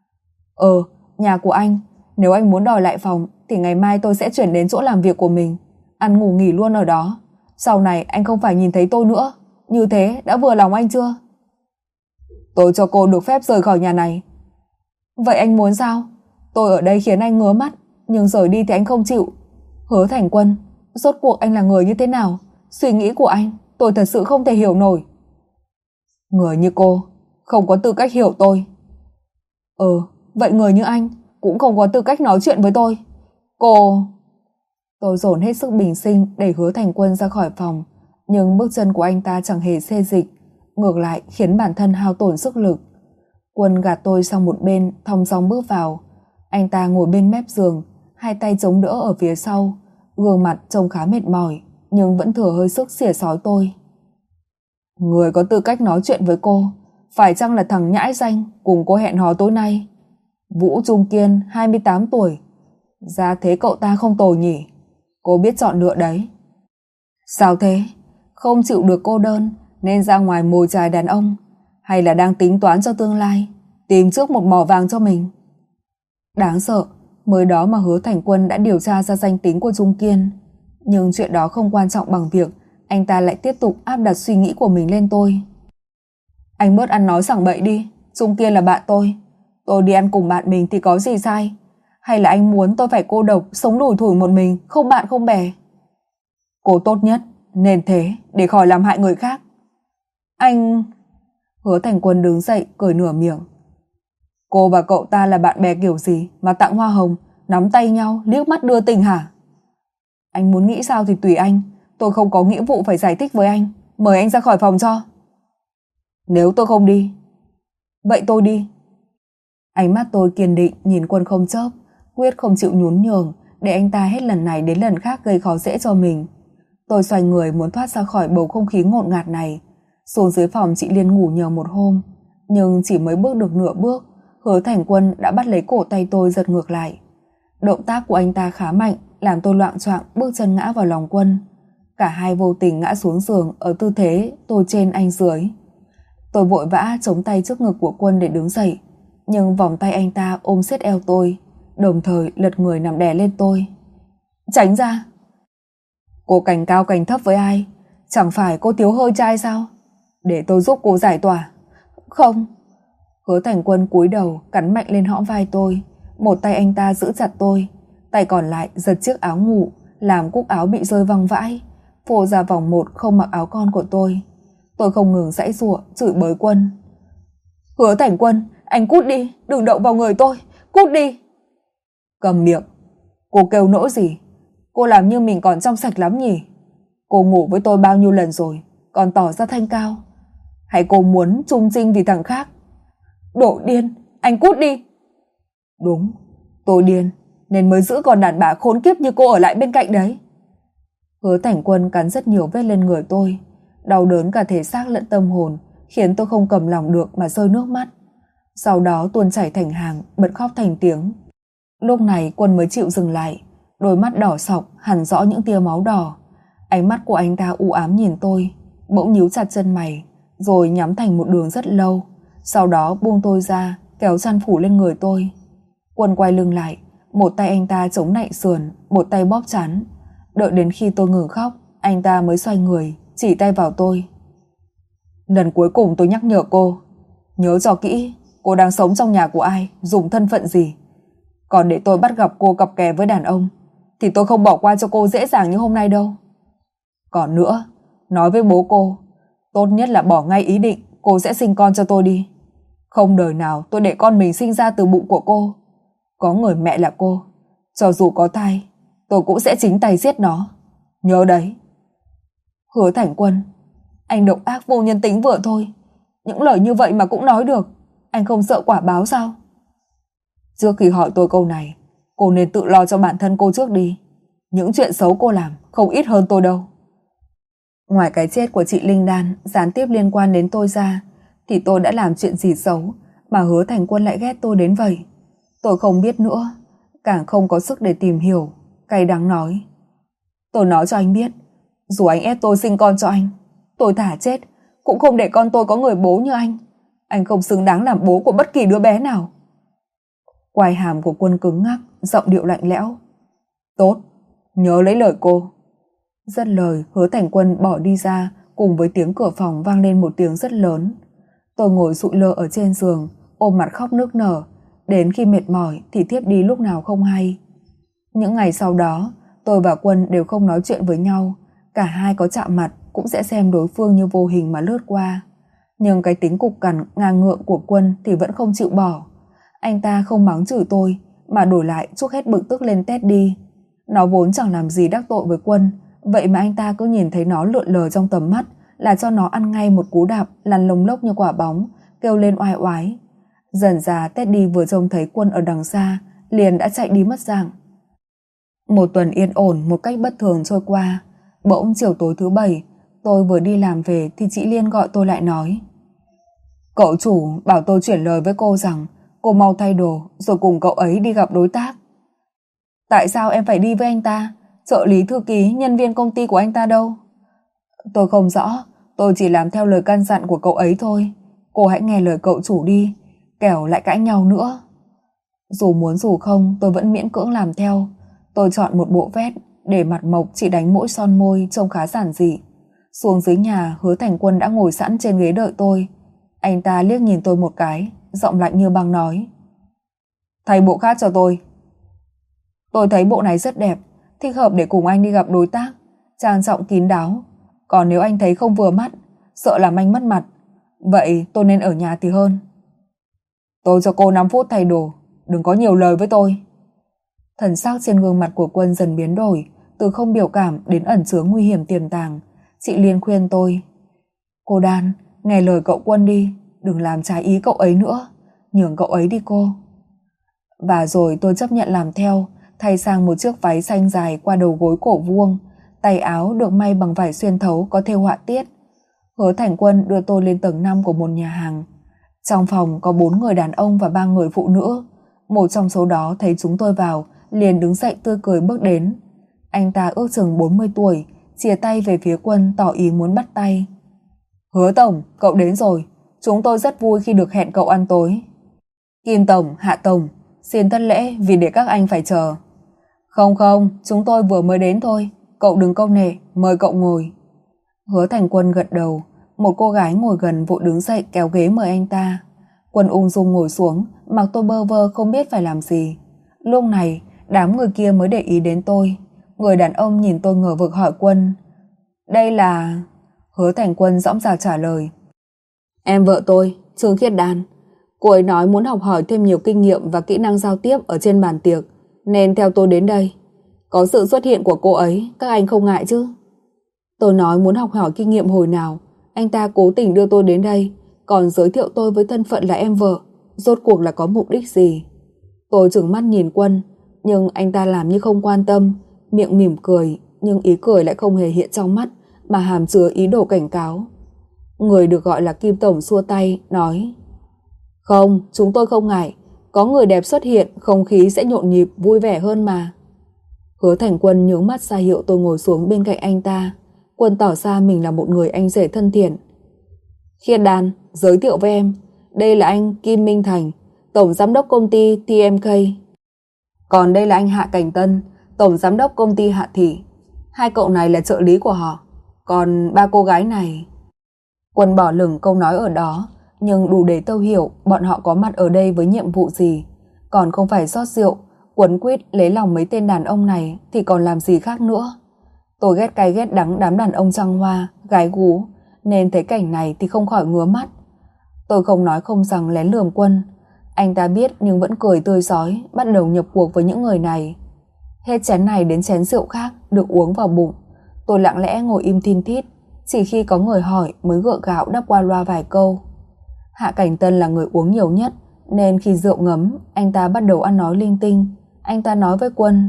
Nhà của anh, nếu anh muốn đòi lại phòng thì ngày mai tôi sẽ chuyển đến chỗ làm việc của mình, ăn ngủ nghỉ luôn ở đó. Sau này anh không phải nhìn thấy tôi nữa. Như thế đã vừa lòng anh chưa? Tôi cho cô được phép rời khỏi nhà này. Vậy anh muốn sao? Tôi ở đây khiến anh ngứa mắt, nhưng rời đi thì anh không chịu. Hứa Thành Quân, rốt cuộc anh là người như thế nào? Suy nghĩ của anh tôi thật sự không thể hiểu nổi. Người như cô không có tư cách hiểu tôi. Vậy người như anh cũng không có tư cách nói chuyện với tôi. Tôi dồn hết sức bình sinh đẩy Hứa Thành Quân ra khỏi phòng, nhưng bước chân của anh ta chẳng hề xê dịch, ngược lại khiến bản thân hao tổn sức lực. Quân gạt tôi sang một bên, thong dong bước vào. Anh ta ngồi bên mép giường, hai tay chống đỡ ở phía sau, gương mặt trông khá mệt mỏi, nhưng vẫn thừa hơi sức xỉa xói tôi. Người có tư cách nói chuyện với cô, phải chăng là thằng nhãi danh cùng cô hẹn hò tối nay? Vũ Trung Kiên, 28 tuổi. Ra thế cậu ta không tồi nhỉ? Cô biết chọn lựa đấy. Sao thế? Không chịu được cô đơn nên ra ngoài mồi chài đàn ông, hay là đang tính toán cho tương lai, tìm trước một mỏ vàng cho mình? Đáng sợ, mới đó mà Hứa Thành Quân đã điều tra ra danh tính của Trung Kiên. Nhưng chuyện đó không quan trọng bằng việc anh ta lại tiếp tục áp đặt suy nghĩ của mình lên tôi. Anh bớt ăn nói sảng bậy đi, Trung Kiên là bạn tôi đi ăn cùng bạn mình thì có gì sai? Hay là anh muốn tôi phải cô độc, sống lủi thủi một mình, không bạn không bè? Cô tốt nhất nên thế, để khỏi làm hại người khác. Anh... Hứa Thành Quân đứng dậy cười nửa miệng. Cô và cậu ta là bạn bè kiểu gì mà tặng hoa hồng, nắm tay nhau, liếc mắt đưa tình hả? Anh muốn nghĩ sao thì tùy anh, tôi không có nghĩa vụ phải giải thích với anh. Mời anh ra khỏi phòng cho. Nếu tôi không đi, vậy tôi đi. Ánh mắt tôi kiên định nhìn Quân không chớp, quyết không chịu nhún nhường để anh ta hết lần này đến lần khác gây khó dễ cho mình. Tôi xoay người muốn thoát ra khỏi bầu không khí ngột ngạt này. Xuống dưới phòng chị Liên ngủ nhờ một hôm, nhưng chỉ mới bước được nửa bước, Hứa Thành Quân đã bắt lấy cổ tay tôi giật ngược lại. Động tác của anh ta khá mạnh, làm tôi loạng choạng bước chân ngã vào lòng Quân. Cả hai vô tình ngã xuống giường ở tư thế tôi trên anh dưới. Tôi vội vã chống tay trước ngực của Quân để đứng dậy, nhưng vòng tay anh ta ôm siết eo tôi, đồng thời lật người nằm đè lên tôi. Tránh ra! Cô cành cao cành thấp với ai? Chẳng phải cô thiếu hơi trai sao? Để tôi giúp cô giải tỏa. Không. Hứa Thành Quân cúi đầu cắn mạnh lên hõm vai tôi. Một tay anh ta giữ chặt tôi, tay còn lại giật chiếc áo ngủ, làm cúc áo bị rơi văng vãi, phô ra vòng một không mặc áo con của tôi. Tôi không ngừng giãy giụa chửi bới Quân. Hứa Thành Quân, anh cút đi, đừng động vào người tôi, cút đi. Cầm miệng. Cô kêu nỗi gì? Cô làm như mình còn trong sạch lắm nhỉ? Cô ngủ với tôi bao nhiêu lần rồi, còn tỏ ra thanh cao? Hay cô muốn chung chinh vì thằng khác? Đồ điên, anh cút đi. Đúng, tôi điên, nên mới giữ con đàn bà khốn kiếp như cô ở lại bên cạnh đấy. Hứa Thành Quân cắn rất nhiều vết lên người tôi, đau đớn cả thể xác lẫn tâm hồn, khiến tôi không cầm lòng được mà rơi nước mắt. Sau đó tuôn chảy thành hàng, bật khóc thành tiếng. Lúc này Quân mới chịu dừng lại, đôi mắt đỏ sọc hằn rõ những tia máu đỏ. Ánh mắt của anh ta u ám nhìn tôi, bỗng nhíu chặt chân mày, rồi nhắm thành một đường rất lâu. Sau đó buông tôi ra, kéo chăn phủ lên người tôi. Quân quay lưng lại, một tay anh ta chống nạnh sườn, một tay bóp trán. Đợi đến khi tôi ngừng khóc, anh ta mới xoay người, chỉ tay vào tôi. Lần cuối cùng tôi nhắc nhở cô, nhớ cho kỹ, cô đang sống trong nhà của ai, dùng thân phận gì. Còn để tôi bắt gặp cô cặp kè với đàn ông, thì tôi không bỏ qua cho cô dễ dàng như hôm nay đâu. Còn nữa, nói với bố cô, tốt nhất là bỏ ngay ý định cô sẽ sinh con cho tôi đi. Không đời nào tôi để con mình sinh ra từ bụng của cô. Có người mẹ là cô, cho dù có thai, tôi cũng sẽ chính tay giết nó. Nhớ đấy. Hứa Thành Quân, anh độc ác vô nhân tính vừa thôi. Những lời như vậy mà cũng nói được. Anh không sợ quả báo sao? Trước khi hỏi tôi câu này, cô nên tự lo cho bản thân cô trước đi. Những chuyện xấu cô làm không ít hơn tôi đâu. Ngoài cái chết của chị Linh Đan gián tiếp liên quan đến tôi ra, thì tôi đã làm chuyện gì xấu mà Hứa Thành Quân lại ghét tôi đến vậy? Tôi không biết nữa, càng không có sức để tìm hiểu. Cay đắng nói, tôi nói cho anh biết, dù anh ép tôi sinh con cho anh, tôi thả chết cũng không để con tôi có người bố như anh. Anh không xứng đáng làm bố của bất kỳ đứa bé nào. Quai hàm của Quân cứng ngắc, giọng điệu lạnh lẽo. Tốt, nhớ lấy lời cô. Dứt lời, Hứa Thành Quân bỏ đi ra, cùng với tiếng cửa phòng vang lên một tiếng rất lớn. Tôi ngồi sụi lơ ở trên giường, ôm mặt khóc nức nở, đến khi mệt mỏi thì thiếp đi lúc nào không hay. Những ngày sau đó, tôi và Quân đều không nói chuyện với nhau, cả hai có chạm mặt cũng sẽ xem đối phương như vô hình mà lướt qua. Nhưng cái tính cục cằn ngang ngượng của Quân thì vẫn không chịu bỏ. Anh ta không mắng chửi tôi, mà đổi lại trút hết bực tức lên Tét đi. Nó vốn chẳng làm gì đắc tội với Quân, vậy mà anh ta cứ nhìn thấy nó lượn lờ trong tầm mắt là cho nó ăn ngay một cú đạp lăn lông lốc như quả bóng, kêu lên oai oái. Dần dà Teddy vừa trông thấy Quân ở đằng xa liền đã chạy đi mất dạng. Một tuần yên ổn một cách bất thường trôi qua. Bỗng chiều tối thứ Bảy, tôi vừa đi làm về thì chị Liên gọi tôi lại nói: Cậu chủ bảo tôi chuyển lời với cô rằng cô mau thay đồ rồi cùng cậu ấy đi gặp đối tác. Tại sao em phải đi với anh ta? Trợ lý thư ký, nhân viên công ty của anh ta đâu? Tôi không rõ, tôi chỉ làm theo lời căn dặn của cậu ấy thôi. Cô hãy nghe lời cậu chủ đi, kẻo lại cãi nhau nữa. Dù muốn dù không, tôi vẫn miễn cưỡng làm theo. Tôi chọn một bộ vest, để mặt mộc chỉ đánh mỗi son môi trông khá giản dị. Xuống dưới nhà, Hứa Thành Quân đã ngồi sẵn trên ghế đợi tôi. Anh ta liếc nhìn tôi một cái, giọng lạnh như băng nói: Thay bộ khác cho tôi. Tôi thấy bộ này rất đẹp, thích hợp để cùng anh đi gặp đối tác, trang trọng kín đáo. Còn nếu anh thấy không vừa mắt, sợ làm anh mất mặt, vậy tôi nên ở nhà thì hơn. Tôi cho cô 5 phút thay đồ, đừng có nhiều lời với tôi. Thần sắc trên gương mặt của Quân dần biến đổi, từ không biểu cảm đến ẩn chứa nguy hiểm tiềm tàng. Chị Liên khuyên tôi: Cô Đan, nghe lời cậu Quân đi, đừng làm trái ý cậu ấy nữa, nhường cậu ấy đi cô. Và rồi tôi chấp nhận làm theo, thay sang một chiếc váy xanh dài qua đầu gối cổ vuông, tay áo được may bằng vải xuyên thấu có thêu họa tiết. Hứa Thành Quân đưa tôi lên tầng 5 của một nhà hàng. Trong phòng có 4 người đàn ông và 3 người phụ nữ. Một trong số đó thấy chúng tôi vào, liền đứng dậy tươi cười bước đến. Anh ta ước chừng 40 tuổi, chìa tay về phía Quân tỏ ý muốn bắt tay. Hứa Tổng, cậu đến rồi. Chúng tôi rất vui khi được hẹn cậu ăn tối. Kim Tổng, Hạ Tổng, xin thất lễ vì để các anh phải chờ. Không, chúng tôi vừa mới đến thôi. Cậu đừng câu nệ, mời cậu ngồi. Hứa Thành Quân gật đầu. Một cô gái ngồi gần vội đứng dậy kéo ghế mời anh ta. Quân ung dung ngồi xuống, mặc tôi bơ vơ không biết phải làm gì. Lúc này, đám người kia mới để ý đến tôi. Người đàn ông nhìn tôi ngờ vực hỏi Quân: Đây là... Hứa Thành Quân dõng dạc trả lời: Em vợ tôi, Trương Khiết Đan. Cô ấy nói muốn học hỏi thêm nhiều kinh nghiệm và kỹ năng giao tiếp ở trên bàn tiệc, nên theo tôi đến đây. Có sự xuất hiện của cô ấy, các anh không ngại chứ? Tôi nói muốn học hỏi kinh nghiệm hồi nào, anh ta cố tình đưa tôi đến đây, còn giới thiệu tôi với thân phận là em vợ. Rốt cuộc là có mục đích gì? Tôi trừng mắt nhìn Quân, nhưng anh ta làm như không quan tâm, miệng mỉm cười, nhưng ý cười lại không hề hiện trong mắt, mà hàm chứa ý đồ cảnh cáo. Người được gọi là Kim Tổng xua tay, nói: Không, chúng tôi không ngại. Có người đẹp xuất hiện, không khí sẽ nhộn nhịp, vui vẻ hơn mà. Hứa Thành Quân nhướng mắt ra hiệu tôi ngồi xuống bên cạnh anh ta. Quân tỏ ra mình là một người anh rể thân thiện. Khiết Đan, giới thiệu với em, đây là anh Kim Minh Thành, Tổng Giám đốc công ty TMK. Còn đây là anh Hạ Cảnh Tân, Tổng Giám đốc công ty Hạ Thị. Hai cậu này là trợ lý của họ. Còn 3 cô gái này... Quân bỏ lửng câu nói ở đó, nhưng đủ để tôi hiểu bọn họ có mặt ở đây với nhiệm vụ gì. Còn không phải rót rượu, quấn quýt lấy lòng mấy tên đàn ông này thì còn làm gì khác nữa. Tôi ghét cay ghét đắng đám đàn ông trăng hoa, gái gú, nên thấy cảnh này thì không khỏi ngứa mắt. Tôi không nói không rằng lén lườm Quân. Anh ta biết nhưng vẫn cười tươi rói, bắt đầu nhập cuộc với những người này. Hết chén này đến chén rượu khác được uống vào bụng. Tôi lặng lẽ ngồi im thin thít, chỉ khi có người hỏi mới gượng gạo đáp qua loa vài câu. Hạ Cảnh Tân là người uống nhiều nhất, nên khi rượu ngấm, anh ta bắt đầu ăn nói linh tinh. Anh ta nói với Quân: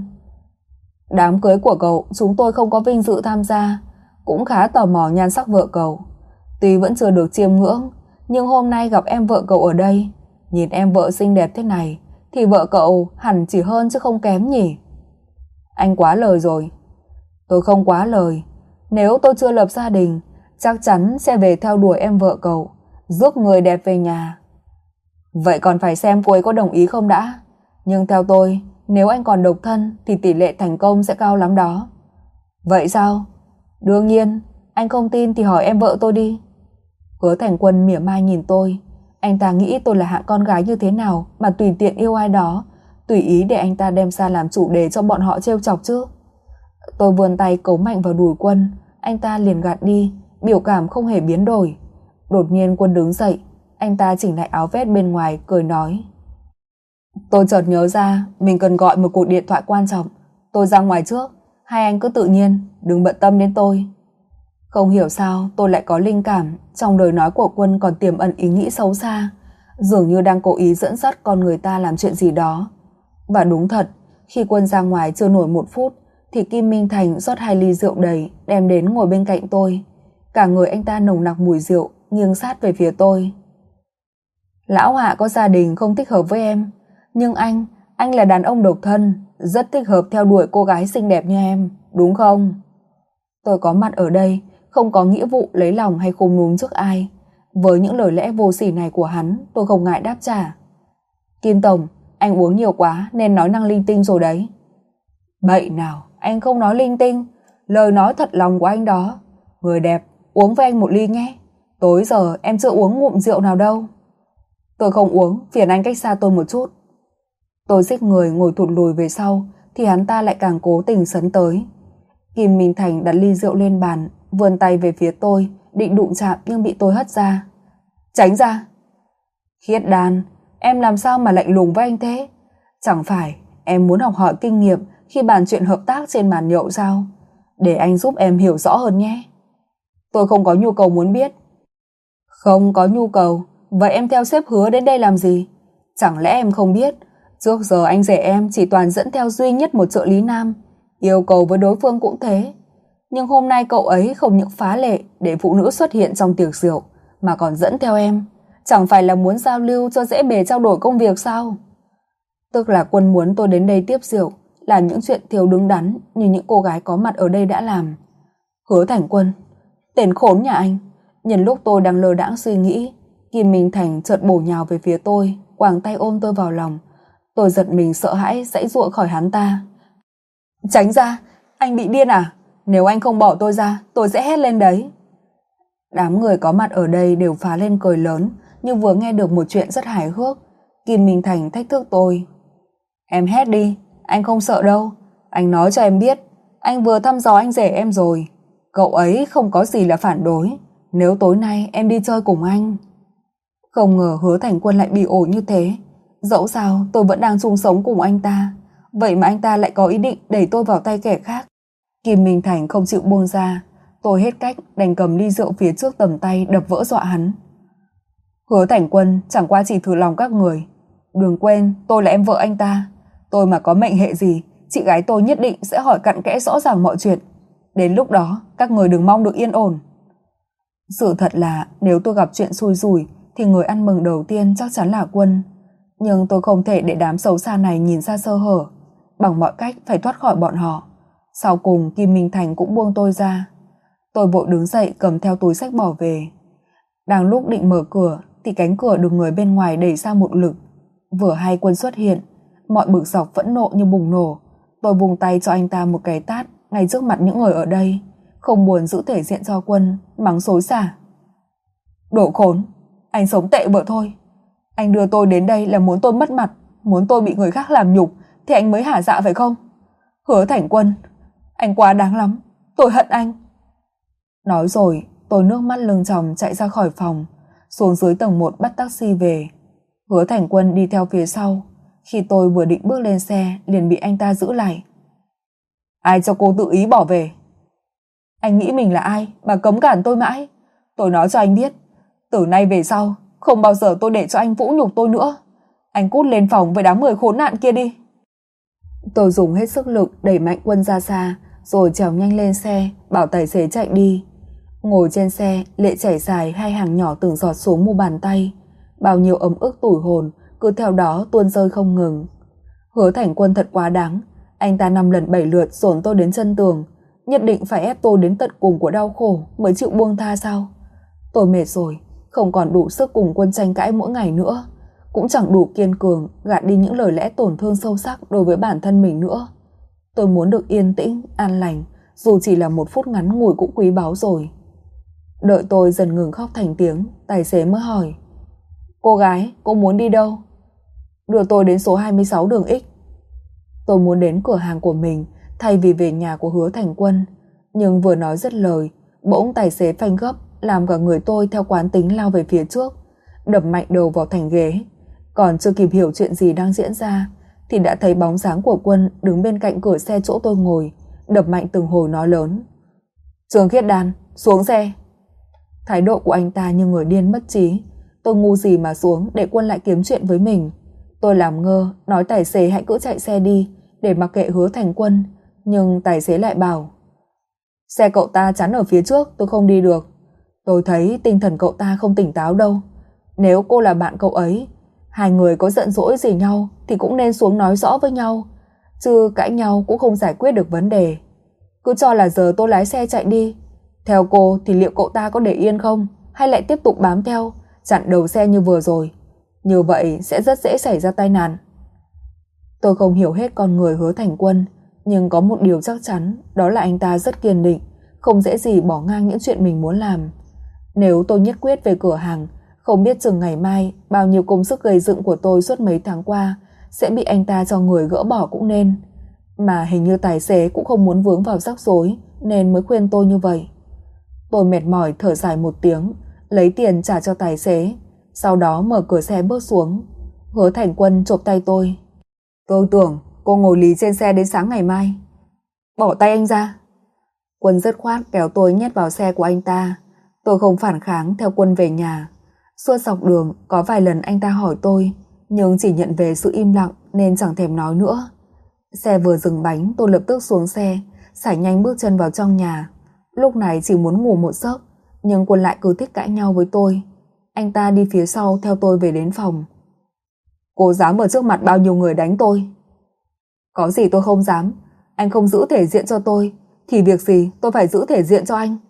Đám cưới của cậu chúng tôi không có vinh dự tham gia, cũng khá tò mò nhan sắc vợ cậu. Tuy vẫn chưa được chiêm ngưỡng, nhưng hôm nay gặp em vợ cậu ở đây, nhìn em vợ xinh đẹp thế này thì vợ cậu hẳn chỉ hơn chứ không kém nhỉ? Anh quá lời rồi. Tôi không quá lời. Nếu tôi chưa lập gia đình, chắc chắn sẽ về theo đuổi em vợ cậu, rước người đẹp về nhà. Vậy còn phải xem cô ấy có đồng ý không đã. Nhưng theo tôi, nếu anh còn độc thân thì tỷ lệ thành công sẽ cao lắm đó. Vậy sao? Đương nhiên, anh không tin thì hỏi em vợ tôi đi. Hứa Thành Quân mỉa mai nhìn tôi. Anh ta nghĩ tôi là hạng con gái như thế nào mà tùy tiện yêu ai đó, tùy ý để anh ta đem ra làm chủ đề cho bọn họ trêu chọc chứ. Tôi vươn tay cấu mạnh vào đùi Quân. Anh ta liền gạt đi, biểu cảm không hề biến đổi. Đột nhiên Quân đứng dậy. Anh ta chỉnh lại áo vest bên ngoài, cười nói: Tôi chợt nhớ ra mình cần gọi một cuộc điện thoại quan trọng. Tôi ra ngoài trước, hai anh cứ tự nhiên, đừng bận tâm đến tôi. Không hiểu sao tôi lại có linh cảm trong lời nói của Quân còn tiềm ẩn ý nghĩ xấu xa, dường như đang cố ý dẫn dắt con người ta làm chuyện gì đó. Và đúng thật, Khi Quân ra ngoài chưa nổi 1 phút thì Kim Minh Thành rót 2 ly rượu đầy đem đến ngồi bên cạnh tôi. Cả người anh ta nồng nặc mùi rượu, nghiêng sát về phía tôi. Lão Hạ có gia đình không thích hợp với em, nhưng anh là đàn ông độc thân, rất thích hợp theo đuổi cô gái xinh đẹp như em, đúng không? Tôi có mặt ở đây, không có nghĩa vụ lấy lòng hay khom núm trước ai. Với những lời lẽ vô sỉ này của hắn, tôi không ngại đáp trả. Kim Tổng, anh uống nhiều quá nên nói năng linh tinh rồi đấy. Bậy nào, anh không nói linh tinh, lời nói thật lòng của anh đó. Người đẹp, uống với anh 1 ly nhé. Tối giờ em chưa uống ngụm rượu nào đâu. Tôi không uống, phiền anh cách xa tôi một chút. Tôi xích người ngồi thụt lùi về sau thì hắn ta lại càng cố tình sấn tới. Kim Minh Thành đặt ly rượu lên bàn, vươn tay về phía tôi, định đụng chạm nhưng bị tôi hất ra. Tránh ra. Khiết Đan, em làm sao mà lạnh lùng với anh thế? Chẳng phải em muốn học hỏi kinh nghiệm khi bàn chuyện hợp tác trên bàn nhậu sao? Để anh giúp em hiểu rõ hơn nhé. Tôi không có nhu cầu muốn biết. Không có nhu cầu, vậy em theo sếp Hứa đến đây làm gì? Chẳng lẽ em không biết, trước giờ anh rể em chỉ toàn dẫn theo duy nhất một trợ lý nam, yêu cầu với đối phương cũng thế. Nhưng hôm nay cậu ấy không những phá lệ để phụ nữ xuất hiện trong tiệc rượu, mà còn dẫn theo em. Chẳng phải là muốn giao lưu cho dễ bề trao đổi công việc sao? Tức là Quân muốn tôi đến đây tiếp rượu, làm những chuyện thiếu đứng đắn như những cô gái có mặt ở đây đã làm. Hứa Thành Quân, tên khốn nhà anh. Nhân lúc tôi đang lơ đãng suy nghĩ, Kim Minh Thành chợt bổ nhào về phía tôi, quàng tay ôm tôi vào lòng. Tôi giật mình sợ hãi giãy giụa khỏi hắn ta. Tránh ra, anh bị điên à? Nếu anh không bỏ tôi ra, tôi sẽ hét lên đấy. Đám người có mặt ở đây đều phá lên cười lớn, như vừa nghe được một chuyện rất hài hước. Kim Minh Thành thách thức tôi. Em hét đi, anh không sợ đâu. Anh nói cho em biết, anh vừa thăm dò anh rể em rồi. Cậu ấy không có gì là phản đối nếu tối nay em đi chơi cùng anh. Không ngờ Hứa Thành Quân lại bị ổi như thế. Dẫu sao tôi vẫn đang chung sống cùng anh ta, vậy mà anh ta lại có ý định đẩy tôi vào tay kẻ khác. Kim Minh Thành không chịu buông ra. Tôi hết cách đành cầm ly rượu phía trước tầm tay đập vỡ dọa hắn. Hứa Thành Quân chẳng qua chỉ thử lòng các người. Đừng quên tôi là em vợ anh ta. Tôi mà có mệnh hệ gì, chị gái tôi nhất định sẽ hỏi cặn kẽ rõ ràng mọi chuyện. Đến lúc đó các người đừng mong được yên ổn. Sự thật là nếu tôi gặp chuyện xui rủi thì người ăn mừng đầu tiên chắc chắn là Quân. Nhưng tôi không thể để đám xấu xa này nhìn ra sơ hở. Bằng mọi cách phải thoát khỏi bọn họ. Sau cùng Kim Minh Thành cũng buông tôi ra. Tôi vội đứng dậy cầm theo túi xách bỏ về. Đang lúc định mở cửa thì cánh cửa được người bên ngoài đẩy ra một lực. Vừa hay Quân xuất hiện, mọi bực dọc phẫn nộ như bùng nổ. Tôi vùng tay cho anh ta một cái tát ngay trước mặt những người ở đây, không buồn giữ thể diện cho Quân, mắng xối xả. Đồ khốn, anh sống tệ bợ thôi. Anh đưa tôi đến đây là muốn tôi mất mặt, muốn tôi bị người khác làm nhục thì anh mới hả dạ phải không? Hứa Thành Quân, anh quá đáng lắm, tôi hận anh. Nói rồi tôi nước mắt lưng tròng chạy ra khỏi phòng, xuống dưới tầng 1 bắt taxi về. Hứa Thành Quân đi theo phía sau. Khi tôi vừa định bước lên xe liền bị anh ta giữ lại. Ai cho cô tự ý bỏ về? Anh nghĩ mình là ai mà cấm cản tôi mãi? Tôi nói cho anh biết, từ nay về sau không bao giờ tôi để cho anh vũ nhục tôi nữa. Anh cút lên phòng với đám người khốn nạn kia đi. Tôi dùng hết sức lực đẩy mạnh Quân ra xa, rồi trèo nhanh lên xe bảo tài xế chạy đi. Ngồi trên xe, lệ chảy dài 2 hàng nhỏ từng giọt xuống mu bàn tay. Bao nhiêu ấm ức tủi hồn cứ theo đó tuôn rơi không ngừng. Hứa Thành Quân thật quá đáng. Anh ta 5 lần 7 lượt dồn tôi đến chân tường, nhất định phải ép tôi đến tận cùng của đau khổ mới chịu buông tha sao? Tôi mệt rồi, không còn đủ sức cùng Quân tranh cãi mỗi ngày nữa, cũng chẳng đủ kiên cường gạt đi những lời lẽ tổn thương sâu sắc đối với bản thân mình nữa. Tôi muốn được yên tĩnh, an lành, dù chỉ là 1 phút ngắn ngủi cũng quý báu rồi. Đợi tôi dần ngừng khóc thành tiếng, tài xế mới hỏi: Cô gái, cô muốn đi đâu? Đưa tôi đến số 26 đường X. Tôi muốn đến cửa hàng của mình thay vì về nhà của Hứa Thành Quân. Nhưng vừa nói dứt lời, bỗng tài xế phanh gấp, làm cả người tôi theo quán tính lao về phía trước, đập mạnh đầu vào thành ghế. Còn chưa kịp hiểu chuyện gì đang diễn ra thì đã thấy bóng dáng của Quân đứng bên cạnh cửa xe chỗ tôi ngồi, đập mạnh từng hồi nói lớn: Trường Khiết Đan, xuống xe. Thái độ của anh ta như người điên mất trí. Tôi ngu gì mà xuống để Quân lại kiếm chuyện với mình. Tôi làm ngơ nói tài xế hãy cứ chạy xe đi, để mặc kệ Hứa Thành Quân, nhưng tài xế lại bảo: xe cậu ta chắn ở phía trước, tôi không đi được. Tôi thấy tinh thần cậu ta không tỉnh táo đâu. Nếu cô là bạn cậu ấy, hai người có giận dỗi gì nhau thì cũng nên xuống nói rõ với nhau, chứ cãi nhau cũng không giải quyết được vấn đề. Cứ cho là giờ tôi lái xe chạy đi. Theo cô thì liệu cậu ta có để yên không, hay lại tiếp tục bám theo, chặn đầu xe như vừa rồi? Như vậy sẽ rất dễ xảy ra tai nạn. Tôi không hiểu hết con người Hứa Thành Quân, nhưng có một điều chắc chắn, đó là anh ta rất kiên định, không dễ gì bỏ ngang những chuyện mình muốn làm. Nếu tôi nhất quyết về cửa hàng, không biết chừng ngày mai bao nhiêu công sức gây dựng của tôi suốt mấy tháng qua sẽ bị anh ta cho người gỡ bỏ cũng nên. Mà hình như tài xế cũng không muốn vướng vào rắc rối nên mới khuyên tôi như vậy. Tôi mệt mỏi thở dài một tiếng, lấy tiền trả cho tài xế, sau đó mở cửa xe bước xuống. Hứa Thành Quân chộp tay tôi. Tôi tưởng cô ngồi lì trên xe đến sáng ngày mai. Bỏ tay anh ra. Quân dứt khoát kéo tôi nhét vào xe của anh ta. Tôi không phản kháng, theo Quân về nhà. Suốt dọc đường có vài lần anh ta hỏi tôi, nhưng chỉ nhận về sự im lặng nên chẳng thèm nói nữa. Xe vừa dừng bánh, tôi lập tức xuống xe, sải nhanh bước chân vào trong nhà. Lúc này chỉ muốn ngủ một giấc, nhưng Quân lại cứ thích cãi nhau với tôi. Anh ta đi phía sau theo tôi về đến phòng. Cô dám ở trước mặt bao nhiêu người đánh tôi? Có gì tôi không dám. Anh không giữ thể diện cho tôi thì việc gì tôi phải giữ thể diện cho anh?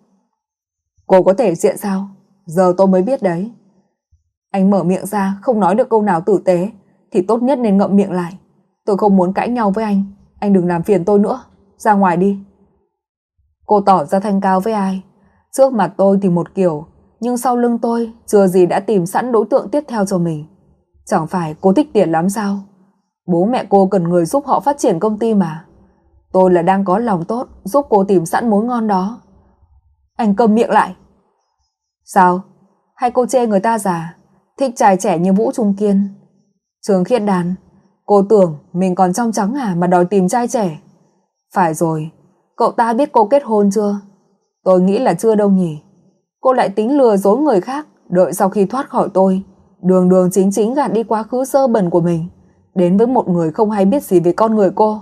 Cô có thể diện sao? Giờ tôi mới biết đấy. Anh mở miệng ra không nói được câu nào tử tế thì tốt nhất nên ngậm miệng lại. Tôi không muốn cãi nhau với anh đừng làm phiền tôi nữa. Ra ngoài đi. Cô tỏ ra thanh cao với ai? Trước mặt tôi thì một kiểu, nhưng sau lưng tôi chưa gì đã tìm sẵn đối tượng tiếp theo cho mình. Chẳng phải cô thích tiền lắm sao? Bố mẹ cô cần người giúp họ phát triển công ty mà. Tôi là đang có lòng tốt giúp cô tìm sẵn mối ngon đó. Anh câm miệng lại. Sao? Hay cô chê người ta già, thích trai trẻ như Vũ Trung Kiên? Trường Khiết Đàn, cô tưởng mình còn trong trắng à mà đòi tìm trai trẻ? Phải rồi, cậu ta biết cô kết hôn chưa? Tôi nghĩ là chưa đâu nhỉ. Cô lại tính lừa dối người khác, đợi sau khi thoát khỏi tôi, đường đường chính chính gạt đi quá khứ dơ bẩn của mình, đến với một người không hay biết gì về con người cô.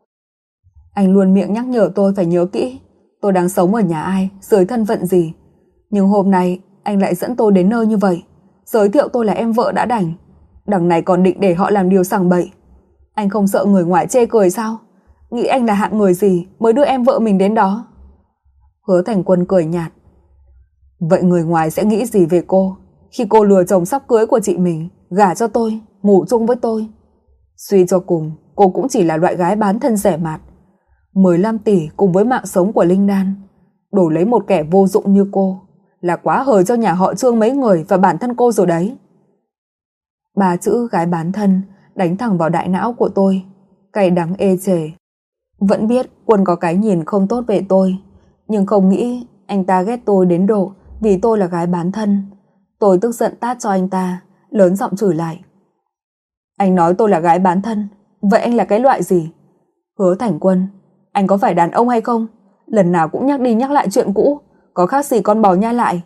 Anh luôn miệng nhắc nhở tôi phải nhớ kỹ tôi đang sống ở nhà ai, dưới thân phận gì. Nhưng hôm nay anh lại dẫn tôi đến nơi như vậy, giới thiệu tôi là em vợ đã đành, đằng này còn định để họ làm điều sằng bậy. Anh không sợ người ngoài chê cười sao? Nghĩ anh là hạng người gì mới đưa em vợ mình đến đó? Hứa Thành Quân cười nhạt. Vậy người ngoài sẽ nghĩ gì về cô khi cô lừa chồng sắp cưới của chị mình gả cho tôi, ngủ chung với tôi? Suy cho cùng, cô cũng chỉ là loại gái bán thân rẻ mạt. 15 tỷ cùng với mạng sống của Linh Đan, đổi lấy một kẻ vô dụng như cô là quá hời cho nhà họ Trương mấy người và bản thân cô rồi đấy. Ba chữ gái bán thân đánh thẳng vào đại não của tôi, cay đắng ê chề. Vẫn biết Quân có cái nhìn không tốt về tôi, nhưng không nghĩ anh ta ghét tôi đến độ vì tôi là gái bán thân. Tôi tức giận tát cho anh ta, lớn giọng chửi lại. Anh nói tôi là gái bán thân, vậy anh là cái loại gì? Hứa Thành Quân, anh có phải đàn ông hay không? Lần nào cũng nhắc đi nhắc lại chuyện cũ, có khác gì con bò nhai lại.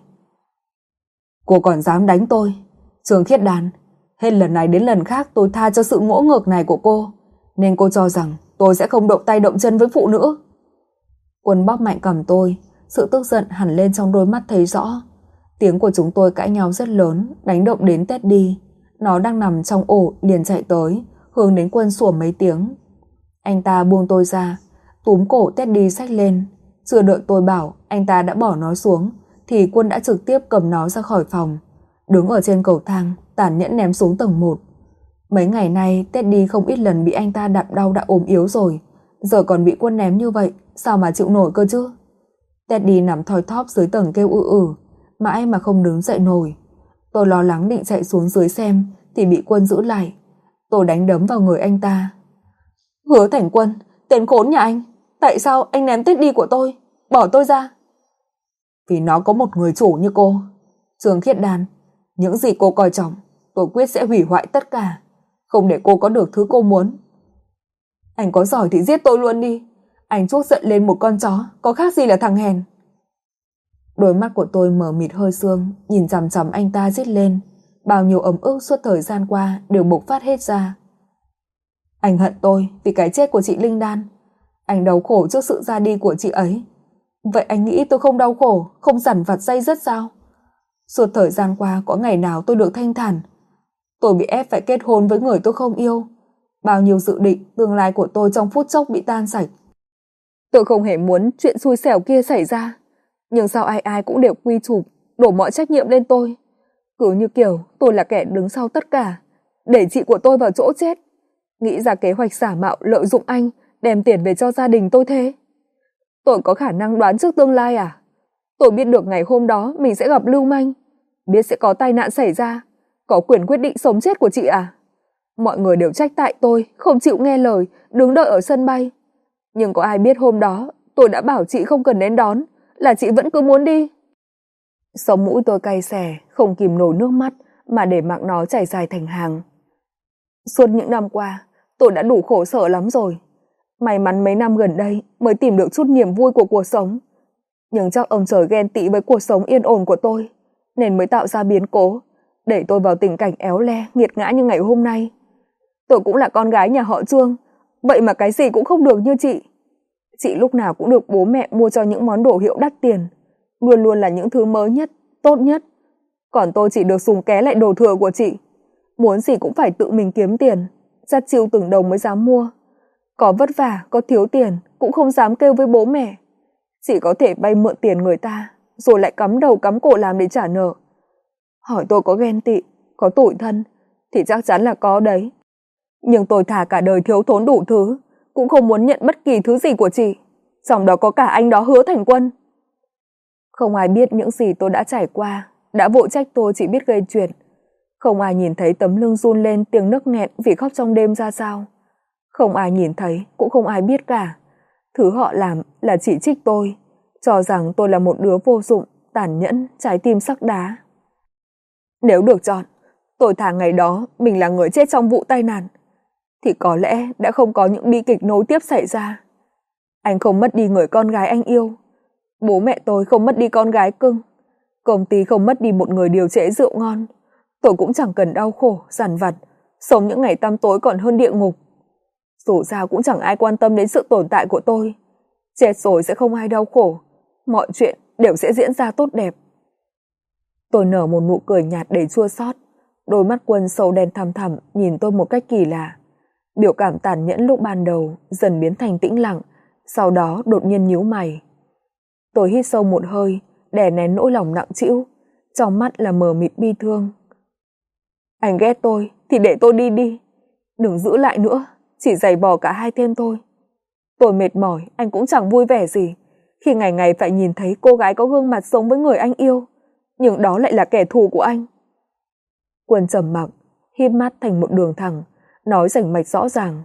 Cô còn dám đánh tôi? Trường Khiết Đàn, hết lần này đến lần khác tôi tha cho sự ngỗ ngược này của cô, nên cô cho rằng tôi sẽ không động tay động chân với phụ nữ. Quân bóp mạnh cằm tôi, sự tức giận hẳn lên trong đôi mắt thấy rõ. Tiếng của chúng tôi cãi nhau rất lớn, đánh động đến Teddy. Nó đang nằm trong ổ liền chạy tới, hướng đến Quân sủa mấy tiếng. Anh ta buông tôi ra, túm cổ Teddy xách lên. Chưa đợi tôi bảo anh ta đã bỏ nó xuống thì Quân đã trực tiếp cầm nó ra khỏi phòng, đứng ở trên cầu thang tàn nhẫn ném xuống tầng 1. Mấy ngày nay Teddy không ít lần bị anh ta đạp đau đã ốm yếu rồi, giờ còn bị Quân ném như vậy, sao mà chịu nổi cơ chứ? Teddy nằm thoi thóp dưới tầng kêu mãi mà không đứng dậy nổi. Tôi lo lắng định chạy xuống dưới xem thì bị Quân giữ lại. Tôi đánh đấm vào người anh ta. Hứa Thành Quân, tên khốn nhà anh, tại sao anh ném Teddy của tôi? Bỏ tôi ra. Vì nó có một người chủ như cô. Trường Khiết Đàn, những gì cô coi trọng, tôi quyết sẽ hủy hoại tất cả, không để cô có được thứ cô muốn. Anh có giỏi thì giết tôi luôn đi. Anh chuốc giận lên một con chó, có khác gì là thằng hèn. Đôi mắt của tôi mờ mịt hơi sương, nhìn chằm chằm anh ta rít lên. Bao nhiêu ấm ức suốt thời gian qua đều bộc phát hết ra. Anh hận tôi vì cái chết của chị Linh Đan. Anh đau khổ trước sự ra đi của chị ấy. Vậy anh nghĩ tôi không đau khổ, không dằn vặt day dứt sao? Suốt thời gian qua có ngày nào tôi được thanh thản? Tôi bị ép phải kết hôn với người tôi không yêu. Bao nhiêu dự định, tương lai của tôi trong phút chốc bị tan sạch. Tôi không hề muốn chuyện xui xẻo kia xảy ra. Nhưng sao ai ai cũng đều quy chụp, đổ mọi trách nhiệm lên tôi. Cứ như kiểu tôi là kẻ đứng sau tất cả, đẩy chị của tôi vào chỗ chết. Nghĩ ra kế hoạch giả mạo lợi dụng anh, đem tiền về cho gia đình tôi thế. Tôi có khả năng đoán trước tương lai à? Tôi biết được ngày hôm đó mình sẽ gặp lưu manh, biết sẽ có tai nạn xảy ra, có quyền quyết định sống chết của chị à? Mọi người đều trách tại tôi không chịu nghe lời, đứng đợi ở sân bay. Nhưng có ai biết hôm đó tôi đã bảo chị không cần đến đón, là chị vẫn cứ muốn đi. Sống mũi tôi cay xè, không kìm nổi nước mắt mà để mặc nó chảy dài thành hàng. Suốt những năm qua, tôi đã đủ khổ sở lắm rồi. May mắn mấy năm gần đây mới tìm được chút niềm vui của cuộc sống. Nhưng chắc ông trời ghen tị với cuộc sống yên ổn của tôi, nên mới tạo ra biến cố, đẩy tôi vào tình cảnh éo le, nghiệt ngã như ngày hôm nay. Tôi cũng là con gái nhà họ Trương, vậy mà cái gì cũng không được như chị. Chị lúc nào cũng được bố mẹ mua cho những món đồ hiệu đắt tiền, luôn luôn là những thứ mới nhất, tốt nhất. Còn tôi chỉ được sùng ké lại đồ thừa của chị. Muốn gì cũng phải tự mình kiếm tiền, chắt chiu từng đồng mới dám mua. Có vất vả, có thiếu tiền cũng không dám kêu với bố mẹ. Chỉ có thể vay mượn tiền người ta, rồi lại cắm đầu cắm cổ làm để trả nợ. Hỏi tôi có ghen tị, có tủi thân, thì chắc chắn là có đấy. Nhưng tôi thà cả đời thiếu thốn đủ thứ, cũng không muốn nhận bất kỳ thứ gì của chị, trong đó có cả anh đó Hứa Thành Quân. Không ai biết những gì tôi đã trải qua, đã vội trách tôi chỉ biết gây chuyện. Không ai nhìn thấy tấm lưng run lên tiếng nấc nghẹn vì khóc trong đêm ra sao. Không ai nhìn thấy, cũng không ai biết cả. Thứ họ làm là chỉ trích tôi, cho rằng tôi là một đứa vô dụng, tàn nhẫn, trái tim sắt đá. Nếu được chọn, tôi thà ngày đó mình là người chết trong vụ tai nạn, thì có lẽ đã không có những bi kịch nối tiếp xảy ra. Anh không mất đi người con gái anh yêu, bố mẹ tôi không mất đi con gái cưng, công ty không mất đi một người điều chế rượu ngon. Tôi cũng chẳng cần đau khổ, dằn vặt, sống những ngày tăm tối còn hơn địa ngục. Dù sao cũng chẳng ai quan tâm đến sự tồn tại của tôi. Chết rồi sẽ không ai đau khổ, mọi chuyện đều sẽ diễn ra tốt đẹp. Tôi nở một nụ cười nhạt đầy chua xót. Đôi mắt Quân sâu đen thăm thẳm nhìn tôi một cách kỳ lạ. Biểu cảm tàn nhẫn lúc ban đầu dần biến thành tĩnh lặng, sau đó đột nhiên nhíu mày. Tôi hít sâu một hơi, đè nén nỗi lòng nặng trĩu, trong mắt là mờ mịt bi thương. Anh ghét tôi thì để tôi đi đi, đừng giữ lại nữa, chỉ giày vò cả hai thêm thôi. Tôi mệt mỏi, anh cũng chẳng vui vẻ gì, khi ngày ngày phải nhìn thấy cô gái có gương mặt sống với người anh yêu, nhưng đó lại là kẻ thù của anh. Quân trầm mặc, híp mắt thành một đường thẳng, nói rành mạch rõ ràng.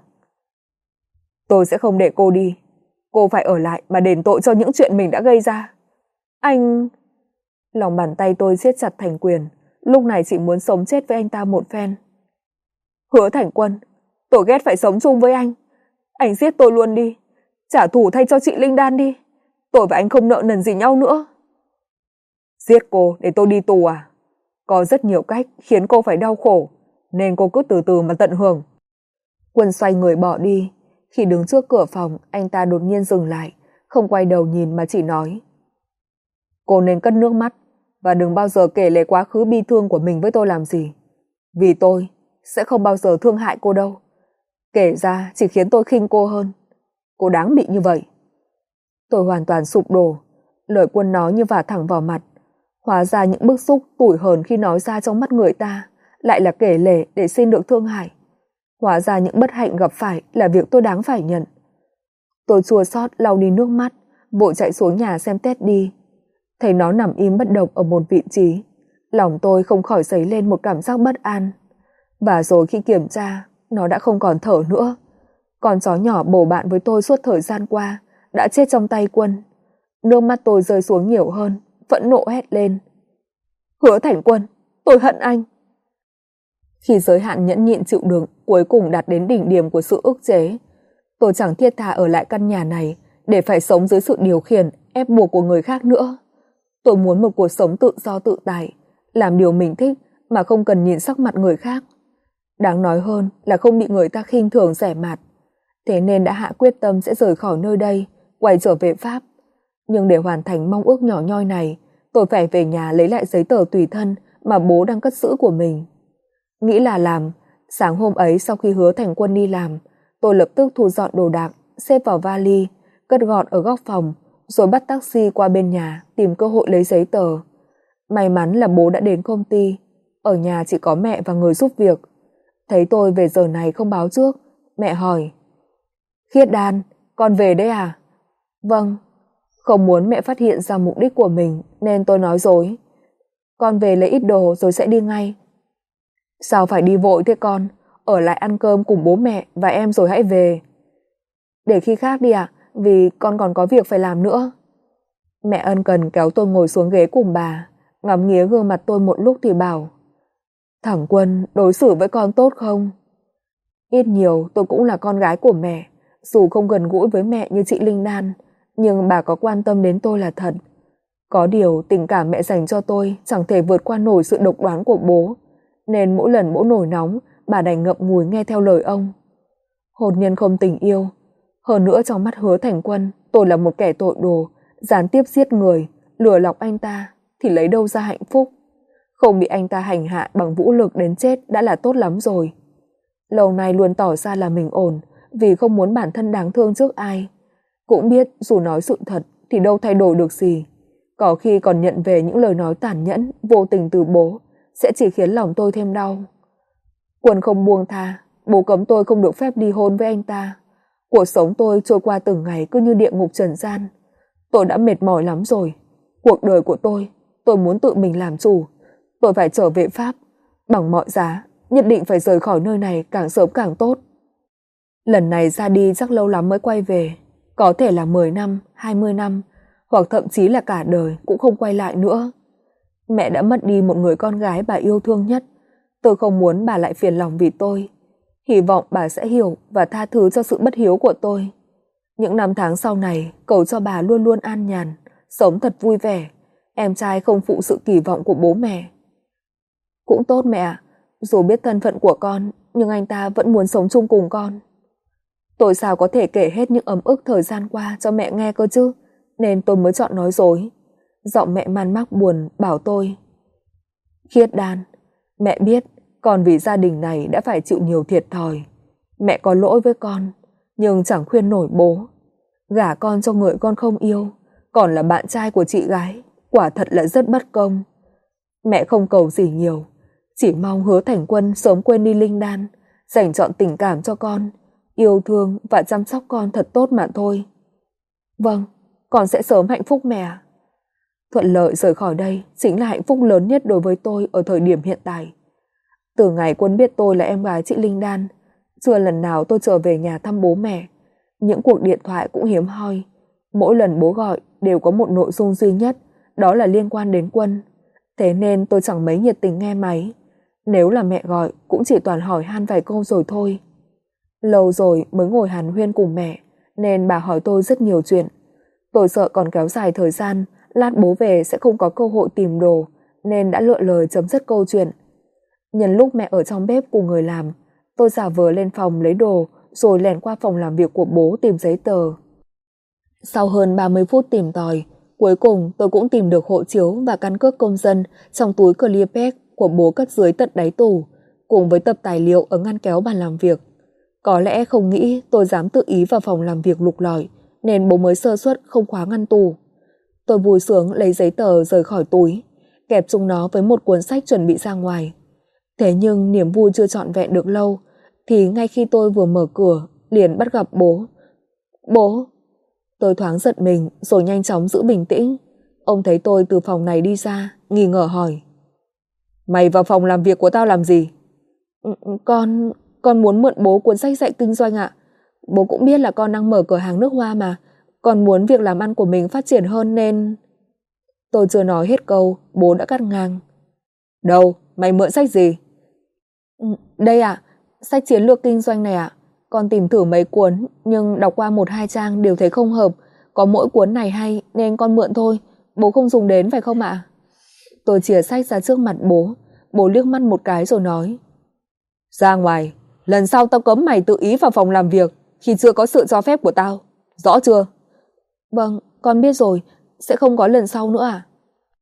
Tôi sẽ không để cô đi, cô phải ở lại mà đền tội cho những chuyện mình đã gây ra. Anh... Lòng bàn tay tôi siết chặt thành quyền, lúc này chỉ muốn sống chết với anh ta một phen. Hứa Thành Quân, tôi ghét phải sống chung với anh. Anh giết tôi luôn đi, trả thù thay cho chị Linh Đan đi. Tôi và anh không nợ nần gì nhau nữa. Giết cô để tôi đi tù à? Có rất nhiều cách khiến cô phải đau khổ, nên cô cứ từ từ mà tận hưởng. Quân xoay người bỏ đi. Khi đứng trước cửa phòng, anh ta đột nhiên dừng lại, không quay đầu nhìn mà chỉ nói. Cô nên cất nước mắt, và đừng bao giờ kể lể quá khứ bi thương của mình với tôi làm gì. Vì tôi sẽ không bao giờ thương hại cô đâu. Kể ra chỉ khiến tôi khinh cô hơn. Cô đáng bị như vậy. Tôi hoàn toàn sụp đổ. Lời Quân nói như vả thẳng vào mặt. Hóa ra những bức xúc tủi hờn khi nói ra trong mắt người ta lại là kể lể để xin được thương hại. Hóa ra những bất hạnh gặp phải là việc tôi đáng phải nhận. Tôi chua xót lau đi nước mắt, vội chạy xuống nhà xem Teddy. Thấy nó nằm im bất động ở một vị trí, lòng tôi không khỏi dấy lên một cảm giác bất an. Và rồi khi kiểm tra, nó đã không còn thở nữa. Con chó nhỏ bầu bạn với tôi suốt thời gian qua đã chết trong tay Quân. Nước mắt tôi rơi xuống nhiều hơn, phẫn nộ hét lên. Hứa Thành Quân, tôi hận anh. Khi giới hạn nhẫn nhịn chịu đựng cuối cùng đạt đến đỉnh điểm của sự ức chế, tôi chẳng thiết tha ở lại căn nhà này để phải sống dưới sự điều khiển, ép buộc của người khác nữa. Tôi muốn một cuộc sống tự do tự tại, làm điều mình thích mà không cần nhìn sắc mặt người khác. Đáng nói hơn là không bị người ta khinh thường rẻ mạt. Thế nên đã hạ quyết tâm sẽ rời khỏi nơi đây, quay trở về Pháp. Nhưng để hoàn thành mong ước nhỏ nhoi này, tôi phải về nhà lấy lại giấy tờ tùy thân mà bố đang cất giữ của mình. Nghĩ là làm, sáng hôm ấy sau khi Hứa Thành Quân đi làm, tôi lập tức thu dọn đồ đạc, xếp vào vali, cất gọn ở góc phòng, rồi bắt taxi qua bên nhà tìm cơ hội lấy giấy tờ. May mắn là bố đã đến công ty, ở nhà chỉ có mẹ và người giúp việc. Thấy tôi về giờ này không báo trước, mẹ hỏi: "Khiết Đan, con về đấy à?" "Vâng." Không muốn mẹ phát hiện ra mục đích của mình nên tôi nói dối: "Con về lấy ít đồ rồi sẽ đi ngay." "Sao phải đi vội thế con? Ở lại ăn cơm cùng bố mẹ và em rồi hãy về." "Để khi khác đi ạ, vì con còn có việc phải làm nữa." Mẹ ân cần kéo tôi ngồi xuống ghế cùng bà, ngắm nghía gương mặt tôi một lúc thì bảo: "Thằng Quân đối xử với con tốt không?" Ít nhiều tôi cũng là con gái của mẹ, dù không gần gũi với mẹ như chị Linh Đan, nhưng bà có quan tâm đến tôi là thật. Có điều tình cảm mẹ dành cho tôi chẳng thể vượt qua nổi sự độc đoán của bố, nên mỗi lần bố nổi nóng, bà đành ngậm ngùi nghe theo lời ông. Hôn nhân không tình yêu, hơn nữa trong mắt Hứa Thành Quân, tôi là một kẻ tội đồ, gián tiếp giết người, lừa lọc anh ta, thì lấy đâu ra hạnh phúc. Không bị anh ta hành hạ bằng vũ lực đến chết đã là tốt lắm rồi. Lâu nay luôn tỏ ra là mình ổn, vì không muốn bản thân đáng thương trước ai. Cũng biết dù nói sự thật thì đâu thay đổi được gì. Có khi còn nhận về những lời nói tàn nhẫn, vô tình từ bố, sẽ chỉ khiến lòng tôi thêm đau. Quân không buông tha, bố cấm tôi không được phép ly hôn với anh ta. Cuộc sống tôi trôi qua từng ngày cứ như địa ngục trần gian. Tôi đã mệt mỏi lắm rồi. Cuộc đời của tôi muốn tự mình làm chủ. Tôi phải trở về Pháp. Bằng mọi giá, nhất định phải rời khỏi nơi này càng sớm càng tốt. Lần này ra đi chắc lâu lắm mới quay về. Có thể là 10 năm, 20 năm, hoặc thậm chí là cả đời cũng không quay lại nữa. Mẹ đã mất đi một người con gái bà yêu thương nhất. Tôi không muốn bà lại phiền lòng vì tôi. Hy vọng bà sẽ hiểu và tha thứ cho sự bất hiếu của tôi. Những năm tháng sau này, cầu cho bà luôn luôn an nhàn, sống thật vui vẻ, em trai không phụ sự kỳ vọng của bố mẹ. Cũng tốt mẹ ạ, dù biết thân phận của con, nhưng anh ta vẫn muốn sống chung cùng con. Tôi sao có thể kể hết những ấm ức thời gian qua cho mẹ nghe cơ chứ, nên tôi mới chọn nói dối. Giọng mẹ man mác buồn bảo tôi: "Khiết Đan, mẹ biết con vì gia đình này đã phải chịu nhiều thiệt thòi. Mẹ có lỗi với con, nhưng chẳng khuyên nổi bố. Gả con cho người con không yêu, còn là bạn trai của chị gái, quả thật là rất bất công. Mẹ không cầu gì nhiều, chỉ mong Hứa Thành Quân sớm quên đi Linh Đan, dành trọn tình cảm cho con, yêu thương và chăm sóc con thật tốt mà thôi." "Vâng, con sẽ sớm hạnh phúc mẹ." Thuận lợi rời khỏi đây chính là hạnh phúc lớn nhất đối với tôi ở thời điểm hiện tại. Từ ngày Quân biết tôi là em gái chị Linh Đan, chưa lần nào tôi trở về nhà thăm bố mẹ. Những cuộc điện thoại cũng hiếm hoi. Mỗi lần bố gọi đều có một nội dung duy nhất, đó là liên quan đến Quân. Thế nên tôi chẳng mấy nhiệt tình nghe máy. Nếu là mẹ gọi cũng chỉ toàn hỏi han vài câu rồi thôi. Lâu rồi mới ngồi hàn huyên cùng mẹ, nên bà hỏi tôi rất nhiều chuyện. Tôi sợ còn kéo dài thời gian, lát bố về sẽ không có cơ hội tìm đồ, nên đã lựa lời chấm dứt câu chuyện. Nhân lúc mẹ ở trong bếp cùng người làm, tôi giả vờ lên phòng lấy đồ rồi lẻn qua phòng làm việc của bố tìm giấy tờ. Sau hơn 30 phút tìm tòi, cuối cùng tôi cũng tìm được hộ chiếu và căn cước công dân trong túi Clearpack của bố cất dưới tận đáy tủ, cùng với tập tài liệu ở ngăn kéo bàn làm việc. Có lẽ không nghĩ tôi dám tự ý vào phòng làm việc lục lọi, nên bố mới sơ suất không khóa ngăn tủ. Tôi vui sướng lấy giấy tờ rời khỏi túi, kẹp chung nó với một cuốn sách chuẩn bị ra ngoài. Thế nhưng niềm vui chưa trọn vẹn được lâu, thì ngay khi tôi vừa mở cửa, liền bắt gặp bố. "Bố!" Tôi thoáng giật mình rồi nhanh chóng giữ bình tĩnh. Ông thấy tôi từ phòng này đi ra, nghi ngờ hỏi: "Mày vào phòng làm việc của tao làm gì?" Con muốn mượn bố cuốn sách dạy kinh doanh ạ. Bố cũng biết là con đang mở cửa hàng nước hoa mà. Con muốn việc làm ăn của mình phát triển hơn nên..." Tôi chưa nói hết câu, bố đã cắt ngang: "Đâu, mày mượn sách gì?" "Đây ạ, sách chiến lược kinh doanh này ạ. Con tìm thử mấy cuốn, nhưng đọc qua 1-2 trang đều thấy không hợp. Có mỗi cuốn này hay nên con mượn thôi. Bố không dùng đến phải không ạ?" Tôi chìa sách ra trước mặt bố. Bố liếc mắt một cái rồi nói: Ra ngoài, lần sau tao cấm mày tự ý vào phòng làm việc khi chưa có sự cho phép của tao. Rõ chưa? Vâng, con biết rồi, sẽ không có lần sau nữa à?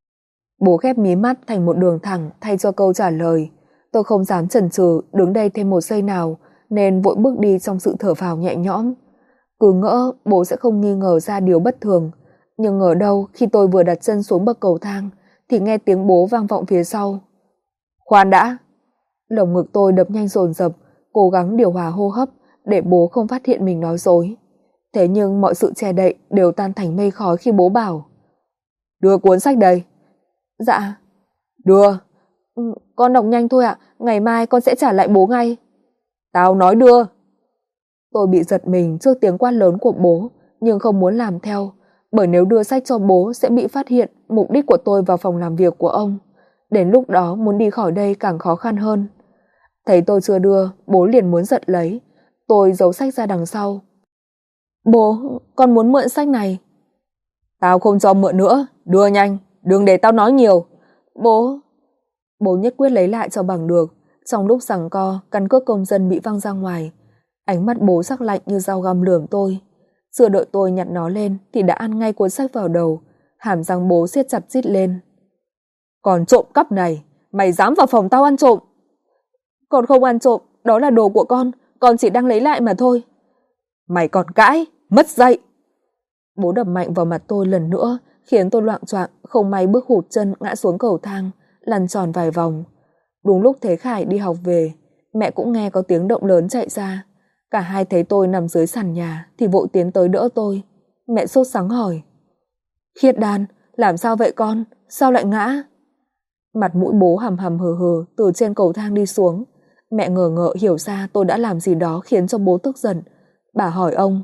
Bố khép mí mắt thành một đường thẳng thay cho câu trả lời. Tôi không dám chần chừ đứng đây thêm một giây nào, nên vội bước đi trong sự thở phào nhẹ nhõm. Cứ ngỡ bố sẽ không nghi ngờ ra điều bất thường, nhưng ngờ đâu khi tôi vừa đặt chân xuống bậc cầu thang thì nghe tiếng bố vang vọng phía sau. Khoan đã! Lồng ngực tôi đập nhanh dồn dập, cố gắng điều hòa hô hấp để bố không phát hiện mình nói dối. Thế nhưng mọi sự che đậy đều tan thành mây khói khi bố bảo: Đưa cuốn sách đây. Dạ. Đưa. Con đọc nhanh thôi ạ, ngày mai con sẽ trả lại bố ngay. Tao nói đưa. Tôi bị giật mình trước tiếng quát lớn của bố, nhưng không muốn làm theo, bởi nếu đưa sách cho bố sẽ bị phát hiện mục đích của tôi vào phòng làm việc của ông. Đến lúc đó muốn đi khỏi đây càng khó khăn hơn. Thấy tôi chưa đưa, bố liền muốn giật lấy. Tôi giấu sách ra đằng sau. Bố, con muốn mượn sách này. Tao không cho mượn nữa, đưa nhanh, đừng để tao nói nhiều. Bố... Bố nhất quyết lấy lại cho bằng được. Trong lúc giằng co, căn cước công dân bị văng ra ngoài. Ánh mắt bố sắc lạnh như dao găm lườm tôi. Chưa đợi tôi nhặt nó lên thì đã ăn ngay cuốn sách vào đầu. Hàm răng bố siết chặt rít lên. Còn trộm cắp này, mày dám vào phòng tao ăn trộm? Con không ăn trộm, đó là đồ của con chỉ đang lấy lại mà thôi. Mày còn cãi, mất dạy. Bố đập mạnh vào mặt tôi lần nữa, khiến tôi loạng choạng, không may bước hụt chân ngã xuống cầu thang, lăn tròn vài vòng. Đúng lúc Thế Khải đi học về, mẹ cũng nghe có tiếng động lớn chạy ra. Cả hai thấy tôi nằm dưới sàn nhà thì vội tiến tới đỡ tôi. Mẹ sốt sắng hỏi: Khiết Đan, làm sao vậy con? Sao lại ngã? Mặt mũi bố hầm hầm hừ hừ từ trên cầu thang đi xuống. Mẹ ngờ ngợ hiểu ra tôi đã làm gì đó khiến cho bố tức giận. Bà hỏi ông: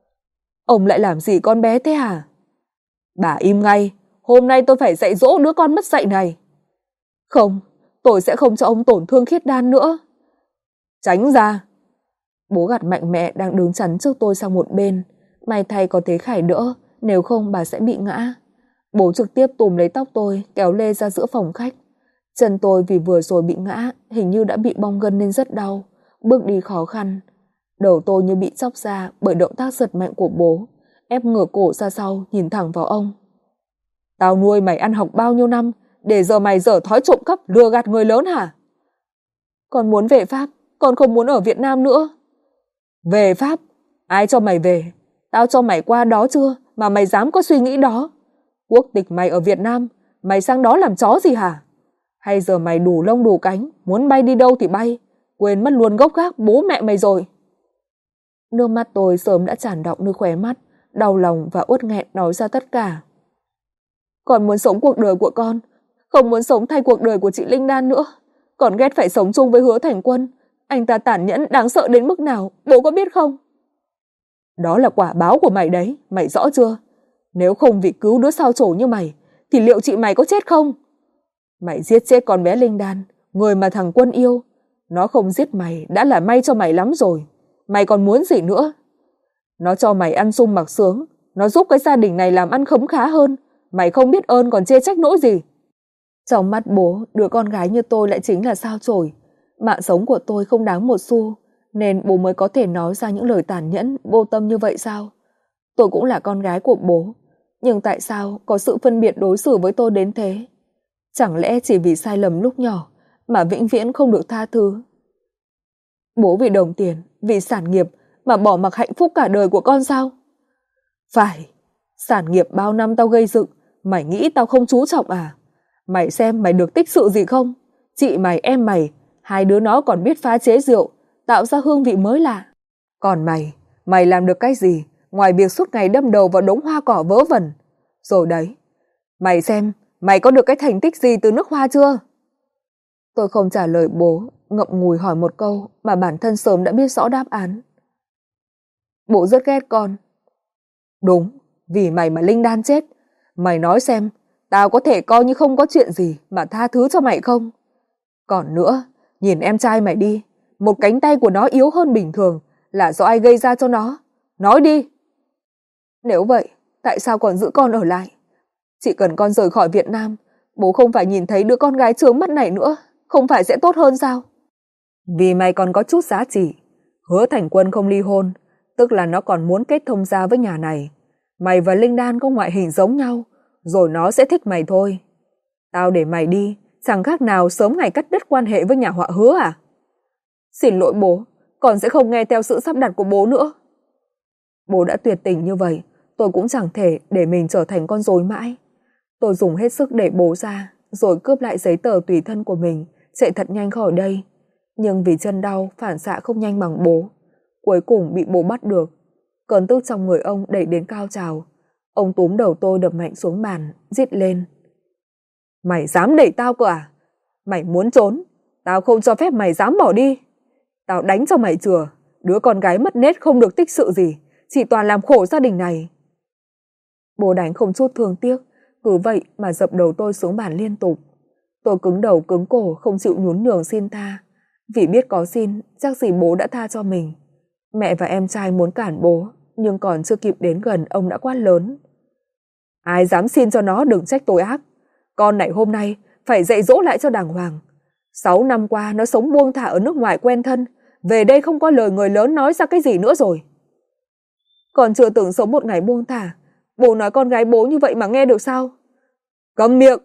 Ông lại làm gì con bé thế hả? Bà im ngay, hôm nay tôi phải dạy dỗ đứa con mất dạy này. Không, tôi sẽ không cho ông tổn thương Khiết Đan nữa. Tránh ra. Bố gạt mạnh mẹ đang đứng chắn trước tôi sang một bên. May thay có Thế Khải đỡ, nếu không bà sẽ bị ngã. Bố trực tiếp túm lấy tóc tôi kéo lê ra giữa phòng khách. Chân tôi vì vừa rồi bị ngã hình như đã bị bong gân nên rất đau, bước đi khó khăn. Đầu tôi như bị chóc ra bởi động tác giật mạnh của bố, ép ngửa cổ ra sau nhìn thẳng vào ông. Tao nuôi mày ăn học bao nhiêu năm để giờ mày dở thói trộm cắp lừa gạt người lớn hả? Con muốn về Pháp, con không muốn ở Việt Nam nữa. Về Pháp? Ai cho mày về? Tao cho mày qua đó chưa mà mày dám có suy nghĩ đó? Quốc tịch mày ở Việt Nam, mày sang đó làm chó gì hả? Hay giờ mày đủ lông đủ cánh, muốn bay đi đâu thì bay, quên mất luôn gốc gác bố mẹ mày rồi. Nước mắt tôi sớm đã tràn đọng nơi khóe mắt, đau lòng và uất nghẹn nói ra tất cả. Con muốn sống cuộc đời của con, không muốn sống thay cuộc đời của chị Linh Đan nữa. Con ghét phải sống chung với Hứa Thành Quân. Anh ta tàn nhẫn đáng sợ đến mức nào, bố có biết không? Đó là quả báo của mày đấy, mày rõ chưa? Nếu không vì cứu đứa sao chổi như mày, thì liệu chị mày có chết không? Mày giết chết con bé Linh Đan, người mà thằng Quân yêu. Nó không giết mày đã là may cho mày lắm rồi. Mày còn muốn gì nữa? Nó cho mày ăn sung mặc sướng, nó giúp cái gia đình này làm ăn khấm khá hơn. Mày không biết ơn còn chê trách nỗi gì. Trong mắt bố, đứa con gái như tôi lại chính là sao chổi. Mạng sống của tôi không đáng một xu, nên bố mới có thể nói ra những lời tàn nhẫn, vô tâm như vậy sao? Tôi cũng là con gái của bố, nhưng tại sao có sự phân biệt đối xử với tôi đến thế? Chẳng lẽ chỉ vì sai lầm lúc nhỏ mà vĩnh viễn không được tha thứ? Bố vì đồng tiền, vì sản nghiệp mà bỏ mặc hạnh phúc cả đời của con sao? Phải, sản nghiệp bao năm tao gây dựng, mày nghĩ tao không chú trọng à? Mày xem mày được tích sự gì không? Chị mày, em mày, hai đứa nó còn biết pha chế rượu, tạo ra hương vị mới lạ. Còn mày làm được cái gì ngoài việc suốt ngày đâm đầu vào đống hoa cỏ vớ vẩn? Rồi đấy, mày xem, mày có được cái thành tích gì từ nước Hoa chưa? Tôi không trả lời bố, ngậm ngùi hỏi một câu mà bản thân sớm đã biết rõ đáp án. Bố rất ghét con. Đúng, vì mày mà Linh Đan chết. Mày nói xem, tao có thể coi như không có chuyện gì mà tha thứ cho mày không? Còn nữa, nhìn em trai mày đi, một cánh tay của nó yếu hơn bình thường là do ai gây ra cho nó? Nói đi. Nếu vậy, tại sao còn giữ con ở lại? Chỉ cần con rời khỏi Việt Nam, bố không phải nhìn thấy đứa con gái chướng mắt này nữa, không phải sẽ tốt hơn sao? Vì mày còn có chút giá trị. Hứa Thành Quân không ly hôn, tức là nó còn muốn kết thông gia với nhà này. Mày và Linh Đan có ngoại hình giống nhau, rồi nó sẽ thích mày thôi. Tao để mày đi, chẳng khác nào sớm ngày cắt đứt quan hệ với nhà họ Hứa à? Xin lỗi bố, con sẽ không nghe theo sự sắp đặt của bố nữa. Bố đã tuyệt tình như vậy, tôi cũng chẳng thể để mình trở thành con rối mãi. Tôi dùng hết sức để bố ra, rồi cướp lại giấy tờ tùy thân của mình, chạy thật nhanh khỏi đây. Nhưng vì chân đau, phản xạ không nhanh bằng bố. Cuối cùng bị bố bắt được. Cơn tức trong người ông đẩy đến cao trào. Ông túm đầu tôi đập mạnh xuống bàn, rít lên. Mày dám đẩy tao cơ à? Mày muốn trốn, tao không cho phép mày dám bỏ đi. Tao đánh cho mày chừa, đứa con gái mất nết không được tích sự gì, chỉ toàn làm khổ gia đình này. Bố đánh không chút thương tiếc, cứ vậy mà dập đầu tôi xuống bàn liên tục. Tôi cứng đầu cứng cổ không chịu nhún nhường xin tha. Vì biết có xin, chắc gì bố đã tha cho mình. Mẹ và em trai muốn cản bố, nhưng còn chưa kịp đến gần ông đã quát lớn. Ai dám xin cho nó đừng trách tôi ác. Con này hôm nay phải dạy dỗ lại cho đàng hoàng. 6 năm qua nó sống buông thả ở nước ngoài quen thân, về đây không có lời người lớn nói ra cái gì nữa rồi. Còn chưa từng sống một ngày buông thả, bố nói con gái bố như vậy mà nghe được sao? Câm miệng!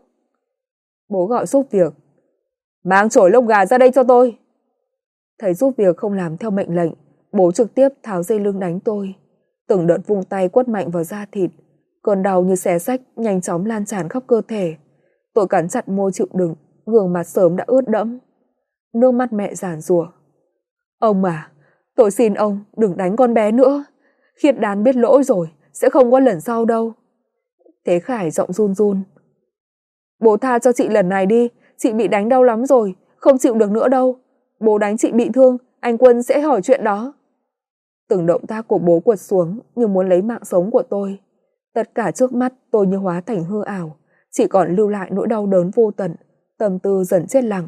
Bố gọi giúp việc. Mang chổi lông gà ra đây cho tôi. Thấy giúp việc không làm theo mệnh lệnh, bố trực tiếp tháo dây lưng đánh tôi. Từng đợt vung tay quất mạnh vào da thịt. Cơn đau như xé xách nhanh chóng lan tràn khắp cơ thể. Tôi cắn chặt môi chịu đựng, gương mặt sớm đã ướt đẫm. Nước mắt mẹ giàn giụa. Ông à, tôi xin ông đừng đánh con bé nữa. Khiết Đan biết lỗi rồi, sẽ không có lần sau đâu. Thế Khải giọng run run. Bố tha cho chị lần này đi, chị bị đánh đau lắm rồi, không chịu được nữa đâu. Bố đánh chị bị thương, anh Quân sẽ hỏi chuyện đó. Từng động tác của bố quật xuống như muốn lấy mạng sống của tôi. Tất cả trước mắt tôi như hóa thành hư ảo, chỉ còn lưu lại nỗi đau đớn vô tận, tâm tư dần chết lặng.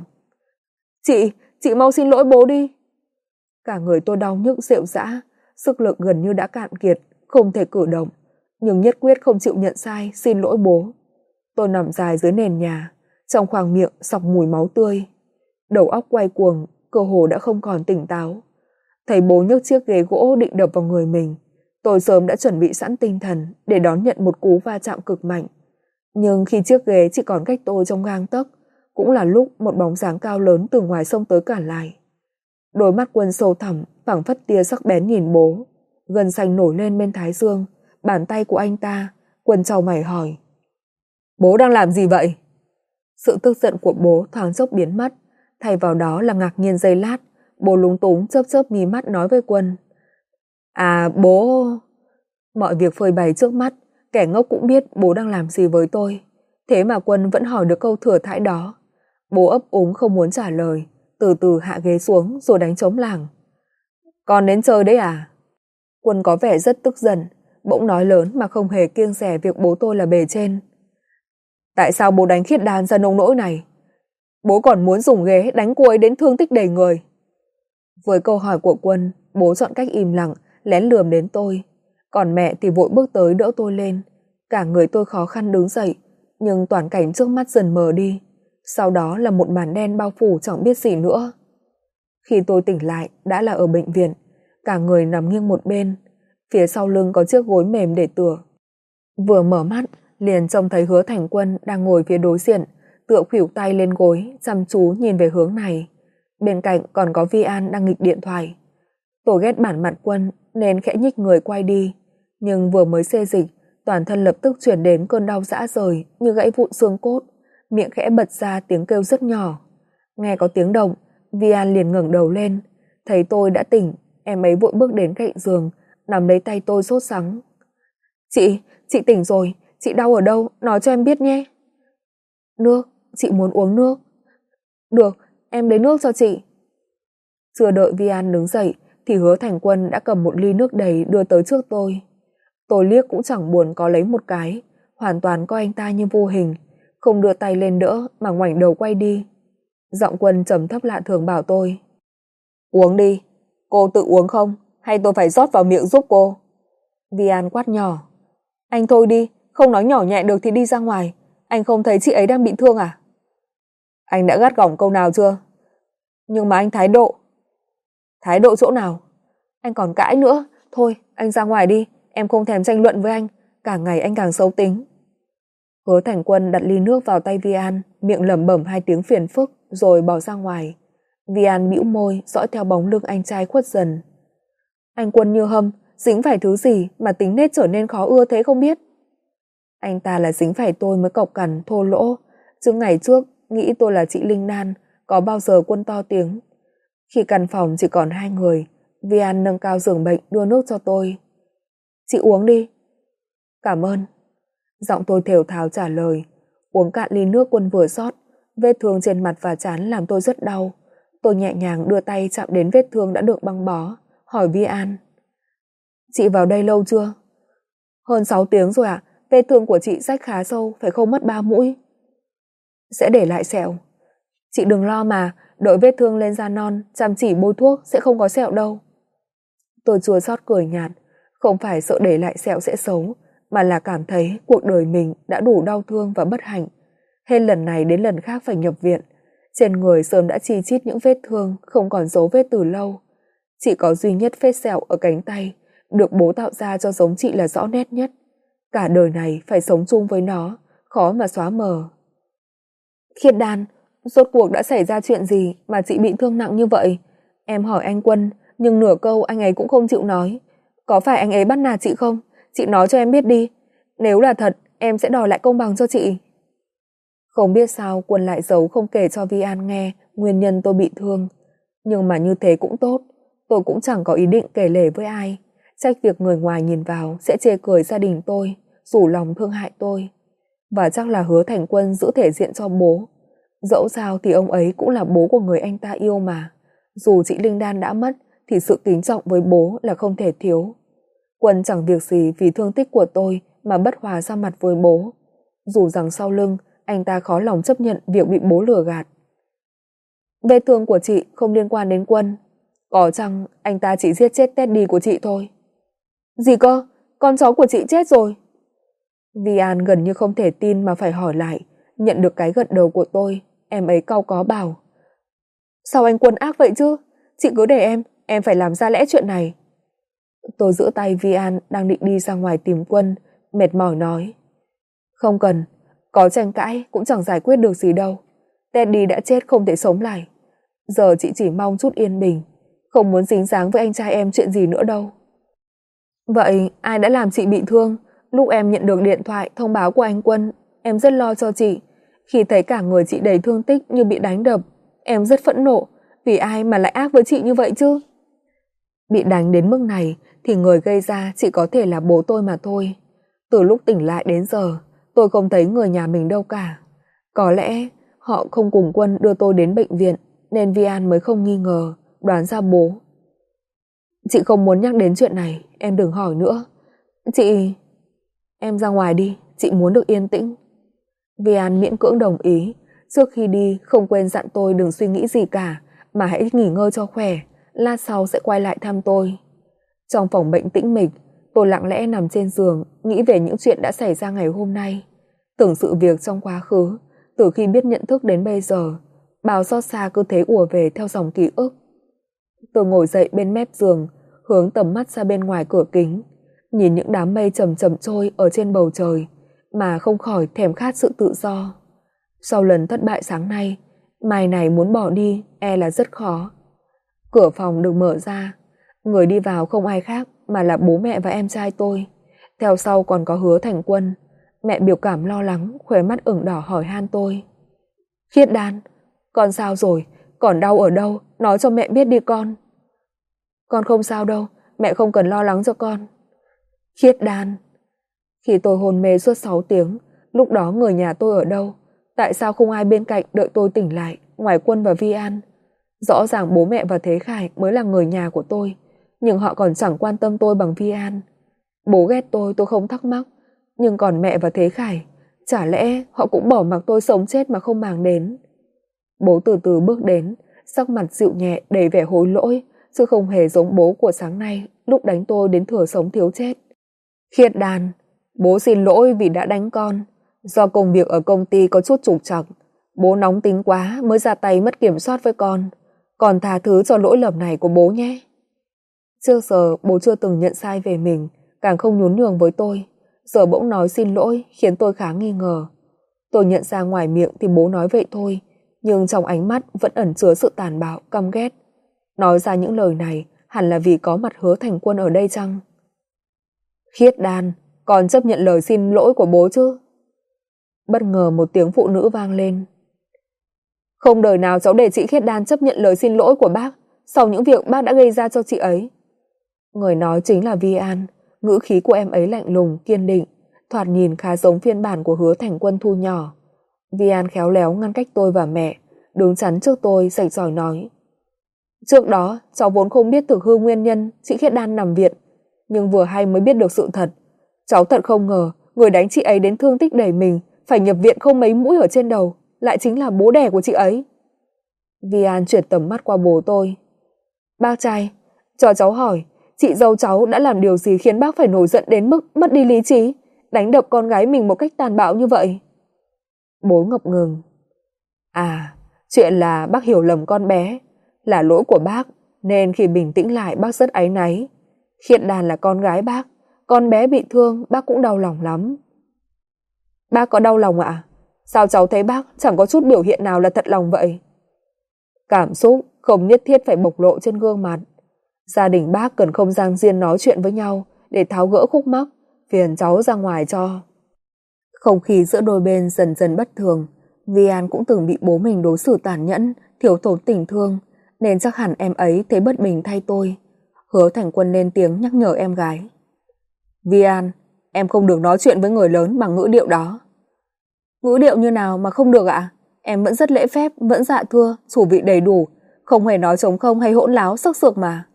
Chị mau xin lỗi bố đi. Cả người tôi đau nhức rệu rã, sức lực gần như đã cạn kiệt, không thể cử động, nhưng nhất quyết không chịu nhận sai, xin lỗi bố. Tôi nằm dài dưới nền nhà, trong khoang miệng sọc mùi máu tươi. Đầu óc quay cuồng, cơ hồ đã không còn tỉnh táo. Thấy bố nhấc chiếc ghế gỗ định đập vào người mình, tôi sớm đã chuẩn bị sẵn tinh thần để đón nhận một cú va chạm cực mạnh. Nhưng khi chiếc ghế chỉ còn cách tôi trong gang tấc, cũng là lúc một bóng dáng cao lớn từ ngoài sông tới cản lại. Đôi mắt Quân sâu thẳm, phảng phất tia sắc bén nhìn bố. Gân xanh nổi lên bên thái dương, bàn tay của anh ta. Quân chau mày hỏi. Bố đang làm gì vậy? Sự tức giận của bố thoáng chốc biến mất, thay vào đó là ngạc nhiên giây lát. Bố lúng túng chớp chớp mí mắt nói với Quân. À bố... Mọi việc phơi bày trước mắt, kẻ ngốc cũng biết bố đang làm gì với tôi. Thế mà Quân vẫn hỏi được câu thừa thãi đó. Bố ấp úng không muốn trả lời, từ từ hạ ghế xuống rồi đánh trống lảng. Con đến chơi đấy à? Quân có vẻ rất tức giận, bỗng nói lớn mà không hề kiêng dè việc bố tôi là bề trên. Tại sao bố đánh Khiết Đan ra nông nỗi này? Bố còn muốn dùng ghế đánh cô ấy đến thương tích đầy người. Với câu hỏi của Quân, bố chọn cách im lặng, lén lườm đến tôi. Còn mẹ thì vội bước tới đỡ tôi lên. Cả người tôi khó khăn đứng dậy, nhưng toàn cảnh trước mắt dần mờ đi. Sau đó là một màn đen bao phủ chẳng biết gì nữa. Khi tôi tỉnh lại đã là ở bệnh viện, cả người nằm nghiêng một bên. Phía sau lưng có chiếc gối mềm để tựa. Vừa mở mắt, liền trông thấy Hứa Thành Quân đang ngồi phía đối diện, tựa khuỷu tay lên gối, chăm chú nhìn về hướng này. Bên cạnh còn có Vi An đang nghịch điện thoại. Tôi ghét bản mặt Quân nên khẽ nhích người quay đi, nhưng vừa mới xê dịch, toàn thân lập tức chuyển đến cơn đau rã rời như gãy vụn xương cốt, miệng khẽ bật ra tiếng kêu rất nhỏ. Nghe có tiếng động, Vi An liền ngẩng đầu lên, thấy tôi đã tỉnh, em ấy vội bước đến cạnh giường, nắm lấy tay tôi sốt sắng. Chị tỉnh rồi, chị đau ở đâu, nói cho em biết nhé. Nước, chị muốn uống nước. Được, em lấy nước cho chị. Chưa đợi Vi An đứng dậy thì Hứa Thành Quân đã cầm một ly nước đầy đưa tới trước tôi. Tôi liếc cũng chẳng buồn có lấy một cái, hoàn toàn coi anh ta như vô hình, không đưa tay lên đỡ mà ngoảnh đầu quay đi. Giọng Quân trầm thấp lạ thường bảo tôi. Uống đi, cô tự uống không? Hay tôi phải rót vào miệng giúp cô? Vi An quát nhỏ. Anh thôi đi, không nói nhỏ nhẹ được thì đi ra ngoài. Anh không thấy chị ấy đang bị thương à? Anh đã gắt gỏng câu nào chưa? Nhưng mà anh thái độ, Thái độ chỗ nào? Anh còn cãi nữa. Thôi, anh ra ngoài đi. Em không thèm tranh luận với anh. Càng ngày anh càng xấu tính. Hứa Thành Quân đặt ly nước vào tay Vi An, miệng lẩm bẩm 2 tiếng phiền phức rồi bỏ ra ngoài. Vi An bĩu môi, dõi theo bóng lưng anh trai khuất dần. Anh Quân như hâm, dính phải thứ gì mà tính nết trở nên khó ưa thế không biết. Anh ta là dính phải tôi mới cộc cằn thô lỗ, chứ ngày trước nghĩ tôi là chị Linh Đan, có bao giờ Quân to tiếng. Khi căn phòng chỉ còn 2 người, Vi An nâng cao giường bệnh đưa nước cho tôi. Chị uống đi. Cảm ơn. Giọng tôi thều thào trả lời. Uống cạn ly nước Quân vừa rót, vết thương trên mặt và trán làm tôi rất đau. Tôi nhẹ nhàng đưa tay chạm đến vết thương đã được băng bó, hỏi Vi An. Chị vào đây lâu chưa? Hơn 6 tiếng rồi ạ. Vết thương của chị rách khá sâu, phải không mất 3 mũi. Sẽ để lại sẹo. Chị đừng lo mà, đợi vết thương lên da non, chăm chỉ bôi thuốc sẽ không có sẹo đâu. Tôi chua xót cười nhạt, không phải sợ để lại sẹo sẽ xấu, mà là cảm thấy cuộc đời mình đã đủ đau thương và bất hạnh. Hết lần này đến lần khác phải nhập viện. Trên người sớm đã chi chít những vết thương không còn dấu vết từ lâu. Chỉ có duy nhất vết sẹo ở cánh tay, được bố tạo ra cho giống chị là rõ nét nhất. Cả đời này phải sống chung với nó, khó mà xóa mờ. Khiết Đan, rốt cuộc đã xảy ra chuyện gì mà chị bị thương nặng như vậy? Em hỏi anh Quân, nhưng nửa câu anh ấy cũng không chịu nói. Có phải anh ấy bắt nạt chị không? Chị nói cho em biết đi. Nếu là thật, em sẽ đòi lại công bằng cho chị. Không biết sao Quân lại giấu không kể cho Vi An nghe nguyên nhân tôi bị thương. Nhưng mà như thế cũng tốt, tôi cũng chẳng có ý định kể lể với ai. Trách việc người ngoài nhìn vào sẽ chê cười gia đình tôi, rủ lòng thương hại tôi. Và chắc là Hứa Thành Quân giữ thể diện cho bố. Dẫu sao thì ông ấy cũng là bố của người anh ta yêu mà. Dù chị Linh Đan đã mất thì sự kính trọng với bố là không thể thiếu. Quân chẳng việc gì vì thương tích của tôi mà bất hòa ra mặt với bố. Dù rằng sau lưng anh ta khó lòng chấp nhận việc bị bố lừa gạt. Vết thương của chị không liên quan đến Quân. Có chăng anh ta chỉ giết chết Teddy của chị thôi. Gì cơ? Con cháu của chị chết rồi. Vi An gần như không thể tin mà phải hỏi lại. Nhận được cái gật đầu của tôi, em ấy cau có bảo. Sao anh Quân ác vậy chứ? Chị cứ để em phải làm ra lẽ chuyện này. Tôi giữ tay Vi An đang định đi ra ngoài tìm Quân, mệt mỏi nói. Không cần, có tranh cãi cũng chẳng giải quyết được gì đâu. Teddy đã chết không thể sống lại. Giờ chị chỉ mong chút yên bình, không muốn dính dáng với anh trai em chuyện gì nữa đâu. Vậy ai đã làm chị bị thương? Lúc em nhận được điện thoại thông báo của anh Quân, em rất lo cho chị. Khi thấy cả người chị đầy thương tích như bị đánh đập, em rất phẫn nộ. Vì ai mà lại ác với chị như vậy chứ? Bị đánh đến mức này thì người gây ra chỉ có thể là bố tôi mà thôi. Từ lúc tỉnh lại đến giờ, tôi không thấy người nhà mình đâu cả. Có lẽ họ không cùng Quân đưa tôi đến bệnh viện, nên Vi An mới không nghi ngờ, đoán ra bố. Chị không muốn nhắc đến chuyện này, em đừng hỏi nữa. Chị... Em ra ngoài đi, chị muốn được yên tĩnh. Vi An miễn cưỡng đồng ý. Trước khi đi không quên dặn tôi đừng suy nghĩ gì cả, mà hãy nghỉ ngơi cho khỏe, lát sau sẽ quay lại thăm tôi. Trong phòng bệnh tĩnh mịch, tôi lặng lẽ nằm trên giường, nghĩ về những chuyện đã xảy ra ngày hôm nay. Tưởng sự việc trong quá khứ, từ khi biết nhận thức đến bây giờ, bao xót xa cứ thế ùa về theo dòng ký ức. Tôi ngồi dậy bên mép giường, hướng tầm mắt ra bên ngoài cửa kính, nhìn những đám mây chậm chậm trôi ở trên bầu trời, mà không khỏi thèm khát sự tự do. Sau lần thất bại sáng nay, mai này muốn bỏ đi e là rất khó. Cửa phòng được mở ra, người đi vào không ai khác mà là bố mẹ và em trai tôi. Theo sau còn có Hứa Thành Quân. Mẹ biểu cảm lo lắng, khóe mắt ửng đỏ hỏi han tôi. Khiết Đan, con sao rồi? Còn đau ở đâu? Nói cho mẹ biết đi con. Con không sao đâu, mẹ không cần lo lắng cho con. Khiết Đan. Khi tôi hôn mê suốt 6 tiếng, lúc đó người nhà tôi ở đâu? Tại sao không ai bên cạnh đợi tôi tỉnh lại, ngoài Quân và Vi An? Rõ ràng bố mẹ và Thế Khải mới là người nhà của tôi, nhưng họ còn chẳng quan tâm tôi bằng Vi An. Bố ghét tôi không thắc mắc, nhưng còn mẹ và Thế Khải, chả lẽ họ cũng bỏ mặc tôi sống chết mà không màng đến? Bố từ từ bước đến, sắc mặt dịu nhẹ đầy vẻ hối lỗi, chứ không hề giống bố của sáng nay lúc đánh tôi đến thừa sống thiếu chết. Khiết Đan, bố xin lỗi vì đã đánh con. Do công việc ở công ty có chút trục trặc, bố nóng tính quá mới ra tay mất kiểm soát với con. Con tha thứ cho lỗi lầm này của bố nhé. Trước giờ bố chưa từng nhận sai về mình, càng không nhún nhường với tôi. Giờ bỗng nói xin lỗi khiến tôi khá nghi ngờ. Tôi nhận ra ngoài miệng thì bố nói vậy thôi, nhưng trong ánh mắt vẫn ẩn chứa sự tàn bạo, căm ghét. Nói ra những lời này hẳn là vì có mặt Hứa Thành Quân ở đây chăng? Khiết Đan, con chấp nhận lời xin lỗi của bố chứ? Bất ngờ một tiếng phụ nữ vang lên. Không đời nào cháu để chị Khiết Đan chấp nhận lời xin lỗi của bác sau những việc bác đã gây ra cho chị ấy. Người nói chính là Vi An. Ngữ khí của em ấy lạnh lùng, kiên định, thoạt nhìn khá giống phiên bản của Hứa Thành Quân thu nhỏ. Vi An khéo léo ngăn cách tôi và mẹ, đứng chắn trước tôi sạch sỏi nói. Trước đó, cháu vốn không biết thực hư nguyên nhân chị Khiết Đan nằm viện, nhưng vừa hay mới biết được sự thật. Cháu thật không ngờ, người đánh chị ấy đến thương tích đầy mình, phải nhập viện không mấy mũi ở trên đầu, lại chính là bố đẻ của chị ấy. Vi An chuyển tầm mắt qua bố tôi. Bác trai, cho cháu hỏi, chị dâu cháu đã làm điều gì khiến bác phải nổi giận đến mức mất đi lý trí, đánh đập con gái mình một cách tàn bạo như vậy? Bố ngập ngừng. À, chuyện là bác hiểu lầm con bé, là lỗi của bác, nên khi bình tĩnh lại bác rất áy náy. Khiết Đan là con gái bác, con bé bị thương bác cũng đau lòng lắm. Bác có đau lòng ạ? Sao cháu thấy bác chẳng có chút biểu hiện nào là thật lòng vậy? Cảm xúc không nhất thiết phải bộc lộ trên gương mặt. Gia đình bác cần không gian riêng nói chuyện với nhau để tháo gỡ khúc mắc, phiền cháu ra ngoài cho. Không khí giữa đôi bên dần dần bất thường. Vi An cũng từng bị bố mình đối xử tàn nhẫn, thiếu thốn tình thương, nên chắc hẳn em ấy thấy bất bình thay tôi. Hứa Thành Quân lên tiếng nhắc nhở em gái. Vi An, em không được nói chuyện với người lớn bằng ngữ điệu đó. Ngữ điệu như nào mà không được ạ? Em vẫn rất lễ phép, vẫn dạ thưa, chủ vị đầy đủ, không hề nói trống không hay hỗn láo sắc sược mà.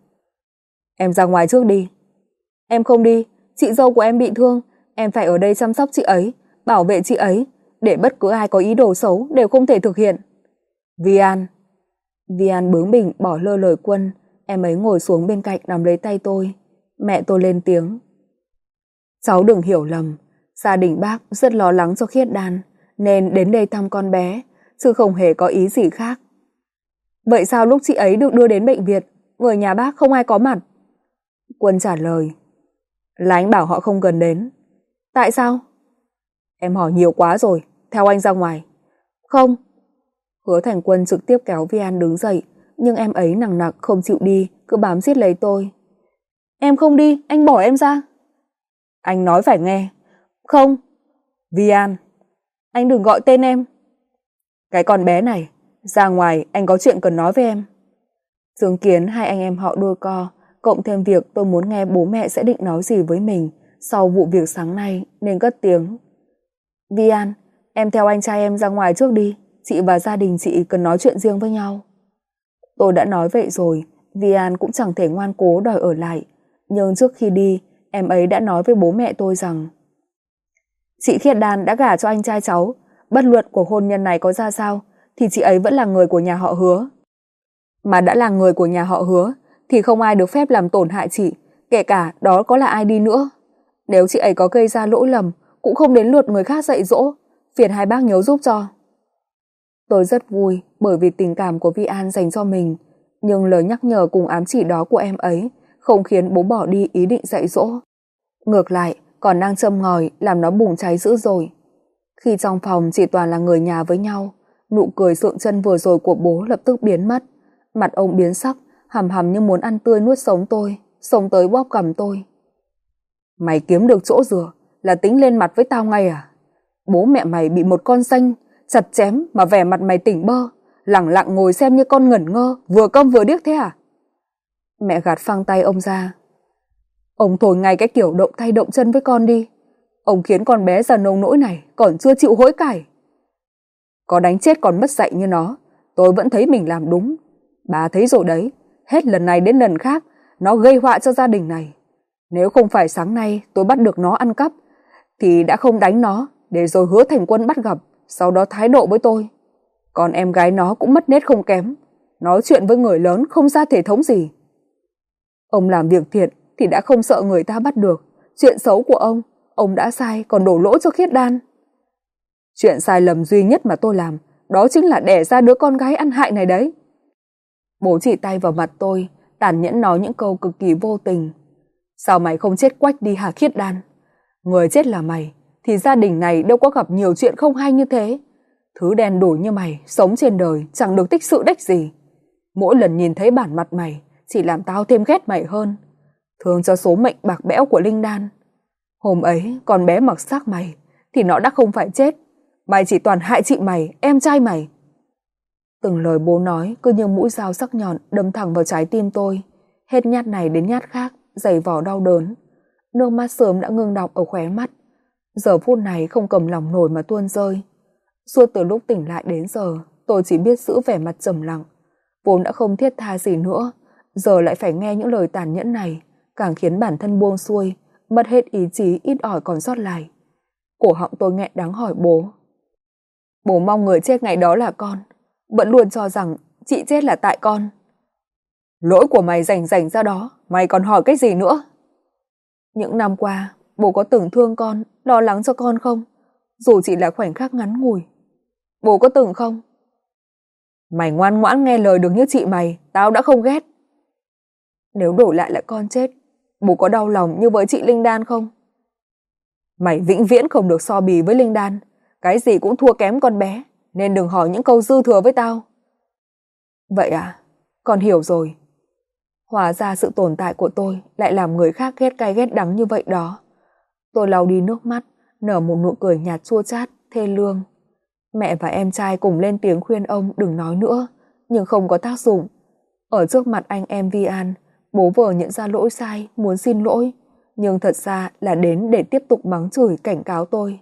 Em ra ngoài trước đi. Em không đi, chị dâu của em bị thương, em phải ở đây chăm sóc chị ấy, bảo vệ chị ấy, để bất cứ ai có ý đồ xấu đều không thể thực hiện. Vi An. Vi An bướng bỉnh bỏ lơ lời Quân, em ấy ngồi xuống bên cạnh nắm lấy tay tôi. Mẹ tôi lên tiếng. Cháu đừng hiểu lầm, gia đình bác rất lo lắng cho Khiết Đan, nên đến đây thăm con bé, chứ không hề có ý gì khác. Vậy sao lúc chị ấy được đưa đến bệnh viện, người nhà bác không ai có mặt? Quân trả lời. Là anh bảo họ không cần đến. Tại sao? Em hỏi nhiều quá rồi, theo anh ra ngoài. Không. Hứa Thành Quân trực tiếp kéo Vi An đứng dậy, nhưng em ấy nằng nặc không chịu đi, cứ bám giết lấy tôi. Em không đi, anh bỏ em ra. Anh nói phải nghe. Không. Vi An. Anh đừng gọi tên em. Cái con bé này, ra ngoài anh có chuyện cần nói với em. Chứng kiến hai anh em họ đôi co, cộng thêm việc tôi muốn nghe bố mẹ sẽ định nói gì với mình sau vụ việc sáng nay nên cất tiếng. Vi An, em theo anh trai em ra ngoài trước đi, chị và gia đình chị cần nói chuyện riêng với nhau. Tôi đã nói vậy rồi, Vi An cũng chẳng thể ngoan cố đòi ở lại, nhưng trước khi đi, em ấy đã nói với bố mẹ tôi rằng chị Khiết Đan đã gả cho anh trai cháu, bất luận cuộc hôn nhân này có ra sao thì chị ấy vẫn là người của nhà họ Hứa. Mà đã là người của nhà họ Hứa thì không ai được phép làm tổn hại chị, kể cả đó có là ai đi nữa. Nếu chị ấy có gây ra lỗi lầm cũng không đến lượt người khác dạy dỗ, phiền hai bác nhớ giúp cho. Tôi rất vui bởi vì tình cảm của Vi An dành cho mình, nhưng lời nhắc nhở cùng ám chỉ đó của em ấy không khiến bố bỏ đi ý định dạy dỗ. Ngược lại, còn đang châm ngòi làm nó bùng cháy dữ dội. Khi trong phòng chỉ toàn là người nhà với nhau, nụ cười sượng chân vừa rồi của bố lập tức biến mất. Mặt ông biến sắc, hầm hầm như muốn ăn tươi nuốt sống tôi, xông tới bóp cằm tôi. Mày kiếm được chỗ dựa là tính lên mặt với tao ngay à? Bố mẹ mày bị một con xanh chặt chém mà vẻ mặt mày tỉnh bơ, lẳng lặng ngồi xem như con ngẩn ngơ, vừa câm vừa điếc thế à? Mẹ gạt phăng tay ông ra. Ông thôi ngay cái kiểu động tay động chân với con đi. Ông khiến con bé già nông nỗi này còn chưa chịu hối cải. Có đánh chết còn mất dạy như nó, tôi vẫn thấy mình làm đúng. Bà thấy rồi đấy, hết lần này đến lần khác, nó gây họa cho gia đình này. Nếu không phải sáng nay tôi bắt được nó ăn cắp, thì đã không đánh nó, để rồi Hứa Thành Quân bắt gặp, sau đó thái độ với tôi. Còn em gái nó cũng mất nết không kém, nói chuyện với người lớn không ra thể thống gì. Ông làm việc thiện thì đã không sợ người ta bắt được. Chuyện xấu của ông đã sai còn đổ lỗi cho Khiết Đan. Chuyện sai lầm duy nhất mà tôi làm, đó chính là đẻ ra đứa con gái ăn hại này đấy. Bố chỉ tay vào mặt tôi, tàn nhẫn nói những câu cực kỳ vô tình. Sao mày không chết quách đi hả Khiết Đan? Người chết là mày, thì gia đình này đâu có gặp nhiều chuyện không hay như thế. Thứ đen đủi như mày, sống trên đời chẳng được tích sự đếch gì. Mỗi lần nhìn thấy bản mặt mày, chỉ làm tao thêm ghét mày hơn. Thương cho số mệnh bạc bẽo của Linh Đan. Hôm ấy, con bé mặc xác mày, thì nó đã không phải chết. Mày chỉ toàn hại chị mày, em trai mày. Từng lời bố nói cứ như mũi dao sắc nhọn đâm thẳng vào trái tim tôi. Hết nhát này đến nhát khác, dày vò đau đớn. Nước mắt sớm đã ngưng đọng ở khóe mắt. Giờ phút này không cầm lòng nổi mà tuôn rơi. Suốt từ lúc tỉnh lại đến giờ, tôi chỉ biết giữ vẻ mặt trầm lặng. Vốn đã không thiết tha gì nữa, giờ lại phải nghe những lời tàn nhẫn này, càng khiến bản thân buông xuôi, mất hết ý chí ít ỏi còn sót lại. Cổ họng tôi nghẹn đắng hỏi bố. Bố mong người chết ngày đó là con, vẫn luôn cho rằng chị chết là tại con. Lỗi của mày rảnh ra đó, mày còn hỏi cái gì nữa? Những năm qua, bố có từng thương con, lo lắng cho con không? Dù chỉ là khoảnh khắc ngắn ngủi. Bố có từng không? Mày ngoan ngoãn nghe lời được như chị mày, tao đã không ghét. Nếu đổi lại là con chết, bố có đau lòng như với chị Linh Đan không? Mày vĩnh viễn không được so bì với Linh Đan. Cái gì cũng thua kém con bé, nên đừng hỏi những câu dư thừa với tao. Vậy à, con hiểu rồi. Hóa ra sự tồn tại của tôi lại làm người khác ghét cay ghét đắng như vậy đó. Tôi lau đi nước mắt, nở một nụ cười nhạt chua chát, thê lương. Mẹ và em trai cùng lên tiếng khuyên ông đừng nói nữa, nhưng không có tác dụng. Ở trước mặt anh em Vi An, bố vợ nhận ra lỗi sai, muốn xin lỗi, nhưng thật ra là đến để tiếp tục mắng chửi cảnh cáo tôi.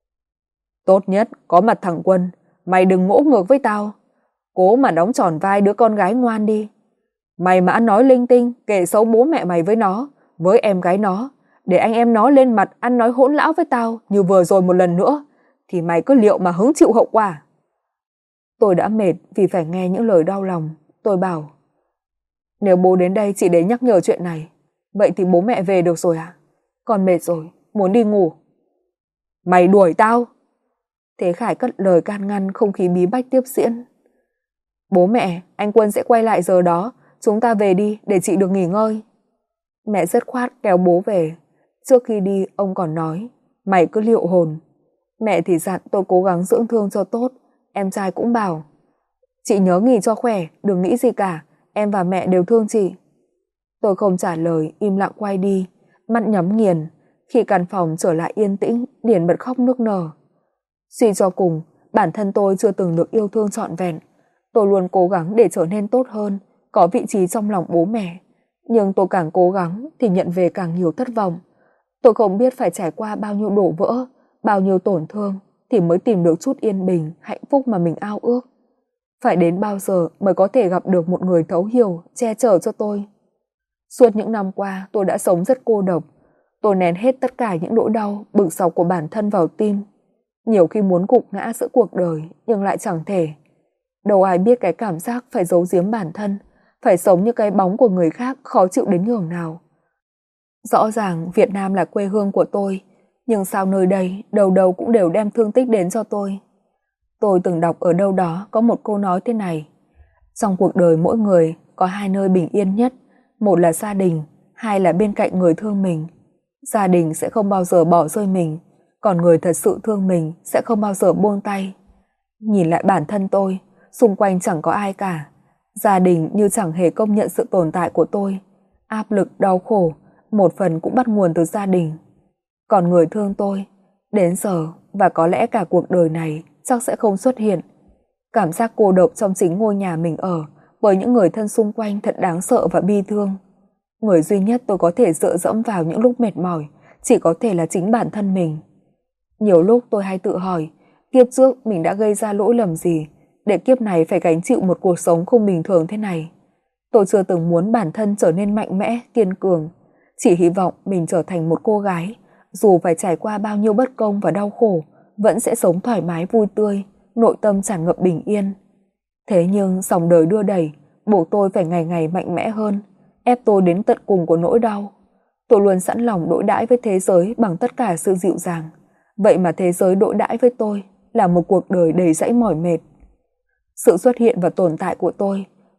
Tốt nhất có mặt thằng Quân, mày đừng ngỗ ngược với tao. Cố mà đóng tròn vai đứa con gái ngoan đi. Mày mà ăn nói linh tinh, kể xấu bố mẹ mày với nó, với em gái nó, để anh em nó lên mặt ăn nói hỗn láo với tao như vừa rồi một lần nữa, thì mày cứ liệu mà hứng chịu hậu quả. Tôi đã mệt vì phải nghe những lời đau lòng. Tôi bảo, nếu bố đến đây chỉ để nhắc nhở chuyện này, vậy thì bố mẹ về được rồi à? Con mệt rồi, muốn đi ngủ. Mày đuổi tao. Thế Khải cất lời can ngăn không khí bí bách tiếp diễn. Bố mẹ, anh Quân sẽ quay lại giờ đó, chúng ta về đi để chị được nghỉ ngơi. Mẹ dứt khoát kéo bố về. Trước khi đi ông còn nói, mày cứ liệu hồn. Mẹ thì dặn tôi cố gắng dưỡng thương cho tốt. Em trai cũng bảo, chị nhớ nghỉ cho khỏe, đừng nghĩ gì cả, em và mẹ đều thương chị. Tôi không trả lời, im lặng quay đi, mắt nhắm nghiền. Khi căn phòng trở lại yên tĩnh, Điền bật khóc nức nở. Suy cho cùng, bản thân tôi chưa từng được yêu thương trọn vẹn. Tôi luôn cố gắng để trở nên tốt hơn, có vị trí trong lòng bố mẹ. Nhưng tôi càng cố gắng thì nhận về càng nhiều thất vọng. Tôi không biết phải trải qua bao nhiêu đổ vỡ, bao nhiêu tổn thương thì mới tìm được chút yên bình, hạnh phúc mà mình ao ước. Phải đến bao giờ mới có thể gặp được một người thấu hiểu, che chở cho tôi? Suốt những năm qua tôi đã sống rất cô độc. Tôi nén hết tất cả những nỗi đau, bực dọc của bản thân vào tim. Nhiều khi muốn gục ngã giữa cuộc đời nhưng lại chẳng thể. Đâu ai biết cái cảm giác phải giấu giếm bản thân, phải sống như cái bóng của người khác khó chịu đến nhường nào. Rõ ràng Việt Nam là quê hương của tôi, nhưng sao nơi đây đầu đầu cũng đều đem thương tích đến cho tôi. Tôi từng đọc ở đâu đó có một câu nói thế này: trong cuộc đời mỗi người có hai nơi bình yên nhất, một là gia đình, hai là bên cạnh người thương mình. Gia đình sẽ không bao giờ bỏ rơi mình, còn người thật sự thương mình sẽ không bao giờ buông tay. Nhìn lại bản thân tôi, xung quanh chẳng có ai cả. Gia đình như chẳng hề công nhận sự tồn tại của tôi. Áp lực, đau khổ, một phần cũng bắt nguồn từ gia đình. Còn người thương tôi, đến giờ và có lẽ cả cuộc đời này chắc sẽ không xuất hiện. Cảm giác cô độc trong chính ngôi nhà mình ở, với những người thân xung quanh thật đáng sợ và bi thương. Người duy nhất tôi có thể dựa dẫm vào những lúc mệt mỏi chỉ có thể là chính bản thân mình. Nhiều lúc tôi hay tự hỏi, kiếp trước mình đã gây ra lỗi lầm gì để kiếp này phải gánh chịu một cuộc sống không bình thường thế này. Tôi chưa từng muốn bản thân trở nên mạnh mẽ, kiên cường, chỉ hy vọng mình trở thành một cô gái, dù phải trải qua bao nhiêu bất công và đau khổ, vẫn sẽ sống thoải mái vui tươi, nội tâm tràn ngập bình yên. Thế nhưng dòng đời đưa đẩy, buộc tôi phải ngày ngày mạnh mẽ hơn, ép tôi đến tận cùng của nỗi đau. Tôi luôn sẵn lòng đối đãi với thế giới bằng tất cả sự dịu dàng. Vậy mà thế giới đối đãi với tôi là một cuộc đời đầy dẫy mỏi mệt. Sự xuất hiện và tồn tại của tôi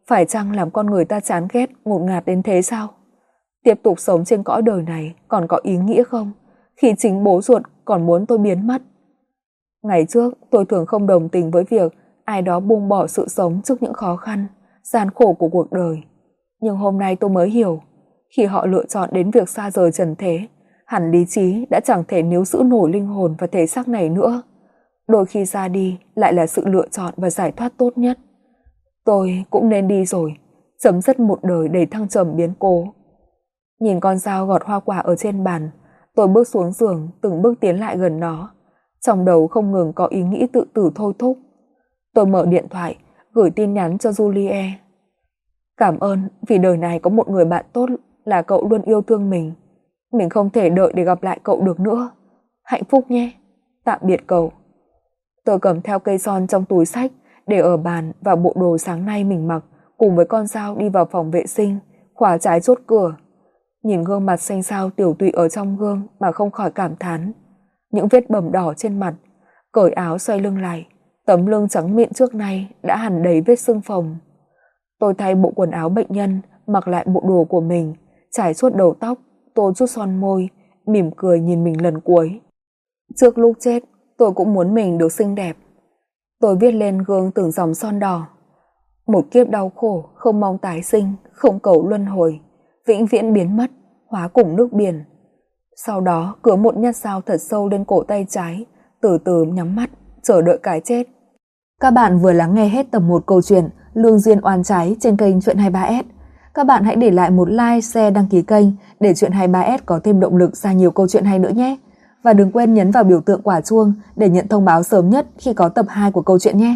Phải chăng làm con người ta chán ghét, ngột ngạt đến thế sao? Tiếp tục sống trên cõi đời này còn có ý nghĩa không, khi chính bố ruột còn muốn tôi biến mất? Ngày trước tôi thường không đồng tình với việc ai đó buông bỏ sự sống trước những khó khăn, gian khổ của cuộc đời. Nhưng hôm nay tôi mới hiểu, khi họ lựa chọn đến việc xa rời trần thế, hẳn lý trí đã chẳng thể níu giữ nổi linh hồn và thể xác này nữa. Đôi khi ra đi lại là sự lựa chọn và giải thoát tốt nhất. Tôi cũng nên đi rồi, chấm dứt một đời đầy thăng trầm biến cố. Nhìn con dao gọt hoa quả ở trên bàn, tôi bước xuống giường, từng bước tiến lại gần nó. Trong đầu không ngừng có ý nghĩ tự tử thôi thúc. Tôi mở điện thoại, gửi tin nhắn cho Julie. Cảm ơn vì đời này có một người bạn tốt là cậu luôn yêu thương mình. Mình không thể đợi để gặp lại cậu được nữa. Hạnh phúc nhé. Tạm biệt cậu. Tôi cầm theo cây son trong túi xách để ở bàn và bộ đồ sáng nay mình mặc, cùng với con dao đi vào phòng vệ sinh, khóa trái chốt cửa. Nhìn gương mặt xanh xao tiểu tụy ở trong gương mà không khỏi cảm thán. Những vết bầm đỏ trên mặt, cởi áo xoay lưng lại, tấm lưng trắng mịn trước nay đã hằn đầy vết sưng phồng. Tôi thay bộ quần áo bệnh nhân, mặc lại bộ đồ của mình, chải chuốt đầu tóc, tô chút son môi, mỉm cười nhìn mình lần cuối. Trước lúc chết, tôi cũng muốn mình được xinh đẹp. Tôi viết lên gương từng dòng son đỏ. Một kiếp đau khổ, không mong tái sinh, không cầu luân hồi, vĩnh viễn biến mất, hóa cùng nước biển. Sau đó cứa một nhát dao thật sâu lên cổ tay trái, từ từ nhắm mắt, chờ đợi cái chết. Các bạn vừa lắng nghe hết tập 1 câu chuyện Lương duyên oan trái trên kênh Chuyện 23S. Các bạn hãy để lại một like, share, đăng ký kênh để Chuyện 23S có thêm động lực ra nhiều câu chuyện hay nữa nhé. Và đừng quên nhấn vào biểu tượng quả chuông để nhận thông báo sớm nhất khi có tập 2 của câu chuyện nhé.